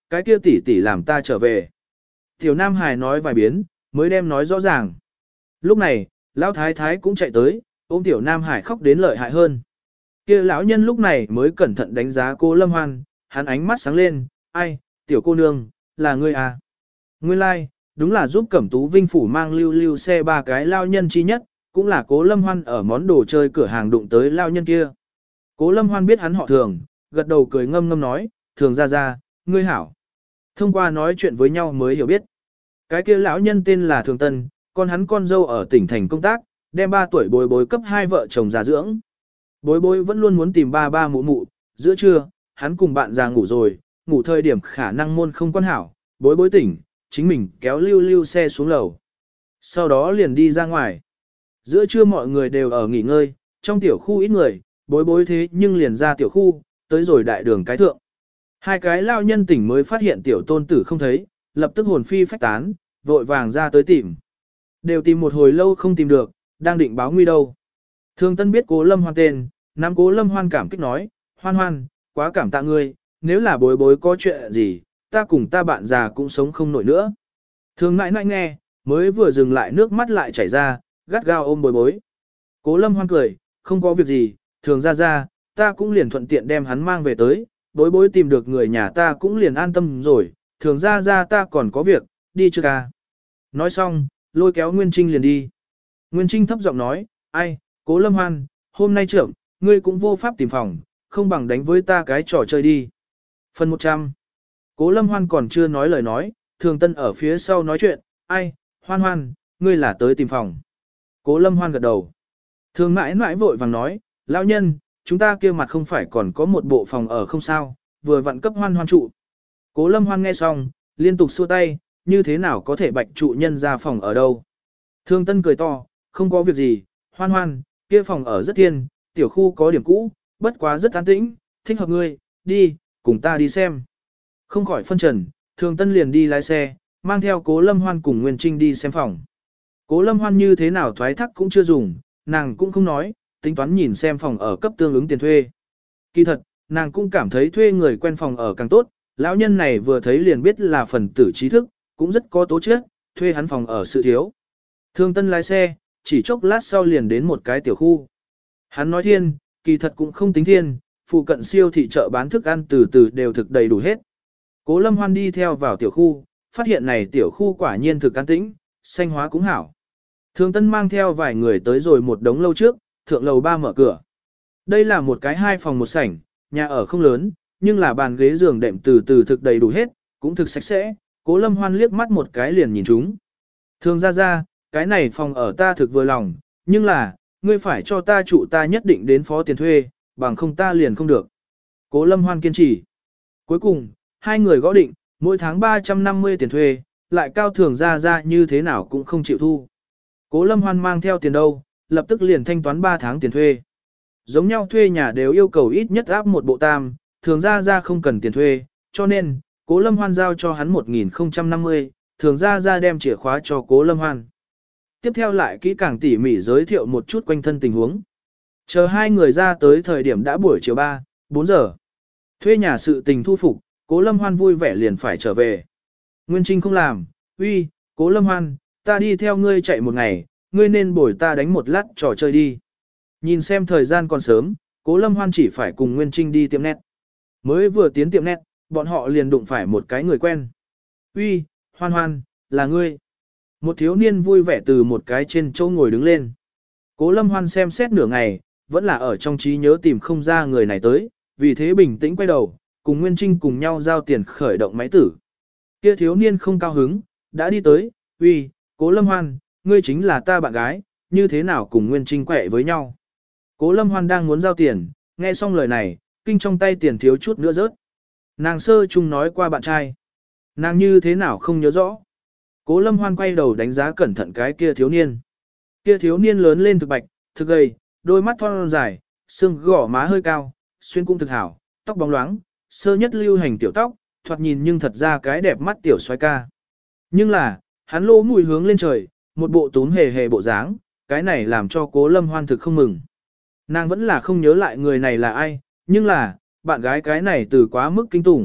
cái kia tỷ tỷ làm ta trở về. Tiểu Nam Hải nói vài biến, mới đem nói rõ ràng. Lúc này, lão thái thái cũng chạy tới, ôm Tiểu Nam Hải khóc đến lợi hại hơn. Kia lão nhân lúc này mới cẩn thận đánh giá cô Lâm Hoan, hắn ánh mắt sáng lên, ai, tiểu cô nương, là ngươi à? Nguyên lai, like, đúng là giúp Cẩm Tú Vinh phủ mang lưu lưu xe ba cái lao nhân chi nhất, cũng là Cố Lâm Hoan ở món đồ chơi cửa hàng đụng tới lao nhân kia. Cố Lâm Hoan biết hắn họ Thường, gật đầu cười ngâm ngâm nói, Thường ra ra, ngươi hảo. Thông qua nói chuyện với nhau mới hiểu biết. Cái kia lão nhân tên là Thường Tân, con hắn con dâu ở tỉnh thành công tác, đem ba tuổi bối bối cấp hai vợ chồng già dưỡng. Bối bối vẫn luôn muốn tìm ba ba mụ mụ, giữa trưa, hắn cùng bạn già ngủ rồi, ngủ thời điểm khả năng môn không quan hảo, bối bối tỉnh, chính mình kéo lưu lưu xe xuống lầu. Sau đó liền đi ra ngoài. Giữa trưa mọi người đều ở nghỉ ngơi, trong tiểu khu ít người, bối bối thế nhưng liền ra tiểu khu, tới rồi đại đường cái thượng. Hai cái lao nhân tỉnh mới phát hiện tiểu tôn tử không thấy, lập tức hồn phi phách tán, vội vàng ra tới tìm. Đều tìm một hồi lâu không tìm được, đang định báo nguy đâu. Thường Tân biết Cố Lâm Hoan tên, nam Cố Lâm Hoan cảm kích nói, Hoan Hoan, quá cảm tạ ngươi, nếu là bối bối có chuyện gì, ta cùng ta bạn già cũng sống không nổi nữa. Thường ngại ngại nghe, mới vừa dừng lại nước mắt lại chảy ra, gắt gao ôm bối bối. Cố Lâm Hoan cười, không có việc gì, Thường ra ra, ta cũng liền thuận tiện đem hắn mang về tới, bối bối tìm được người nhà ta cũng liền an tâm rồi, Thường ra ra ta còn có việc, đi chưa ca. Nói xong, lôi kéo Nguyên Trinh liền đi. Nguyên Trinh thấp giọng nói, ai, Cố Lâm Hoan, hôm nay trưởng, ngươi cũng vô pháp tìm phòng, không bằng đánh với ta cái trò chơi đi. Phần một trăm. Cố Lâm Hoan còn chưa nói lời nói, Thường Tân ở phía sau nói chuyện, ai, Hoan Hoan, ngươi là tới tìm phòng. Cố Lâm Hoan gật đầu. Thường mãi mãi vội vàng nói, lão nhân, chúng ta kia mặt không phải còn có một bộ phòng ở không sao, vừa vặn cấp Hoan Hoan trụ. Cố Lâm Hoan nghe xong, liên tục xua tay, như thế nào có thể bạch trụ nhân ra phòng ở đâu. Thường Tân cười to, không có việc gì, Hoan Hoan, kia phòng ở rất thiên, tiểu khu có điểm cũ, bất quá rất an tĩnh, thích hợp ngươi, đi, cùng ta đi xem. Không khỏi phân trần, Thường Tân liền đi lái xe, mang theo Cố Lâm Hoan cùng Nguyên Trinh đi xem phòng. Cố Lâm Hoan như thế nào thoái thác cũng chưa dùng, nàng cũng không nói, tính toán nhìn xem phòng ở cấp tương ứng tiền thuê. Kỳ thật, nàng cũng cảm thấy thuê người quen phòng ở càng tốt, lão nhân này vừa thấy liền biết là phần tử trí thức, cũng rất có tố chất, thuê hắn phòng ở sự thiếu. Thường Tân lái xe, chỉ chốc lát sau liền đến một cái tiểu khu. Hắn nói thiên, kỳ thật cũng không tính thiên, phụ cận siêu thị chợ bán thức ăn từ từ đều thực đầy đủ hết. Cố Lâm Hoan đi theo vào tiểu khu, phát hiện này tiểu khu quả nhiên thực an tĩnh, xanh hóa cũng hảo. Thường Tân mang theo vài người tới rồi một đống lâu trước, thượng lầu ba mở cửa. Đây là một cái hai phòng một sảnh, nhà ở không lớn, nhưng là bàn ghế giường đệm từ từ thực đầy đủ hết, cũng thực sạch sẽ. Cố Lâm Hoan liếc mắt một cái liền nhìn chúng. Thường ra ra, cái này phòng ở ta thực vừa lòng, nhưng là, ngươi phải cho ta trụ ta nhất định đến phó tiền thuê, bằng không ta liền không được. Cố Lâm Hoan kiên trì. Cuối cùng, hai người gõ định, mỗi tháng ba trăm năm mươi tiền thuê, lại cao thường ra ra như thế nào cũng không chịu thu. Cố Lâm Hoan mang theo tiền đâu, lập tức liền thanh toán ba tháng tiền thuê. Giống nhau thuê nhà đều yêu cầu ít nhất áp một bộ tam, thường ra ra không cần tiền thuê, cho nên, Cố Lâm Hoan giao cho hắn một nghìn không trăm năm mươi, thường ra ra đem chìa khóa cho Cố Lâm Hoan. Tiếp theo lại kỹ càng tỉ mỉ giới thiệu một chút quanh thân tình huống. Chờ hai người ra tới thời điểm đã buổi chiều ba, bốn giờ. Thuê nhà sự tình thu phục, Cố Lâm Hoan vui vẻ liền phải trở về. Nguyên Trinh không làm, uy, Cố Lâm Hoan, ta đi theo ngươi chạy một ngày, ngươi nên bồi ta đánh một lát trò chơi đi. Nhìn xem thời gian còn sớm, Cố Lâm Hoan chỉ phải cùng Nguyên Trinh đi tiệm nét. Mới vừa tiến tiệm nét, bọn họ liền đụng phải một cái người quen. Uy, Hoan Hoan, là ngươi. Một thiếu niên vui vẻ từ một cái trên chỗ ngồi đứng lên. Cố Lâm Hoan xem xét nửa ngày, vẫn là ở trong trí nhớ tìm không ra người này tới, vì thế bình tĩnh quay đầu, cùng Nguyên Trinh cùng nhau giao tiền khởi động máy tử. Kia thiếu niên không cao hứng, đã đi tới, uy, Cố Lâm Hoan, ngươi chính là ta bạn gái, như thế nào cùng Nguyên Trinh quẹ với nhau. Cố Lâm Hoan đang muốn giao tiền, nghe xong lời này, kinh trong tay tiền thiếu chút nữa rớt. Nàng sơ chung nói qua bạn trai. Nàng như thế nào không nhớ rõ. Cố Lâm Hoan quay đầu đánh giá cẩn thận cái kia thiếu niên. Kia thiếu niên lớn lên thực bạch, thực gầy, đôi mắt thon dài, xương gỏ má hơi cao, xuyên cũng thực hảo, tóc bóng loáng, sơ nhất lưu hành tiểu tóc, thoạt nhìn nhưng thật ra cái đẹp mắt tiểu xoay ca. Nhưng là, hắn lỗ mũi hướng lên trời, một bộ túm hề hề bộ dáng, cái này làm cho Cố Lâm Hoan thực không mừng. Nàng vẫn là không nhớ lại người này là ai, nhưng là, bạn gái cái này từ quá mức kinh tủng,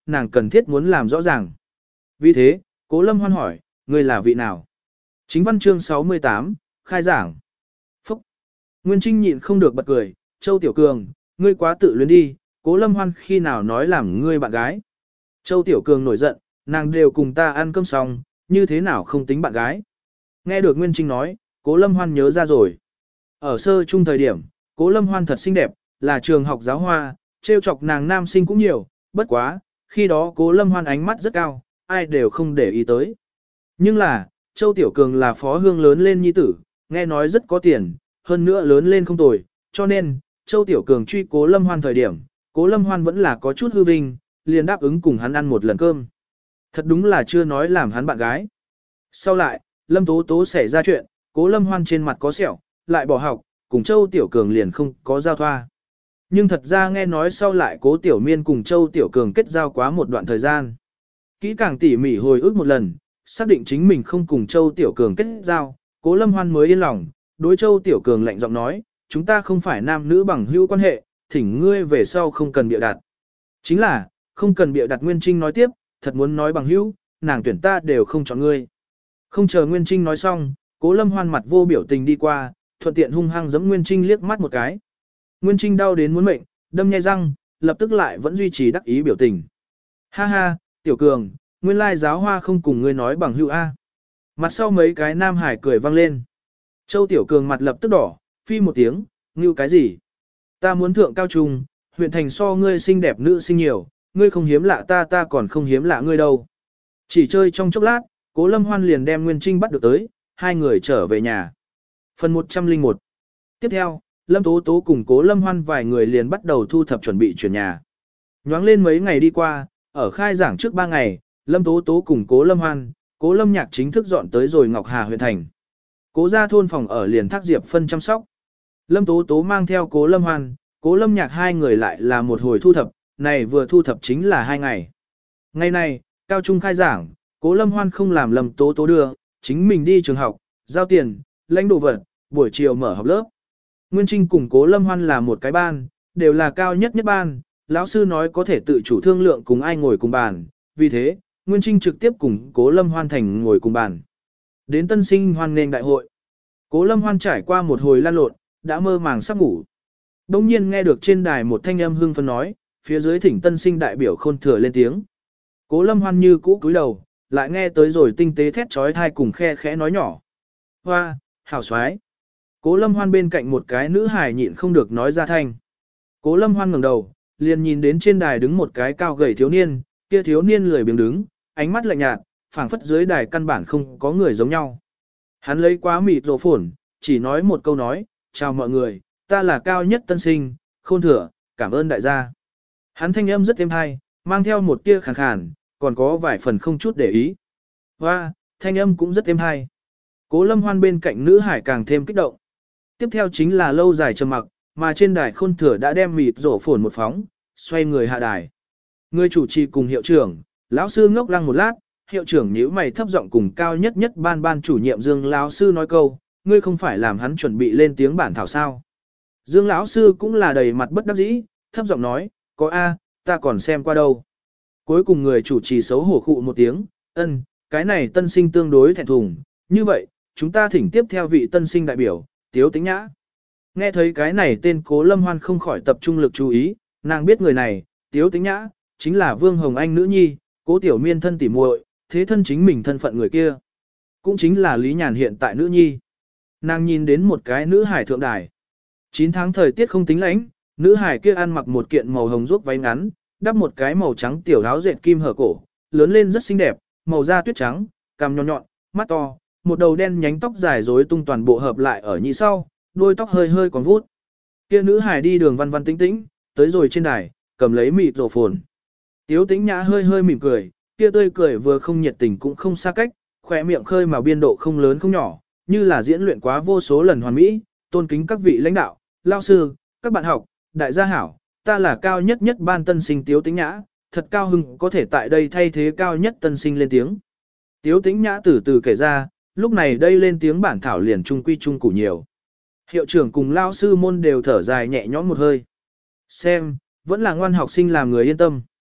nàng cần thiết muốn làm rõ ràng. Vì thế, Cố Lâm Hoan hỏi, ngươi là vị nào? Chính văn chương sáu mươi tám, khai giảng. Phúc! Nguyên Trinh nhịn không được bật cười, Châu Tiểu Cường, ngươi quá tự luyến đi, Cố Lâm Hoan khi nào nói làm ngươi bạn gái. Châu Tiểu Cường nổi giận, nàng đều cùng ta ăn cơm xong, như thế nào không tính bạn gái. Nghe được Nguyên Trinh nói, Cố Lâm Hoan nhớ ra rồi. Ở sơ trung thời điểm, Cố Lâm Hoan thật xinh đẹp, là trường học giáo hoa, trêu chọc nàng nam sinh cũng nhiều, bất quá, khi đó Cố Lâm Hoan ánh mắt rất cao, ai đều không để ý tới. Nhưng là, Châu Tiểu Cường là phó hương lớn lên nhi tử, nghe nói rất có tiền, hơn nữa lớn lên không tồi, cho nên, Châu Tiểu Cường truy Cố Lâm Hoan thời điểm, Cố Lâm Hoan vẫn là có chút hư vinh, liền đáp ứng cùng hắn ăn một lần cơm. Thật đúng là chưa nói làm hắn bạn gái. Sau lại, Lâm Tố Tố xảy ra chuyện, Cố Lâm Hoan trên mặt có sẹo, lại bỏ học, cùng Châu Tiểu Cường liền không có giao thoa. Nhưng thật ra nghe nói sau lại Cố Tiểu Miên cùng Châu Tiểu Cường kết giao quá một đoạn thời gian. Kỹ càng tỉ mỉ hồi ức một lần, xác định chính mình không cùng Châu Tiểu Cường kết giao, Cố Lâm Hoan mới yên lòng, đối Châu Tiểu Cường lạnh giọng nói, chúng ta không phải nam nữ bằng hữu quan hệ, thỉnh ngươi về sau không cần bịa đặt. Chính là, không cần bịa đặt. Nguyên Trinh nói tiếp, thật muốn nói bằng hữu, nàng tuyển ta đều không chọn ngươi. Không chờ Nguyên Trinh nói xong, Cố Lâm Hoan mặt vô biểu tình đi qua, thuận tiện hung hăng giẫm Nguyên Trinh liếc mắt một cái. Nguyên Trinh đau đến muốn mệnh, đâm nhai răng, lập tức lại vẫn duy trì đắc ý biểu tình. Ha ha, Tiểu Cường, nguyên lai giáo hoa không cùng ngươi nói bằng hữu A. Mặt sau mấy cái nam hải cười vang lên. Châu Tiểu Cường mặt lập tức đỏ, phi một tiếng, ngưu cái gì? Ta muốn thượng cao trung, huyện thành so ngươi xinh đẹp nữ sinh nhiều, ngươi không hiếm lạ ta ta còn không hiếm lạ ngươi đâu. Chỉ chơi trong chốc lát, Cố Lâm Hoan liền đem Nguyên Trinh bắt được tới, hai người trở về nhà. Phần một trăm lẻ một. Tiếp theo, Lâm Tố Tố cùng Cố Lâm Hoan vài người liền bắt đầu thu thập chuẩn bị chuyển nhà. Nhoáng lên mấy ngày đi qua, ở khai giảng trước ba ngày, Lâm Tố Tố cùng Cố Lâm Hoan, Cố Lâm Nhạc chính thức dọn tới rồi Ngọc Hà huyện thành. Cố gia thôn phòng ở liền Thác Diệp phân chăm sóc. Lâm Tố Tố mang theo Cố Lâm Hoan, Cố Lâm Nhạc hai người lại là một hồi thu thập, này vừa thu thập chính là hai ngày. Ngày này, cao trung khai giảng, Cố Lâm Hoan không làm Lâm Tố Tố đưa, chính mình đi trường học, giao tiền, lãnh đồ vật, buổi chiều mở học lớp. Nguyên Trinh cùng Cố Lâm Hoan là một cái ban, đều là cao nhất nhất ban, lão sư nói có thể tự chủ thương lượng cùng ai ngồi cùng bàn, vì thế, Nguyên Trinh trực tiếp cùng Cố Lâm Hoan thành ngồi cùng bàn. Đến tân sinh hoan nghênh đại hội. Cố Lâm Hoan trải qua một hồi lan lộn, đã mơ màng sắp ngủ. Đông nhiên nghe được trên đài một thanh âm hưng phấn nói, phía dưới thỉnh tân sinh đại biểu Khôn Thừa lên tiếng. Cố Lâm Hoan như cũ cúi đầu, lại nghe tới rồi tinh tế thét trói thai cùng khe khẽ nói nhỏ. Hoa, hảo xoái. Cố Lâm Hoan bên cạnh một cái nữ hài nhịn không được nói ra thanh. Cố Lâm Hoan ngẩng đầu, liền nhìn đến trên đài đứng một cái cao gầy thiếu niên, kia thiếu niên lười biếng đứng, ánh mắt lạnh nhạt, phảng phất dưới đài căn bản không có người giống nhau. Hắn lấy quá mịt rổ phồn, chỉ nói một câu nói, chào mọi người, ta là cao nhất tân sinh, Khôn Thừa, cảm ơn đại gia. Hắn thanh âm rất êm hay, mang theo một tia khàn khàn, còn có vài phần không chút để ý. Và, thanh âm cũng rất êm hay. Cố Lâm Hoan bên cạnh nữ hải càng thêm kích động. Tiếp theo chính là lâu dài trầm mặc, mà trên đài Khôn Thừa đã đem mịt rổ phồn một phóng, xoay người hạ đài. Người chủ trì cùng hiệu trưởng, lão sư ngốc lăng một lát, hiệu trưởng nhíu mày thấp giọng cùng cao nhất nhất ban ban chủ nhiệm Dương lão sư nói câu, ngươi không phải làm hắn chuẩn bị lên tiếng bản thảo sao? Dương lão sư cũng là đầy mặt bất đắc dĩ, thấp giọng nói, có a, ta còn xem qua đâu. Cuối cùng người chủ trì xấu hổ khụ một tiếng, ân, cái này tân sinh tương đối thẹn thùng, như vậy, chúng ta thỉnh tiếp theo vị tân sinh đại biểu, Tiếu Tĩnh Nhã. Nghe thấy cái này tên Cố Lâm Hoan không khỏi tập trung lực chú ý, nàng biết người này, Tiếu Tĩnh Nhã, chính là Vương Hồng Anh nữ nhi, Cố Tiểu Miên thân tỉ muội, thế thân chính mình thân phận người kia. Cũng chính là Lý Nhàn hiện tại nữ nhi. Nàng nhìn đến một cái nữ hải thượng đài. chín tháng thời tiết không tính lạnh, nữ hải kia ăn mặc một kiện màu hồng ruốc váy ngắn, đắp một cái màu trắng tiểu áo dệt kim hở cổ, lớn lên rất xinh đẹp, màu da tuyết trắng, cằm nhọn nhọn, mắt to, một đầu đen nhánh tóc dài rối tung toàn bộ hợp lại ở nhị sau, đuôi tóc hơi hơi còn vút. Kia nữ hải đi đường văn văn tĩnh tĩnh, tới rồi trên đài, cầm lấy mịt rổ phồn. Tiếu Tĩnh Nhã hơi hơi mỉm cười, kia tươi cười vừa không nhiệt tình cũng không xa cách, khỏe miệng khơi mà biên độ không lớn không nhỏ, như là diễn luyện quá vô số lần hoàn mỹ, tôn kính các vị lãnh đạo, lao sư, các bạn học, đại gia hảo, ta là cao nhất nhất ban tân sinh Tiếu Tĩnh Nhã, thật cao hưng có thể tại đây thay thế cao nhất tân sinh lên tiếng. Tiếu Tĩnh Nhã từ từ kể ra, lúc này đây lên tiếng bản thảo liền trung quy trung củ nhiều. Hiệu trưởng cùng lao sư môn đều thở dài nhẹ nhõm một hơi. Xem, vẫn là ngoan học sinh làm người yên tâm.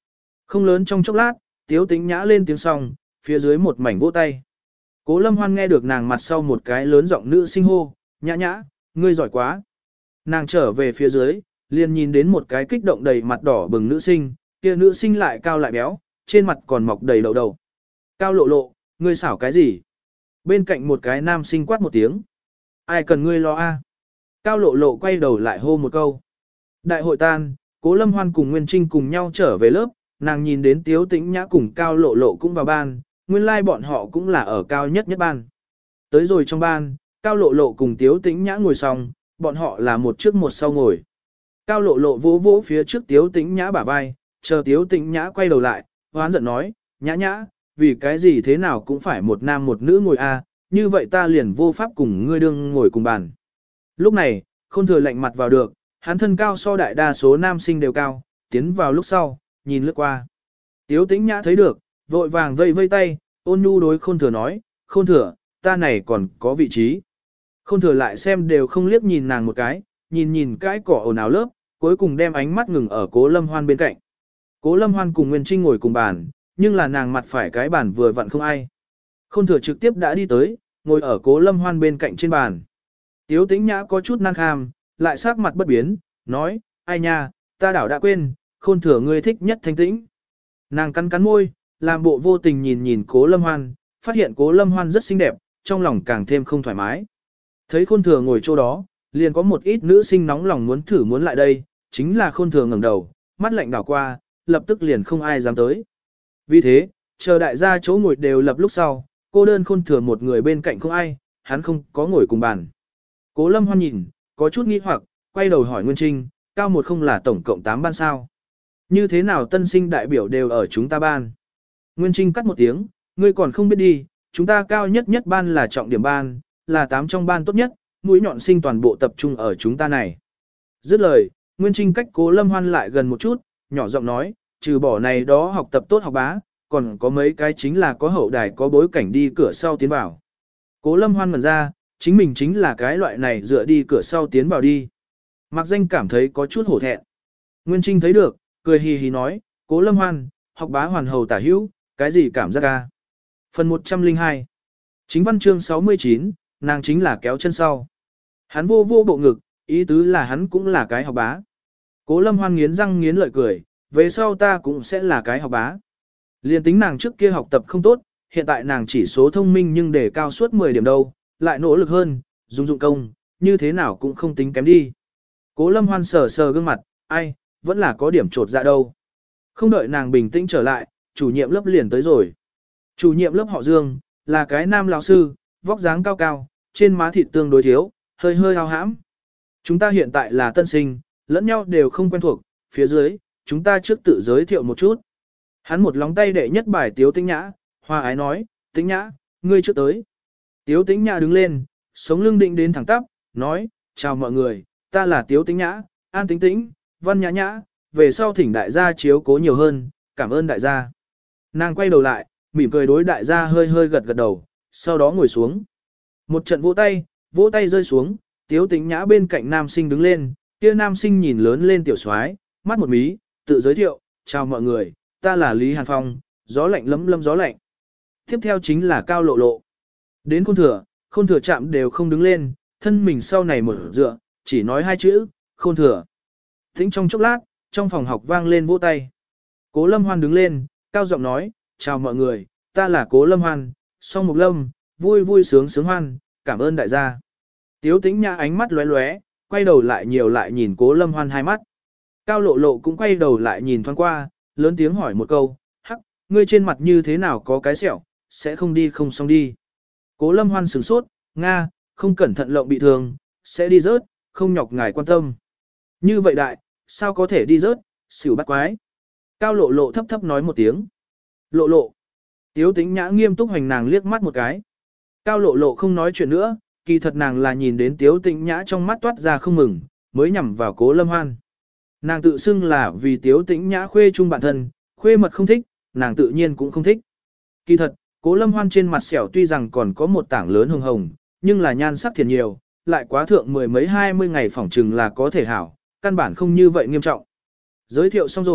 Không lớn trong chốc lát, Tiếu Tĩnh Nhã lên tiếng xong, phía dưới một mảnh vỗ tay. Cố Lâm Hoan nghe được nàng mặt sau một cái lớn giọng nữ sinh hô, nhã nhã, ngươi giỏi quá. Nàng trở về phía dưới, liền nhìn đến một cái kích động đầy mặt đỏ bừng nữ sinh, kia nữ sinh lại cao lại béo, trên mặt còn mọc đầy đầu đầu. Cao lộ lộ, ngươi xảo cái gì? Bên cạnh một cái nam sinh quát một tiếng. Ai cần ngươi lo a? Cao lộ lộ quay đầu lại hô một câu. Đại hội tan, Cố Lâm Hoan cùng Nguyên Trinh cùng nhau trở về lớp, nàng nhìn đến Tiếu Tĩnh Nhã cùng Cao lộ lộ cũng vào ban, nguyên lai like bọn họ cũng là ở cao nhất nhất ban. Tới rồi trong ban, Cao lộ lộ cùng Tiếu Tĩnh Nhã ngồi xong, bọn họ là một trước một sau ngồi. Cao lộ lộ vỗ vỗ phía trước Tiếu Tĩnh Nhã bả vai, chờ Tiếu Tĩnh Nhã quay đầu lại, hoán giận nói, nhã nhã, vì cái gì thế nào cũng phải một nam một nữ ngồi a, như vậy ta liền vô pháp cùng ngươi đương ngồi cùng bàn. Lúc này, Khôn Thừa lạnh mặt vào được, hắn thân cao so đại đa số nam sinh đều cao, tiến vào lúc sau, nhìn lướt qua. Tiếu Tĩnh Nhã thấy được, vội vàng vây vây tay, ôn nhu đối Khôn Thừa nói, Khôn Thừa, ta này còn có vị trí. Khôn Thừa lại xem đều không liếc nhìn nàng một cái, nhìn nhìn cái cỏ ồn ào lớp, cuối cùng đem ánh mắt ngừng ở Cố Lâm Hoan bên cạnh. Cố Lâm Hoan cùng Nguyên Trinh ngồi cùng bàn, nhưng là nàng mặt phải cái bàn vừa vặn không ai. Khôn Thừa trực tiếp đã đi tới, ngồi ở Cố Lâm Hoan bên cạnh trên bàn. Tiếu Tĩnh Nhã có chút năng kham, lại sắc mặt bất biến, nói, ai nha, ta đảo đã quên, Khôn Thừa ngươi thích nhất thanh tĩnh. Nàng cắn cắn môi, làm bộ vô tình nhìn nhìn Cố Lâm Hoan, phát hiện Cố Lâm Hoan rất xinh đẹp, trong lòng càng thêm không thoải mái. Thấy Khôn Thừa ngồi chỗ đó, liền có một ít nữ sinh nóng lòng muốn thử muốn lại đây, chính là Khôn Thừa ngẩng đầu, mắt lạnh đảo qua, lập tức liền không ai dám tới. Vì thế, chờ đại gia chỗ ngồi đều lập lúc sau, cô đơn Khôn Thừa một người bên cạnh không ai, hắn không có ngồi cùng bàn. Cố Lâm Hoan nhìn, có chút nghi hoặc, quay đầu hỏi Nguyên Trinh, cao một không là tổng cộng tám ban sao? Như thế nào tân sinh đại biểu đều ở chúng ta ban? Nguyên Trinh cắt một tiếng, ngươi còn không biết đi, chúng ta cao nhất nhất ban là trọng điểm ban, là tám trong ban tốt nhất, mũi nhọn sinh toàn bộ tập trung ở chúng ta này. Dứt lời, Nguyên Trinh cách Cố Lâm Hoan lại gần một chút, nhỏ giọng nói, trừ bỏ này đó học tập tốt học bá, còn có mấy cái chính là có hậu đài có bối cảnh đi cửa sau tiến vào. Cố Lâm Hoan ngẩn ra, chính mình chính là cái loại này dựa đi cửa sau tiến vào đi. Mạc Danh cảm thấy có chút hổ thẹn. Nguyên Trinh thấy được, cười hì hì nói, Cố Lâm Hoan, học bá hoàn hầu tả hữu, cái gì cảm giác ca. Phần một trăm linh hai Chính văn chương sáu mươi chín, nàng chính là kéo chân sau. Hắn vô vô bộ ngực, ý tứ là hắn cũng là cái học bá. Cố Lâm Hoan nghiến răng nghiến lợi cười, về sau ta cũng sẽ là cái học bá. Liên tính nàng trước kia học tập không tốt, hiện tại nàng chỉ số thông minh nhưng để cao suốt mười điểm đâu, lại nỗ lực hơn, dùng dụng công, như thế nào cũng không tính kém đi. Cố Lâm Hoan sờ sờ gương mặt, ai, vẫn là có điểm trột dạ đâu. Không đợi nàng bình tĩnh trở lại, chủ nhiệm lớp liền tới rồi. Chủ nhiệm lớp họ Dương, là cái nam lão sư, vóc dáng cao cao, trên má thịt tương đối thiếu, hơi hơi ao hãm. Chúng ta hiện tại là tân sinh, lẫn nhau đều không quen thuộc, phía dưới, chúng ta trước tự giới thiệu một chút. Hắn một lóng tay đệ nhất bài Tiếu Tĩnh Nhã, hoa ái nói, Tĩnh Nhã, ngươi trước tới. Tiếu Tĩnh Nhã đứng lên, sống lưng định đến thẳng tắp, nói, chào mọi người, ta là Tiếu Tĩnh Nhã, An Tĩnh Tĩnh, Văn Nhã Nhã, về sau thỉnh đại gia chiếu cố nhiều hơn, cảm ơn đại gia. Nàng quay đầu lại, mỉm cười đối đại gia hơi hơi gật gật đầu, sau đó ngồi xuống. Một trận vỗ tay, vỗ tay rơi xuống, Tiếu Tĩnh Nhã bên cạnh nam sinh đứng lên, kia nam sinh nhìn lớn lên tiểu soái, mắt một mí, tự giới thiệu, chào mọi người, ta là Lý Hàn Phong, gió lạnh lấm lâm gió lạnh. Tiếp theo chính là Cao Lộ Lộ. Đến Khôn Thừa, Khôn Thừa chạm đều không đứng lên, thân mình sau này mở dựa, chỉ nói hai chữ, Khôn Thừa. Thính trong chốc lát, trong phòng học vang lên vỗ tay. Cố Lâm Hoan đứng lên, cao giọng nói, chào mọi người, ta là Cố Lâm Hoan, song mục lâm, vui vui sướng sướng hoan, cảm ơn đại gia. Tiếu Tĩnh Nhã ánh mắt lóe lóe, quay đầu lại nhiều lại nhìn Cố Lâm Hoan hai mắt. Cao Lộ Lộ cũng quay đầu lại nhìn thoáng qua, lớn tiếng hỏi một câu, hắc, ngươi trên mặt như thế nào có cái sẹo, sẽ không đi không xong đi. Cố Lâm Hoan sửng sốt, nga, không cẩn thận lộng bị thương, sẽ đi rớt, không nhọc ngài quan tâm. Như vậy đại, sao có thể đi rớt, xỉu bắt quái. Cao Lộ Lộ thấp thấp nói một tiếng. Lộ Lộ. Tiếu Tĩnh Nhã nghiêm túc hoành nàng liếc mắt một cái. Cao Lộ Lộ không nói chuyện nữa, kỳ thật nàng là nhìn đến Tiếu Tĩnh Nhã trong mắt toát ra không mừng, mới nhằm vào Cố Lâm Hoan. Nàng tự xưng là vì Tiếu Tĩnh Nhã khuê chung bản thân, khuê mật không thích, nàng tự nhiên cũng không thích. Kỳ thật, Cố Lâm Hoan trên mặt sẹo tuy rằng còn có một tảng lớn hồng hồng, nhưng là nhan sắc thiền nhiều, lại quá thượng mười mấy hai mươi ngày phỏng trừng là có thể hảo, căn bản không như vậy nghiêm trọng. Giới thiệu xong rồi,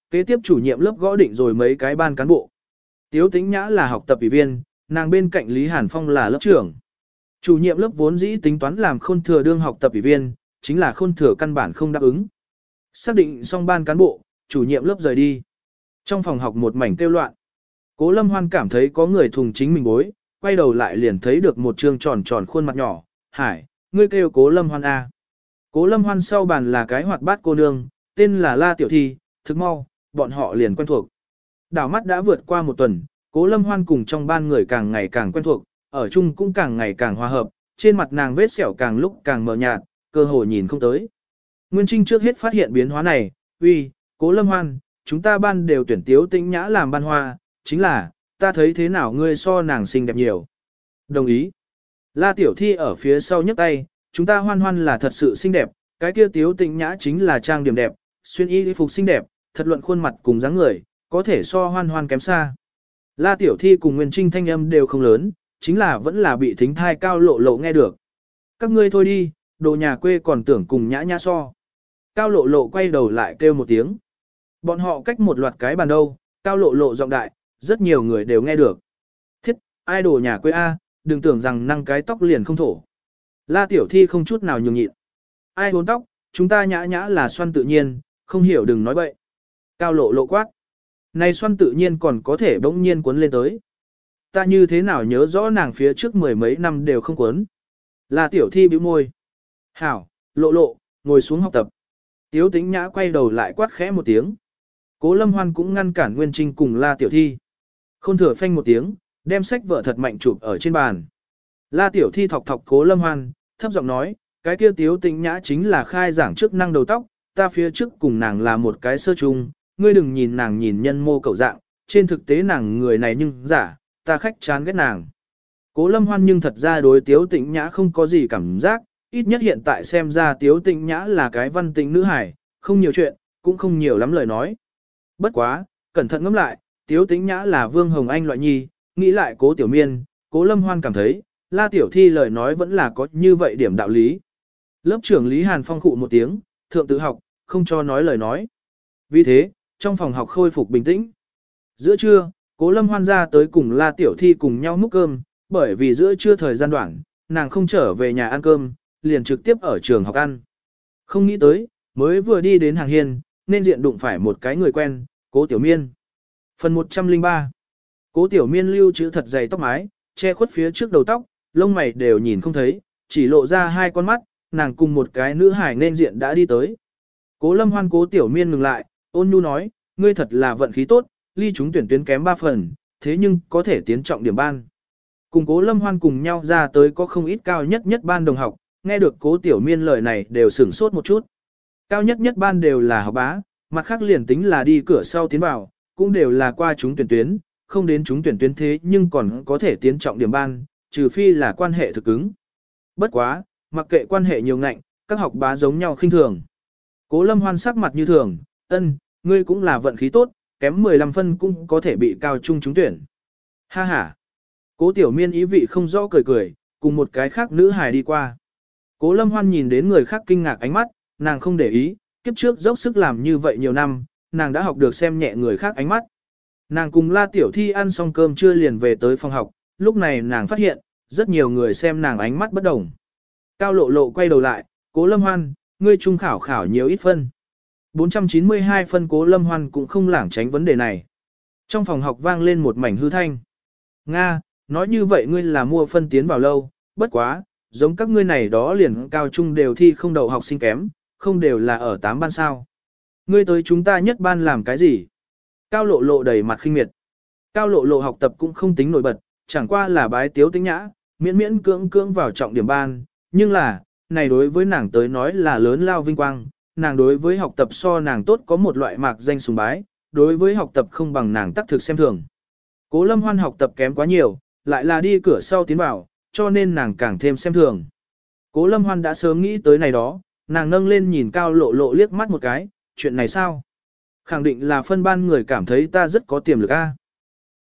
kế tiếp chủ nhiệm lớp gõ định rồi mấy cái ban cán bộ. Tiếu Tĩnh Nhã là học tập ủy viên, nàng bên cạnh Lý Hàn Phong là lớp trưởng. Chủ nhiệm lớp vốn dĩ tính toán làm Khôn Thừa đương học tập ủy viên, chính là Khôn Thừa căn bản không đáp ứng. Xác định xong ban cán bộ, chủ nhiệm lớp rời đi. Trong phòng học một mảnh kêu loạn. Cố Lâm Hoan cảm thấy có người thùng chính mình bối, quay đầu lại liền thấy được một trương tròn tròn khuôn mặt nhỏ. Hải, ngươi kêu Cố Lâm Hoan A. Cố Lâm Hoan sau bàn là cái hoạt bát cô nương, tên là La Tiểu Thi, thực mau, bọn họ liền quen thuộc. Đảo mắt đã vượt qua một tuần, Cố Lâm Hoan cùng trong ban người càng ngày càng quen thuộc, ở chung cũng càng ngày càng hòa hợp, trên mặt nàng vết sẹo càng lúc càng mờ nhạt, cơ hồ nhìn không tới. Nguyên Trinh trước hết phát hiện biến hóa này, uy, Cố Lâm Hoan, chúng ta ban đều tuyển Tiếu Tĩnh Nhã làm ban hoa, chính là, ta thấy thế nào ngươi so nàng xinh đẹp nhiều. Đồng ý. La Tiểu Thi ở phía sau nhấc tay, chúng ta Hoan Hoan là thật sự xinh đẹp, cái kia Tiếu Tĩnh Nhã chính là trang điểm đẹp, xuyên y phục xinh đẹp, thật luận khuôn mặt cùng dáng người, có thể so Hoan Hoan kém xa. La Tiểu Thi cùng Nguyên Trinh thanh âm đều không lớn, chính là vẫn là bị thính thai Cao Lộ Lộ nghe được. Các ngươi thôi đi, đồ nhà quê còn tưởng cùng Nhã Nhã so. Cao Lộ Lộ quay đầu lại kêu một tiếng. Bọn họ cách một loạt cái bàn đâu, Cao Lộ Lộ giọng đại, rất nhiều người đều nghe được. Thiết, ai đồ nhà quê A, đừng tưởng rằng năng cái tóc liền không thổ. La Tiểu Thi không chút nào nhường nhịn. Ai bốn tóc, chúng ta Nhã Nhã là xoăn tự nhiên, không hiểu đừng nói bậy. Cao Lộ Lộ quát. Này xoăn tự nhiên còn có thể bỗng nhiên cuốn lên tới. Ta như thế nào nhớ rõ nàng phía trước mười mấy năm đều không cuốn. La Tiểu Thi bĩu môi. Hảo, Lộ Lộ, ngồi xuống học tập. Tiếu Tĩnh Nhã quay đầu lại quát khẽ một tiếng. Cố Lâm Hoan cũng ngăn cản Nguyên Trinh cùng La Tiểu Thi. Khôn Thừa phanh một tiếng, đem sách vở thật mạnh chụp ở trên bàn. La Tiểu Thi thọc thọc Cố Lâm Hoan, thấp giọng nói, cái kia Tiếu Tĩnh Nhã chính là khai giảng chức năng đầu tóc, ta phía trước cùng nàng là một cái sơ chung, ngươi đừng nhìn nàng nhìn nhân mô cầu dạng, trên thực tế nàng người này nhưng giả, ta khách chán ghét nàng. Cố Lâm Hoan nhưng thật ra đối Tiếu Tĩnh Nhã không có gì cảm giác, ít nhất hiện tại xem ra Tiếu Tĩnh Nhã là cái văn tĩnh nữ hải, không nhiều chuyện, cũng không nhiều lắm lời nói. Bất quá, cẩn thận ngẫm lại, Tiếu Tĩnh Nhã là Vương Hồng Anh loại nhi, nghĩ lại Cố Tiểu Miên, Cố Lâm Hoan cảm thấy, La Tiểu Thi lời nói vẫn là có như vậy điểm đạo lý. Lớp trưởng Lý Hàn Phong khụ một tiếng, thượng tự học, không cho nói lời nói. Vì thế, trong phòng học khôi phục bình tĩnh. Giữa trưa, Cố Lâm Hoan ra tới cùng La Tiểu Thi cùng nhau múc cơm, bởi vì giữa trưa thời gian đoạn, nàng không trở về nhà ăn cơm, liền trực tiếp ở trường học ăn. Không nghĩ tới, mới vừa đi đến hàng hiên, nên diện đụng phải một cái người quen, Cố Tiểu Miên. Phần một trăm lẻ ba. Cố Tiểu Miên lưu trữ thật dày tóc mái, che khuất phía trước đầu tóc, lông mày đều nhìn không thấy, chỉ lộ ra hai con mắt, nàng cùng một cái nữ hải nên diện đã đi tới. Cố Lâm Hoan Cố Tiểu Miên ngừng lại, ôn nhu nói, ngươi thật là vận khí tốt, ly chúng tuyển tuyến kém ba phần, thế nhưng có thể tiến trọng điểm ban. Cùng Cố Lâm Hoan cùng nhau ra tới có không ít cao nhất nhất ban đồng học, nghe được Cố Tiểu Miên lời này đều sửng sốt một chút. Cao nhất nhất ban đều là học bá, mặt khác liền tính là đi cửa sau tiến vào, cũng đều là qua chúng tuyển tuyến, không đến chúng tuyển tuyến thế nhưng còn có thể tiến trọng điểm ban, trừ phi là quan hệ thực ứng. Bất quá, mặc kệ quan hệ nhiều ngạnh, các học bá giống nhau khinh thường. Cố Lâm Hoan sắc mặt như thường, ân, ngươi cũng là vận khí tốt, kém mười lăm phân cũng có thể bị cao trung trúng tuyển. Ha ha. Cố Tiểu Miên ý vị không rõ cười cười, cùng một cái khác nữ hài đi qua. Cố Lâm Hoan nhìn đến người khác kinh ngạc ánh mắt, nàng không để ý, kiếp trước dốc sức làm như vậy nhiều năm, nàng đã học được xem nhẹ người khác ánh mắt. Nàng cùng La Tiểu Thi ăn xong cơm trưa liền về tới phòng học, lúc này nàng phát hiện, rất nhiều người xem nàng ánh mắt bất đồng. Cao Lộ Lộ quay đầu lại, Cố Lâm Hoan, ngươi trung khảo khảo nhiều ít phân. bốn trăm chín mươi hai phân. Cố Lâm Hoan cũng không lảng tránh vấn đề này. Trong phòng học vang lên một mảnh hư thanh. Nga, nói như vậy ngươi là mua phân tiến vào lâu, bất quá, giống các ngươi này đó liền cao trung đều thi không đậu học sinh kém, không đều là ở tám ban sao. Ngươi tới chúng ta nhất ban làm cái gì? Cao Lộ Lộ đầy mặt khinh miệt. Cao Lộ Lộ học tập cũng không tính nổi bật, chẳng qua là bái Tiếu Tĩnh Nhã, miễn miễn cưỡng cưỡng vào trọng điểm ban, nhưng là, này đối với nàng tới nói là lớn lao vinh quang, nàng đối với học tập so nàng tốt có một loại mạc danh sùng bái, đối với học tập không bằng nàng tác thực xem thường. Cố Lâm Hoan học tập kém quá nhiều, lại là đi cửa sau tiến vào, cho nên nàng càng thêm xem thường. Cố Lâm Hoan đã sớm nghĩ tới này đó, nàng nâng lên nhìn Cao Lộ Lộ liếc mắt một cái, chuyện này sao? Khẳng định là phân ban người cảm thấy ta rất có tiềm lực a.